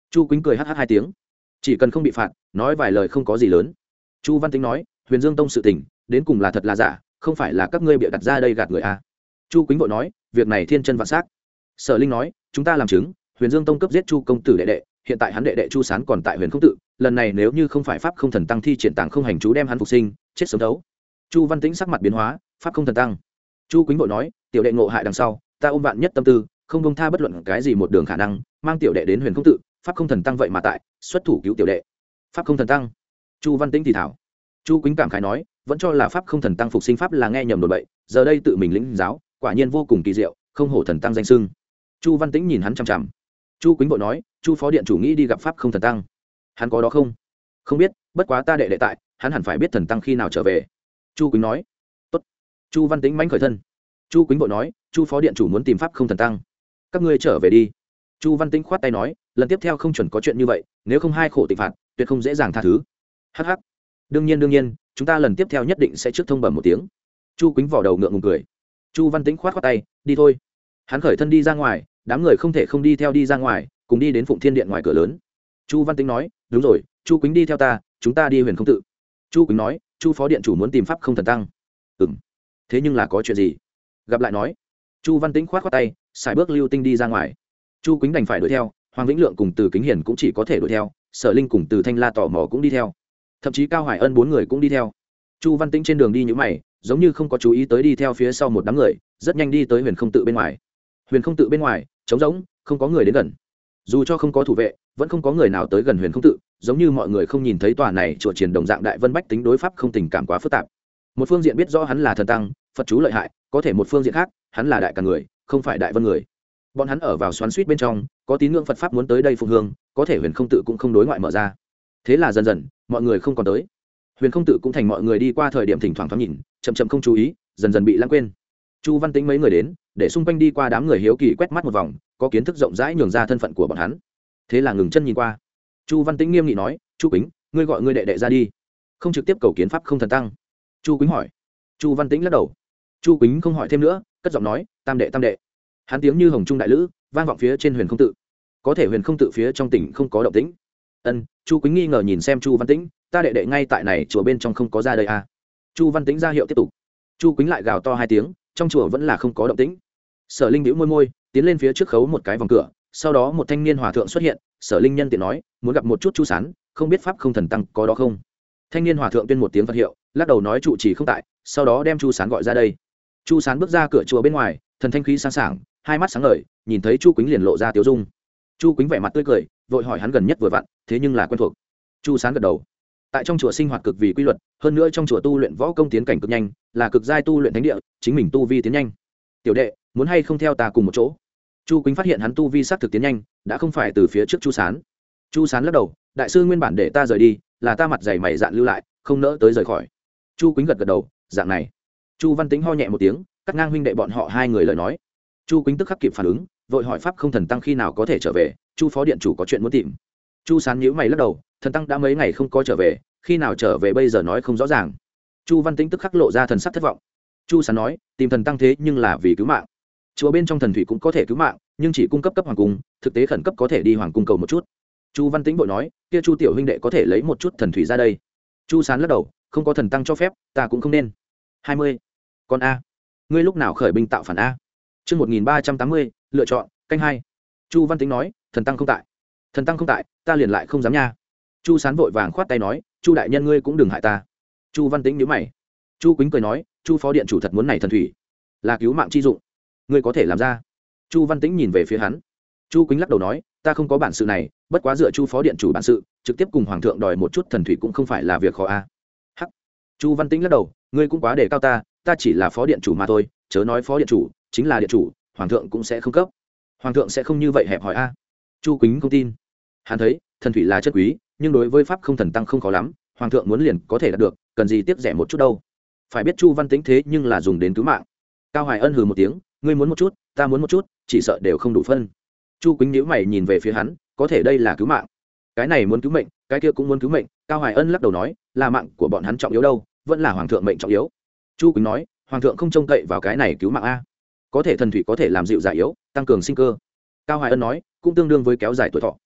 Chu Quýnh cười hh hai tiếng, chỉ cần không bị phạt nói vài lời không có gì lớn. Chu Văn Tĩnh nói, Huyền Dương Tông sự tình đến cùng là thật là giả, không phải là các ngươi bịa đặt ra đây gạt người à. Chu Quýnh vội nói, việc này thiên chân vạn s á c. Sở Linh nói, chúng ta làm chứng Huyền Dương Tông cấp giết Chu công tử đệ đệ, hiện tại hắn đệ đệ Chu Sán còn tại Huyền Không Tự, lần này nếu như không phải pháp không thần tăng thi triển tàng không hành chú đem hắn phục sinh, chết sớm thấu. Chu Văn Tĩnh sắc mặt biến hóa, pháp không thần tăng. Chu Quýnh vội nói, tiểu đệ ngộ hại đằng sau, ta ôm vạn nhất tâm tư, không bông tha bất luận cái gì một đường khả năng, mang tiểu đệ đến Huyền Không Tự, pháp không thần tăng vậy mà tại xuất thủ cứu tiểu đệ. Pháp không thần tăng. Chu Văn Tĩnh thì thảo. Chu Quýnh cảm khái nói, vẫn cho là pháp không thần tăng phục sinh pháp là nghe nhầm đồn bậy, giờ đây tự mình lĩnh giáo, quả nhiên vô cùng kỳ diệu, không hổ thần tăng danh xưng. Chu Văn Tĩnh nhìn hắn chằm chằm. Chu Quýnh vội nói, Chu phó điện chủ nghĩ đi gặp pháp không thần tăng, hắn có đó không? Không biết, bất quá ta đệ đệ tại, hắn hẳn phải biết thần tăng khi nào trở về. Chu Quýnh nói. Tốt. Chu Văn Tĩnh mãnh khởi thân. Chu Quýnh vội nói, Chu phó điện chủ muốn tìm pháp không thần tăng, các ngươi trở về đi. Chu Văn Tĩnh khoát tay nói, lần tiếp theo không chuẩn có chuyện như vậy, nếu không hai khổ tịch phạt, tuyệt không dễ dàng tha thứ. Hắc hắc. Đương nhiên đương nhiên, chúng ta lần tiếp theo nhất định sẽ trước thông bẩm một tiếng. Chu Quýnh vỏ đầu ngượng ngùng cười. Chu Văn Tĩnh khoát khoát tay, đi thôi. Hắn khởi thân đi ra ngoài, đám người không thể không đi theo đi ra ngoài, cùng đi đến Phụng Thiên Điện ngoài cửa lớn. Chu Văn Tĩnh nói, đúng rồi, Chu Quýnh đi theo ta, chúng ta đi Huyền Không Tự. Chu Quýnh nói, Chu phó điện chủ muốn tìm pháp không thần tăng. Ừm. Thế nhưng là có chuyện gì? Gặp lại nói. Chu Văn Tĩnh khoát khoát tay, xài bước lưu tinh đi ra ngoài. Chu Quýnh đành phải đuổi theo, Hoàng Vĩnh Lượng cùng Từ Kính Hiển cũng chỉ có thể đuổi theo, Sở Linh cùng Từ Thanh La tò mò cũng đi theo, thậm chí Cao Hải Ân bốn người cũng đi theo. Chu Văn Tĩnh trên đường đi nhíu mày, giống như không có chú ý tới đi theo phía sau một đám người, rất nhanh đi tới Huyền Không Tự bên ngoài. Huyền Không Tự bên ngoài trống rỗng, không có người đến gần. Dù cho không có thủ vệ, vẫn không có người nào tới gần Huyền Không Tự, giống như mọi người không nhìn thấy tòa này chùa triển đồng dạng đại vân bách tính đối pháp không tình cảm quá phức tạp. Một phương diện biết rõ hắn là thần tăng, Phật chú lợi hại, có thể một phương diện khác, hắn là đại cả người, không phải đại vân người. Bọn hắn ở vào xoắn xuýt bên trong, có tín ngưỡng Phật pháp muốn tới đây phụng hương, có thể Huyền Không Tự cũng không đối ngoại mở ra. Thế là dần dần, mọi người không còn tới. Huyền Không Tự cũng thành mọi người đi qua thời điểm thỉnh thoảng thoáng nhìn, chậm chậm không chú ý, dần dần bị lãng quên. Chu Văn Tĩnh mấy người đến, để xung quanh đi qua đám người hiếu kỳ quét mắt một vòng, có kiến thức rộng rãi nhường ra thân phận của bọn hắn. Thế là ngừng chân nhìn qua. Chu Văn Tĩnh nghiêm nghị nói, Chu Quýnh, ngươi gọi ngươi đệ đệ ra đi, không trực tiếp cầu kiến pháp không thần tăng. Chu Quýnh hỏi. Chu Văn Tĩnh lắc đầu. Chu Quýnh không hỏi thêm nữa, cất giọng nói, tam đệ tam đệ. Hắn tiếng như hồng trung đại lữ, vang vọng phía trên Huyền Không Tự. Có thể Huyền Không Tự phía trong tỉnh không có động tĩnh. Ân, Chu Quýnh nghi ngờ nhìn xem Chu Văn Tĩnh, ta đệ đệ ngay tại này chùa bên trong không có ra đây à? Chu Văn Tĩnh ra hiệu tiếp tục. Chu Quýnh lại gào to hai tiếng, trong chùa vẫn là không có động tĩnh. Sở Linh bĩu môi môi, tiến lên phía trước khấu một cái vòng cửa, sau đó một thanh niên hòa thượng xuất hiện. Sở Linh nhân tiện nói, muốn gặp một chút Chu Sán, không biết pháp không thần tăng có đó không? Thanh niên hòa thượng tuyên một tiếng Phật hiệu, lắc đầu nói trụ trì không tại, sau đó đem Chu Sán gọi ra đây. Chu Sán bước ra cửa chùa bên ngoài, thần thanh khí sáng sảng, hai mắt sáng ngời, nhìn thấy Chu Quýnh liền lộ ra tiếu dung. Chu Quýnh vẻ mặt tươi cười, vội hỏi hắn gần nhất vừa vặn, thế nhưng là quen thuộc. Chu Sán gật đầu. Tại trong chùa sinh hoạt cực vì quy luật, hơn nữa trong chùa tu luyện võ công tiến cảnh cực nhanh, là cực giai tu luyện thánh địa, chính mình tu vi tiến nhanh. Tiểu đệ, muốn hay không theo ta cùng một chỗ? Chu Quýnh phát hiện hắn tu vi sát thực tiến nhanh, đã không phải từ phía trước Chu Sán. Chu Sán lắc đầu, đại sư nguyên bản để ta rời đi, là ta mặt dày mày dạn lưu lại, không nỡ tới rời khỏi. Chu Quýnh gật gật đầu, dạng này. Chu Văn Tĩnh ho nhẹ một tiếng, cắt ngang huynh đệ bọn họ hai người lời nói. Chu Quýnh tức khắc kịp phản ứng, vội hỏi pháp không thần tăng khi nào có thể trở về, Chu phó điện chủ có chuyện muốn tìm. Chu Sán nhíu mày lắc đầu, thần tăng đã mấy ngày không có trở về, khi nào trở về bây giờ nói không rõ ràng. Chu Văn Tĩnh tức khắc lộ ra thần sắc thất vọng. Chu Sán nói, tìm thần tăng thế nhưng là vì cứu mạng. Chùa bên trong thần thủy cũng có thể cứu mạng, nhưng chỉ cung cấp cấp hoàng cung, thực tế khẩn cấp có thể đi hoàng cung cầu một chút. Chu Văn Tĩnh vội nói, kia Chu tiểu huynh đệ có thể lấy một chút thần thủy ra đây. Chu Sán lắc đầu, không có thần tăng cho phép, ta cũng không nên. hai mươi. Con a, ngươi lúc nào khởi binh tạo phản a? Chương một nghìn ba trăm tám mươi, lựa chọn, canh hai. Chu Văn Tĩnh nói, thần tăng không tại. Thần tăng không tại, ta liền lại không dám nha. Chu Sán vội vàng khoát tay nói, Chu đại nhân ngươi cũng đừng hại ta. Chu Văn Tĩnh nhíu mày. Chu Quýnh cười nói, Chu phó điện chủ thật muốn này thần thủy, là cứu mạng chi dụng, ngươi có thể làm ra. Chu Văn Tĩnh nhìn về phía hắn. Chu Quýnh lắc đầu nói, ta không có bản sự này, bất quá dựa Chu phó điện chủ bản sự, trực tiếp cùng hoàng thượng đòi một chút thần thủy cũng không phải là việc khó a. Hắc. Chu Văn Tĩnh lắc đầu, ngươi cũng quá đề cao ta, ta chỉ là phó điện chủ mà thôi, chớ nói phó điện chủ, chính là điện chủ, hoàng thượng cũng sẽ không cấp. Hoàng thượng sẽ không như vậy hẹp hòi a. Chu Quýnh không tin. Hắn thấy, thần thủy là chất quý, nhưng đối với pháp không thần tăng không khó lắm, hoàng thượng muốn liền có thể đạt được, cần gì tiếc rẻ một chút đâu. Phải biết Chu Văn Tĩnh thế nhưng là dùng đến cứu mạng. Cao Hoài Ân hừ một tiếng, ngươi muốn một chút, ta muốn một chút, chỉ sợ đều không đủ phân. Chu Quýnh nhíu mày nhìn về phía hắn, có thể đây là cứu mạng, cái này muốn cứu mệnh, cái kia cũng muốn cứu mệnh. Cao Hoài Ân lắc đầu nói, là mạng của bọn hắn trọng yếu đâu, vẫn là hoàng thượng mệnh trọng yếu. Chu Quýnh nói, hoàng thượng không trông cậy vào cái này cứu mạng a, có thể thần thủy có thể làm dịu già yếu, tăng cường sinh cơ. Cao Hoài Ân nói, cũng tương đương với kéo dài tuổi thọ.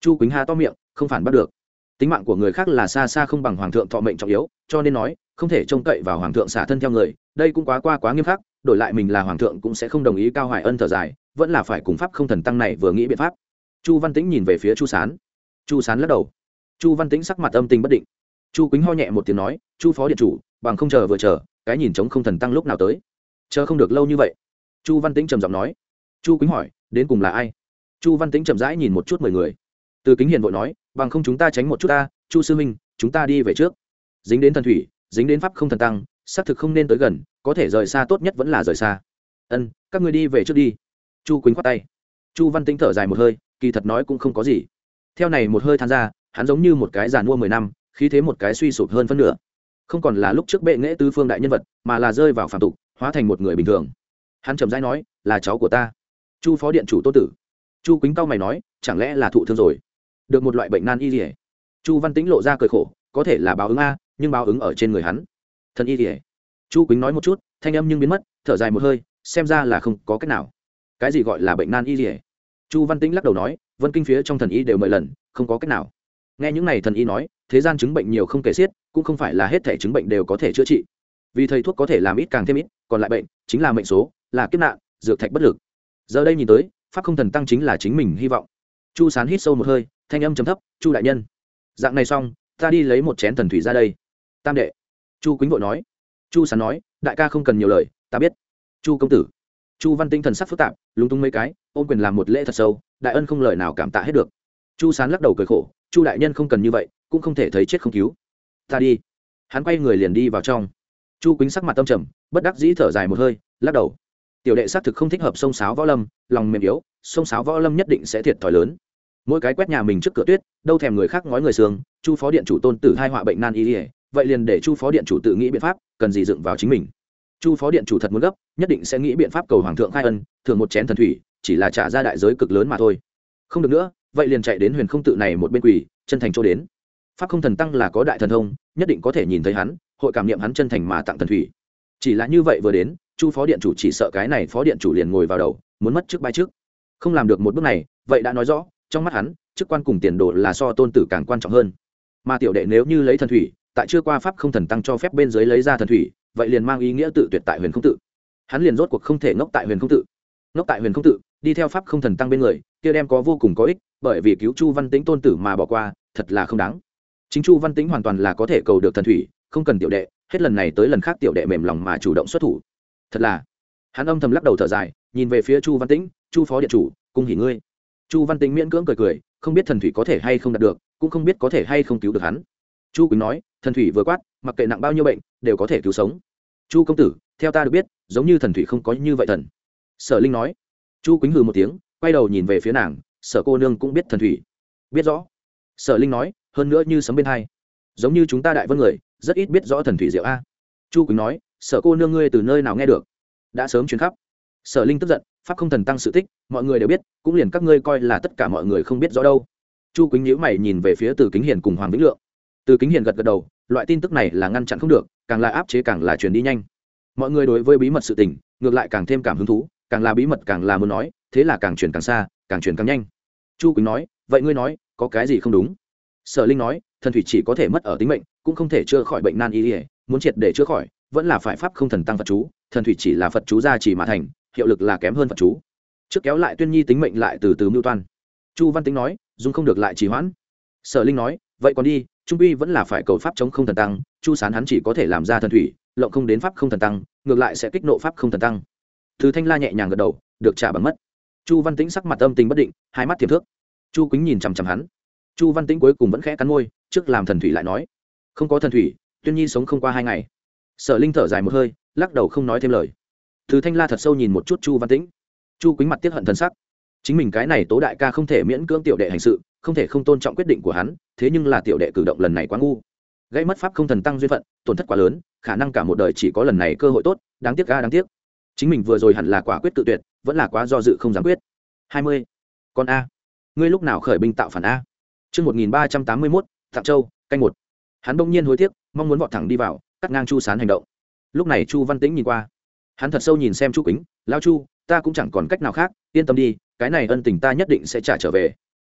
Chu Quýnh há to miệng không phản bắt được. Tính mạng của người khác là xa xa không bằng hoàng thượng thọ mệnh trọng yếu, cho nên nói không thể trông cậy vào hoàng thượng xả thân theo người, đây cũng quá qua quá nghiêm khắc, đổi lại mình là hoàng thượng cũng sẽ không đồng ý. Cao Hoài Ân thở dài, vẫn là phải cùng pháp không thần tăng này vừa nghĩ biện pháp. Chu Văn Tĩnh nhìn về phía Chu Sán. Chu Sán lắc đầu. Chu Văn Tĩnh sắc mặt âm tình bất định. Chu Quýnh ho nhẹ một tiếng nói, Chu phó điện chủ, bằng không chờ vừa chờ, cái nhìn chống không thần tăng lúc nào tới? Chờ không được lâu như vậy. Chu Văn Tĩnh trầm giọng nói. Chu Quýnh hỏi, đến cùng là ai? Chu Văn Tĩnh chậm rãi nhìn một chút mười người. Từ Kính Hiền vội nói, bằng không chúng ta tránh một chút ta, Chu sư minh, chúng ta đi về trước. Dính đến thần thủy, dính đến pháp không thần tăng, xác thực không nên tới gần, có thể rời xa tốt nhất vẫn là rời xa. Ân, các ngươi đi về trước đi. Chu Quýnh khoát tay. Chu Văn Tĩnh thở dài một hơi, kỳ thật nói cũng không có gì. Theo này một hơi than ra, hắn giống như một cái giàn mua mười năm, khí thế một cái suy sụp hơn phân nửa. Không còn là lúc trước bệ nghệ tứ phương đại nhân vật, mà là rơi vào phàm tục, hóa thành một người bình thường. Hắn chậm rãi nói, là cháu của ta, Chu phó điện chủ Tô Tử. Chu Quýnh cau mày nói, chẳng lẽ là thụ thương rồi, được một loại bệnh nan y liễu. Chu Văn Tĩnh lộ ra cười khổ, có thể là báo ứng a, nhưng báo ứng ở trên người hắn. Thần y liễu. Chu Quýnh nói một chút, thanh âm nhưng biến mất, thở dài một hơi, xem ra là không có cách nào. Cái gì gọi là bệnh nan y liễu? Chu Văn Tĩnh lắc đầu nói, vân kinh phía trong thần y đều mười lần, không có cách nào. Nghe những này thần y nói, thế gian chứng bệnh nhiều không kể xiết, cũng không phải là hết thể chứng bệnh đều có thể chữa trị. Vì thầy thuốc có thể làm ít càng thêm ít, còn lại bệnh chính là mệnh số, là kiếp nạn, dược thạch bất lực. Giờ đây nhìn tới, pháp không thần tăng chính là chính mình hy vọng. Chu Sán hít sâu một hơi, thanh âm trầm thấp, Chu đại nhân, dạng này xong, ta đi lấy một chén thần thủy ra đây. Tam đệ. Chu Quýnh vội nói. Chu Sán nói, đại ca không cần nhiều lời, ta biết. Chu công tử. Chu Văn Tĩnh thần sắc phức tạp, lúng túng mấy cái, ôm quyền làm một lễ thật sâu, đại ân không lời nào cảm tạ hết được. Chu Sán lắc đầu cười khổ, Chu đại nhân không cần như vậy, cũng không thể thấy chết không cứu. Ta đi. Hắn quay người liền đi vào trong. Chu Quýnh sắc mặt tâm trầm, bất đắc dĩ thở dài một hơi, lắc đầu. Tiểu đệ xác thực không thích hợp sông sáo võ lâm, lòng mềm yếu, sông sáo võ lâm nhất định sẽ thiệt thòi lớn. Mỗi cái quét nhà mình trước cửa tuyết, đâu thèm người khác ngói người sương. Chu phó điện chủ Tôn Tử hai họa bệnh nan y, vậy liền để Chu phó điện chủ tự nghĩ biện pháp, cần gì dựng vào chính mình. Chu phó điện chủ thật muốn gấp, nhất định sẽ nghĩ biện pháp cầu hoàng thượng khai ân, thưởng một chén thần thủy, chỉ là trả ra đại giới cực lớn mà thôi. Không được nữa, vậy liền chạy đến Huyền Không tự này một bên quỳ, chân thành chỗ đến. Pháp không thần tăng là có đại thần thông, nhất định có thể nhìn thấy hắn, hội cảm niệm hắn chân thành mà tặng thần thủy. Chỉ là như vậy vừa đến, Chu phó điện chủ chỉ sợ cái này phó điện chủ liền ngồi vào đầu, muốn mất chức bái chức. Không làm được một bước này, vậy đã nói rõ, trong mắt hắn, chức quan cùng tiền đồ là so Tôn Tử càng quan trọng hơn. Mà tiểu đệ nếu như lấy thần thủy, tại chưa qua pháp không thần tăng cho phép bên dưới lấy ra thần thủy, vậy liền mang ý nghĩa tự tuyệt tại Huyền Không tự. Hắn liền rốt cuộc không thể ngốc tại Huyền Không tự. Ngốc tại Huyền Không tự, đi theo pháp không thần tăng bên người, kia đem có vô cùng có ích, bởi vì cứu Chu Văn Tĩnh Tôn Tử mà bỏ qua, thật là không đáng. Chính Chu Văn Tĩnh hoàn toàn là có thể cầu được thần thủy, không cần tiểu đệ, hết lần này tới lần khác tiểu đệ mềm lòng mà chủ động xuất thủ. Thật là. Hắn âm thầm lắc đầu thở dài, nhìn về phía Chu Văn Tĩnh, Chu phó điện chủ, cung hỉ ngươi. Chu Văn Tĩnh miễn cưỡng cười cười, không biết thần thủy có thể hay không đạt được, cũng không biết có thể hay không cứu được hắn. Chu Quýnh nói, thần thủy vừa quát, mặc kệ nặng bao nhiêu bệnh, đều có thể cứu sống. Chu công tử, theo ta được biết, giống như thần thủy không có như vậy thần. Sở Linh nói. Chu Quýnh hừ một tiếng, quay đầu nhìn về phía nàng, Sở cô nương cũng biết thần thủy. Biết rõ. Sở Linh nói, hơn nữa như sấm bên hai, giống như chúng ta đại vân người, rất ít biết rõ thần thủy diệu a. Chu Quýnh nói, Sở cô nương ngươi từ nơi nào nghe được? Đã sớm truyền khắp. Sở Linh tức giận, pháp không thần tăng sự tích, mọi người đều biết, cũng liền các ngươi coi là tất cả mọi người không biết rõ đâu. Chu Quýnh nhíu mày nhìn về phía Từ Kính Hiền cùng Hoàng Vĩnh Lượng. Từ Kính Hiền gật gật đầu, loại tin tức này là ngăn chặn không được, càng là áp chế càng là truyền đi nhanh. Mọi người đối với bí mật sự tình, ngược lại càng thêm cảm hứng thú, càng là bí mật càng là muốn nói, thế là càng truyền càng xa, càng truyền càng nhanh. Chu Quýnh nói, vậy ngươi nói, có cái gì không đúng? Sở Linh nói, thần thủy chỉ có thể mất ở tính mệnh, cũng không thể chữa khỏi bệnh nan y, muốn triệt để chữa khỏi, vẫn là phải pháp không thần tăng Phật chú, thần thủy chỉ là Phật chú gia chỉ mà thành, hiệu lực là kém hơn Phật chú. Trước kéo lại Tuyên Nhi tính mệnh lại từ từ mưu toan. Chu Văn Tĩnh nói, dung không được lại trì hoãn. Sở Linh nói, vậy còn đi, trung quy vẫn là phải cầu pháp chống không thần tăng. Chu Sán hắn chỉ có thể làm ra thần thủy, lộng không đến pháp không thần tăng, ngược lại sẽ kích nộ pháp không thần tăng. Từ Thanh La nhẹ nhàng gật đầu, được trả bằng mất. Chu Văn Tĩnh sắc mặt âm tình bất định, hai mắt thiềm thước. Chu Quýnh nhìn chằm chằm hắn. Chu Văn Tĩnh cuối cùng vẫn khẽ cắn môi, trước làm thần thủy lại nói, không có thần thủy, Tuyên Nhi sống không qua hai ngày. Sở Linh thở dài một hơi, lắc đầu không nói thêm lời. Từ Thanh La thật sâu nhìn một chút Chu Văn Tĩnh. Chu Quýnh mặt tiếc hận thần sắc. Chính mình cái này Tố đại ca không thể miễn cưỡng tiểu đệ hành sự, không thể không tôn trọng quyết định của hắn, thế nhưng là tiểu đệ cử động lần này quá ngu, gây mất pháp không thần tăng duyên phận, tổn thất quá lớn, khả năng cả một đời chỉ có lần này cơ hội tốt, đáng tiếc ga đáng tiếc. Chính mình vừa rồi hẳn là quả quyết tự tuyệt, vẫn là quá do dự không dám quyết. hai mươi. Con a, ngươi lúc nào khởi binh tạo phản a? Chương một nghìn ba trăm tám mươi mốt, Tạng Châu, canh một. Hắn bỗng nhiên hối tiếc, mong muốn vọt thẳng đi vào, cắt ngang Chu Sán hành động. Lúc này Chu Văn Tĩnh nhìn qua, hắn thật sâu nhìn xem Chu Quýnh, lão Chu, ta cũng chẳng còn cách nào khác, yên tâm đi, cái này ân tình ta nhất định sẽ trả trở về.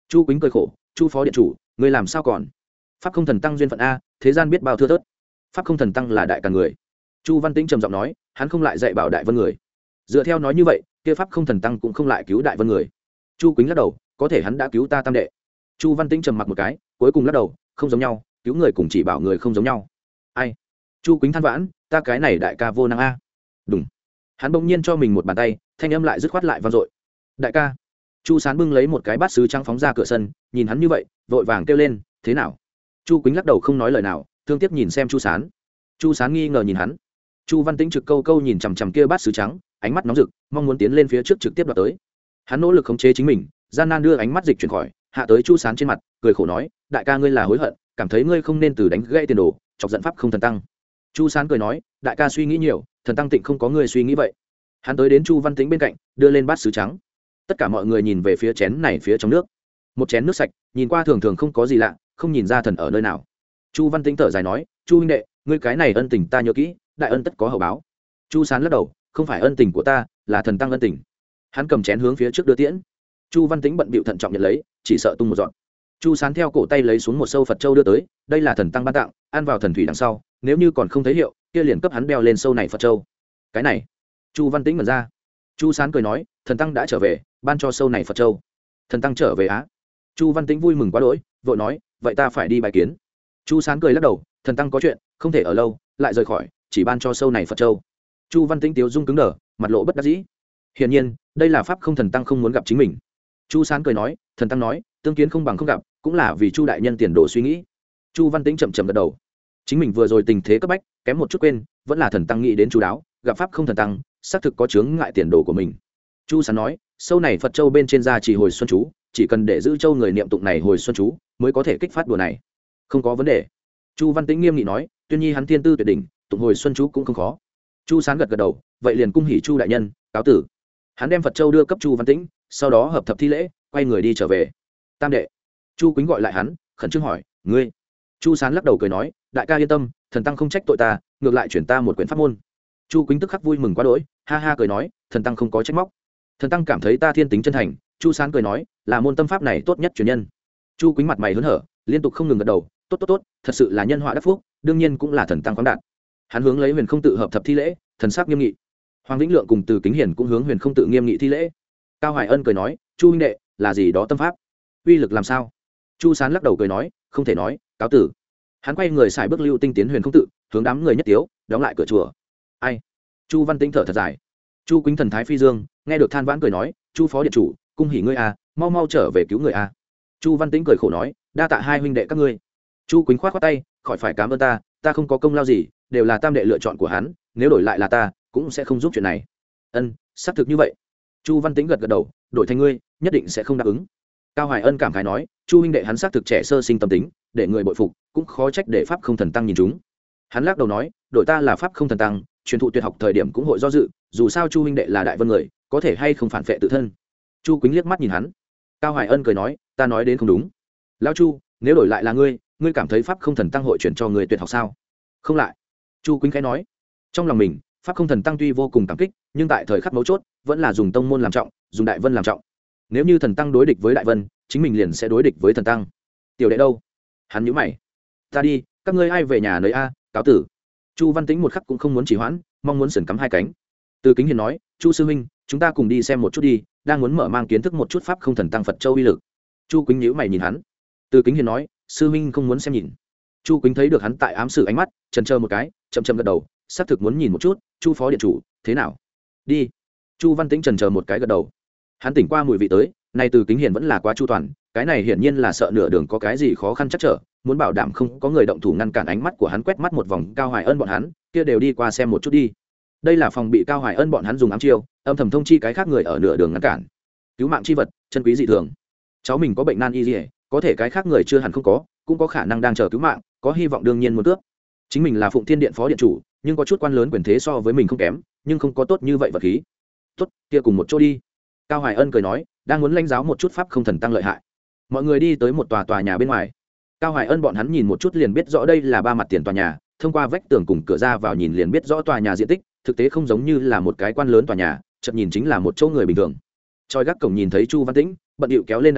Chu Quýnh cười khổ, chu phó điện chủ, ngươi làm sao còn? Pháp không thần tăng duyên phận a, thế gian biết bao thưa thớt. Pháp không thần tăng là đại cả người. Chu Văn Tĩnh trầm giọng nói, hắn không lại dạy bảo đại vân người. Dựa theo nói như vậy, kia pháp không thần tăng cũng không lại cứu đại vân người. Chu Quýnh lắc đầu, có thể hắn đã cứu ta tam đệ. Chu Văn Tĩnh trầm mặc một cái, cuối cùng lắc đầu, không giống nhau, cứu người cùng chỉ bảo người không giống nhau. Ai? Chu Quýnh than vãn, ta cái này đại ca vô năng a. Đúng. Hắn bỗng nhiên cho mình một bàn tay, thanh âm lại dứt khoát lại vang dội. Đại ca. Chu Sán bưng lấy một cái bát sứ trắng phóng ra cửa sân, nhìn hắn như vậy, vội vàng kêu lên, thế nào? Chu Quýnh lắc đầu không nói lời nào, thương tiếc nhìn xem Chu Sán. Chu Sán nghi ngờ nhìn hắn. Chu Văn Tĩnh trực câu câu nhìn chằm chằm kia bát sứ trắng, ánh mắt nóng rực, mong muốn tiến lên phía trước trực tiếp đoạt tới. Hắn nỗ lực khống chế chính mình, gian nan đưa ánh mắt dịch chuyển khỏi, hạ tới Chu Sán trên mặt, cười khổ nói, đại ca ngươi là hối hận, cảm thấy ngươi không nên từ đánh gãy tiền đồ, chọc giận pháp không thần tăng. Chu Sán cười nói, đại ca suy nghĩ nhiều, thần tăng tịnh không có ngươi suy nghĩ vậy. Hắn tới đến Chu Văn Tĩnh bên cạnh, đưa lên bát sứ trắng. Tất cả mọi người nhìn về phía chén này phía trong nước. Một chén nước sạch, nhìn qua thường thường không có gì lạ, không nhìn ra thần ở nơi nào. Chu Văn Tĩnh thở dài nói, chu huynh đệ, ngươi cái này ân tình ta nhớ kỹ, đại ân tất có hậu báo. Chu Sán lắc đầu, không phải ân tình của ta, là thần tăng ân tình. Hắn cầm chén hướng phía trước đưa tiễn. Chu Văn Tĩnh bận bịu thận trọng nhận lấy, chỉ sợ tung một dọn. Chu Sán theo cổ tay lấy xuống một sâu Phật châu đưa tới, đây là thần tăng ban tặng, ăn vào thần thủy đằng sau, nếu như còn không thấy hiệu, kia liền cấp hắn đeo lên sâu này Phật châu. Cái này, Chu Văn Tĩnh mở ra. Chu Sán cười nói, thần tăng đã trở về, ban cho sâu này Phật châu. Thần tăng trở về á? Chu Văn Tĩnh vui mừng quá đỗi, vội nói, vậy ta phải đi bài kiến. Chu Sán cười lắc đầu, thần tăng có chuyện, không thể ở lâu, lại rời khỏi, chỉ ban cho sâu này Phật châu. Chu Văn Tĩnh tiếu dung cứng đờ, mặt lộ bất đắc dĩ. Hiển nhiên, đây là pháp không thần tăng không muốn gặp chính mình. Chu Sán cười nói, thần tăng nói, tương kiến không bằng không gặp, cũng là vì Chu đại nhân tiền đồ suy nghĩ. Chu Văn Tĩnh chậm chậm gật đầu. Chính mình vừa rồi tình thế cấp bách, kém một chút quên, vẫn là thần tăng nghĩ đến chu đáo, gặp pháp không thần tăng, xác thực có chướng ngại tiền đồ của mình. Chu Sán nói, sâu này Phật châu bên trên da chỉ hồi xuân chú, chỉ cần để giữ châu người niệm tụng này hồi xuân chú, mới có thể kích phát đùa này. Không có vấn đề. Chu Văn Tĩnh nghiêm nghị nói, tuyên nhi hắn thiên tư tuyệt đỉnh, tụng hồi xuân chú cũng không khó. Chu Sán gật gật đầu, vậy liền cung hỉ Chu đại nhân, cáo tử. Hắn đem Phật châu đưa cấp Chu Văn Tĩnh, sau đó hợp thập thi lễ, quay người đi trở về. Tam đệ. Chu Quýnh gọi lại hắn, khẩn trương hỏi, ngươi? Chu Sán lắc đầu cười nói, đại ca yên tâm, thần tăng không trách tội ta, ngược lại chuyển ta một quyển pháp môn. Chu Quýnh tức khắc vui mừng quá đỗi, ha ha cười nói, thần tăng không có trách móc. Thần tăng cảm thấy ta thiên tính chân thành. Chu Sán cười nói, là môn tâm pháp này tốt nhất truyền nhân. Chu Quýnh mặt mày hớn hở, liên tục không ngừng gật đầu, tốt tốt tốt, thật sự là nhân họa đắc phúc, đương nhiên cũng là thần tăng khoáng đạt. Hắn hướng lấy Huyền Không tự hợp thập thi lễ, thần sắc nghiêm nghị. Hoàng Vĩnh Lượng cùng Từ Kính Hiển cũng hướng Huyền Không tự nghiêm nghị thi lễ. Cao Hoài Ân cười nói, chu huynh đệ, là gì đó tâm pháp, uy lực làm sao? Chu Sán lắc đầu cười nói, không thể nói, cáo tử. Hắn quay người xài bước lưu tinh tiến Huyền Không tự, hướng đám người nhất tiếu, đóng lại cửa chùa. Ai? Chu Văn Tĩnh thở thật dài. Chu Quýnh thần thái phi dương, nghe được than vãn cười nói, chu phó điện chủ, cung hỉ ngươi a, mau mau trở về cứu người a. Chu Văn Tĩnh cười khổ nói, đa tạ hai huynh đệ các ngươi. Chu Quýnh khoát khoát tay, khỏi phải cảm ơn ta, ta không có công lao gì, đều là tam đệ lựa chọn của hắn, nếu đổi lại là ta, cũng sẽ không giúp chuyện này. Ân, xác thực như vậy. Chu Văn Tĩnh gật gật đầu, đổi thành ngươi, nhất định sẽ không đáp ứng. Cao Hoài Ân cảm khái nói, chu huynh đệ hắn xác thực trẻ sơ sinh tâm tính, để người bội phục, cũng khó trách để pháp không thần tăng nhìn chúng. Hắn lắc đầu nói, đổi ta là pháp không thần tăng, truyền thụ tuyệt học thời điểm cũng hội do dự, dù sao chu huynh đệ là đại vân người, có thể hay không phản phệ tự thân. Chu Quýnh liếc mắt nhìn hắn. Cao Hoài Ân cười nói, ta nói đến không đúng. Lão Chu, nếu đổi lại là ngươi, ngươi cảm thấy pháp không thần tăng hội chuyển cho người tuyệt học sao? Không lại. Chu Quýnh khẽ nói, trong lòng mình, pháp không thần tăng tuy vô cùng cảm kích, nhưng tại thời khắc mấu chốt, vẫn là dùng tông môn làm trọng, dùng đại vân làm trọng. Nếu như thần tăng đối địch với đại vân, chính mình liền sẽ đối địch với thần tăng. Tiểu đệ đâu? Hắn nhíu mày. Ta đi, các ngươi ai về nhà nấy a, cáo tử. Chu Văn Tĩnh một khắc cũng không muốn trì hoãn, mong muốn sườn cắm hai cánh. Từ Kính Hiền nói, chu sư huynh, chúng ta cùng đi xem một chút đi, đang muốn mở mang kiến thức một chút pháp không thần tăng Phật châu uy lực. Chu Quýnh nhíu mày nhìn hắn. Từ Kính Hiền nói, sư huynh không muốn xem nhìn. Chu Quýnh thấy được hắn tại ám sử ánh mắt, chần chờ một cái, chậm chậm gật đầu, xác thực muốn nhìn một chút. Chu phó điện chủ, thế nào? Đi. Chu Văn Tĩnh chần chờ một cái gật đầu. Hắn tỉnh qua mùi vị tới, nay Từ Kính Hiền vẫn là quá chu toàn, cái này hiển nhiên là sợ nửa đường có cái gì khó khăn chắc trở, muốn bảo đảm không có người động thủ ngăn cản ánh mắt của hắn. Quét mắt một vòng Cao Hoài Ân bọn hắn, kia đều đi qua xem một chút đi. Đây là phòng bị Cao Hoài Ân bọn hắn dùng ám chiêu, âm thầm thông chi cái khác người ở nửa đường ngăn cản. Cứu mạng chi vật, chân quý dị thường. Cháu mình có bệnh nan y liễu, có thể cái khác người chưa hẳn không có, cũng có khả năng đang chờ cứu mạng, có hy vọng đương nhiên muốn cướp. Chính mình là Phụng Thiên Điện phó điện chủ, nhưng có chút quan lớn quyền thế so với mình không kém, nhưng không có tốt như vậy vật khí. Tốt, kia cùng một chỗ đi. Cao Hoài Ân cười nói, đang muốn lãnh giáo một chút pháp không thần tăng lợi hại. Mọi người đi tới một tòa tòa nhà bên ngoài. Cao Hoài Ân bọn hắn nhìn một chút liền biết rõ đây là ba mặt tiền tòa nhà, thông qua vách tường cùng cửa ra vào nhìn liền biết rõ tòa nhà diện tích, thực tế không giống như là một cái quan lớn tòa nhà, chợt nhìn chính là một chỗ người bình thường. Choi gác cổng nhìn thấy Chu Văn Tĩnh, bận điệu kéo lên đại môn,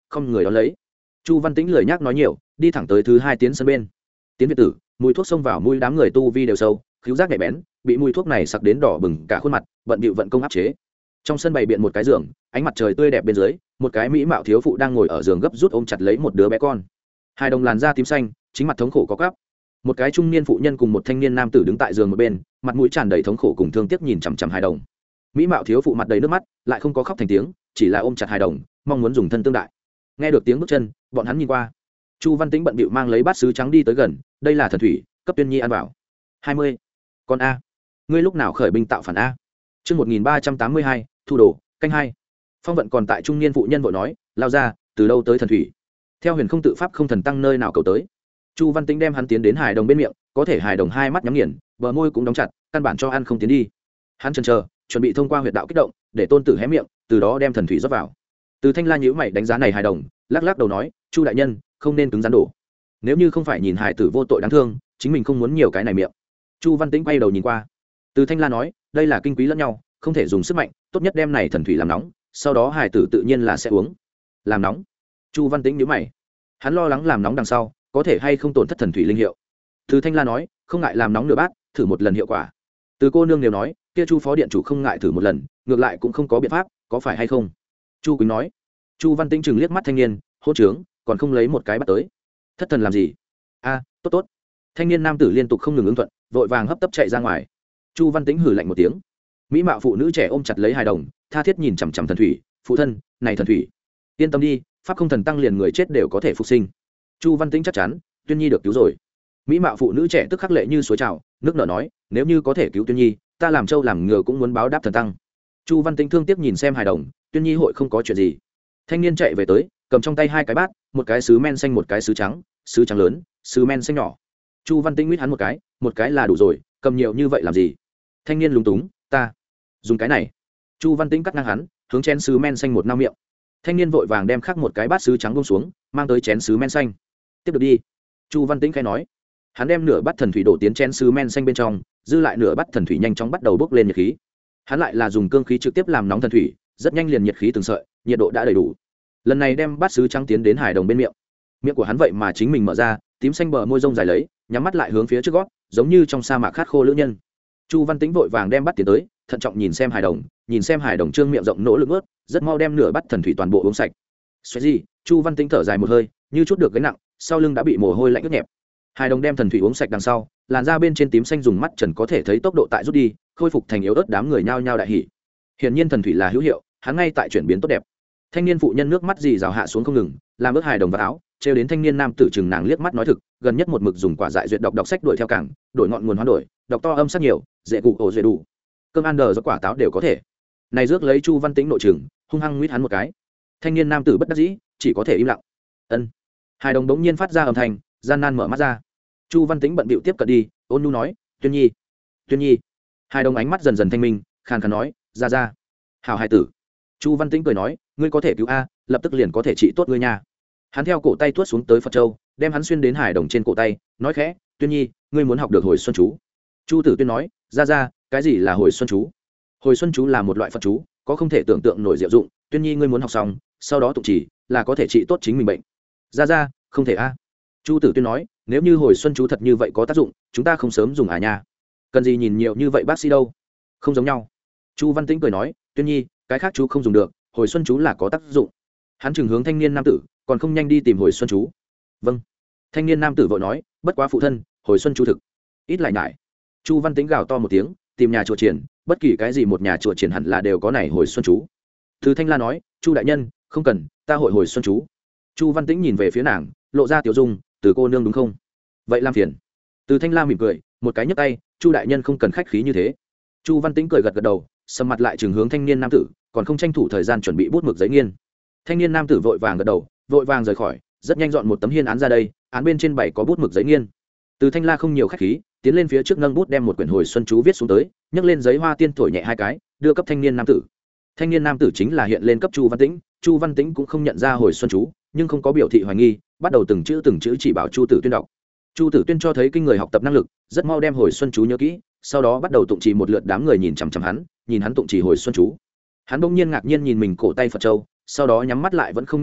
không người đón lấy. Chu Văn Tĩnh lười nhác nói nhiều, đi thẳng tới thứ hai tiến sân bên. Tiến Việt tử, mùi thuốc xông vào mũi đám người tu vi đều sâu, khứu giác nhạy bén, bị mùi thuốc này sặc đến đỏ bừng cả khuôn mặt, bận bịu vận công áp chế. Trong sân bày biện một cái giường, ánh mặt trời tươi đẹp bên dưới, một cái mỹ mạo thiếu phụ đang ngồi ở giường gấp rút ôm chặt lấy một đứa bé con. Hai đồng làn da tím xanh, chính mặt thống khổ có gắp. Một cái trung niên phụ nhân cùng một thanh niên nam tử đứng tại giường một bên, mặt mũi tràn đầy thống khổ cùng thương tiếc nhìn chằm chằm hai đồng. Mỹ mạo thiếu phụ mặt đầy nước mắt, lại không có khóc thành tiếng, chỉ là ôm chặt hai đồng, mong muốn dùng thân tương đại. Nghe được tiếng bước chân, bọn hắn nhìn qua. Chu Văn Tĩnh bận bịu mang lấy bát sứ trắng đi tới gần, đây là thần thủy, cấp Tuyên Nhi ăn vào. hai mươi. Con a, ngươi lúc nào khởi binh tạo phản a? Chương một nghìn ba trăm tám mươi hai, thu đồ, canh hai. Phong vận còn tại trung niên phụ nhân vội nói, lao ra, từ đâu tới thần thủy? Theo huyền không tự pháp không thần tăng nơi nào cầu tới. Chu Văn Tĩnh đem hắn tiến đến hài đồng bên miệng, có thể hài đồng hai mắt nhắm nghiền, bờ môi cũng đóng chặt, căn bản cho ăn không tiến đi. Hắn chần chờ, chuẩn bị thông qua huyệt đạo kích động, để tôn tử hé miệng, từ đó đem thần thủy rót vào. Từ Thanh La nhíu mày đánh giá này hài đồng, lắc lắc đầu nói, Chu đại nhân, không nên cứng rắn đổ. Nếu như không phải nhìn hài tử vô tội đáng thương, chính mình không muốn nhiều cái này miệng. Chu Văn Tĩnh quay đầu nhìn qua. Từ Thanh La nói, đây là kinh quý lẫn nhau, không thể dùng sức mạnh, tốt nhất đem này thần thủy làm nóng, sau đó hài tử tự nhiên là sẽ uống. Làm nóng? Chu Văn Tĩnh nhíu mày. Hắn lo lắng làm nóng đằng sau, có thể hay không tổn thất thần thủy linh hiệu. Từ Thanh La nói, không ngại làm nóng nửa bát, thử một lần hiệu quả. Từ cô nương đều nói, kia Chu phó điện chủ không ngại thử một lần, ngược lại cũng không có biện pháp, có phải hay không? Chu Quỳnh nói. Chu Văn Tĩnh chừng liếc mắt thanh niên, hô trướng, còn không lấy một cái bắt tới. Thất thần làm gì? A, tốt tốt. Thanh niên nam tử liên tục không ngừng ứng thuận, vội vàng hấp tấp chạy ra ngoài. Chu Văn Tĩnh hừ lạnh một tiếng. Mỹ mạo phụ nữ trẻ ôm chặt lấy hài đồng, tha thiết nhìn chằm chằm thần thủy, phụ thân, này thần thủy, yên tâm đi, pháp không thần tăng liền người chết đều có thể phục sinh. Chu Văn Tĩnh chắc chắn, Tuyên Nhi được cứu rồi. Mỹ mạo phụ nữ trẻ tức khắc lệ như suối trào, nước nở nói, nếu như có thể cứu Tuyên Nhi, ta làm trâu làm ngựa cũng muốn báo đáp thần tăng. Chu Văn Tĩnh thương tiếc nhìn xem hài đồng, Tuyên Nhi hội không có chuyện gì. Thanh niên chạy về tới, cầm trong tay hai cái bát, một cái sứ men xanh một cái sứ trắng, sứ trắng lớn, sứ men xanh nhỏ. Chu Văn Tĩnh nguyết hắn một cái, một cái là đủ rồi, cầm nhiều như vậy làm gì? Thanh niên lúng túng, ta dùng cái này. Chu Văn Tĩnh cắt ngang hắn, hướng chén sứ men xanh một nao miệng. Thanh niên vội vàng đem khắc một cái bát sứ trắng buông xuống, mang tới chén sứ men xanh. Tiếp được đi. Chu Văn Tĩnh khẽ nói. Hắn đem nửa bát thần thủy đổ tiến chén sứ men xanh bên trong, dư lại nửa bát thần thủy nhanh chóng bắt đầu bốc lên nhiệt khí. Hắn lại là dùng cương khí trực tiếp làm nóng thần thủy, rất nhanh liền nhiệt khí từng sợi, nhiệt độ đã đầy đủ. Lần này đem bát sứ trắng tiến đến hài đồng bên miệng. Miệng của hắn vậy mà chính mình mở ra, tím xanh bờ môi rông dài lấy, nhắm mắt lại hướng phía trước gót, giống như trong sa mạc khát khô lữ nhân. Chu Văn Tĩnh vội vàng đem bắt tiến tới, thận trọng nhìn xem hài đồng, nhìn xem hài đồng trương miệng rộng nỗ lực ướt, rất mau đem nửa bát thần thủy toàn bộ uống sạch. Xoáy gì? Chu Văn Tĩnh thở dài một hơi, như chút được gánh nặng, sau lưng đã bị mồ hôi lạnh ướt nhẹp. Hài đồng đem thần thủy uống sạch đằng sau, làn da bên trên tím xanh dùng mắt trần có thể thấy tốc độ tại rút đi, khôi phục thành yếu ớt, đám người nhao nhao đại hỉ. Hiển nhiên thần thủy là hữu hiệu, hắn ngay tại chuyển biến tốt đẹp. Thanh niên phụ nhân nước mắt dì rào hạ xuống không ngừng, làm ướt hài đồng vào áo, trêu đến thanh niên nam tử chừng nàng liếc mắt nói thực, gần nhất một mực dùng quả dại duyệt đọc đọc sách đuổi theo cảng, đổi ngọn nguồn hoán đổi, đọc to âm sắc nhiều, dễ cụ ổ dễ đủ. Cơm ăn đờ do quả táo đều có thể. Này rước lấy Chu Văn Tĩnh nội trường, hung hăng nguyết hắn một cái. Thanh niên nam tử bất đắc dĩ, chỉ có thể im lặng. Ân. Hài đồng đống nhiên phát ra âm thanh, gian nan mở mắt ra. Chu Văn Tĩnh bận bịu tiếp cận đi, ôn nhu nói, Tuyên Nhi, Tuyên Nhi. Hài đồng ánh mắt dần dần thanh minh, khàn khàn nói, ra ra. Hảo hài tử. Chu Văn Tĩnh cười nói, ngươi có thể cứu a, lập tức liền có thể trị tốt ngươi nha. Hắn theo cổ tay tuốt xuống tới Phật Châu, đem hắn xuyên đến hài đồng trên cổ tay, nói khẽ, Tuyên Nhi, ngươi muốn học được hồi xuân chú. Chu Tử Tuyên nói, ra ra, cái gì là hồi xuân chú? Hồi xuân chú là một loại Phật chú, có không thể tưởng tượng nổi diệu dụng, Tuyên Nhi ngươi muốn học xong, sau đó tụng chỉ, là có thể trị tốt chính mình bệnh. Ra ra, không thể a. Chu Tử Tuyên nói, nếu như hồi xuân chú thật như vậy có tác dụng, chúng ta không sớm dùng à nha. Cần gì nhìn nhiều như vậy bác sĩ đâu? Không giống nhau. Chu Văn Tĩnh cười nói, Tuyên Nhi, cái khác chú không dùng được, hồi xuân chú là có tác dụng. Hắn trừng hướng thanh niên nam tử, còn không nhanh đi tìm hồi xuân chú. Vâng. Thanh niên nam tử vội nói, bất quá phụ thân, hồi xuân chú thực ít lại nhải. Chu Văn Tĩnh gào to một tiếng, tìm nhà chùa triển, bất kỳ cái gì một nhà chùa triển hẳn là đều có này hồi xuân chú. Từ Thanh La nói, Chu đại nhân, không cần, ta hội hồi xuân chú. Chu Văn Tĩnh nhìn về phía nàng, lộ ra tiểu dung, từ cô nương đúng không? Vậy làm phiền. Từ Thanh La mỉm cười, một cái nhấc tay, Chu đại nhân không cần khách khí như thế. Chu Văn Tĩnh cười gật gật đầu, sầm mặt lại trừng hướng thanh niên nam tử, còn không tranh thủ thời gian chuẩn bị bút mực giấy nghiên. Thanh niên nam tử vội vàng gật đầu, vội vàng rời khỏi, rất nhanh dọn một tấm hiên án ra đây, án bên trên bảy có bút mực giấy nghiên. Từ Thanh La không nhiều khách khí, tiến lên phía trước nâng bút đem một quyển hồi xuân chú viết xuống tới, nhấc lên giấy hoa tiên thổi nhẹ hai cái, đưa cấp thanh niên nam tử. Thanh niên nam tử chính là hiện lên cấp Chu Văn Tĩnh, Chu Văn Tĩnh cũng không nhận ra hồi xuân chú, nhưng không có biểu thị hoài nghi, bắt đầu từng chữ từng chữ chỉ bảo Chu Tử Tuyên đọc. Chu Tử Tuyên cho thấy kinh người học tập năng lực, rất mau đem hồi xuân chú nhớ kỹ, sau đó bắt đầu tụng trì một lượt, đám người nhìn chằm chằm hắn, nhìn hắn tụng trì hồi xuân chú. Hắn bỗng nhiên ngạc nhiên nhìn mình cổ tay Phật Châu, sau đó nhắm mắt lại vẫn không nhúc nhích,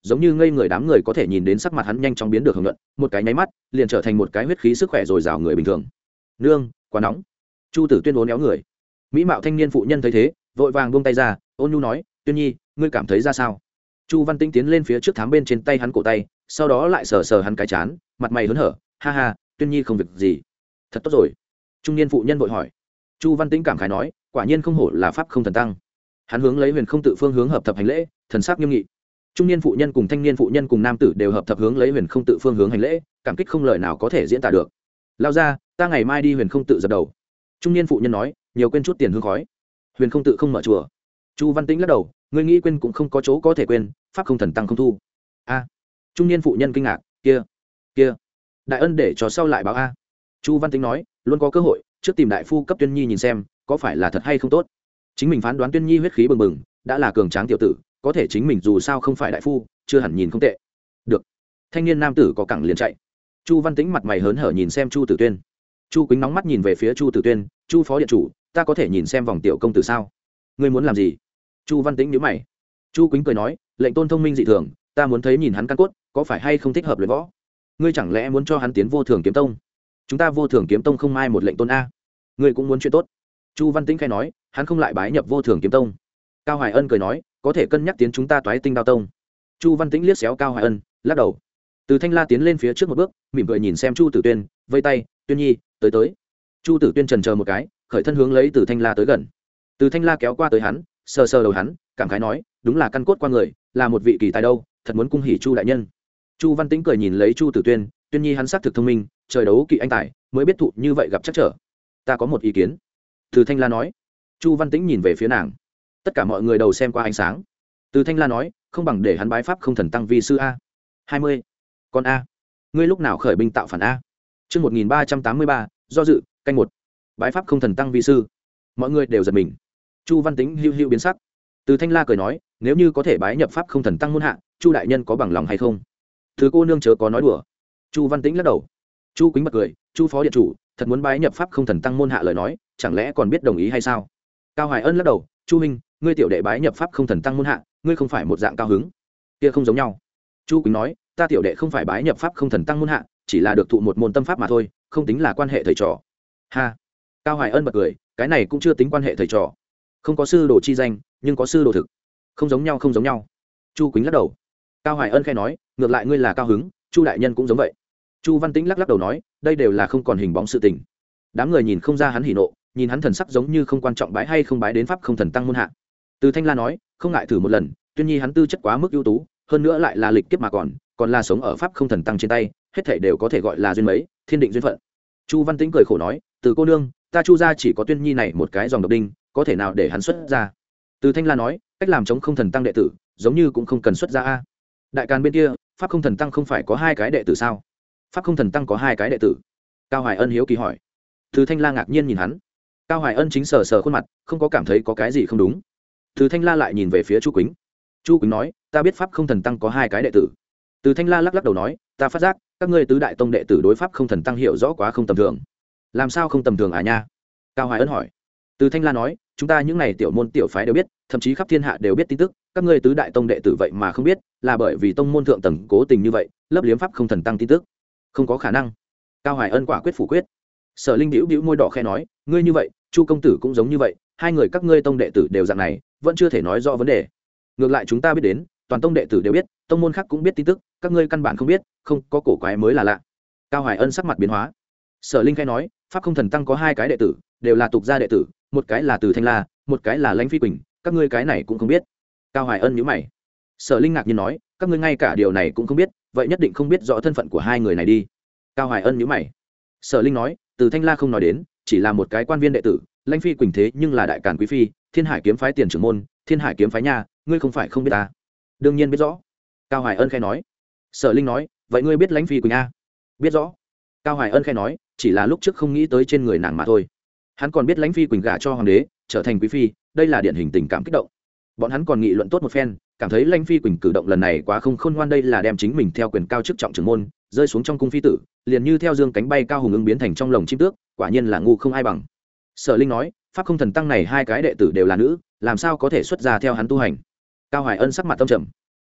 giống như ngây người đám người có thể nhìn đến sắc mặt hắn nhanh chóng biến được hưởng luận một cái nháy mắt liền trở thành một cái huyết khí sức khỏe dồi dào người bình thường. Nương quá nóng. Chu Tử Tuyên uốn éo người. Mỹ mạo thanh niên phụ nhân thấy thế vội vàng buông tay ra, ôn nhu nói, Tuyên Nhi ngươi cảm thấy ra sao? Chu Văn Tĩnh tiến lên phía trước thám bên trên tay hắn cổ tay, sau đó lại sờ sờ hắn cái chán, mặt mày hớn hở, ha ha, Tuyên Nhi không việc gì. Thật tốt rồi. Trung niên phụ nhân vội hỏi. Chu Văn Tĩnh cảm khái nói, quả nhiên không hổ là pháp không thần tăng. Hắn hướng lấy huyền không tự phương hướng hợp thập hành lễ, thần sắc nghiêm nghị. Trung niên phụ nhân cùng thanh niên phụ nhân cùng nam tử đều hợp thập hướng lấy huyền không tự phương hướng hành lễ, cảm kích không lời nào có thể diễn tả được. Lao ra, ta ngày mai đi huyền không tự dập đầu. Trung niên phụ nhân nói, nhiều quên chút tiền hương khói. Huyền không tự không mở chùa. Chu Văn Tĩnh lắc đầu, ngươi nghĩ quên cũng không có chỗ có thể quên, pháp không thần tăng không thu. A. Trung niên phụ nhân kinh ngạc, kia, kia, đại ân để cho sau lại báo a. Chu Văn Tĩnh nói, luôn có cơ hội, trước tìm đại phu cấp Tuyên Nhi nhìn xem, có phải là thật hay không tốt. Chính mình phán đoán Tuyên Nhi huyết khí bừng bừng, đã là cường tráng tiểu tử, có thể chính mình dù sao không phải đại phu, chưa hẳn nhìn không tệ. Được. Thanh niên nam tử có cẳng liền chạy. Chu Văn Tĩnh mặt mày hớn hở nhìn xem Chu Tử Tuyên. Chu Quýnh nóng mắt nhìn về phía Chu Tử Tuyên, Chu phó điện chủ, ta có thể nhìn xem vòng tiểu công tử sao? Ngươi muốn làm gì? Chu Văn Tĩnh nhíu mày. Chu Quýnh cười nói, lệnh tôn thông minh dị thường, ta muốn thấy nhìn hắn căn cốt, có phải hay không thích hợp luyện võ? Ngươi chẳng lẽ muốn cho hắn tiến vô thường kiếm tông? Chúng ta vô thường kiếm tông không mai một lệnh tôn a. Ngươi cũng muốn chuyện tốt. Chu Văn Tĩnh khai nói, hắn không lại bái nhập vô thường kiếm tông. Cao Hoài Ân cười nói, có thể cân nhắc tiến chúng ta Toái Tinh Đao tông. Chu Văn Tĩnh liếc xéo Cao Hoài Ân, lắc đầu. Từ Thanh La tiến lên phía trước một bước, mỉm cười nhìn xem Chu Tử Tuyên, vây tay, Tuyên Nhi, tới tới. Chu Tử Tuyên chần chờ một cái, khởi thân hướng lấy Từ Thanh La tới gần. Từ Thanh La kéo qua tới hắn, sờ sờ đầu hắn, cảm khái nói, đúng là căn cốt qua người, là một vị kỳ tài đâu, thật muốn cung hỉ Chu đại nhân. Chu Văn Tĩnh cười nhìn lấy Chu Tử Tuyên, Tuyên Nhi hắn sắc thực thông minh, trời đấu kỵ anh tài, mới biết thụ như vậy gặp chắc trở. Ta có một ý kiến. Từ Thanh La nói. Chu Văn Tĩnh nhìn về phía nàng. Tất cả mọi người đầu xem qua ánh sáng. Từ Thanh La nói, không bằng để hắn bái pháp không thần tăng vi sư a. hai mươi. Con a. Ngươi lúc nào khởi binh tạo phản a? Chương một nghìn ba trăm tám mươi ba, do dự, canh một. Bái pháp không thần tăng vi sư. Mọi người đều giật mình. Chu Văn Tĩnh hưu hưu biến sắc. Từ Thanh La cười nói, nếu như có thể bái nhập pháp không thần tăng môn hạ, Chu đại nhân có bằng lòng hay không? Thứ cô nương chớ có nói đùa. Chu Văn Tĩnh lắc đầu. Chu Quýnh bật cười, Chu phó điện chủ, thật muốn bái nhập pháp không thần tăng môn hạ lời nói, chẳng lẽ còn biết đồng ý hay sao? Cao Hoài Ân lắc đầu, Chu minh, ngươi tiểu đệ bái nhập pháp không thần tăng môn hạ, ngươi không phải một dạng cao hứng. Kia không giống nhau. Chu Quýnh nói, ta tiểu đệ không phải bái nhập pháp không thần tăng môn hạ, chỉ là được thụ một môn tâm pháp mà thôi, không tính là quan hệ thầy trò. Ha. Cao Hoài Ân bật cười, cái này cũng chưa tính quan hệ thầy trò. Không có sư đồ chi danh, nhưng có sư đồ thực. Không giống nhau không giống nhau. Chu Quýnh lắc đầu. Cao Hoài Ân khẽ nói, ngược lại ngươi là cao hứng, Chu đại nhân cũng giống vậy. Chu Văn Tĩnh lắc lắc đầu nói, đây đều là không còn hình bóng sự tình. Đám người nhìn không ra hắn hỉ nộ, nhìn hắn thần sắc giống như không quan trọng bái hay không bái đến pháp không thần tăng môn hạ. Từ Thanh La nói, không ngại thử một lần, Tuyên Nhi hắn tư chất quá mức ưu tú, hơn nữa lại là lịch kiếp mà còn, còn là sống ở pháp không thần tăng trên tay, hết thảy đều có thể gọi là duyên mấy, thiên định duyên phận. Chu Văn Tĩnh cười khổ nói, từ cô nương, ta Chu gia chỉ có Tuyên Nhi này một cái dòng độc đinh, có thể nào để hắn xuất ra? Từ Thanh La nói, cách làm chống không thần tăng đệ tử, giống như cũng không cần xuất ra a. Đại Càn bên kia, pháp không thần tăng không phải có hai cái đệ tử sao? Pháp không thần tăng có hai cái đệ tử. Cao Hoài Ân hiếu kỳ hỏi. Từ Thanh La ngạc nhiên nhìn hắn. Cao Hoài Ân chính sờ sờ khuôn mặt, không có cảm thấy có cái gì không đúng. Từ Thanh La lại nhìn về phía Chu Quýnh. Chu Quýnh nói, ta biết pháp không thần tăng có hai cái đệ tử. Từ Thanh La lắc lắc đầu nói, ta phát giác các ngươi tứ đại tông đệ tử đối pháp không thần tăng hiểu rõ quá không tầm thường. Làm sao không tầm thường à nha? Cao Hoài Ân hỏi. Từ Thanh La nói, chúng ta những này tiểu môn tiểu phái đều biết, thậm chí khắp thiên hạ đều biết tin tức, các ngươi tứ đại tông đệ tử vậy mà không biết, là bởi vì tông môn thượng tầng cố tình như vậy, lấp liếm pháp không thần tăng tin tức. Không có khả năng. Cao Hoài Ân quả quyết phủ quyết. Sở Linh bĩu bĩu môi đỏ khẽ nói, ngươi như vậy, Chu công tử cũng giống như vậy, hai người các ngươi tông đệ tử đều dạng này, vẫn chưa thể nói rõ vấn đề. Ngược lại chúng ta biết đến, toàn tông đệ tử đều biết, tông môn khác cũng biết tin tức, các ngươi căn bản không biết, không có cổ quái mới là lạ. Cao Hoài Ân sắc mặt biến hóa. Sở Linh khẽ nói, pháp không thần tăng có hai cái đệ tử, đều là tục gia đệ tử, một cái là Từ Thanh La, một cái là Lãnh Phi Quỳnh, các ngươi cái này cũng không biết. Cao Hoài Ân nhíu mày. Sở Linh ngạc nhiên nói, các ngươi ngay cả điều này cũng không biết, vậy nhất định không biết rõ thân phận của hai người này đi. Cao Hoài Ân nhíu mày. Sở Linh nói, Từ Thanh La không nói đến, chỉ là một cái quan viên đệ tử, Lãnh Phi Quỳnh thế nhưng là đại càn quý phi, Thiên Hải kiếm phái tiền trưởng môn, Thiên Hải kiếm phái nha, ngươi không phải không biết ta? Đương nhiên biết rõ. Cao Hoài Ân khẽ nói. Sở Linh nói, vậy ngươi biết Lãnh Phi Quỳnh a? Biết rõ. Cao Hoài Ân khẽ nói, chỉ là lúc trước không nghĩ tới trên người nàng mà thôi. Hắn còn biết Lãnh Phi Quỳnh gả cho hoàng đế, trở thành quý phi, đây là điển hình tình cảm kích động. Bọn hắn còn nghị luận tốt một phen, cảm thấy Lãnh Phi Quỳnh cử động lần này quá không khôn ngoan, đây là đem chính mình theo quyền cao chức trọng trưởng môn, rơi xuống trong cung phi tử, liền như theo dương cánh bay cao hùng ứng biến thành trong lồng chim tước, quả nhiên là ngu không ai bằng. Sở Linh nói, pháp không thần tăng này hai cái đệ tử đều là nữ, làm sao có thể xuất ra theo hắn tu hành? Cao Hoài Ân sắc mặt tâm trầm.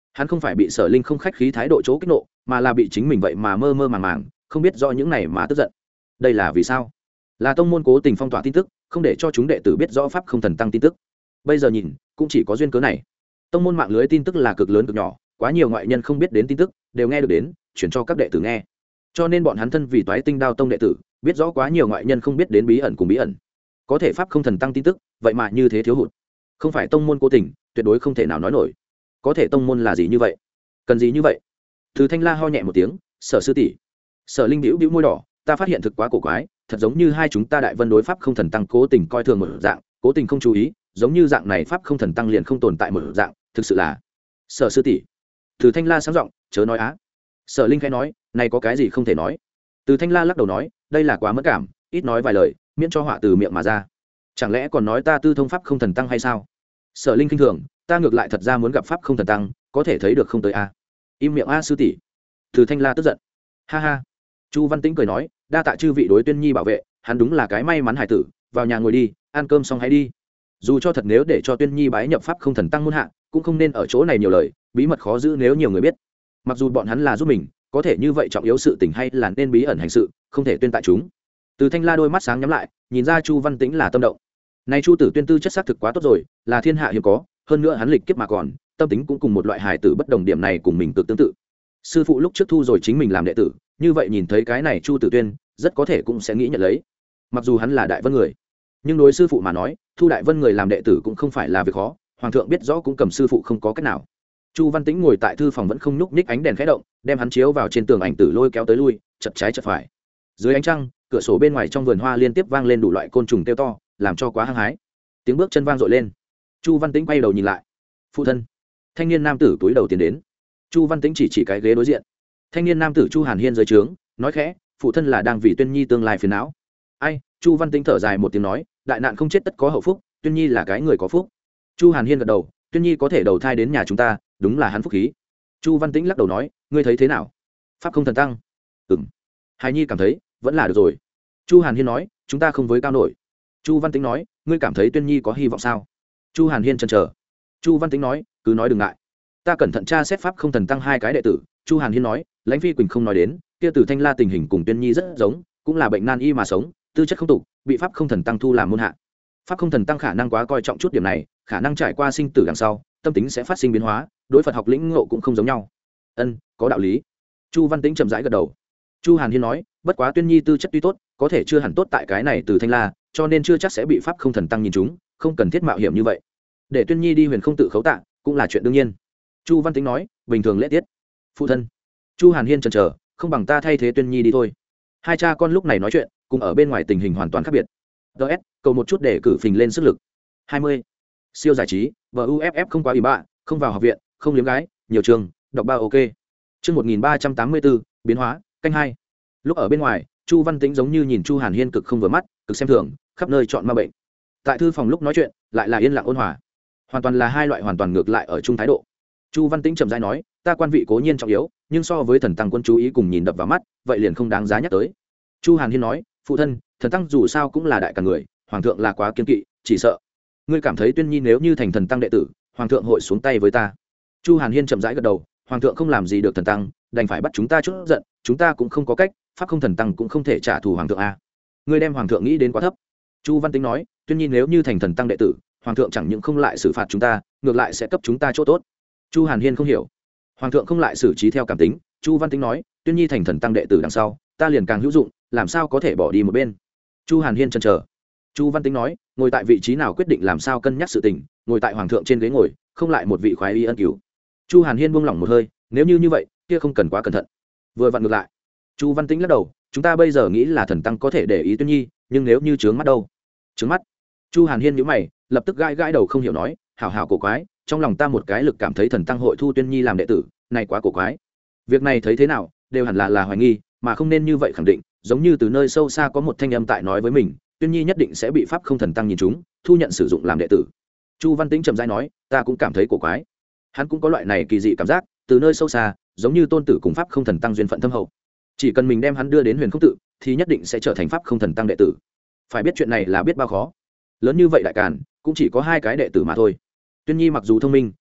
hắn không phải bị Sở Linh không khách khí thái độ chỗ kích nộ, mà là bị chính mình vậy mà mơ mơ màng màng, không biết rõ những này mà tức giận. Đây là vì sao? Là tông môn cố tình phong tỏa tin tức, không để cho chúng đệ tử biết rõ pháp không thần tăng tin tức. Bây giờ nhìn cũng chỉ có duyên cớ này. Tông môn mạng lưới tin tức là cực lớn cực nhỏ, quá nhiều ngoại nhân không biết đến tin tức đều nghe được đến, chuyển cho các đệ tử nghe. Cho nên bọn hắn thân vì Toái Tinh Đao tông đệ tử, biết rõ quá nhiều ngoại nhân không biết đến bí ẩn cùng bí ẩn. Có thể pháp không thần tăng tin tức, vậy mà như thế thiếu hụt. Không phải tông môn cố tình, tuyệt đối không thể nào nói nổi. Có thể tông môn là gì như vậy? Cần gì như vậy? Từ Thanh La ho nhẹ một tiếng, Sở sư tỷ. Sở Linh bĩu bĩu môi đỏ, ta phát hiện thực quá cổ quái, thật giống như hai chúng ta Đại Vân đối pháp không thần tăng cố tình coi thường một dạng, cố tình không chú ý, giống như dạng này pháp không thần tăng liền không tồn tại một dạng, thực sự là. Sở sư tỷ. Từ Thanh La sáng giọng, chớ nói á. Sở Linh khẽ nói, này có cái gì không thể nói? Từ Thanh La lắc đầu nói, đây là quá mất cảm, ít nói vài lời, miễn cho họa từ miệng mà ra. Chẳng lẽ còn nói ta tư thông pháp không thần tăng hay sao? Sở Linh khinh thường, ta ngược lại thật ra muốn gặp pháp không thần tăng, có thể thấy được không tới a. Im miệng a sư tỷ. Từ Thanh La tức giận. Ha ha. Chu Văn Tĩnh cười nói, đa tạ chư vị đối Tuyên Nhi bảo vệ, hắn đúng là cái may mắn hải tử, vào nhà ngồi đi, ăn cơm xong hãy đi. Dù cho thật nếu để cho Tuyên Nhi bái nhập pháp không thần tăng môn hạ, cũng không nên ở chỗ này nhiều lời, bí mật khó giữ nếu nhiều người biết. Mặc dù bọn hắn là giúp mình, có thể như vậy trọng yếu sự tình hay là nên bí ẩn hành sự, không thể tuyên tại chúng. Từ Thanh La đôi mắt sáng nhắm lại, nhìn ra Chu Văn Tĩnh là tâm động. Nay Chu Tử Tuyên tư chất xác thực quá tốt rồi, là thiên hạ hiếm có, hơn nữa hắn lịch kiếp mà còn, tâm tính cũng cùng một loại hài tử bất đồng, điểm này cùng mình cực tương tự. Sư phụ lúc trước thu rồi chính mình làm đệ tử, như vậy nhìn thấy cái này Chu Tử Tuyên, rất có thể cũng sẽ nghĩ nhận lấy. Mặc dù hắn là Đại Vân người, nhưng đối sư phụ mà nói, thu Đại Vân người làm đệ tử cũng không phải là việc khó, hoàng thượng biết rõ cũng cầm sư phụ không có cách nào. Chu Văn Tĩnh ngồi tại thư phòng vẫn không nhúc nhích, ánh đèn khẽ động, đem hắn chiếu vào trên tường ảnh tử lôi kéo tới lui, chật trái chật phải. Dưới ánh trăng, cửa sổ bên ngoài trong vườn hoa liên tiếp vang lên đủ loại côn trùng kêu to, làm cho quá hăng hái. Tiếng bước chân vang dội lên. Chu Văn Tĩnh quay đầu nhìn lại. Phụ thân. Thanh niên nam tử túi đầu tiến đến. Chu Văn Tĩnh chỉ chỉ cái ghế đối diện. Thanh niên nam tử Chu Hàn Hiên dưới trướng, nói khẽ, phụ thân là đang vì Tuyên Nhi tương lai phiền não. Ai? Chu Văn Tĩnh thở dài một tiếng nói, đại nạn không chết tất có hậu phúc, Tuyên Nhi là cái người có phúc. Chu Hàn Hiên gật đầu, Tuyên Nhi có thể đầu thai đến nhà chúng ta, đúng là hắn phúc khí. Chu Văn Tĩnh lắc đầu nói, ngươi thấy thế nào? Pháp không thần tăng? Ừm. Hài Nhi cảm thấy, vẫn là được rồi. Chu Hàn Hiên nói, chúng ta không với cao nổi. Chu Văn Tĩnh nói, ngươi cảm thấy Tuyên Nhi có hy vọng sao? Chu Hàn Hiên chần chờ. Chu Văn Tĩnh nói, cứ nói đừng ngại, ta cẩn thận tra xét pháp không thần tăng hai cái đệ tử. Chu Hàn Hiên nói, Lãnh Phi Quỳnh không nói đến, kia Tử Thanh La tình hình cùng Tuyên Nhi rất giống, cũng là bệnh nan y mà sống, tư chất không tục, bị pháp không thần tăng thu làm môn hạ. Pháp không thần tăng khả năng quá coi trọng chút điểm này, khả năng trải qua sinh tử đằng sau, tâm tính sẽ phát sinh biến hóa, đối Phật học lĩnh ngộ cũng không giống nhau. Ân, có đạo lý. Chu Văn Tĩnh chậm rãi gật đầu. Chu Hàn Hiên nói, bất quá Tuyên Nhi tư chất tuy tốt, có thể chưa hẳn tốt tại cái này Từ Thanh La, cho nên chưa chắc sẽ bị pháp không thần tăng nhìn chúng, không cần thiết mạo hiểm như vậy. Để Tuyên Nhi đi huyền không tự khấu tạ, cũng là chuyện đương nhiên. Chu Văn Tĩnh nói, bình thường lễ tiết. Phụ thân. Chu Hàn Hiên chần chờ, không bằng ta thay thế Tuyên Nhi đi thôi. Hai cha con lúc này nói chuyện, cùng ở bên ngoài tình hình hoàn toàn khác biệt. ds cầu một chút để cử phình lên sức lực. hai mươi siêu giải trí, vê u ép ép không quá ủy bạ, không vào học viện, không liếm gái, nhiều trường, đọc ba ok. Chương một nghìn ba trăm tám mươi bốn, biến hóa, canh hai. Lúc ở bên ngoài, Chu Văn Tĩnh giống như nhìn Chu Hàn Hiên cực không vừa mắt, cực xem thường, khắp nơi chọn ma bệnh. Tại thư phòng lúc nói chuyện, lại là yên lặng ôn hòa. Hoàn toàn là hai loại hoàn toàn ngược lại ở chung thái độ. Chu Văn Tĩnh trầm rãi nói, ta quan vị cố nhiên trọng yếu, nhưng so với thần tăng quân chú ý cùng nhìn đập vào mắt, vậy liền không đáng giá nhắc tới. Chu Hàn Hiên nói, phụ thân, thần tăng dù sao cũng là đại cả người, hoàng thượng là quá kiên kỵ, chỉ sợ ngươi cảm thấy Tuyên Nhi nếu như thành thần tăng đệ tử, hoàng thượng hội xuống tay với ta. Chu Hàn Hiên chậm rãi gật đầu, hoàng thượng không làm gì được thần tăng, đành phải bắt chúng ta chút giận, chúng ta cũng không có cách, pháp không thần tăng cũng không thể trả thù hoàng thượng a. Ngươi đem hoàng thượng nghĩ đến quá thấp. Chu Văn Tĩnh nói, Tuyên Nhi nếu như thành thần tăng đệ tử, hoàng thượng chẳng những không lại xử phạt chúng ta, ngược lại sẽ cấp chúng ta chỗ tốt. Chu Hàn Hiên không hiểu. Hoàng thượng không lại xử trí theo cảm tính. Chu Văn Tĩnh nói, Tuyên Nhi thành thần tăng đệ tử đằng sau, ta liền càng hữu dụng, làm sao có thể bỏ đi một bên. Chu Hàn Hiên chần chờ. Chu Văn Tĩnh nói, ngồi tại vị trí nào quyết định làm sao cân nhắc sự tình, ngồi tại hoàng thượng trên ghế ngồi, không lại một vị khoái y ân cứu. Chu Hàn Hiên buông lỏng một hơi, nếu như như vậy, kia không cần quá cẩn thận. Vừa vặn ngược lại. Chu Văn Tĩnh lắc đầu, chúng ta bây giờ nghĩ là thần tăng có thể để ý Tuyên Nhi, nhưng nếu như trướng mắt đâu? Trướng mắt? Chu Hàn Hiên nhíu mày, lập tức gãi gãi đầu không hiểu nói, hảo hảo cổ quái, trong lòng ta một cái lực cảm thấy thần tăng hội thu Tuyên Nhi làm đệ tử, này quá cổ quái. Việc này thấy thế nào, đều hẳn là là hoài nghi, mà không nên như vậy khẳng định, giống như từ nơi sâu xa có một thanh âm tại nói với mình, Tuyên Nhi nhất định sẽ bị pháp không thần tăng nhìn chúng, thu nhận sử dụng làm đệ tử. Chu Văn Tĩnh chậm rãi nói, ta cũng cảm thấy cổ quái. Hắn cũng có loại này kỳ dị cảm giác, từ nơi sâu xa, giống như tôn tử cùng pháp không thần tăng duyên phận thâm hậu. Chỉ cần mình đem hắn đưa đến huyền không tự, thì nhất định sẽ trở thành pháp không thần tăng đệ tử. Phải biết chuyện này là biết bao khó. Lớn như vậy đại càn, cũng chỉ có hai cái đệ tử mà thôi. Tuyên Nhi mặc dù thông minh,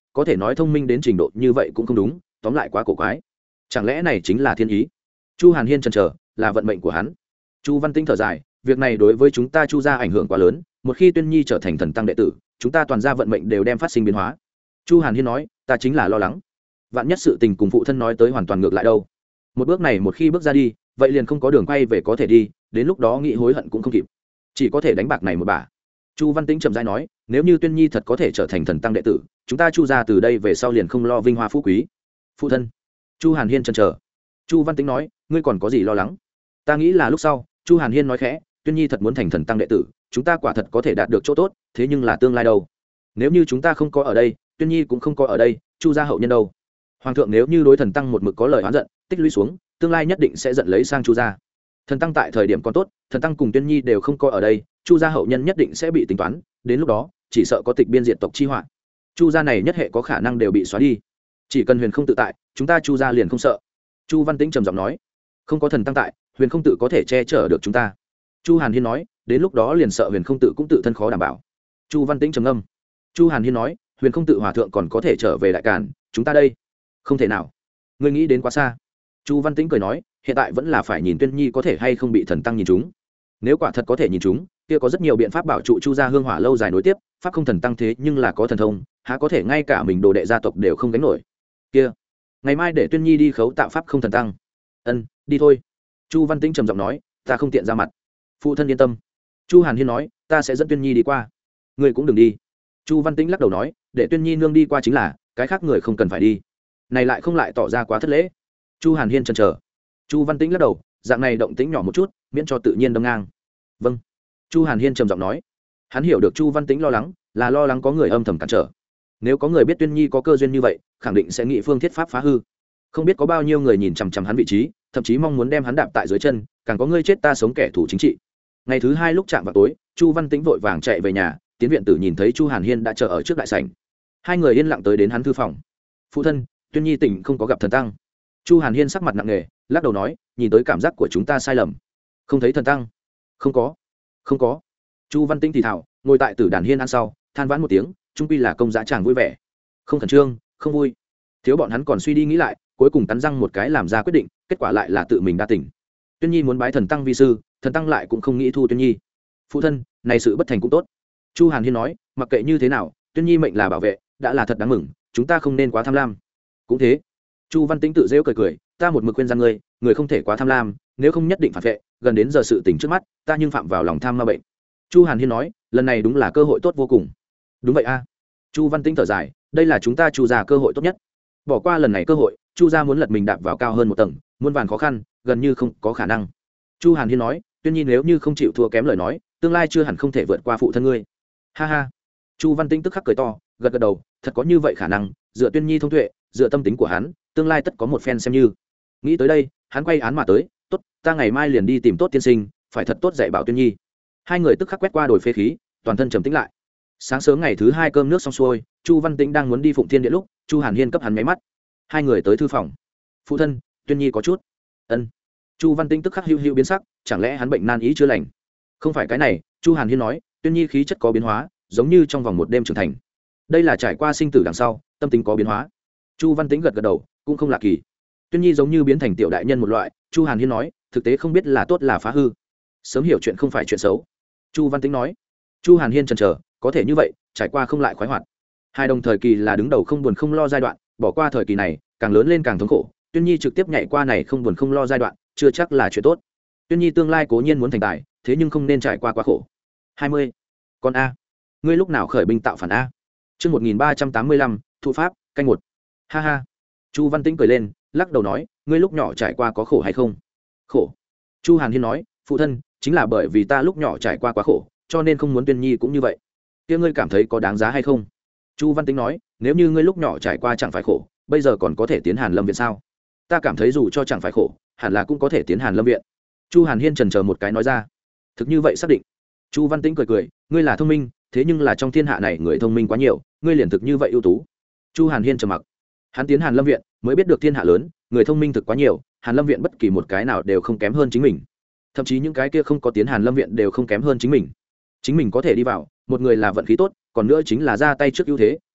có thể nói thông minh đến trình độ như vậy cũng không đúng, tóm lại quá cổ quái. Chẳng lẽ này chính là thiên ý? Chu Hàn Hiên chần chờ, là vận mệnh của hắn. Chu Văn Tĩnh thở dài, việc này đối với chúng ta Chu gia ảnh hưởng quá lớn, một khi Tuyên Nhi trở thành thần tăng đệ tử, chúng ta toàn gia vận mệnh đều đem phát sinh biến hóa. Chu Hàn Hiên nói, ta chính là lo lắng, vạn nhất sự tình cùng phụ thân nói tới hoàn toàn ngược lại đâu. Một bước này một khi bước ra đi, vậy liền không có đường quay về có thể đi, đến lúc đó nghĩ hối hận cũng không kịp, chỉ có thể đánh bạc này một bả. Chu Văn Tĩnh chậm rãi nói, nếu như Tuyên Nhi thật có thể trở thành thần tăng đệ tử, chúng ta Chu gia từ đây về sau liền không lo vinh hoa phú quý. Phụ thân. Chu Hàn Hiên chần chờ. Chu Văn Tĩnh nói, ngươi còn có gì lo lắng? Ta nghĩ là lúc sau. Chu Hàn Hiên nói khẽ, Tuyên Nhi thật muốn thành thần tăng đệ tử, chúng ta quả thật có thể đạt được chỗ tốt, thế nhưng là tương lai đâu? Nếu như chúng ta không có ở đây, Tuyên Nhi cũng không có ở đây, Chu gia hậu nhân đâu? Hoàng thượng nếu như đối thần tăng một mực có lời oán giận, tích lũy xuống, tương lai nhất định sẽ giận lấy sang Chu gia. Thần tăng tại thời điểm còn tốt, thần tăng cùng Tuyên Nhi đều không có ở đây, Chu gia hậu nhân nhất định sẽ bị tính toán, đến lúc đó, chỉ sợ có tịch biên diệt tộc chi họa. Chu gia này nhất hệ có khả năng đều bị xóa đi. Chỉ cần Huyền không tự tại, chúng ta Chu gia liền không sợ. Chu Văn Tĩnh trầm giọng nói, không có thần tăng tại, Huyền không tự có thể che chở được chúng ta. Chu Hàn Hiên nói, đến lúc đó liền sợ Huyền không tự cũng tự thân khó đảm bảo. Chu Văn Tĩnh trầm ngâm. Chu Hàn Hiên nói, Huyền không tự hòa thượng còn có thể trở về Đại Càn, chúng ta đây không thể nào. Ngươi nghĩ đến quá xa. Chu Văn Tĩnh cười nói, hiện tại vẫn là phải nhìn Tuyên Nhi có thể hay không bị thần tăng nhìn chúng. Nếu quả thật có thể nhìn chúng, kia có rất nhiều biện pháp bảo trụ Chu gia hương hỏa lâu dài nối tiếp, pháp không thần tăng thế nhưng là có thần thông, há có thể ngay cả mình đồ đệ gia tộc đều không gánh nổi. Kia, ngày mai để Tuyên Nhi đi khấu tạo pháp không thần tăng. Ân, đi thôi. Chu Văn Tĩnh trầm giọng nói, ta không tiện ra mặt. Phụ thân yên tâm. Chu Hàn Hiên nói, ta sẽ dẫn Tuyên Nhi đi qua. Ngươi cũng đừng đi. Chu Văn Tĩnh lắc đầu nói, để Tuyên Nhi nương đi qua chính là, cái khác người không cần phải đi. Này lại không lại tỏ ra quá thất lễ. Chu Hàn Hiên chần chờ. Chu Văn Tĩnh lắc đầu, dạng này động tĩnh nhỏ một chút, miễn cho tự nhiên đâm ngang. Vâng. Chu Hàn Hiên trầm giọng nói. Hắn hiểu được Chu Văn Tĩnh lo lắng, là lo lắng có người âm thầm cản trở. Nếu có người biết Tuyên Nhi có cơ duyên như vậy, khẳng định sẽ nghị phương thiết pháp phá hư. Không biết có bao nhiêu người nhìn chằm chằm hắn vị trí, thậm chí mong muốn đem hắn đạp tại dưới chân, càng có ngươi chết ta sống kẻ thù chính trị. Ngày thứ hai lúc chạm vào tối, Chu Văn Tĩnh vội vàng chạy về nhà, tiến viện tử nhìn thấy Chu Hàn Hiên đã chờ ở trước đại sảnh. Hai người yên lặng tới đến hắn thư phòng. Phụ thân, Tuyên Nhi tỉnh không có gặp thần tăng. Chu Hàn Hiên sắc mặt nặng nề, lắc đầu nói, nhìn tới cảm giác của chúng ta sai lầm. Không thấy thần tăng. Không có. Không có. Chu Văn Tĩnh thì thào, ngồi tại tử đàn hiên ăn sau, than vãn một tiếng, trung quy là công giá chàng vui vẻ. Không khẩn trương, không vui. Thiếu bọn hắn còn suy đi nghĩ lại, cuối cùng cắn răng một cái làm ra quyết định, kết quả lại là tự mình đa tỉnh. Tuyên Nhi muốn bái thần tăng vi sư, thần tăng lại cũng không nghĩ thu Tuyên Nhi. Phụ thân, này sự bất thành cũng tốt. Chu Hàn Hiên nói, mặc kệ như thế nào, Tuyên Nhi mệnh là bảo vệ, đã là thật đáng mừng, chúng ta không nên quá tham lam. Cũng thế. Chu Văn Tĩnh tự rêu cười cười, ta một mực khuyên gian ngươi, người không thể quá tham lam, nếu không nhất định phản vệ, gần đến giờ sự tình trước mắt, ta nhưng phạm vào lòng tham ma bệnh. Chu Hàn Hiên nói, lần này đúng là cơ hội tốt vô cùng. Đúng vậy a. Chu Văn Tĩnh thở dài, đây là chúng ta Chu gia cơ hội tốt nhất. Bỏ qua lần này cơ hội, Chu gia muốn lật mình đạp vào cao hơn một tầng, muôn vàn khó khăn, gần như không có khả năng. Chu Hàn Hiên nói, Tuyên Nhi nếu như không chịu thua kém lời nói, tương lai chưa hẳn không thể vượt qua phụ thân ngươi. Ha ha. Chu Văn Tĩnh tức khắc cười to, gật gật đầu, thật có như vậy khả năng, dựa Tuyên Nhi thông tuệ, dựa tâm tính của hắn, tương lai tất có một phen xem như. Nghĩ tới đây, hắn quay án mà tới, tốt, ta ngày mai liền đi tìm tốt tiên sinh, phải thật tốt dạy bảo Tuyên Nhi. Hai người tức khắc quét qua đồi phế khí, toàn thân trầm tĩnh lại. Sáng sớm ngày thứ hai cơm nước xong xuôi, Chu Văn Tĩnh đang muốn đi Phụng Thiên Điện lúc, Chu Hàn Hiên cấp hắn nháy mắt. Hai người tới thư phòng. Phụ thân, Tuyên Nhi có chút. Ân. Chu Văn Tĩnh tức khắc hưu hưu biến sắc, chẳng lẽ hắn bệnh nan ý chưa lành? Không phải cái này, Chu Hàn Hiên nói, Tuyên Nhi khí chất có biến hóa, giống như trong vòng một đêm trưởng thành. Đây là trải qua sinh tử đằng sau, tâm tính có biến hóa. Chu Văn Tĩnh gật gật đầu, cũng không lạ kỳ. Tuyên Nhi giống như biến thành tiểu đại nhân một loại, Chu Hàn Hiên nói, thực tế không biết là tốt là phá hư. Sớm hiểu chuyện không phải chuyện xấu. Chu Văn Tĩnh nói. Chu Hàn Hiên chần chờ, có thể như vậy, trải qua không lại khoái hoạt. Hai đồng thời kỳ là đứng đầu không buồn không lo giai đoạn, bỏ qua thời kỳ này, càng lớn lên càng thống khổ. Tuyên Nhi trực tiếp nhảy qua này không buồn không lo giai đoạn, chưa chắc là chuyện tốt. Tuyên Nhi tương lai cố nhiên muốn thành tài, thế nhưng không nên trải qua quá khổ. hai mươi. Con a, ngươi lúc nào khởi binh tạo phản a? Chương một nghìn ba trăm tám mươi lăm, thụ pháp, canh một. Ha ha. Chu Văn Tĩnh cười lên, lắc đầu nói, ngươi lúc nhỏ trải qua có khổ hay không? Khổ. Chu Hàn Hiên nói, phụ thân, chính là bởi vì ta lúc nhỏ trải qua quá khổ, cho nên không muốn Tuyên Nhi cũng như vậy. Kia ngươi cảm thấy có đáng giá hay không? Chu Văn Tĩnh nói, nếu như ngươi lúc nhỏ trải qua chẳng phải khổ, bây giờ còn có thể tiến Hàn Lâm viện sao? Ta cảm thấy dù cho chẳng phải khổ, hẳn là cũng có thể tiến Hàn Lâm viện. Chu Hàn Hiên chần chờ một cái nói ra. Thực như vậy xác định. Chu Văn Tĩnh cười cười, ngươi là thông minh, thế nhưng là trong thiên hạ này người thông minh quá nhiều, ngươi liền thực như vậy ưu tú. Chu Hàn Hiên trầm mặc. Hắn tiến Hàn Lâm viện, mới biết được thiên hạ lớn, người thông minh thực quá nhiều, Hàn Lâm viện bất kỳ một cái nào đều không kém hơn chính mình. Thậm chí những cái kia không có tiến Hàn Lâm viện đều không kém hơn chính mình. Chính mình có thể đi vào, một người là vận khí tốt, còn nữa chính là ra tay trước ưu thế,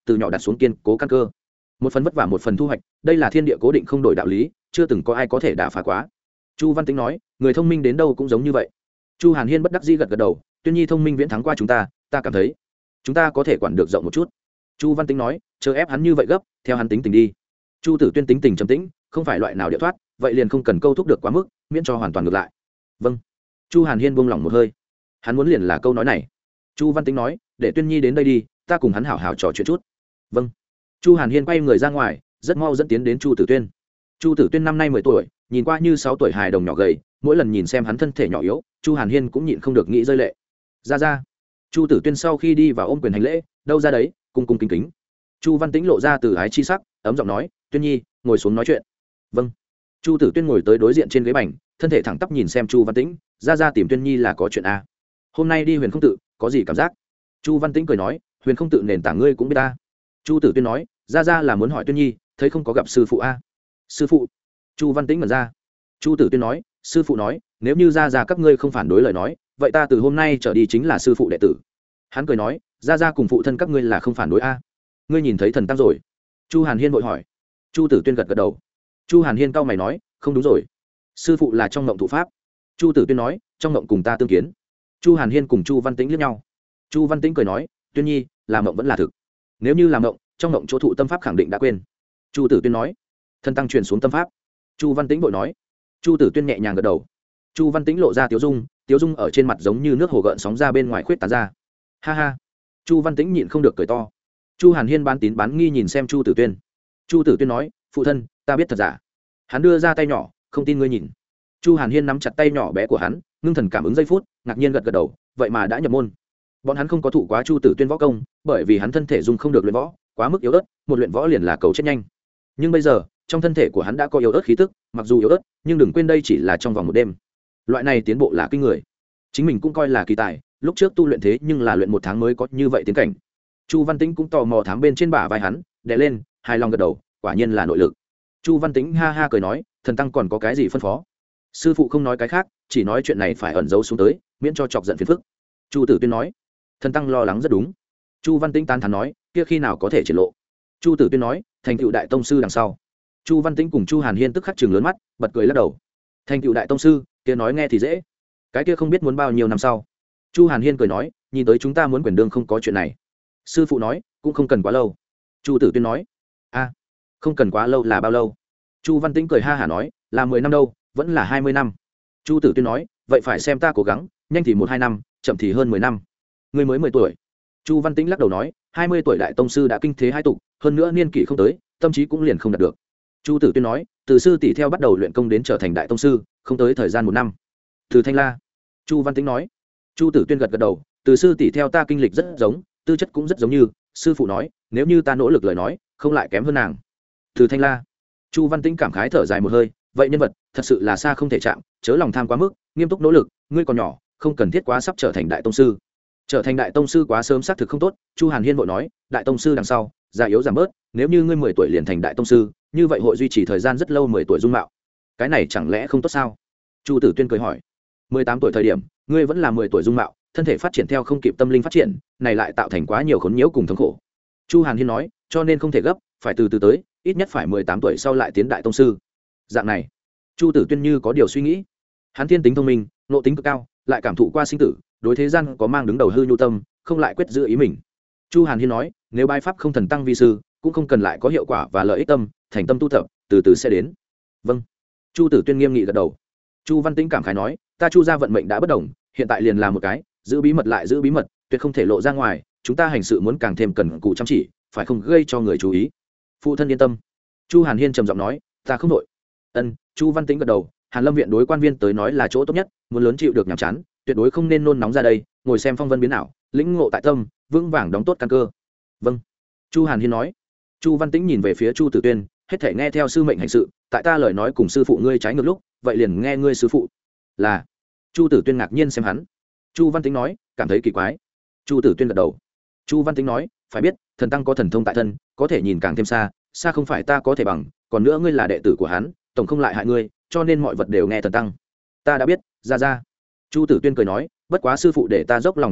từ nhỏ đặt xuống kiên cố căn cơ. Một phần vất vả một phần thu hoạch, đây là thiên địa cố định không đổi đạo lý, chưa từng có ai có thể đả phá quá. Chu Văn Tĩnh nói, người thông minh đến đâu cũng giống như vậy. Chu Hàn Hiên bất đắc dĩ gật gật đầu, Tuyên Nhi thông minh viễn thắng qua chúng ta, ta cảm thấy chúng ta có thể quản được rộng một chút. Chu Văn Tĩnh nói, chờ ép hắn như vậy gấp, theo hắn tính tình đi. Chu Tử Tuyên tính tình trầm tĩnh, không phải loại nào địa thoát, vậy liền không cần câu thúc được quá mức, miễn cho hoàn toàn ngược lại. Vâng. Chu Hàn Hiên buông lỏng một hơi, hắn muốn liền là câu nói này. Chu Văn Tĩnh nói, để Tuyên Nhi đến đây đi, ta cùng hắn hảo hảo trò chuyện chút. Vâng. Chu Hàn Hiên quay người ra ngoài, rất mau dẫn tiến đến Chu Tử Tuyên. Chu Tử Tuyên năm nay mười tuổi, nhìn qua như sáu tuổi hài đồng nhỏ gầy, mỗi lần nhìn xem hắn thân thể nhỏ yếu, Chu Hàn Hiên cũng nhịn không được nghĩ rơi lệ. Ra ra. Chu Tử Tuyên sau khi đi vào ôm quyền hành lễ, đâu ra đấy, cung cung kính kính. Chu Văn Tĩnh lộ ra từ ái chi sắc, ấm giọng nói, Tuyên Nhi, ngồi xuống nói chuyện. Vâng. Chu Tử Tuyên ngồi tới đối diện trên ghế bành, thân thể thẳng tắp nhìn xem Chu Văn Tĩnh, ra ra tìm Tuyên Nhi là có chuyện a. Hôm nay đi Huyền Không Tự, có gì cảm giác? Chu Văn Tĩnh cười nói, Huyền Không Tự nền tảng ngươi cũng biết ta. Chu Tử Tuyên nói, ra ra là muốn hỏi Tuyên Nhi, thấy không có gặp sư phụ a. Sư phụ? Chu Văn Tĩnh mở ra. Chu Tử Tuyên nói, sư phụ nói, nếu như ra ra các ngươi không phản đối lời nói, vậy ta từ hôm nay trở đi chính là sư phụ đệ tử. Hắn cười nói, ra ra cùng phụ thân các ngươi là không phản đối a. Ngươi nhìn thấy thần tăng rồi? Chu Hàn Hiên vội hỏi. Chu Tử Tuyên gật gật đầu. Chu Hàn Hiên cau mày nói, không đúng rồi, sư phụ là trong mộng thụ pháp. Chu Tử Tuyên nói, trong mộng cùng ta tương kiến. Chu Hàn Hiên cùng Chu Văn Tĩnh liếc nhau. Chu Văn Tĩnh cười nói, Tuyên Nhi, là mộng vẫn là thực? Nếu như là mộng, trong mộng chỗ thụ tâm pháp khẳng định đã quên. Chu Tử Tuyên nói, thần tăng truyền xuống tâm pháp. Chu Văn Tĩnh vội nói. Chu Tử Tuyên nhẹ nhàng gật đầu. Chu Văn Tĩnh lộ ra tiếu dung, tiếu dung ở trên mặt giống như nước hồ gợn sóng ra bên ngoài khuyết tán ra. Ha ha. Chu Văn Tĩnh nhịn không được cười to. Chu Hàn Hiên bán tín bán nghi nhìn xem Chu Tử Tuyên. Chu Tử Tuyên nói, phụ thân, ta biết thật giả. Hắn đưa ra tay nhỏ, không tin ngươi nhìn. Chu Hàn Hiên nắm chặt tay nhỏ bé của hắn, ngưng thần cảm ứng giây phút, ngạc nhiên gật gật đầu, vậy mà đã nhập môn. Bọn hắn không có thụ quá Chu Tử Tuyên võ công, bởi vì hắn thân thể dung không được luyện võ, quá mức yếu ớt, một luyện võ liền là cầu chết nhanh. Nhưng bây giờ, trong thân thể của hắn đã có yếu ớt khí tức, mặc dù yếu ớt, nhưng đừng quên đây chỉ là trong vòng một đêm. Loại này tiến bộ là kinh người. Chính mình cũng coi là kỳ tài, lúc trước tu luyện thế nhưng là luyện một tháng mới có như vậy tiến cảnh. Chu Văn Tĩnh cũng tò mò thám bên trên bả vai hắn, đè lên, hài lòng gật đầu, quả nhiên là nội lực. Chu Văn Tĩnh ha ha cười nói, thần tăng còn có cái gì phân phó? Sư phụ không nói cái khác, chỉ nói chuyện này phải ẩn giấu xuống tới, miễn cho chọc giận phiền phức. Chu Tử Tuyên nói, thần tăng lo lắng rất đúng. Chu Văn Tĩnh tán thán nói, kia khi nào có thể triển lộ? Chu Tử Tuyên nói, thành tựu đại tông sư đằng sau. Chu Văn Tĩnh cùng Chu Hàn Hiên tức khắc chừng lớn mắt, bật cười lắc đầu. Thành tựu đại tông sư, kia nói nghe thì dễ, cái kia không biết muốn bao nhiêu năm sau. Chu Hàn Hiên cười nói, nhìn tới chúng ta muốn quyền đương không có chuyện này. Sư phụ nói, cũng không cần quá lâu. Chu Tử Tuyên nói, a, không cần quá lâu là bao lâu? Chu Văn Tĩnh cười ha hả nói, là mười năm đâu, vẫn là hai mươi năm. Chu Tử Tuyên nói, vậy phải xem ta cố gắng, nhanh thì một hai năm, chậm thì hơn mười năm. Ngươi mới mười tuổi. Chu Văn Tĩnh lắc đầu nói, hai mươi tuổi đại tông sư đã kinh thế hai tục, hơn nữa niên kỷ không tới, tâm trí cũng liền không đạt được. Chu Tử Tuyên nói, từ sư tỷ theo bắt đầu luyện công đến trở thành đại tông sư, không tới thời gian một năm. Từ Thanh La. Chu Văn Tĩnh nói. Chu Tử Tuyên gật gật đầu, từ sư tỷ theo ta kinh lịch rất giống, tư chất cũng rất giống như, sư phụ nói, nếu như ta nỗ lực lời nói, không lại kém hơn nàng. Từ Thanh La. Chu Văn Tĩnh cảm khái thở dài một hơi, vậy nhân vật thật sự là xa không thể chạm, chớ lòng tham quá mức, nghiêm túc nỗ lực, ngươi còn nhỏ, không cần thiết quá sắp trở thành đại tông sư. Trở thành đại tông sư quá sớm xác thực không tốt. Chu Hàn Hiên vội nói, đại tông sư đằng sau già yếu giảm bớt, nếu như ngươi mười tuổi liền thành đại tông sư, như vậy hội duy trì thời gian rất lâu mười tuổi dung mạo, cái này chẳng lẽ không tốt sao? Chu Tử Tuyên cười hỏi, mười tám tuổi thời điểm ngươi vẫn là mười tuổi dung mạo, thân thể phát triển theo không kịp tâm linh phát triển, này lại tạo thành quá nhiều khốn nhiễu cùng thống khổ. Chu Hàn Hiên nói, cho nên không thể gấp, phải từ từ tới, ít nhất phải mười tám tuổi sau lại tiến đại tông sư. Dạng này. Chu Tử Tuyên như có điều suy nghĩ. Hắn thiên tính thông minh, nội tính cực cao, lại cảm thụ qua sinh tử, đối thế gian có mang đứng đầu hư nhu tâm, không lại quyết giữ ý mình. Chu Hàn Hiên nói, nếu bái pháp không thần tăng vi sư, cũng không cần lại có hiệu quả và lợi ích tâm, thành tâm tu tập, từ từ sẽ đến. Vâng. Chu Tử Tuyên nghiêm nghị gật đầu. Chu Văn Tĩnh cảm khái nói, ta Chu gia vận mệnh đã bất đồng, hiện tại liền làm một cái, giữ bí mật lại giữ bí mật, tuyệt không thể lộ ra ngoài, chúng ta hành sự muốn càng thêm cẩn cù chăm chỉ, phải không gây cho người chú ý. Phụ thân yên tâm. Chu Hàn Hiên trầm giọng nói, ta không đội. Ân. Chu Văn Tĩnh gật đầu. Hàn Lâm viện đối quan viên tới nói là chỗ tốt nhất, muốn lớn chịu được nhàm chán, tuyệt đối không nên nôn nóng ra đây, ngồi xem phong vân biến ảo, lĩnh ngộ tại tâm, vững vàng đóng tốt căn cơ. Vâng. Chu Hàn Hiên nói. Chu Văn Tĩnh nhìn về phía Chu Tử Tuyên, hết thể nghe theo sư mệnh hành sự, tại ta lời nói cùng sư phụ ngươi trái ngược lúc, vậy liền nghe ngươi sư phụ. Là. Chu Tử Tuyên ngạc nhiên xem hắn. Chu Văn Tĩnh nói, cảm thấy kỳ quái. Chu Tử Tuyên gật đầu. Chu Văn Tĩnh nói, phải biết, thần tăng có thần thông tại thân, có thể nhìn càng thêm xa, xa không phải ta có thể bằng, còn nữa ngươi là đệ tử của hắn, tổng không lại hại ngươi, cho nên mọi vật đều nghe thần tăng. Ta đã biết, ra ra. Chu Tử Tuyên cười nói, bất quá sư phụ để ta dốc lòng tu luyện,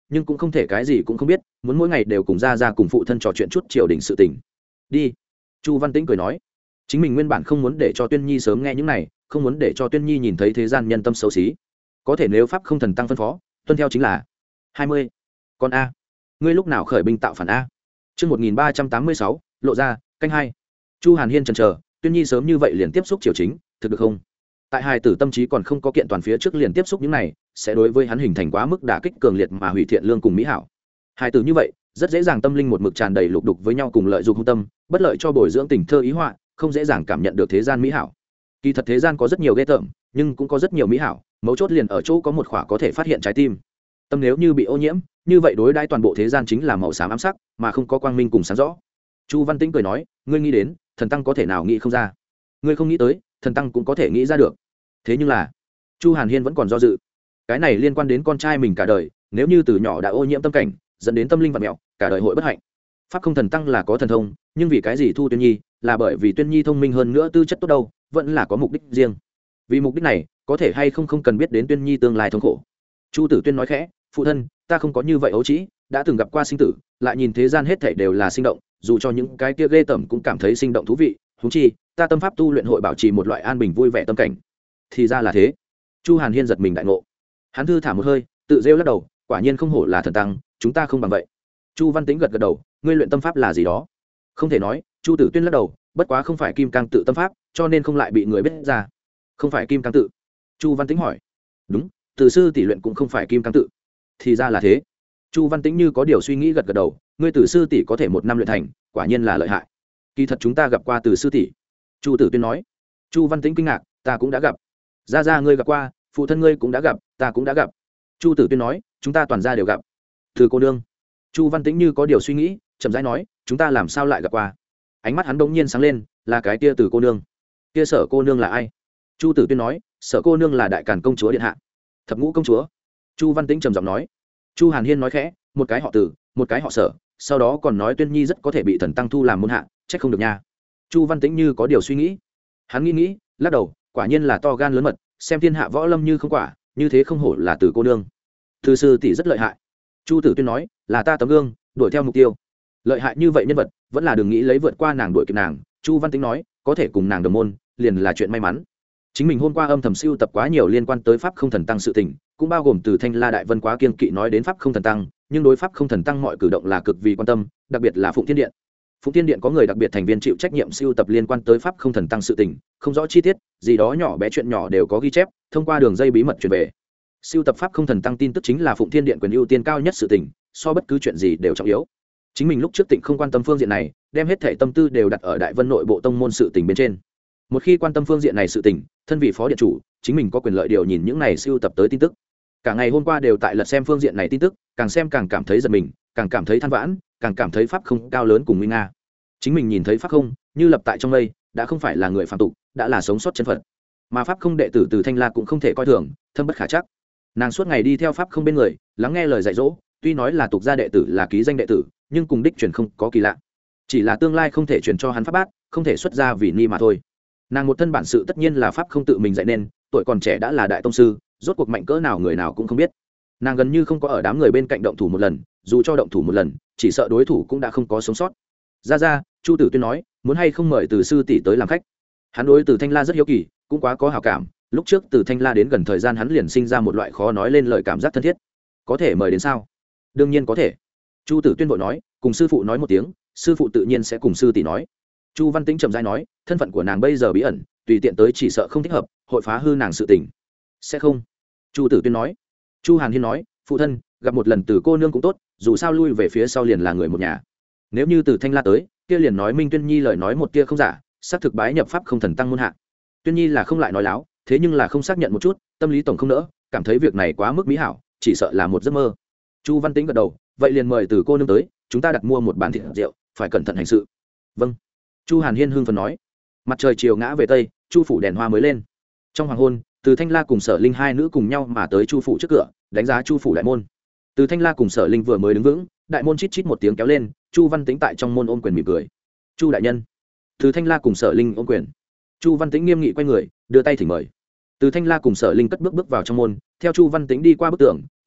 nhưng cũng không thể cái gì cũng không biết, muốn mỗi ngày đều cùng ra ra cùng phụ thân trò chuyện chút triều đình sự tình. Đi. Chu Văn Tĩnh cười nói, chính mình nguyên bản không muốn để cho Tuyên Nhi sớm nghe những này, không muốn để cho Tuyên Nhi nhìn thấy thế gian nhân tâm xấu xí. Có thể nếu pháp không thần tăng phân phó, tuân theo chính là. hai mươi. Con a, ngươi lúc nào khởi binh tạo phản a? Chương một nghìn ba trăm tám mươi sáu, lộ ra, canh hai. Chu Hàn Hiên chần chờ, Tuyên Nhi sớm như vậy liền tiếp xúc triều chính, thực được không? Tại hài tử tâm trí còn không có kiện toàn phía trước liền tiếp xúc những này, sẽ đối với hắn hình thành quá mức đả kích cường liệt mà hủy thiện lương cùng mỹ hảo. Hài tử như vậy, rất dễ dàng tâm linh một mực tràn đầy lục đục với nhau cùng lợi dụng hung tâm, bất lợi cho bồi dưỡng tình thơ ý họa, không dễ dàng cảm nhận được thế gian mỹ hảo. Kỳ thật thế gian có rất nhiều ghê tởm, nhưng cũng có rất nhiều mỹ hảo, mấu chốt liền ở chỗ có một khỏa có thể phát hiện trái tim. Tâm nếu như bị ô nhiễm, như vậy đối đãi toàn bộ thế gian chính là màu xám ám sắc, mà không có quang minh cùng sáng rõ. Chu Văn Tĩnh cười nói, ngươi nghĩ đến, thần tăng có thể nào nghĩ không ra? Ngươi không nghĩ tới, thần tăng cũng có thể nghĩ ra được. Thế nhưng là, Chu Hàn Hiên vẫn còn do dự. Cái này liên quan đến con trai mình cả đời, nếu như từ nhỏ đã ô nhiễm tâm cảnh, dẫn đến tâm linh vặn mẹo, cả đời hội bất hạnh. Pháp không thần tăng là có thần thông, nhưng vì cái gì thu Tuyên Nhi, là bởi vì Tuyên Nhi thông minh hơn nữa tư chất tốt đâu, vẫn là có mục đích riêng. Vì mục đích này, có thể hay không không cần biết đến Tuyên Nhi tương lai thống khổ. Chu Tử Tuyên nói khẽ, phụ thân, ta không có như vậy ấu trĩ, đã từng gặp qua sinh tử, lại nhìn thế gian hết thảy đều là sinh động, dù cho những cái kia ghê tởm cũng cảm thấy sinh động thú vị, huống chi, ta tâm pháp tu luyện hội bảo trì một loại an bình vui vẻ tâm cảnh. Thì ra là thế. Chu Hàn Hiên giật mình đại ngộ. Hắn thư thả một hơi, tự rêu lắc đầu, quả nhiên không hổ là thần tăng, chúng ta không bằng vậy. Chu Văn Tĩnh gật gật đầu, ngươi luyện tâm pháp là gì đó? Không thể nói. Chu Tử Tuyên lắc đầu, bất quá không phải kim cang tự tâm pháp, cho nên không lại bị người biết ra. Không phải kim cang tự? Chu Văn Tĩnh hỏi. Đúng, từ sư tỷ luyện cũng không phải kim cang tự. Thì ra là thế. Chu Văn Tĩnh như có điều suy nghĩ gật gật đầu, ngươi từ sư tỷ có thể một năm luyện thành, quả nhiên là lợi hại. Kỳ thật chúng ta gặp qua từ sư tỷ. Chu Tử Tuyên nói. Chu Văn Tĩnh kinh ngạc, ta cũng đã gặp. Gia gia ngươi gặp qua, phụ thân ngươi cũng đã gặp, ta cũng đã gặp. Chu Tử Tuyên nói, chúng ta toàn gia đều gặp. Từ cô nương. Chu Văn Tĩnh như có điều suy nghĩ, chậm rãi nói, chúng ta làm sao lại gặp qua? Ánh mắt hắn đột nhiên sáng lên, là cái kia Từ cô nương. Kia Sở cô nương là ai? Chu Tử Tuyên nói, Sở cô nương là đại càn công chúa điện hạ. Thập ngũ công chúa. Chu Văn Tĩnh trầm giọng nói. Chu Hàn Hiên nói khẽ, một cái họ Từ, một cái họ Sở, sau đó còn nói Tuyên Nhi rất có thể bị thần tăng thu làm môn hạ, trách không được nha. Chu Văn Tĩnh như có điều suy nghĩ. Hắn nghĩ nghĩ, lắc đầu, quả nhiên là to gan lớn mật, xem thiên hạ võ lâm như không quả, như thế không hổ là Từ cô nương. Từ sư tỷ rất lợi hại. Chu Tử Tuyên nói, là ta tấm gương, đuổi theo mục tiêu. Lợi hại như vậy nhân vật, vẫn là đừng nghĩ lấy vượt qua nàng đuổi kịp nàng. Chu Văn Tĩnh nói, có thể cùng nàng đồng môn, liền là chuyện may mắn. Chính mình hôm qua âm thầm siêu tập quá nhiều liên quan tới pháp không thần tăng sự tình, cũng bao gồm từ Thanh La Đại Vân quá kiên kỵ nói đến pháp không thần tăng, nhưng đối pháp không thần tăng mọi cử động là cực vì quan tâm, đặc biệt là Phụng Thiên Điện. Phụng Thiên Điện có người đặc biệt thành viên chịu trách nhiệm siêu tập liên quan tới pháp không thần tăng sự tình, không rõ chi tiết, gì đó nhỏ bé chuyện nhỏ đều có ghi chép, thông qua đường dây bí mật truyền về. Siêu tập pháp không thần tăng tin tức chính là Phụng Thiên Điện quyền ưu tiên cao nhất sự tình, so bất cứ chuyện gì đều trọng yếu. Chính mình lúc trước Tịnh không quan tâm phương diện này, đem hết thể tâm tư đều đặt ở Đại Vân nội bộ tông môn sự tình bên trên. Một khi quan tâm phương diện này sự tình, thân vị phó điện chủ, chính mình có quyền lợi điều nhìn những này siêu tập tới tin tức. Cả ngày hôm qua đều tại lật xem phương diện này tin tức, càng xem càng cảm thấy giật mình, càng cảm thấy than vãn, càng cảm thấy pháp không cao lớn cùng nguy nga. Chính mình nhìn thấy pháp không, như lập tại trong mây, đã không phải là người phàm tục, đã là sống sót chân phận. Mà pháp không đệ tử từ Thanh La cũng không thể coi thường, thâm bất khả trắc. Nàng suốt ngày đi theo pháp không bên người, lắng nghe lời dạy dỗ, tuy nói là tục gia đệ tử là ký danh đệ tử, nhưng cùng đích truyền không có kỳ lạ. Chỉ là tương lai không thể truyền cho hắn pháp bát, không thể xuất ra vì ni mà thôi. Nàng một thân bản sự tất nhiên là pháp không tự mình dạy nên, tuổi còn trẻ đã là đại tông sư, rốt cuộc mạnh cỡ nào người nào cũng không biết. Nàng gần như không có ở đám người bên cạnh động thủ một lần, dù cho động thủ một lần, chỉ sợ đối thủ cũng đã không có sống sót. Ra ra, Chu Tử Tuyên nói, muốn hay không mời Từ sư tỷ tới làm khách. Hắn đối Từ Thanh La rất hiếu kỳ, cũng quá có hảo cảm, lúc trước Từ Thanh La đến gần thời gian hắn liền sinh ra một loại khó nói lên lời cảm giác thân thiết. Có thể mời đến sao? Đương nhiên có thể. Chu Tử Tuyên vội nói, cùng sư phụ nói một tiếng, sư phụ tự nhiên sẽ cùng sư tỷ nói. Chu Văn Tĩnh trầm rãi nói, thân phận của nàng bây giờ bí ẩn, tùy tiện tới chỉ sợ không thích hợp, hội phá hư nàng sự tình. Sẽ không. Chu Tử Tuyên nói. Chu Hàn Hiên nói, phụ thân, gặp một lần Từ cô nương cũng tốt, dù sao lui về phía sau liền là người một nhà. Nếu như Từ Thanh La tới, kia liền nói Minh Tuyên Nhi lời nói một tia không giả, xác thực bái nhập pháp không thần tăng môn hạ. Tuyên Nhi là không lại nói láo, thế nhưng là không xác nhận một chút, tâm lý tổng không nỡ, cảm thấy việc này quá mức mỹ hảo, chỉ sợ là một giấc mơ. Chu Văn Tĩnh gật đầu, vậy liền mời Từ cô nương tới, chúng ta đặt mua một bàn thịt rượu, phải cẩn thận hành sự. Vâng. Chu Hàn Hiên hưng phấn nói. Mặt trời chiều ngã về tây, Chu phủ đèn hoa mới lên. Trong hoàng hôn, Từ Thanh La cùng Sở Linh hai nữ cùng nhau mà tới Chu phủ trước cửa, đánh giá Chu phủ đại môn. Từ Thanh La cùng Sở Linh vừa mới đứng vững, đại môn chít chít một tiếng kéo lên, Chu Văn Tĩnh tại trong môn ôm quyền mỉm cười. Chu đại nhân. Từ Thanh La cùng Sở Linh ôm quyền. Chu Văn Tĩnh nghiêm nghị quay người, đưa tay thỉnh mời. Từ Thanh La cùng Sở Linh cất bước bước vào trong môn, theo Chu Văn Tĩnh đi qua bức tường,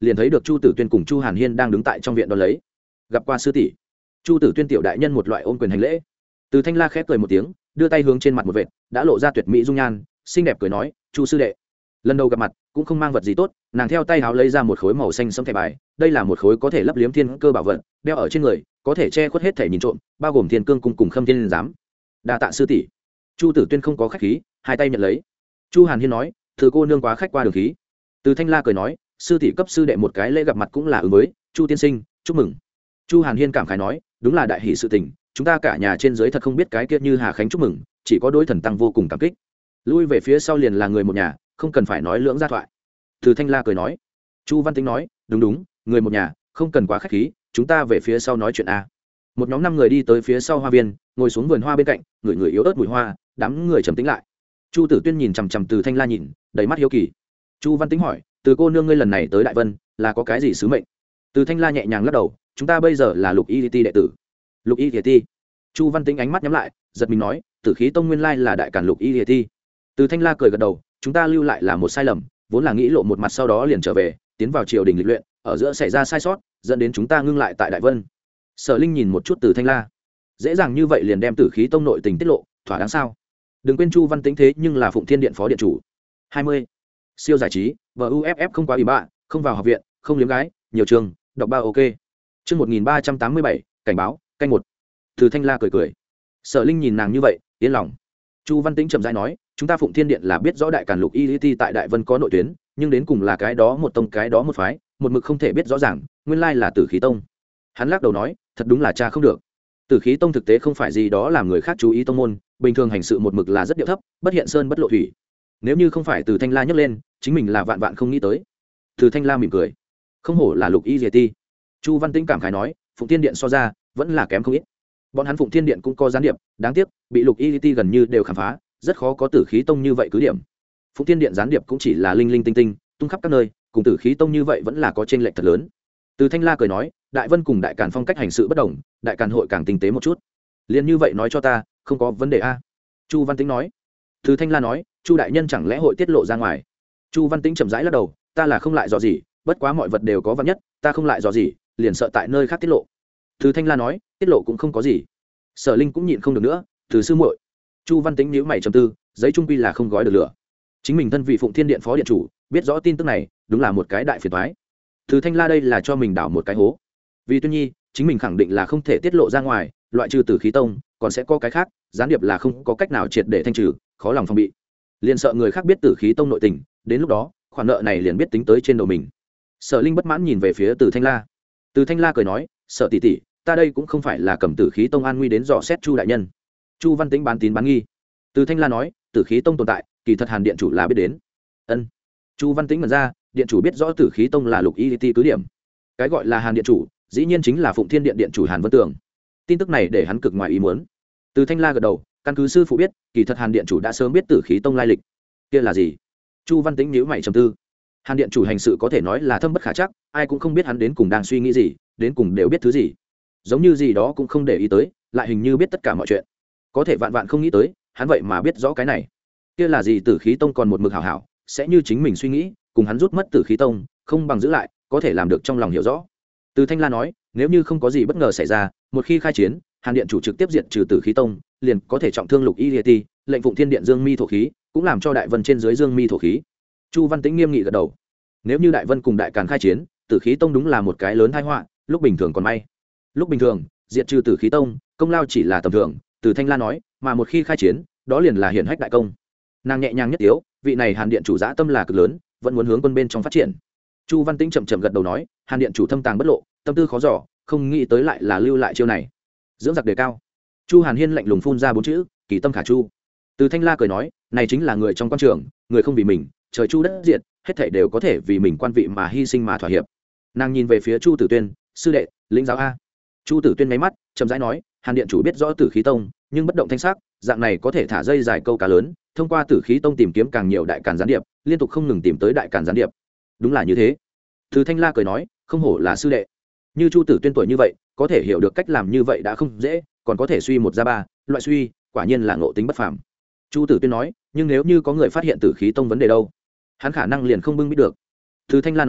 liền thấy được chu tử tuyên cùng chu hàn hiên đang đứng tại trong viện đón lấy. Gặp qua sư tỷ. Chu tử tuyên tiểu đại nhân một loại ôm quyền hành lễ. Từ thanh la khép cười một tiếng, đưa tay hướng trên mặt một vệt, đã lộ ra tuyệt mỹ dung nhan, xinh đẹp cười nói, chu sư đệ. Lần đầu gặp mặt cũng không mang vật gì tốt, nàng theo tay háo lấy ra một khối màu xanh sẫm thẻ bài, đây là một khối có thể lấp liếm thiên cơ bảo vật, đeo ở trên người có thể che khuất hết thể nhìn trộm, bao gồm thiên cương cùng cùng khâm thiên giám. Đa tạ sư tỷ. Chu tử tuyên không có khách khí, hai tay nhận lấy. Chu hàn hiên nói, từ cô nương quá khách qua đường khí. Từ thanh la cười nói, sư tỷ cấp sư đệ một cái lễ gặp mặt cũng là ứng với, chu tiên sinh chúc mừng. Chu hàn hiên cảm khái nói, đúng là đại hỷ sự tình, chúng ta cả nhà trên dưới thật không biết cái kia như hà khánh chúc mừng, chỉ có đối thần tăng vô cùng cảm kích. Lui về phía sau liền là người một nhà, không cần phải nói lưỡng gia thoại. Từ thanh la cười nói. Chu văn tính nói, đúng đúng, người một nhà không cần quá khách khí, chúng ta về phía sau nói chuyện a. Một nhóm năm người đi tới phía sau hoa viên, ngồi xuống vườn hoa bên cạnh, người người yếu ớt mùi hoa, đám người trầm tĩnh lại. Chu tử tuyên nhìn chằm chằm từ thanh la nhìn, đầy mắt hiếu kỳ. Chu văn tính hỏi, từ cô nương ngươi lần này tới đại vân là có cái gì sứ mệnh? Từ thanh la nhẹ nhàng lắc đầu, chúng ta bây giờ là lục y ti đệ tử. Lục y ti. Chu văn tính ánh mắt nhắm lại, giật mình nói, tử khí tông nguyên lai là đại càn lục y ti. Từ thanh la cười gật đầu, chúng ta lưu lại là một sai lầm, vốn là nghĩ lộ một mặt sau đó liền trở về, tiến vào triều đình lịch luyện, ở giữa xảy ra sai sót, dẫn đến chúng ta ngưng lại tại đại vân. Sở Linh nhìn một chút Từ thanh la, dễ dàng như vậy liền đem tử khí tông nội tình tiết lộ, thỏa đáng sao? Đừng quên Chu văn tính thế nhưng là Phụng Thiên Điện phó điện chủ. hai mươi. Siêu giải trí, vê u ép ép không quá ủy bạ, không vào học viện, không liếm gái, nhiều trường, đọc ba ok. Chương một nghìn ba trăm tám mươi bảy, cảnh báo, canh một. Từ thanh la cười cười. Sở Linh nhìn nàng như vậy, yên lòng. Chu văn tĩnh chậm rãi nói, chúng ta Phụng Thiên Điện là biết rõ đại càn lục y ti tại đại vân có nội tuyến, nhưng đến cùng là cái đó một tông cái đó một phái, một mực không thể biết rõ ràng, nguyên lai là tử khí tông. Hắn lắc đầu nói, thật đúng là cha không được. Tử khí tông thực tế không phải gì đó làm người khác chú ý tông môn, bình thường hành sự một mực là rất điệu thấp, bất hiện sơn bất lộ thủy. Nếu như không phải từ thanh la nhấc lên, chính mình là vạn vạn không nghĩ tới. Từ thanh la mỉm cười, không hổ là lục y ti. Chu văn tĩnh cảm khái nói, Phụng Thiên Điện so ra vẫn là kém không ít. Bọn hắn Phụng Thiên Điện cũng có gián điệp, đáng tiếc bị lục y ti gần như đều khám phá, rất khó có tử khí tông như vậy cứ điểm. Phụng Thiên Điện gián điệp cũng chỉ là linh linh tinh tinh, tung khắp các nơi, cùng tử khí tông như vậy vẫn là có chênh lệch thật lớn. Từ thanh la cười nói, đại vân cùng đại càn phong cách hành sự bất đồng, đại càn hội càng tinh tế một chút. Liên như vậy nói cho ta, không có vấn đề a. Chu văn tĩnh nói. Từ thanh la nói, chu đại nhân chẳng lẽ hội tiết lộ ra ngoài? Chu văn tĩnh chậm rãi lắc đầu, ta là không lại dò gì, bất quá mọi vật đều có vạn nhất, ta không lại dò gì, liền sợ tại nơi khác tiết lộ. Từ thanh la nói, tiết lộ cũng không có gì. Sở Linh cũng nhịn không được nữa, từ sư muội. Chu văn tĩnh nhíu mày trầm tư, giấy trung quy là không gói được lửa. Chính mình thân vị Phụng Thiên Điện phó điện chủ, biết rõ tin tức này, đúng là một cái đại phiền toái. Từ thanh la đây là cho mình đảo một cái hố. Vì Tuyên Nhi, chính mình khẳng định là không thể tiết lộ ra ngoài, loại trừ Tử khí tông, còn sẽ có cái khác, gián điệp là không có cách nào triệt để thanh trừ, khó lòng phòng bị. Liền sợ người khác biết Tử khí tông nội tình, đến lúc đó, khoản nợ này liền biết tính tới trên đầu mình. Sở Linh bất mãn nhìn về phía Từ thanh la. Từ thanh la cười nói, Sở tỷ tỷ, ta đây cũng không phải là cầm Tử khí tông an nguy đến dò xét Chu đại nhân. Chu văn tĩnh bán tín bán nghi. Từ thanh la nói, Tử khí tông tồn tại, kỳ thật Hàn điện chủ là biết đến. Ân. Chu văn tĩnh mở ra, điện chủ biết rõ Tử khí tông là lục y ti cứ điểm. Cái gọi là Hàn điện chủ, dĩ nhiên chính là Phụng Thiên Điện điện chủ Hàn Vân Tường. Tin tức này để hắn cực ngoài ý muốn. Từ thanh la gật đầu, căn cứ sư phụ biết, kỳ thật Hàn điện chủ đã sớm biết Tử khí tông lai lịch. Kia là gì? Chu văn tĩnh nhíu mày trầm tư. Hàn điện chủ hành sự có thể nói là thâm bất khả trắc, ai cũng không biết hắn đến cùng đang suy nghĩ gì, đến cùng đều biết thứ gì. Giống như gì đó cũng không để ý tới, lại hình như biết tất cả mọi chuyện. Có thể vạn vạn không nghĩ tới, hắn vậy mà biết rõ cái này. Kia là gì? Tử khí tông còn một mực hảo hảo, sẽ như chính mình suy nghĩ, cùng hắn rút mất Tử khí tông, không bằng giữ lại, có thể làm được trong lòng hiểu rõ. Từ thanh la nói, nếu như không có gì bất ngờ xảy ra, một khi khai chiến, Hàn điện chủ trực tiếp diệt trừ Tử khí tông, liền có thể trọng thương lục y ti, lệnh Phụng Thiên Điện dương mi thổ khí, cũng làm cho đại vân trên dưới dương mi thổ khí. Chu văn tĩnh nghiêm nghị gật đầu. Nếu như đại vân cùng đại càn khai chiến, Tử khí tông đúng là một cái lớn tai họa, lúc bình thường còn may. Lúc bình thường, diệt trừ Tử khí tông, công lao chỉ là tầm thường, Từ thanh la nói, mà một khi khai chiến, đó liền là hiển hách đại công. Nàng nhẹ nhàng nhất yếu, vị này Hàn điện chủ dã tâm là cực lớn, vẫn muốn hướng quân bên trong phát triển. Chu văn tĩnh chậm chậm gật đầu nói, Hàn điện chủ thâm tàng bất lộ, tâm tư khó dò, không nghĩ tới lại là lưu lại chiêu này. Dưỡng giặc đề cao. Chu hàn hiên lạnh lùng phun ra bốn chữ, kỳ tâm khả chu. Từ thanh la cười nói, này chính là người trong quan trường, người không vì mình, trời chu đất diệt, hết thảy đều có thể vì mình quan vị mà hy sinh mà thỏa hiệp. Nàng nhìn về phía Chu Tử Tuyên, sư đệ, lĩnh giáo a. Chu Tử Tuyên máy mắt, chậm rãi nói, Hàn điện chủ biết rõ Tử khí tông, nhưng bất động thanh sắc, dạng này có thể thả dây dài câu cá lớn, thông qua Tử khí tông tìm kiếm càng nhiều đại càn gián điệp, liên tục không ngừng tìm tới đại càn gián điệp. Đúng là như thế. Từ thanh la cười nói, không hổ là sư đệ. Như Chu Tử Tuyên tuổi như vậy, có thể hiểu được cách làm như vậy đã không dễ, còn có thể suy một ra ba, loại suy, quả nhiên là ngộ tính bất phàm. Chu Tử Tuyên nói, nhưng nếu như có người phát hiện Tử khí tông vấn đề đâu, hắn khả năng liền không bưng biết được. Từ thanh la nói,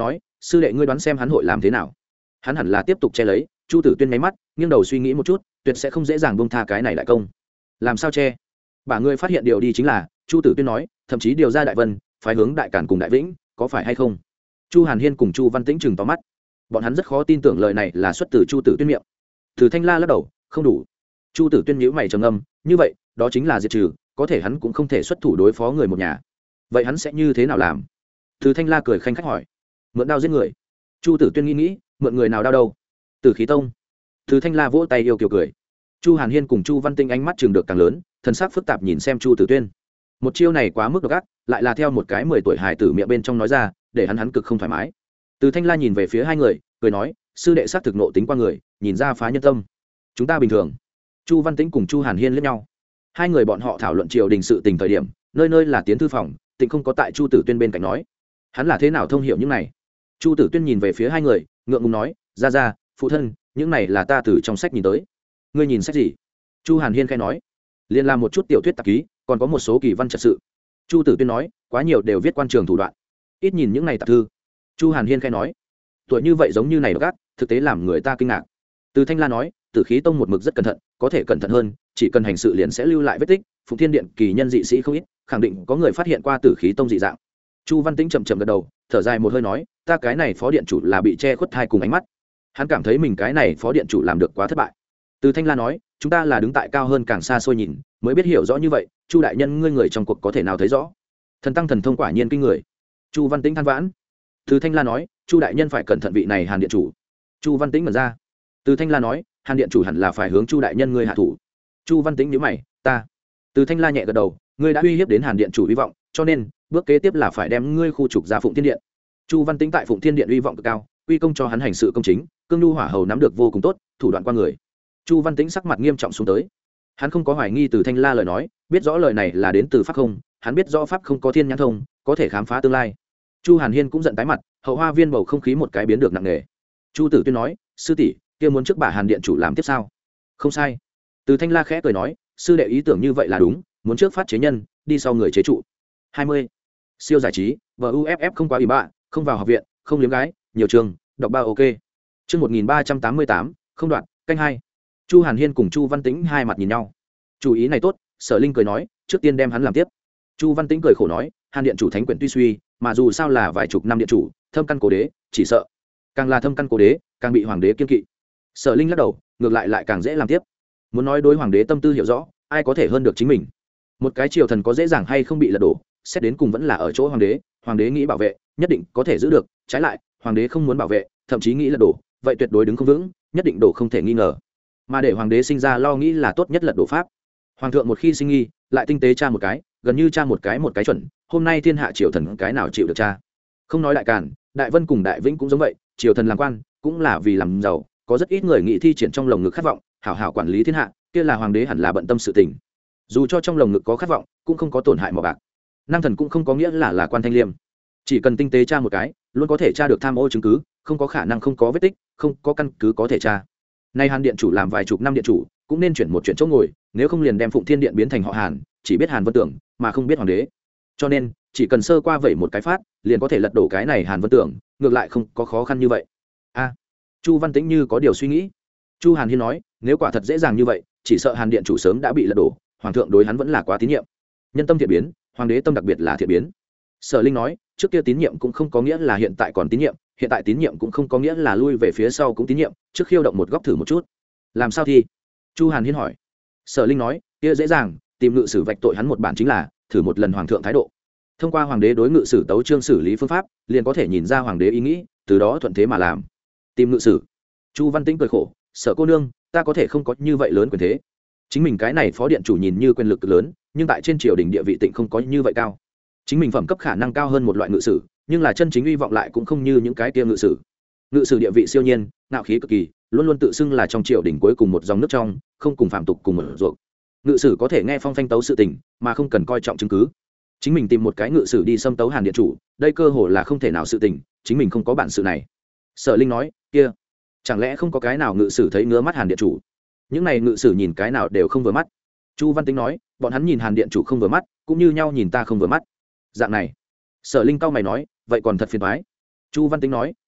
sư đệ ngươi đoán xem hắn hội làm thế nào? Hắn hẳn là tiếp tục che lấy. Chu Tử Tuyên nháy mắt nghiêng đầu suy nghĩ một chút, tuyệt sẽ không dễ dàng buông tha cái này đại công. Làm sao che? Bà ngươi phát hiện điều đi chính là, Chu Tử Tuyên nói, thậm chí điều ra Đại Vân phái hướng Đại Cản cùng Đại Vĩnh, có phải hay không? Chu Hàn Hiên cùng Chu Văn Tĩnh chừng to mắt, bọn hắn rất khó tin tưởng lời này là xuất từ Chu Tử Tuyên miệng. Từ Thanh La lắc đầu, không đủ. Chu Tử Tuyên nhíu mày trầm ngâm, như vậy đó chính là diệt trừ, có thể hắn cũng không thể xuất thủ đối phó người một nhà, vậy hắn sẽ như thế nào làm? Từ Thanh La cười khanh khách hỏi. Mượn đao giết người. Chu Tử Tuyên nghĩ nghĩ, mượn người nào đao đâu? Tử Khí Tông. Từ Thanh La vỗ tay yêu kiều cười. Chu Hàn Hiên cùng Chu Văn Tinh ánh mắt chừng được càng lớn, thần sắc phức tạp nhìn xem Chu Tử Tuyên. Một chiêu này quá mức độc ác, lại là theo một cái mười tuổi hài tử miệng bên trong nói ra, để hắn hắn cực không thoải mái. Từ Thanh La nhìn về phía hai người, cười nói, sư đệ xác thực nộ tính qua người, nhìn ra phá nhân tâm. Chúng ta bình thường. Chu Văn Tĩnh cùng Chu Hàn Hiên liếc nhau. Hai người bọn họ thảo luận triều đình sự tình thời điểm, nơi nơi là tiến thư phòng, Tịnh không có tại Chu Tử Tuyên bên cạnh nói. Hắn là thế nào thông hiểu những này? Chu Tử Tuyên nhìn về phía hai người, ngượng ngùng nói, ra ra, phụ thân, những này là ta từ trong sách nhìn tới. Ngươi nhìn sách gì? Chu Hàn Hiên khẽ nói, liên làm một chút tiểu thuyết tạp ký, còn có một số kỳ văn trật sự. Chu Tử Tuyên nói, quá nhiều đều viết quan trường thủ đoạn, ít nhìn những này tạp thư. Chu Hàn Hiên khẽ nói, tuổi như vậy giống như này gắt, thực tế làm người ta kinh ngạc. Từ Thanh La nói, Tử Khí Tông một mực rất cẩn thận, có thể cẩn thận hơn, chỉ cần hành sự liền sẽ lưu lại vết tích. Phụng Thiên Điện kỳ nhân dị sĩ không ít, khẳng định có người phát hiện qua Tử Khí Tông dị dạng. Chu Văn Tĩnh chậm chậm gật đầu, thở dài một hơi nói, ta cái này phó điện chủ là bị che khuất hai cùng ánh mắt. Hắn cảm thấy mình cái này phó điện chủ làm được quá thất bại. Từ Thanh La nói, chúng ta là đứng tại cao hơn càng xa xôi nhìn, mới biết hiểu rõ như vậy. Chu đại nhân ngươi người trong cuộc có thể nào thấy rõ? Thần tăng thần thông quả nhiên kinh người. Chu Văn Tĩnh than vãn. Từ Thanh La nói, Chu đại nhân phải cẩn thận vị này Hàn điện chủ. Chu Văn Tĩnh mở ra. Từ Thanh La nói, Hàn điện chủ hẳn là phải hướng Chu đại nhân ngươi hạ thủ. Chu Văn Tĩnh nhíu mày, ta. Từ Thanh La nhẹ gật đầu, ngươi đã uy hiếp đến Hàn điện chủ hy vọng, cho nên bước kế tiếp là phải đem ngươi khu trục ra Phụng Thiên Điện. Chu Văn Tĩnh tại Phụng Thiên Điện uy vọng cực cao, uy công cho hắn hành sự công chính, cương nhu hỏa hầu nắm được vô cùng tốt, thủ đoạn qua người. Chu Văn Tĩnh sắc mặt nghiêm trọng xuống tới. Hắn không có hoài nghi Từ Thanh La lời nói, biết rõ lời này là đến từ pháp không, hắn biết rõ pháp không có thiên nhãn thông, có thể khám phá tương lai. Chu Hàn Hiên cũng giận tái mặt, hậu hoa viên bầu không khí một cái biến được nặng nề. Chu Tử Tuyên nói, sư tỷ, kia muốn trước bà Hàn điện chủ làm tiếp sao? Không sai. Từ Thanh La khẽ cười nói, sư đệ ý tưởng như vậy là đúng, muốn trước phát chế nhân, đi sau người chế trụ. hai mươi. Siêu giải trí, vê u ép ép không quá ủy bạ, không vào học viện, không liếm gái, nhiều trường, đọc ba ok. Chương một nghìn ba trăm tám mươi tám, không đoạn, canh hai. Chu Hàn Hiên cùng Chu Văn Tĩnh hai mặt nhìn nhau. Chủ ý này tốt, Sở Linh cười nói, trước tiên đem hắn làm tiếp. Chu Văn Tĩnh cười khổ nói, Hàn điện chủ thánh quyển tuy suy, mà dù sao là vài chục năm điện chủ, thâm căn cố đế, chỉ sợ càng là thâm căn cố đế, càng bị hoàng đế kiên kỵ. Sở Linh lắc đầu, ngược lại lại càng dễ làm tiếp. Muốn nói đối hoàng đế tâm tư hiểu rõ, ai có thể hơn được chính mình. Một cái triều thần có dễ dàng hay không bị lật đổ, xét đến cùng vẫn là ở chỗ hoàng đế. Hoàng đế nghĩ bảo vệ, nhất định có thể giữ được, trái lại hoàng đế không muốn bảo vệ, thậm chí nghĩ lật đổ, vậy tuyệt đối đứng không vững, nhất định đổ không thể nghi ngờ. Mà để hoàng đế sinh ra lo nghĩ là tốt nhất lật đổ pháp. Hoàng thượng một khi sinh nghi, lại tinh tế tra một cái, gần như tra một cái một cái chuẩn. Hôm nay thiên hạ triều thần cái nào chịu được tra? Không nói đại Càn, Đại Vân cùng Đại Vĩnh cũng giống vậy, triều thần làm quan cũng là vì làm giàu, có rất ít người nghĩ thi triển trong lồng ngực khát vọng, hảo hảo quản lý thiên hạ, kia là hoàng đế hẳn là bận tâm sự tình. Dù cho trong lồng ngực có khát vọng, cũng không có tổn hại mỏ bạc. Năng thần cũng không có nghĩa là là quan thanh liêm, chỉ cần tinh tế tra một cái, luôn có thể tra được tham ô chứng cứ, không có khả năng không có vết tích, không có căn cứ có thể tra. Nay Hàn điện chủ làm vài chục năm điện chủ, cũng nên chuyển một chuyện chỗ ngồi, nếu không liền đem Phụng Thiên Điện biến thành họ Hàn, chỉ biết Hàn Vân Tưởng, mà không biết hoàng đế. Cho nên, chỉ cần sơ qua vậy một cái phát, liền có thể lật đổ cái này Hàn Vân Tưởng, ngược lại không có khó khăn như vậy. A, Chu Văn Tĩnh như có điều suy nghĩ. Chu Hàn Hiên nói, nếu quả thật dễ dàng như vậy, chỉ sợ Hàn điện chủ sớm đã bị lật đổ, hoàng thượng đối hắn vẫn là quá tín nhiệm. Nhân tâm thiện biến, hoàng đế tâm đặc biệt là thiện biến. Sở Linh nói, trước kia tín nhiệm cũng không có nghĩa là hiện tại còn tín nhiệm, hiện tại tín nhiệm cũng không có nghĩa là lui về phía sau cũng tín nhiệm, trước khiêu động một góc thử một chút. Làm sao thì? Chu Hàn Hiên hỏi. Sở Linh nói, kia dễ dàng, tìm ngự sử vạch tội hắn một bản chính là thử một lần hoàng thượng thái độ. Thông qua hoàng đế đối ngự sử tấu chương xử lý phương pháp, liền có thể nhìn ra hoàng đế ý nghĩ, từ đó thuận thế mà làm. Tìm ngự sử. Chu Văn Tĩnh cười khổ, Sở cô nương, ta có thể không có như vậy lớn quyền thế. Chính mình cái này phó điện chủ nhìn như quyền lực cực lớn, nhưng tại trên triều đình địa vị tịnh không có như vậy cao. Chính mình phẩm cấp khả năng cao hơn một loại ngự sử, nhưng là chân chính uy vọng lại cũng không như những cái kia ngự sử. Ngự sử địa vị siêu nhiên, ngạo khí cực kỳ, luôn luôn tự xưng là trong triều đình cuối cùng một dòng nước trong, không cùng phạm tục cùng một ruột. Ngự sử có thể nghe phong phanh tấu sự tình, mà không cần coi trọng chứng cứ. Chính mình tìm một cái ngự sử đi xâm tấu Hàn điện chủ, đây cơ hồ là không thể nào sự tình, chính mình không có bản sự này. Sở Linh nói, kia, chẳng lẽ không có cái nào ngự sử thấy ngứa mắt Hàn điện chủ? Những này ngự sử nhìn cái nào đều không vừa mắt. Chu Văn Tĩnh nói, bọn hắn nhìn Hàn điện chủ không vừa mắt, cũng như nhau nhìn ta không vừa mắt. Dạng này. Sở Linh cau mày nói, vậy còn thật phiền toái. Chu Văn Tĩnh nói,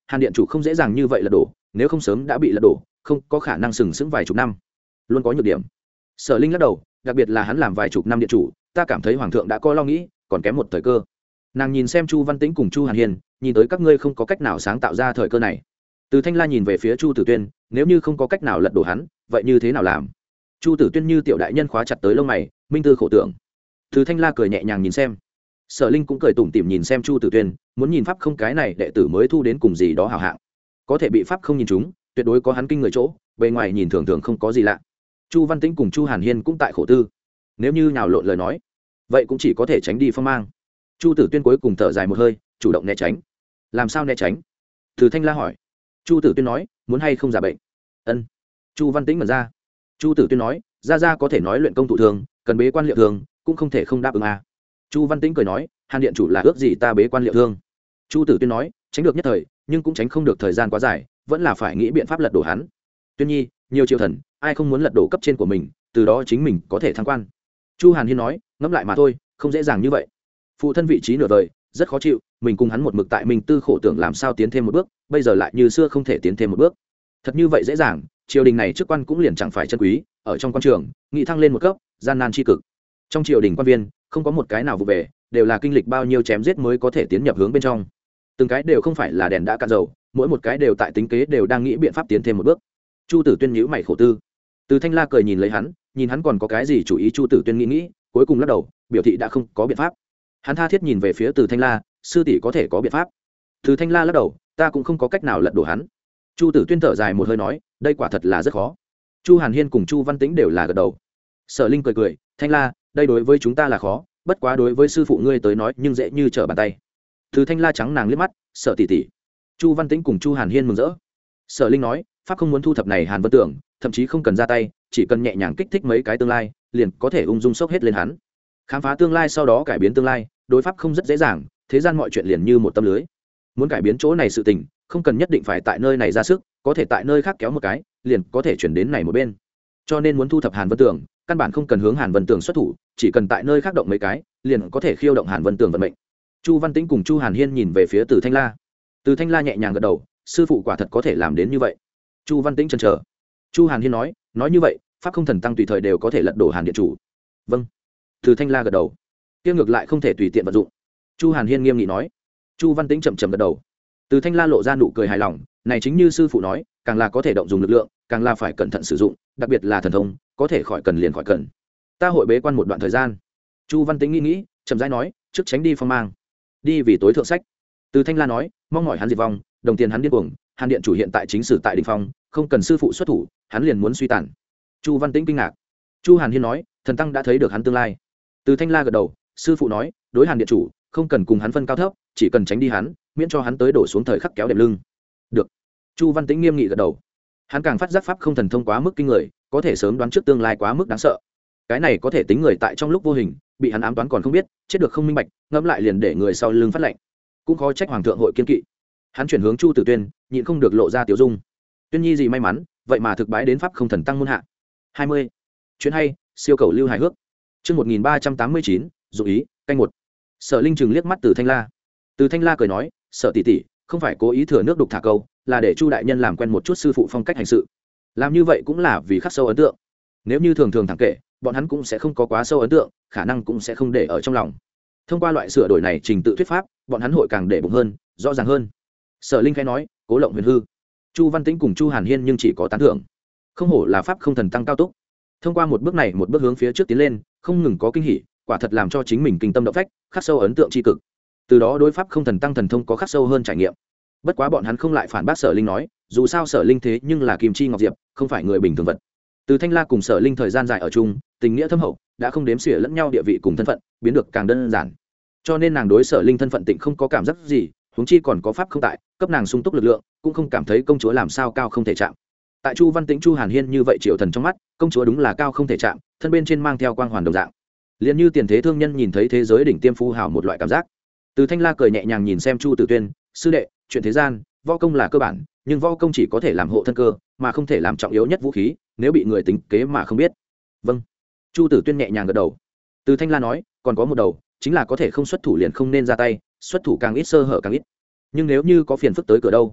hàn điện chủ không dễ dàng như vậy lật đổ, nếu không sớm đã bị lật đổ, không có khả năng sừng sững vài chục năm, luôn có nhược điểm. Sở Linh lắc đầu, đặc biệt là hắn làm vài chục năm điện chủ, ta cảm thấy hoàng thượng đã có lo nghĩ, còn kém một thời cơ. Nàng nhìn xem Chu Văn Tĩnh cùng Chu Hàn Hiên, nhìn tới các ngươi không có cách nào sáng tạo ra thời cơ này. Từ Thanh La nhìn về phía Chu Tử Tuyên, nếu như không có cách nào lật đổ hắn, vậy như thế nào làm? Chu Tử Tuyên như tiểu đại nhân khóa chặt tới lông mày, minh tư khổ tưởng. Từ Thanh La cười nhẹ nhàng nhìn xem. Sở Linh cũng cười tủm tỉm nhìn xem Chu Tử Tuyên, muốn nhìn pháp không cái này đệ tử mới thu đến cùng gì đó hảo hạng, có thể bị pháp không nhìn chúng, tuyệt đối có hắn kinh người chỗ, bề ngoài nhìn thường thường không có gì lạ. Chu Văn Tĩnh cùng Chu Hàn Hiên cũng tại khổ tư, nếu như nhào lộn lời nói, vậy cũng chỉ có thể tránh đi phong mang. Chu Tử Tuyên cuối cùng thở dài một hơi, chủ động né tránh. Làm sao né tránh? Từ Thanh La hỏi. Chu Tử Tuyên nói, muốn hay không giả bệnh. Ân. Chu Văn Tĩnh mở ra. Chu Tử Tuyên nói, ra ra có thể nói luyện công thụ thường, cần bế quan liệu thường, cũng không thể không đáp ứng à. Chu Văn Tĩnh cười nói, Hàn điện chủ là ước gì ta bế quan liệu thương. Chu Tử Tuyên nói, tránh được nhất thời, nhưng cũng tránh không được thời gian quá dài, vẫn là phải nghĩ biện pháp lật đổ hắn. Tuyên nhi, nhiều triều thần, ai không muốn lật đổ cấp trên của mình, từ đó chính mình có thể thăng quan. Chu Hàn Hiên nói, ngẫm lại mà thôi, không dễ dàng như vậy. Phụ thân vị trí nửa vời, rất khó chịu, mình cùng hắn một mực tại mình tư khổ tưởng làm sao tiến thêm một bước, bây giờ lại như xưa không thể tiến thêm một bước. Thật như vậy dễ dàng, triều đình này chức quan cũng liền chẳng phải chân quý, ở trong quan trường, nghị thăng lên một cấp, gian nan chi cực. Trong triều đình quan viên, không có một cái nào vụ về, đều là kinh lịch bao nhiêu chém giết mới có thể tiến nhập hướng bên trong. Từng cái đều không phải là đèn đã cạn dầu, mỗi một cái đều tại tính kế đều đang nghĩ biện pháp tiến thêm một bước. Chu Tử Tuyên nhíu mày khổ tư. Từ Thanh La cười nhìn lấy hắn, nhìn hắn còn có cái gì chủ ý. Chu Tử Tuyên nghĩ nghĩ, cuối cùng lắc đầu, biểu thị đã không có biện pháp. Hắn tha thiết nhìn về phía Từ Thanh La, sư tỷ có thể có biện pháp. Từ Thanh La lắc đầu, ta cũng không có cách nào lật đổ hắn. Chu Tử Tuyên thở dài một hơi nói, đây quả thật là rất khó. Chu Hàn Hiên cùng Chu Văn Tĩnh đều là gật đầu. Sở Linh cười cười, Thanh La, đây đối với chúng ta là khó, bất quá đối với sư phụ ngươi tới nói nhưng dễ như trở bàn tay. Từ Thanh La trắng nàng liếc mắt, sợ tỷ tỷ. Chu Văn Tĩnh cùng Chu Hàn Hiên mừng rỡ. Sở Linh nói, pháp không muốn thu thập này Hàn Vân Tưởng, thậm chí không cần ra tay, chỉ cần nhẹ nhàng kích thích mấy cái tương lai, liền có thể ung dung sốc hết lên hắn. Khám phá tương lai sau đó cải biến tương lai, đối pháp không rất dễ dàng, thế gian mọi chuyện liền như một tấm lưới. Muốn cải biến chỗ này sự tình, không cần nhất định phải tại nơi này ra sức, có thể tại nơi khác kéo một cái, liền có thể chuyển đến này một bên. Cho nên muốn thu thập Hàn Vân Tưởng, căn bản không cần hướng Hàn Vân Tưởng xuất thủ, chỉ cần tại nơi khác động mấy cái, liền có thể khiêu động Hàn Vân Tưởng vận mệnh. Chu Văn Tĩnh cùng Chu Hàn Hiên nhìn về phía Từ Thanh La. Từ Thanh La nhẹ nhàng gật đầu, sư phụ quả thật có thể làm đến như vậy. Chu Văn Tĩnh chần chờ. Chu Hàn Hiên nói, nói như vậy, pháp không thần tăng tùy thời đều có thể lật đổ Hàn điện chủ. Vâng. Từ Thanh La gật đầu. Kia ngược lại không thể tùy tiện vận dụng. Chu Hàn Hiên nghiêm nghị nói. Chu Văn Tĩnh chậm chậm gật đầu. Từ Thanh La lộ ra nụ cười hài lòng, này chính như sư phụ nói, càng là có thể động dùng lực lượng, càng là phải cẩn thận sử dụng, đặc biệt là thần thông, có thể khỏi cần liền khỏi cần. Ta hội bế quan một đoạn thời gian. Chu Văn Tĩnh nghĩ nghĩ, chậm rãi nói, trước tránh đi phong mang, đi vì tối thượng sách. Từ Thanh La nói, mong mỏi hắn diệt vong, đồng tiền hắn điên cuồng, Hàn điện chủ hiện tại chính sử tại đỉnh phong, không cần sư phụ xuất thủ, hắn liền muốn suy tàn. Chu Văn Tĩnh kinh ngạc. Chu Hàn Hiên nói, thần tăng đã thấy được hắn tương lai. Từ Thanh La gật đầu, sư phụ nói, đối Hàn điện chủ, không cần cùng hắn phân cao thấp, chỉ cần tránh đi hắn, miễn cho hắn tới đổ xuống thời khắc kéo đệm lưng. Được. Chu Văn Tĩnh nghiêm nghị gật đầu. Hắn càng phát giác pháp không thần thông quá mức kinh người, có thể sớm đoán trước tương lai quá mức đáng sợ. Cái này có thể tính người tại trong lúc vô hình bị hắn ám toán còn không biết, chết được không minh bạch, ngẫm lại liền để người sau lưng phát lệnh. Cũng khó trách hoàng thượng hội kiên kỵ. Hắn chuyển hướng Chu Tử Tuyên, nhịn không được lộ ra tiểu dung. Tuyên nhi gì may mắn, vậy mà thực bái đến pháp không thần tăng môn hạ. hai mươi. Chuyện hay, siêu cầu lưu hài hước. Chương một nghìn ba trăm tám mươi chín, dụ ý, canh một. Sở Linh trừng liếc mắt Từ Thanh La. Từ Thanh La cười nói, "Sở tỷ tỷ, không phải cố ý thừa nước đục thả câu, là để Chu đại nhân làm quen một chút sư phụ phong cách hành sự. Làm như vậy cũng là vì khắc sâu ấn tượng. Nếu như thường thường thẳng kệ, bọn hắn cũng sẽ không có quá sâu ấn tượng, khả năng cũng sẽ không để ở trong lòng. Thông qua loại sửa đổi này trình tự thuyết pháp, bọn hắn hội càng để bụng hơn, rõ ràng hơn." Sở Linh khẽ nói, "Cố lộng huyền hư." Chu Văn Tĩnh cùng Chu Hàn Hiên nhưng chỉ có tán thưởng. Không hổ là pháp không thần tăng cao túc. Thông qua một bước này một bước hướng phía trước tiến lên, không ngừng có kinh hỉ, quả thật làm cho chính mình kinh tâm động phách, khắc sâu ấn tượng tri cực. Từ đó đối pháp không thần tăng thần thông có khắc sâu hơn trải nghiệm. Bất quá bọn hắn không lại phản bác Sở Linh nói, dù sao Sở Linh thế nhưng là kim chi ngọc diệp, không phải người bình thường vật. Từ Thanh La cùng Sở Linh thời gian dài ở chung, tình nghĩa thâm hậu, đã không đếm xỉa lẫn nhau địa vị cùng thân phận, biến được càng đơn giản. Cho nên nàng đối Sở Linh thân phận tịnh không có cảm giác gì, huống chi còn có pháp không tại, cấp nàng sung túc lực lượng, cũng không cảm thấy công chúa làm sao cao không thể chạm. Tại Chu Văn Tĩnh Chu Hàn Hiên như vậy triệu thần trong mắt, công chúa đúng là cao không thể chạm, thân bên trên mang theo quang hoàn đồng dạng. Liên như tiền thế thương nhân nhìn thấy thế giới đỉnh tiêm phú hào một loại cảm giác. Từ Thanh La cười nhẹ nhàng nhìn xem Chu Tử Tuyên, sư đệ, chuyện thế gian, võ công là cơ bản, nhưng võ công chỉ có thể làm hộ thân cơ, mà không thể làm trọng yếu nhất vũ khí, nếu bị người tính kế mà không biết. Vâng. Chu Tử Tuyên nhẹ nhàng gật đầu. Từ Thanh La nói, còn có một đầu, chính là có thể không xuất thủ liền không nên ra tay, xuất thủ càng ít sơ hở càng ít. Nhưng nếu như có phiền phức tới cửa đâu?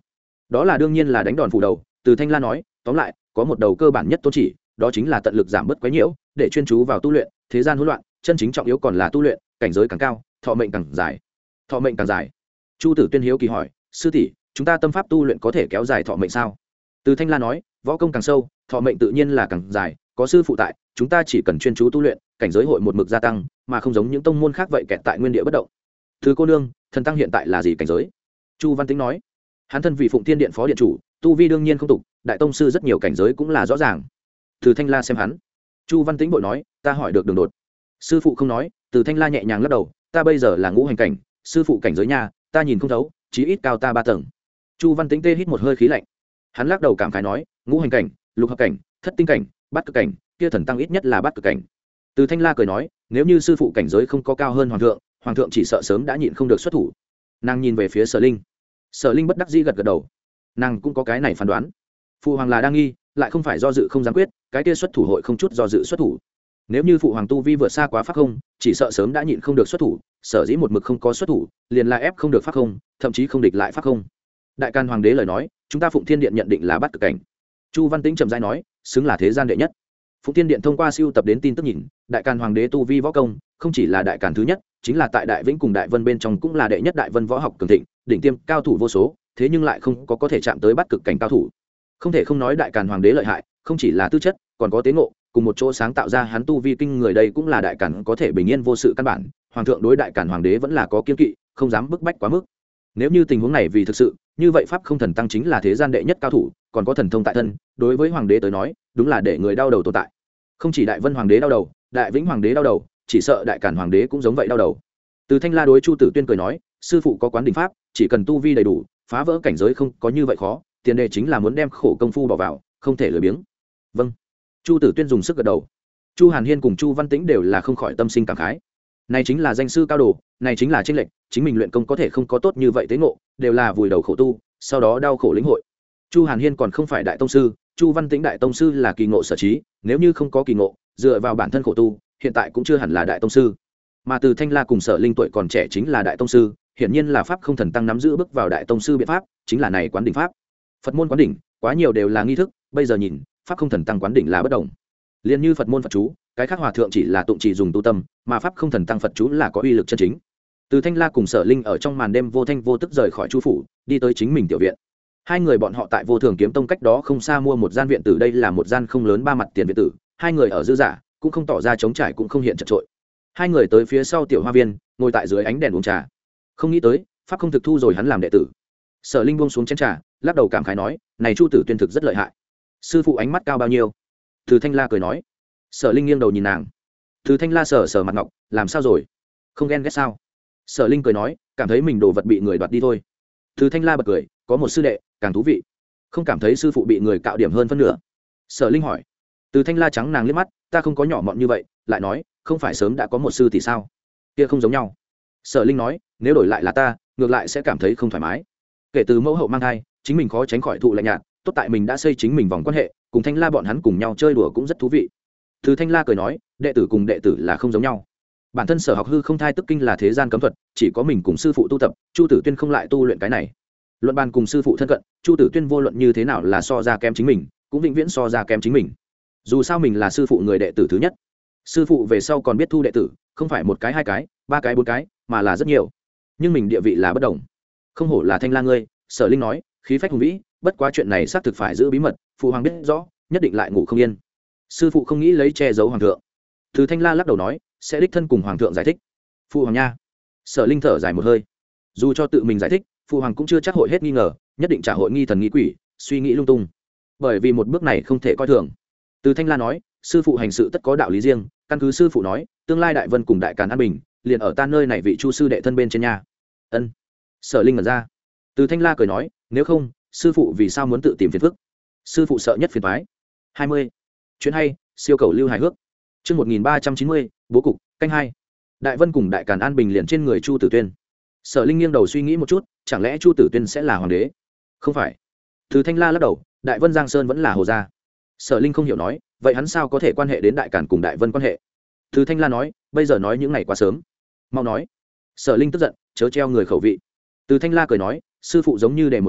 đó là đương nhiên là đánh đòn phủ đầu. Từ Thanh La nói, tóm lại có một đầu cơ bản nhất tôn chỉ, đó chính là tận lực giảm bớt quấy nhiễu, để chuyên chú vào tu luyện. Thế gian hỗn loạn, chân chính trọng yếu còn là tu luyện, cảnh giới càng cao thọ mệnh càng dài. Thọ mệnh càng dài. Chu Tử Tuyên hiếu kỳ hỏi, sư tỷ, chúng ta tâm pháp tu luyện có thể kéo dài thọ mệnh sao? Từ Thanh La nói, võ công càng sâu thọ mệnh tự nhiên là càng dài, có sư phụ tại chúng ta chỉ cần chuyên chú tu luyện, cảnh giới hội một mực gia tăng, mà không giống những tông môn khác vậy kẹt tại nguyên địa bất động. Thứ cô nương, thần tăng hiện tại là gì cảnh giới? Chu Văn Tĩnh nói, hắn thân vị Phụng Thiên Điện phó điện chủ, tu vi đương nhiên không tục, đại tông sư rất nhiều cảnh giới cũng là rõ ràng. Từ Thanh La xem hắn. Chu Văn Tĩnh vội nói, ta hỏi được đường đột. Sư phụ không nói. Từ Thanh La nhẹ nhàng lắc đầu, ta bây giờ là ngũ hành cảnh, sư phụ cảnh giới nha, ta nhìn không thấu, chí ít cao ta ba tầng. Chu Văn Tĩnh tê hít một hơi khí lạnh. Hắn lắc đầu cảm khái nói, ngũ hành cảnh, lục hợp cảnh, thất tinh cảnh, bát cực cảnh, kia thần tăng ít nhất là bát cực cảnh. Từ Thanh La cười nói, nếu như sư phụ cảnh giới không có cao hơn hoàng thượng, hoàng thượng chỉ sợ sớm đã nhịn không được xuất thủ. Nàng nhìn về phía Sở Linh. Sở Linh bất đắc dĩ gật gật đầu. Nàng cũng có cái này phán đoán. Phụ hoàng là đang nghi, lại không phải do dự không dám quyết, cái kia xuất thủ hội không chút do dự xuất thủ. Nếu như phụ hoàng tu vi vượt xa quá pháp không, chỉ sợ sớm đã nhịn không được xuất thủ, sở dĩ một mực không có xuất thủ, liền là ép không được pháp không, thậm chí không địch lại pháp không. Đại Càn hoàng đế lời nói, chúng ta Phụng Thiên Điện nhận định là bát cực cảnh. Chu Văn Tĩnh trầm rãi nói, xứng là thế gian đệ nhất. Phụng Thiên Điện thông qua siêu tập đến tin tức nhìn, Đại Càn hoàng đế tu vi võ công, không chỉ là đại càn thứ nhất, chính là tại Đại Vĩnh cùng Đại Vân bên trong cũng là đệ nhất đại vân võ học cường thịnh, đỉnh tiêm cao thủ vô số, thế nhưng lại không có có thể chạm tới bát cực cảnh cao thủ. Không thể không nói Đại Càn hoàng đế lợi hại, không chỉ là tư chất, còn có tế ngộ, cùng một chỗ sáng tạo ra hắn tu vi kinh người, đây cũng là Đại Càn có thể bình yên vô sự căn bản. Hoàng thượng đối Đại Càn hoàng đế vẫn là có kiêng kỵ, không dám bức bách quá mức. Nếu như tình huống này vì thực sự, như vậy pháp không thần tăng chính là thế gian đệ nhất cao thủ, còn có thần thông tại thân, đối với hoàng đế tới nói, đúng là để người đau đầu tồn tại. Không chỉ Đại Vân hoàng đế đau đầu, Đại Vĩnh hoàng đế đau đầu, chỉ sợ Đại Càn hoàng đế cũng giống vậy đau đầu. Từ Thanh La đối Chu Tử Tuyên cười nói, sư phụ có quán đỉnh pháp, chỉ cần tu vi đầy đủ, phá vỡ cảnh giới không có như vậy khó, tiền đề chính là muốn đem khổ công phu bỏ vào, không thể lười biếng. Vâng. Chu Tử Tuyên dùng sức gật đầu. Chu Hàn Hiên cùng Chu Văn Tĩnh đều là không khỏi tâm sinh cảm khái. Này chính là danh sư cao đồ, này chính là chênh lệch, chính mình luyện công có thể không có tốt như vậy tế ngộ, đều là vùi đầu khổ tu, sau đó đau khổ lĩnh hội. Chu Hàn Hiên còn không phải đại tông sư, Chu Văn Tĩnh đại tông sư là kỳ ngộ sở trí, nếu như không có kỳ ngộ, dựa vào bản thân khổ tu, hiện tại cũng chưa hẳn là đại tông sư. Mà Từ Thanh La cùng Sở Linh tuổi còn trẻ chính là đại tông sư, hiển nhiên là pháp không thần tăng nắm giữ bước vào đại tông sư biện pháp, chính là này quán đỉnh pháp. Phật môn quán đỉnh, quá nhiều đều là nghi thức, bây giờ nhìn, pháp không thần tăng quán đỉnh là bất đồng. Liên như Phật môn Phật chú, cái khác hòa thượng chỉ là tụng chỉ dùng tu tâm, mà pháp không thần tăng Phật chú là có uy lực chân chính. Từ Thanh La cùng Sở Linh ở trong màn đêm vô thanh vô tức rời khỏi Chu phủ, đi tới chính mình tiểu viện. Hai người bọn họ tại Vô Thường Kiếm Tông cách đó không xa mua một gian viện tử, đây là một gian không lớn ba mặt tiền viện tử, hai người ở dư giả, cũng không tỏ ra trống trải cũng không hiện chật trội. Hai người tới phía sau tiểu hoa viên, ngồi tại dưới ánh đèn uống trà. Không nghĩ tới, pháp không thực thu rồi hắn làm đệ tử. Sở Linh buông xuống chén trà, lắc đầu cảm khái nói, này Chu Tử Tuyên thực rất lợi hại. Sư phụ ánh mắt cao bao nhiêu? Từ Thanh La cười nói. Sở Linh nghiêng đầu nhìn nàng. Từ Thanh La sờ sờ mặt ngọc, làm sao rồi? Không ghen ghét sao? Sở Linh cười nói, cảm thấy mình đồ vật bị người đoạt đi thôi. Từ Thanh La bật cười, có một sư đệ, càng thú vị. Không cảm thấy sư phụ bị người cạo điểm hơn phân nửa. Sở Linh hỏi. Từ Thanh La trắng nàng liếc mắt, ta không có nhỏ mọn như vậy, lại nói, không phải sớm đã có một sư thì sao? Kia không giống nhau. Sở Linh nói, nếu đổi lại là ta, ngược lại sẽ cảm thấy không thoải mái. Kể từ mẫu hậu mang thai, chính mình khó tránh khỏi thụ lạnh nhạt, tốt tại mình đã xây chính mình vòng quan hệ, cùng Thanh La bọn hắn cùng nhau chơi đùa cũng rất thú vị. Từ Thanh La cười nói, đệ tử cùng đệ tử là không giống nhau. Bản thân sở học hư không thai tức kinh là thế gian cấm thuật, chỉ có mình cùng sư phụ tu tập, Chu Tử Tuyên không lại tu luyện cái này. Luận bàn cùng sư phụ thân cận, Chu Tử Tuyên vô luận như thế nào là so ra kém chính mình, cũng vĩnh viễn so ra kém chính mình. Dù sao mình là sư phụ người đệ tử thứ nhất, sư phụ về sau còn biết thu đệ tử, không phải một cái hai cái, ba cái bốn cái, mà là rất nhiều. Nhưng mình địa vị là bất đồng. Không hổ là Thanh La ngươi, Sở Linh nói, khí phách hùng vĩ, bất quá chuyện này xác thực phải giữ bí mật, phụ hoàng biết rõ, nhất định lại ngủ không yên. Sư phụ không nghĩ lấy che giấu hoàng thượng. Từ Thanh La lắc đầu nói, sẽ đích thân cùng hoàng thượng giải thích. Phụ hoàng nha. Sở Linh thở dài một hơi. Dù cho tự mình giải thích, phụ hoàng cũng chưa chắc hội hết nghi ngờ, nhất định trả hội nghi thần nghi quỷ, suy nghĩ lung tung. Bởi vì một bước này không thể coi thường. Từ Thanh La nói, sư phụ hành sự tất có đạo lý riêng, căn cứ sư phụ nói, tương lai Đại Vân cùng Đại Càn an bình, liền ở ta nơi này vị Chu sư đệ thân bên trên nhà. Ân. Sở Linh ngẩn ra. Từ Thanh La cười nói, nếu không, sư phụ vì sao muốn tự tìm phiền phức? Sư phụ sợ nhất phiền toái. hai mươi. Chuyện hay, siêu cầu lưu hài hước. Chương một nghìn ba trăm chín mươi, bố cục, canh hai. Đại Vân cùng Đại Càn an bình liền trên người Chu Tử Tuyên. Sở Linh nghiêng đầu suy nghĩ một chút, chẳng lẽ Chu Tử Tuyên sẽ là hoàng đế? Không phải. Từ Thanh La lắc đầu, Đại Vân Giang Sơn vẫn là hồ gia. Sở Linh không hiểu nói, vậy hắn sao có thể quan hệ đến Đại Càn cùng Đại Vân quan hệ? Từ Thanh La nói, bây giờ nói những này quá sớm. Mau nói. Sở Linh tức giận, chớ treo người khẩu vị. Từ Thanh La cười nói, sư phụ giống như để một câu,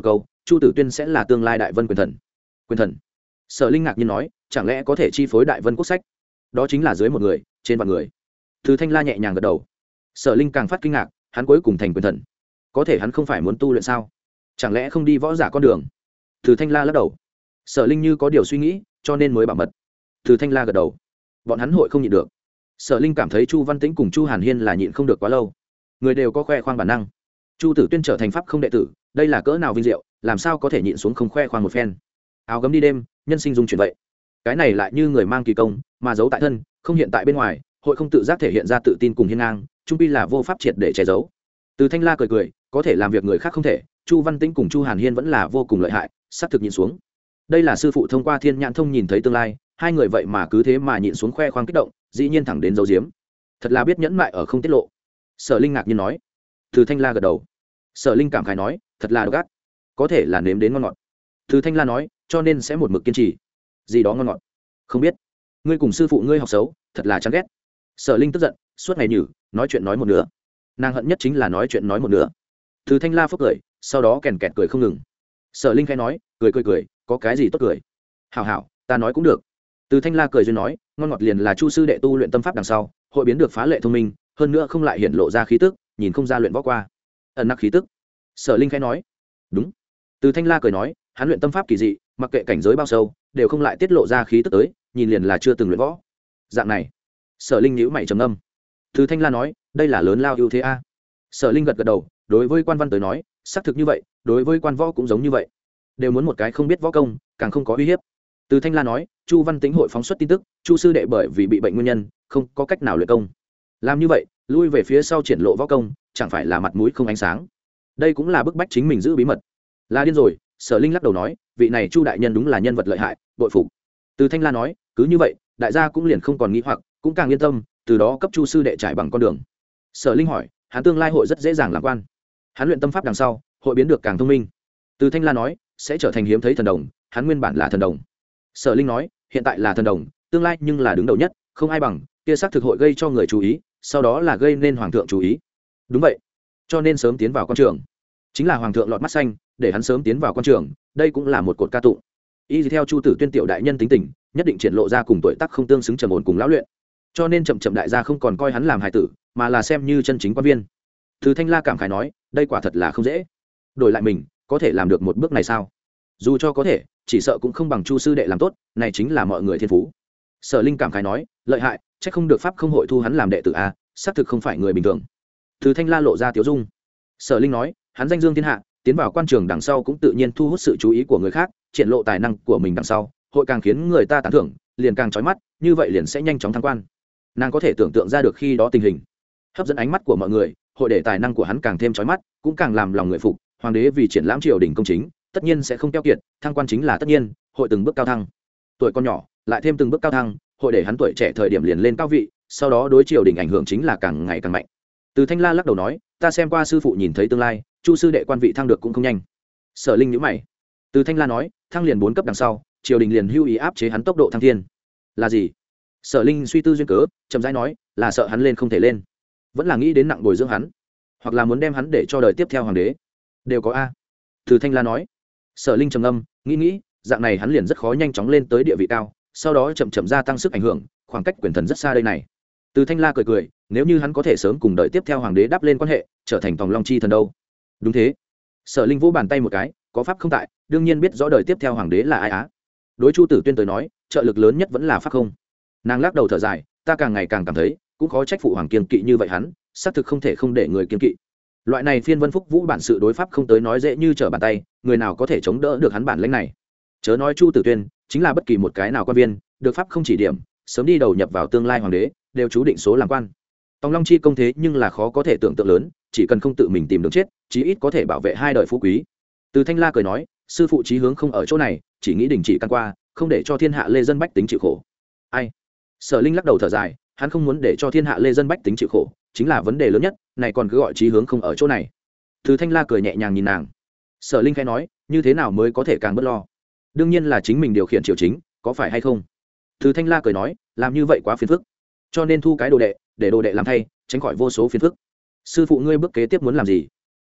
chu tử tuyên sẽ là tương lai đại vân quyền thần. Quyền thần? Sở Linh ngạc nhiên nói, chẳng lẽ có thể chi phối đại vân quốc sách? Đó chính là dưới một người trên vạn người. Từ Thanh La nhẹ nhàng gật đầu. Sở Linh càng phát kinh ngạc, hắn cuối cùng thành quyền thần, có thể hắn không phải muốn tu luyện sao? Chẳng lẽ không đi võ giả con đường? Từ Thanh La lắc đầu. Sở Linh như có điều suy nghĩ, cho nên mới bảo mật. Từ Thanh La gật đầu. Bọn hắn hội không nhịn được. Sở Linh cảm thấy Chu Văn Tĩnh cùng Chu Hàn Hiên là nhịn không được quá lâu. Người đều có khoe khoang bản năng. Chu Tử Tuyên trở thành pháp không đệ tử, đây là cỡ nào vinh diệu, làm sao có thể nhịn xuống không khoe khoang một phen. Áo gấm đi đêm, nhân sinh dung chuyển vậy. Cái này lại như người mang kỳ công, mà giấu tại thân, không hiện tại bên ngoài, hội không tự giác thể hiện ra tự tin cùng hiên ngang, trung pi là vô pháp triệt để che giấu. Từ Thanh La cười cười, có thể làm việc người khác không thể, Chu Văn Tĩnh cùng Chu Hàn Hiên vẫn là vô cùng lợi hại, sắp thực nhịn xuống. Đây là sư phụ thông qua thiên nhãn thông nhìn thấy tương lai, hai người vậy mà cứ thế mà nhịn xuống khoe khoang kích động, dĩ nhiên thẳng đến giấu giếm. Thật là biết nhẫn mại ở không tiết lộ. Sở Linh ngạc nhiên nói. Từ Thanh La gật đầu. Sở Linh cảm khái nói, thật là độc ác, có thể là nếm đến ngon ngọt. Từ Thanh La nói, cho nên sẽ một mực kiên trì. Gì đó ngon ngọt? Không biết. Ngươi cùng sư phụ ngươi học xấu, thật là chán ghét. Sở Linh tức giận, suốt ngày nhử, nói chuyện nói một nửa. Nàng hận nhất chính là nói chuyện nói một nửa. Từ Thanh La phúc cười, sau đó kèn kẹt cười không ngừng. Sở Linh khẽ nói, cười cười cười, có cái gì tốt cười? Hảo hảo, ta nói cũng được. Từ Thanh La cười duyên nói, ngon ngọt liền là Chu sư đệ tu luyện tâm pháp đằng sau, hội biến được phá lệ thông minh, hơn nữa không lại hiện lộ ra khí tức, nhìn không ra luyện võ qua. Ẩn nặc khí tức. Sở Linh khẽ nói, đúng. Từ Thanh La cười nói, hắn luyện tâm pháp kỳ dị, mặc kệ cảnh giới bao sâu, đều không lại tiết lộ ra khí tức tới, nhìn liền là chưa từng luyện võ. Dạng này. Sở Linh nhíu mày trầm ngâm. Từ Thanh La nói, đây là lớn lao ưu thế a. Sở Linh gật gật đầu, đối với quan văn tới nói, xác thực như vậy, đối với quan võ cũng giống như vậy, đều muốn một cái không biết võ công, càng không có uy hiếp. Từ Thanh La nói, Chu Văn Tĩnh hội phóng xuất tin tức, Chu sư đệ bởi vì bị bệnh nguyên nhân, không có cách nào luyện công. Làm như vậy, lui về phía sau triển lộ võ công, chẳng phải là mặt mũi không ánh sáng. Đây cũng là bức bách chính mình giữ bí mật. Là điên rồi, Sở Linh lắc đầu nói, vị này Chu đại nhân đúng là nhân vật lợi hại, bội phục. Từ Thanh La nói, cứ như vậy, đại gia cũng liền không còn nghĩ hoặc, cũng càng yên tâm, từ đó cấp Chu sư đệ trải bằng con đường. Sở Linh hỏi, hắn tương lai hội rất dễ dàng làm quan. Hắn luyện tâm pháp đằng sau, hội biến được càng thông minh. Từ Thanh La nói, sẽ trở thành hiếm thấy thần đồng, hắn nguyên bản là thần đồng. Sở Linh nói, hiện tại là thần đồng, tương lai nhưng là đứng đầu nhất, không ai bằng, kia xác thực hội gây cho người chú ý, sau đó là gây nên hoàng thượng chú ý. Đúng vậy, cho nên sớm tiến vào quan trường, chính là hoàng thượng lọt mắt xanh, để hắn sớm tiến vào quan trường, đây cũng là một cột ca tụng. Y theo Chu Tử Tuyên tiểu đại nhân tính tình, nhất định triển lộ ra cùng tuổi tác không tương xứng trầm ổn cùng lão luyện, cho nên chậm chậm đại gia không còn coi hắn làm hài tử, mà là xem như chân chính quan viên. Từ Thanh La cảm khái nói, đây quả thật là không dễ. Đổi lại mình, có thể làm được một bước này sao? Dù cho có thể, chỉ sợ cũng không bằng Chu sư đệ làm tốt, này chính là mọi người thiên phú. Sở Linh cảm khái nói, lợi hại, chắc không được pháp không hội thu hắn làm đệ tử a, xác thực không phải người bình thường. Từ Thanh La lộ ra tiếu dung. Sở Linh nói, hắn danh dương thiên hạ, tiến vào quan trường đằng sau cũng tự nhiên thu hút sự chú ý của người khác, triển lộ tài năng của mình đằng sau, hội càng khiến người ta tán thưởng, liền càng chói mắt, như vậy liền sẽ nhanh chóng thăng quan. Nàng có thể tưởng tượng ra được khi đó tình hình, hấp dẫn ánh mắt của mọi người, hội để tài năng của hắn càng thêm chói mắt, cũng càng làm lòng người phục. Hoàng đế vì triển lãm triều đình công chính, tất nhiên sẽ không keo kiệt, thăng quan chính là tất nhiên, hội từng bước cao thăng. Tuổi con nhỏ, lại thêm từng bước cao thăng, hội để hắn tuổi trẻ thời điểm liền lên cao vị, sau đó đối triều đình ảnh hưởng chính là càng ngày càng mạnh. Từ Thanh La lắc đầu nói, ta xem qua sư phụ nhìn thấy tương lai, Chu sư đệ quan vị thăng được cũng không nhanh. Sở Linh nhíu mày. Từ Thanh La nói, thăng liền bốn cấp đằng sau, triều đình liền hưu ý áp chế hắn tốc độ thăng thiên. Là gì? Sở Linh suy tư duyên cớ, chậm rãi nói, là sợ hắn lên không thể lên, vẫn là nghĩ đến nặng bồi dưỡng hắn, hoặc là muốn đem hắn để cho đời tiếp theo hoàng đế, đều có a. Từ Thanh La nói. Sở Linh trầm ngâm, nghĩ nghĩ, dạng này hắn liền rất khó nhanh chóng lên tới địa vị cao, sau đó chậm chậm gia tăng sức ảnh hưởng, khoảng cách quyền thần rất xa đây này. Từ Thanh La cười cười, nếu như hắn có thể sớm cùng đợi tiếp theo hoàng đế đáp lên quan hệ, trở thành tòng long chi thần đâu. Đúng thế. Sở Linh vỗ bàn tay một cái, có pháp không tại, đương nhiên biết rõ đời tiếp theo hoàng đế là ai á. Đối Chu Tử Tuyên tới nói, trợ lực lớn nhất vẫn là pháp không. Nàng lắc đầu thở dài, ta càng ngày càng cảm thấy, cũng khó trách phụ hoàng kiên kỵ như vậy hắn, xác thực không thể không để người kiên kỵ. Loại này phiên vân phúc vũ bản sự đối pháp không tới nói dễ như trở bàn tay, người nào có thể chống đỡ được hắn bản lĩnh này. Chớ nói Chu Tử Tuyên, chính là bất kỳ một cái nào quan viên, được pháp không chỉ điểm, sớm đi đầu nhập vào tương lai hoàng đế, đều chú định số làm quan. Tòng long chi công thế nhưng là khó có thể tưởng tượng lớn, chỉ cần không tự mình tìm đường chết, chí ít có thể bảo vệ hai đời phú quý. Từ Thanh La cười nói, sư phụ chí hướng không ở chỗ này, chỉ nghĩ đình chỉ căn qua, không để cho thiên hạ lê dân bách tính chịu khổ. Ai? Sở Linh lắc đầu thở dài, hắn không muốn để cho thiên hạ lê dân bách tính chịu khổ, chính là vấn đề lớn nhất, này còn cứ gọi chí hướng không ở chỗ này. Từ Thanh La cười nhẹ nhàng nhìn nàng. Sở Linh khẽ nói, như thế nào mới có thể càng bớt lo? Đương nhiên là chính mình điều khiển triều chính, có phải hay không? Từ Thanh La cười nói, làm như vậy quá phiền phức, cho nên thu cái đồ đệ, để đồ đệ làm thay, tránh khỏi vô số phiền phức. Sư phụ ngươi bước kế tiếp muốn làm gì?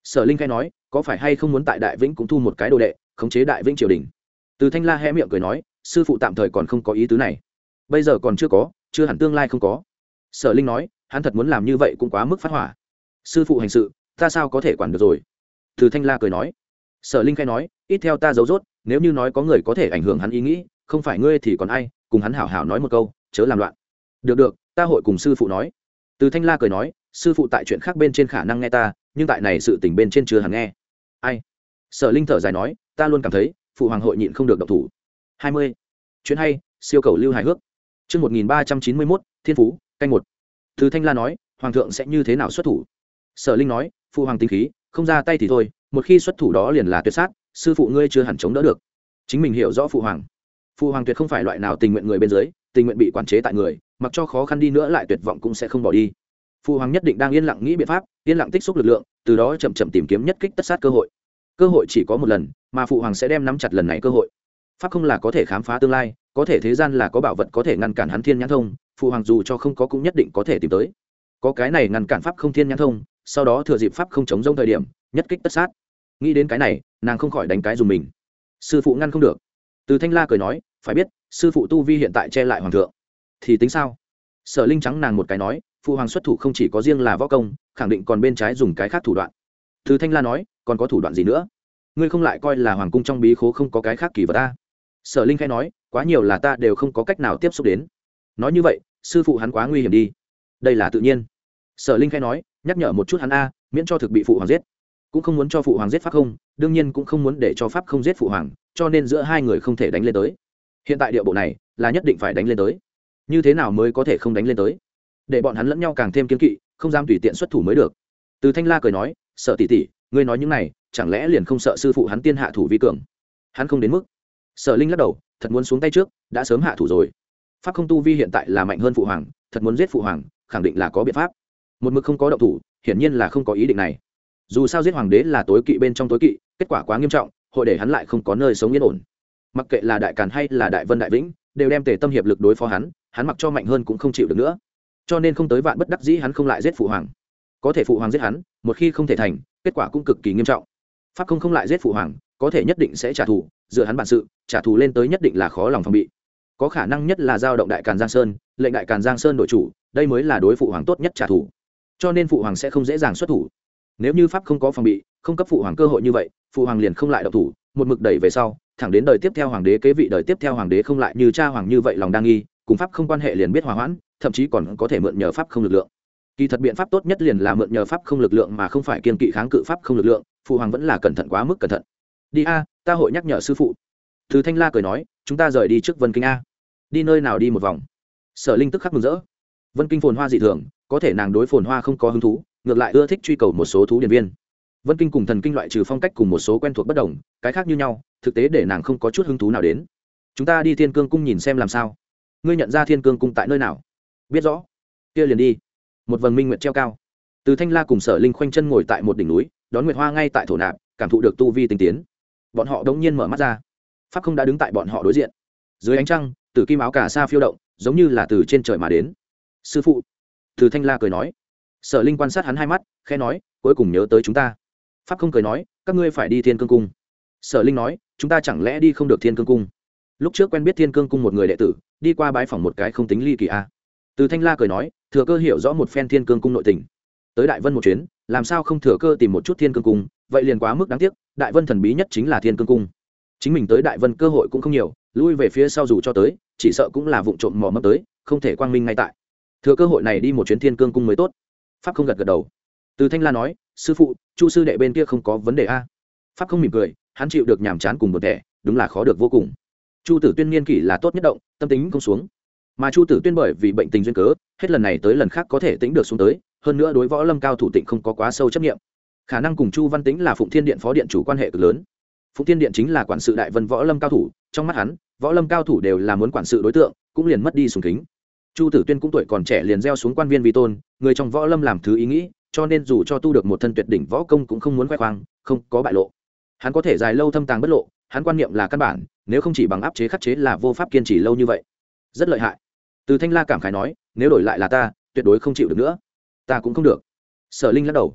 Sở Linh khai nói, có phải hay không muốn tại Đại Vĩnh cũng thu một cái đồ đệ, khống chế Đại Vĩnh triều đình? Từ Thanh La hé miệng cười nói, sư phụ tạm thời còn không có ý tứ này. Bây giờ còn chưa có, chưa hẳn tương lai không có. Sở Linh nói, hắn thật muốn làm như vậy cũng quá mức phát hỏa. Sư phụ hành sự, ta sao có thể quản được rồi? Từ Thanh La cười nói. Sở Linh khai nói, ít theo ta giấu rốt, nếu như nói có người có thể ảnh hưởng hắn ý nghĩ, không phải ngươi thì còn ai, cùng hắn hảo hảo nói một câu, chớ làm loạn. Được được, ta hội cùng sư phụ nói. Từ Thanh La cười nói, sư phụ tại chuyện khác bên trên khả năng nghe ta, nhưng tại này sự tình bên trên chưa hẳn nghe. Ai? Sở Linh thở dài nói, ta luôn cảm thấy phụ hoàng hội nhịn không được động thủ. hai mươi. Chuyện hay, siêu cầu lưu hài hước. Chương một nghìn ba trăm chín mươi mốt, Thiên Phú, canh một. Từ Thanh La nói, hoàng thượng sẽ như thế nào xuất thủ? Sở Linh nói, phụ hoàng tính khí, không ra tay thì thôi, một khi xuất thủ đó liền là tuyệt sát, sư phụ ngươi chưa hẳn chống đỡ được. Chính mình hiểu rõ phụ hoàng. Phụ hoàng tuyệt không phải loại nào tình nguyện người bên dưới, tình nguyện bị quản chế tại người, mặc cho khó khăn đi nữa lại tuyệt vọng cũng sẽ không bỏ đi. Phụ hoàng nhất định đang yên lặng nghĩ biện pháp, yên lặng tích xúc lực lượng, từ đó chậm chậm tìm kiếm nhất kích tất sát cơ hội. Cơ hội chỉ có một lần, mà phụ hoàng sẽ đem nắm chặt lần này cơ hội. Pháp không là có thể khám phá tương lai, có thể thế gian là có bảo vật có thể ngăn cản hắn thiên nhãn thông, phụ hoàng dù cho không có cũng nhất định có thể tìm tới. Có cái này ngăn cản pháp không thiên nhãn thông, sau đó thừa dịp pháp không chống rông thời điểm, nhất kích tất sát. Nghĩ đến cái này, nàng không khỏi đánh cái dùng mình. Sư phụ ngăn không được. Từ Thanh La cười nói, phải biết, sư phụ tu vi hiện tại che lại hoàng thượng, thì tính sao? Sở Linh trắng nàng một cái nói, phụ hoàng xuất thủ không chỉ có riêng là võ công, khẳng định còn bên trái dùng cái khác thủ đoạn. Từ Thanh La nói, còn có thủ đoạn gì nữa? Ngươi không lại coi là hoàng cung trong bí khố không có cái khác kỳ vật ta? Sở Linh khẽ nói, quá nhiều là ta đều không có cách nào tiếp xúc đến. Nói như vậy, sư phụ hắn quá nguy hiểm đi. Đây là tự nhiên. Sở Linh khẽ nói, nhắc nhở một chút hắn a, miễn cho thực bị phụ hoàng giết. Cũng không muốn cho phụ hoàng giết pháp không, đương nhiên cũng không muốn để cho pháp không giết phụ hoàng, cho nên giữa hai người không thể đánh lên tới. Hiện tại địa bộ này là nhất định phải đánh lên tới. Như thế nào mới có thể không đánh lên tới? Để bọn hắn lẫn nhau càng thêm kiên kỵ, không dám tùy tiện xuất thủ mới được. Từ Thanh La cười nói, Sở tỷ tỷ, ngươi nói những này, chẳng lẽ liền không sợ sư phụ hắn tiên hạ thủ vi cường? Hắn không đến mức. Sở Linh lắc đầu, thật muốn xuống tay trước, đã sớm hạ thủ rồi. Pháp không tu vi hiện tại là mạnh hơn phụ hoàng, thật muốn giết phụ hoàng, khẳng định là có biện pháp. Một mực không có động thủ, hiển nhiên là không có ý định này. Dù sao giết hoàng đế là tối kỵ bên trong tối kỵ, kết quả quá nghiêm trọng, hội để hắn lại không có nơi sống yên ổn. Mặc kệ là Đại Càn hay là Đại Vân Đại Vĩnh, đều đem tề tâm hiệp lực đối phó hắn, hắn mặc cho mạnh hơn cũng không chịu được nữa. Cho nên không tới vạn bất đắc dĩ hắn không lại giết phụ hoàng. Có thể phụ hoàng giết hắn, một khi không thể thành, kết quả cũng cực kỳ nghiêm trọng. Pháp không không lại giết phụ hoàng, có thể nhất định sẽ trả thù, dựa hắn bản sự, trả thù lên tới nhất định là khó lòng phòng bị. Có khả năng nhất là giao động Đại Càn Giang Sơn, lệnh Đại Càn Giang Sơn đổi chủ, đây mới là đối phụ hoàng tốt nhất trả thù. Cho nên phụ hoàng sẽ không dễ dàng xuất thủ. Nếu như pháp không có phòng bị, không cấp phụ hoàng cơ hội như vậy, phụ hoàng liền không lại động thủ, một mực đẩy về sau, thẳng đến đời tiếp theo hoàng đế kế vị, đời tiếp theo hoàng đế không lại như cha hoàng như vậy lòng đang nghi, cùng pháp không quan hệ liền biết hòa hoãn, thậm chí còn có thể mượn nhờ pháp không lực lượng. Kỳ thật biện pháp tốt nhất liền là mượn nhờ pháp không lực lượng mà không phải kiên kỵ kháng cự pháp không lực lượng, phụ hoàng vẫn là cẩn thận quá mức cẩn thận. Đi a, ta hội nhắc nhở sư phụ. Từ Thanh La cười nói, chúng ta rời đi trước Vân Kinh a. Đi nơi nào đi một vòng? Sở Linh tức khắc mừng rỡ. Vân Kinh phồn hoa dị thường, có thể nàng đối phồn hoa không có hứng thú, ngược lại ưa thích truy cầu một số thú điển viên. Vân Kinh cùng Thần Kinh loại trừ phong cách cùng một số quen thuộc bất đồng, cái khác như nhau, thực tế để nàng không có chút hứng thú nào đến. Chúng ta đi Thiên Cương cung nhìn xem làm sao. Ngươi nhận ra Thiên Cương cung tại nơi nào? Biết rõ. Kia liền đi. Một vầng minh nguyệt treo cao. Từ Thanh La cùng Sở Linh khoanh chân ngồi tại một đỉnh núi, đón nguyệt hoa ngay tại thổ nạp, cảm thụ được tu vi tinh tiến. Bọn họ đống nhiên mở mắt ra. Pháp không đã đứng tại bọn họ đối diện. Dưới ánh trăng, Tử Kim áo cà sa phiêu động, giống như là từ trên trời mà đến. Sư phụ. Từ Thanh La cười nói. Sở Linh quan sát hắn hai mắt, khẽ nói, cuối cùng nhớ tới chúng ta. Pháp không cười nói, các ngươi phải đi Thiên Cương cung. Sở Linh nói, chúng ta chẳng lẽ đi không được Thiên Cương cung? Lúc trước quen biết Thiên Cương cung một người đệ tử, đi qua bái phỏng một cái không tính ly kỳ a. Từ Thanh La cười nói, thừa cơ hiểu rõ một phen Thiên Cương cung nội tình. Tới Đại Vân một chuyến, làm sao không thừa cơ tìm một chút Thiên Cương cung, vậy liền quá mức đáng tiếc, Đại Vân thần bí nhất chính là Thiên Cương cung. Chính mình tới Đại Vân cơ hội cũng không nhiều, lui về phía sau dù cho tới, chỉ sợ cũng là vụng trộm mò mẫm tới, không thể quang minh ngay tại. Thừa cơ hội này đi một chuyến Thiên Cương cung mới tốt. Pháp không gật gật đầu. Từ Thanh La nói, sư phụ, Chu sư đệ bên kia không có vấn đề a. Pháp không mỉm cười, hắn chịu được nhàm chán cùng một thể, đúng là khó được vô cùng. Chu Tử Tuyên niên kỷ là tốt nhất động, tâm tính không xuống. Mà Chu Tử Tuyên bởi vì bệnh tình duyên cớ, hết lần này tới lần khác có thể tĩnh được xuống tới, hơn nữa đối võ lâm cao thủ tịnh không có quá sâu chấp niệm. Khả năng cùng Chu Văn Tĩnh là Phụng Thiên Điện phó điện chủ quan hệ cực lớn. Phụng Thiên Điện chính là quản sự Đại Vân võ lâm cao thủ, trong mắt hắn, võ lâm cao thủ đều là muốn quản sự đối tượng, cũng liền mất đi sùng kính. Chu Tử Tuyên cũng tuổi còn trẻ liền gieo xuống quan viên vi tôn, người trong võ lâm làm thứ ý nghĩ, cho nên dù cho tu được một thân tuyệt đỉnh võ công cũng không muốn khoe khoang, không có bại lộ. Hắn có thể dài lâu thâm tàng bất lộ, hắn quan niệm là căn bản, nếu không chỉ bằng áp chế khắc chế là vô pháp kiên trì lâu như vậy. Rất lợi hại. Từ Thanh La cảm khái nói, nếu đổi lại là ta, tuyệt đối không chịu được nữa. Ta cũng không được. Sở Linh lắc đầu.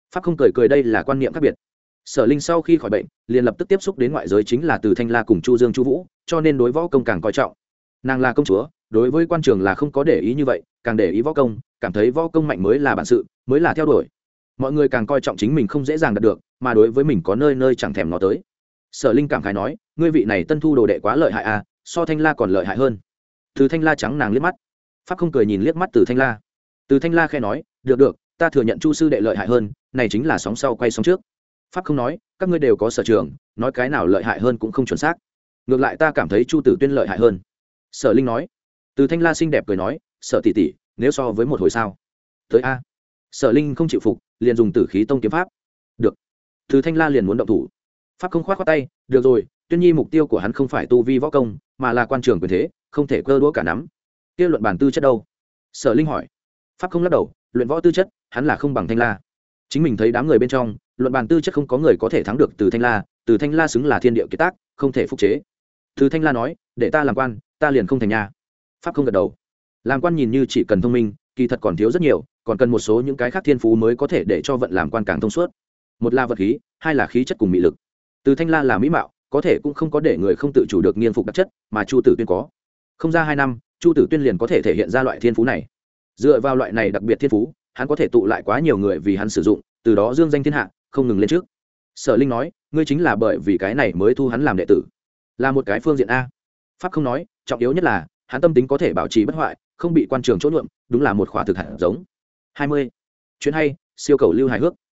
pháp không cười cười đây là quan niệm khác biệt. Sở Linh sau khi khỏi bệnh liền lập tức tiếp xúc đến ngoại giới, chính là Từ Thanh La cùng Chu Dương Chu Vũ, cho nên đối võ công càng coi trọng. Nàng là công chúa, đối với quan trường là không có để ý như vậy, càng để ý võ công, cảm thấy võ công mạnh mới là bản sự, mới là theo đuổi. Mọi người càng coi trọng chính mình không dễ dàng đạt được, mà đối với mình có nơi nơi chẳng thèm nó tới. Sở Linh cảm khái nói, ngươi vị này tân thu đồ đệ quá lợi hại à, so Thanh La còn lợi hại hơn. Từ Thanh La trắng nàng liếc mắt. Pháp không cười nhìn liếc mắt Từ Thanh La. Từ Thanh La khẽ nói, được được, ta thừa nhận Chu sư đệ lợi hại hơn, này chính là sóng sau quay sóng trước. Pháp không nói, các ngươi đều có sở trường, nói cái nào lợi hại hơn cũng không chuẩn xác. Ngược lại ta cảm thấy Chu Tử Tuyên lợi hại hơn. Sở Linh nói. Từ Thanh La xinh đẹp cười nói, Sở tỷ tỷ, nếu so với một hồi sao? Tới a. Sở Linh không chịu phục, liền dùng Tử Khí Tông kiếm pháp. Được. Từ Thanh La liền muốn động thủ. Pháp không khoát khoát tay, được rồi, Tuyên Nhi mục tiêu của hắn không phải tu vi võ công, mà là quan trường quyền thế, không thể cơ đũa cả nắm. Kia luận bản tư chất đâu? Sở Linh hỏi. Pháp không lắc đầu, luyện võ tư chất, hắn là không bằng Thanh La. Chính mình thấy đám người bên trong, luận bàn tư chất không có người có thể thắng được Từ Thanh La, Từ Thanh La xứng là thiên địa kiệt tác, không thể phục chế. Từ Thanh La nói, để ta làm quan, ta liền không thành nha. Pháp không gật đầu. Làm quan nhìn như chỉ cần thông minh, kỳ thật còn thiếu rất nhiều, còn cần một số những cái khác thiên phú mới có thể để cho vận làm quan càng thông suốt. Một là vật khí, hai là khí chất cùng mị lực. Từ Thanh La là mỹ mạo, có thể cũng không có để người không tự chủ được nghiên phục đặc chất, mà Chu Tử Tuyên có. Không ra hai năm, Chu Tử Tuyên liền có thể thể hiện ra loại thiên phú này. Dựa vào loại này đặc biệt thiên phú, hắn có thể tụ lại quá nhiều người vì hắn sử dụng, từ đó dương danh thiên hạ, không ngừng lên trước. Sở Linh nói, ngươi chính là bởi vì cái này mới thu hắn làm đệ tử, là một cái phương diện a. Pháp không nói, trọng yếu nhất là hắn tâm tính có thể bảo trì bất hoại, không bị quan trường chỗ nhuộm, đúng là một khóa thực hạt giống. hai mươi. Chuyện hay, siêu cầu lưu hài hước.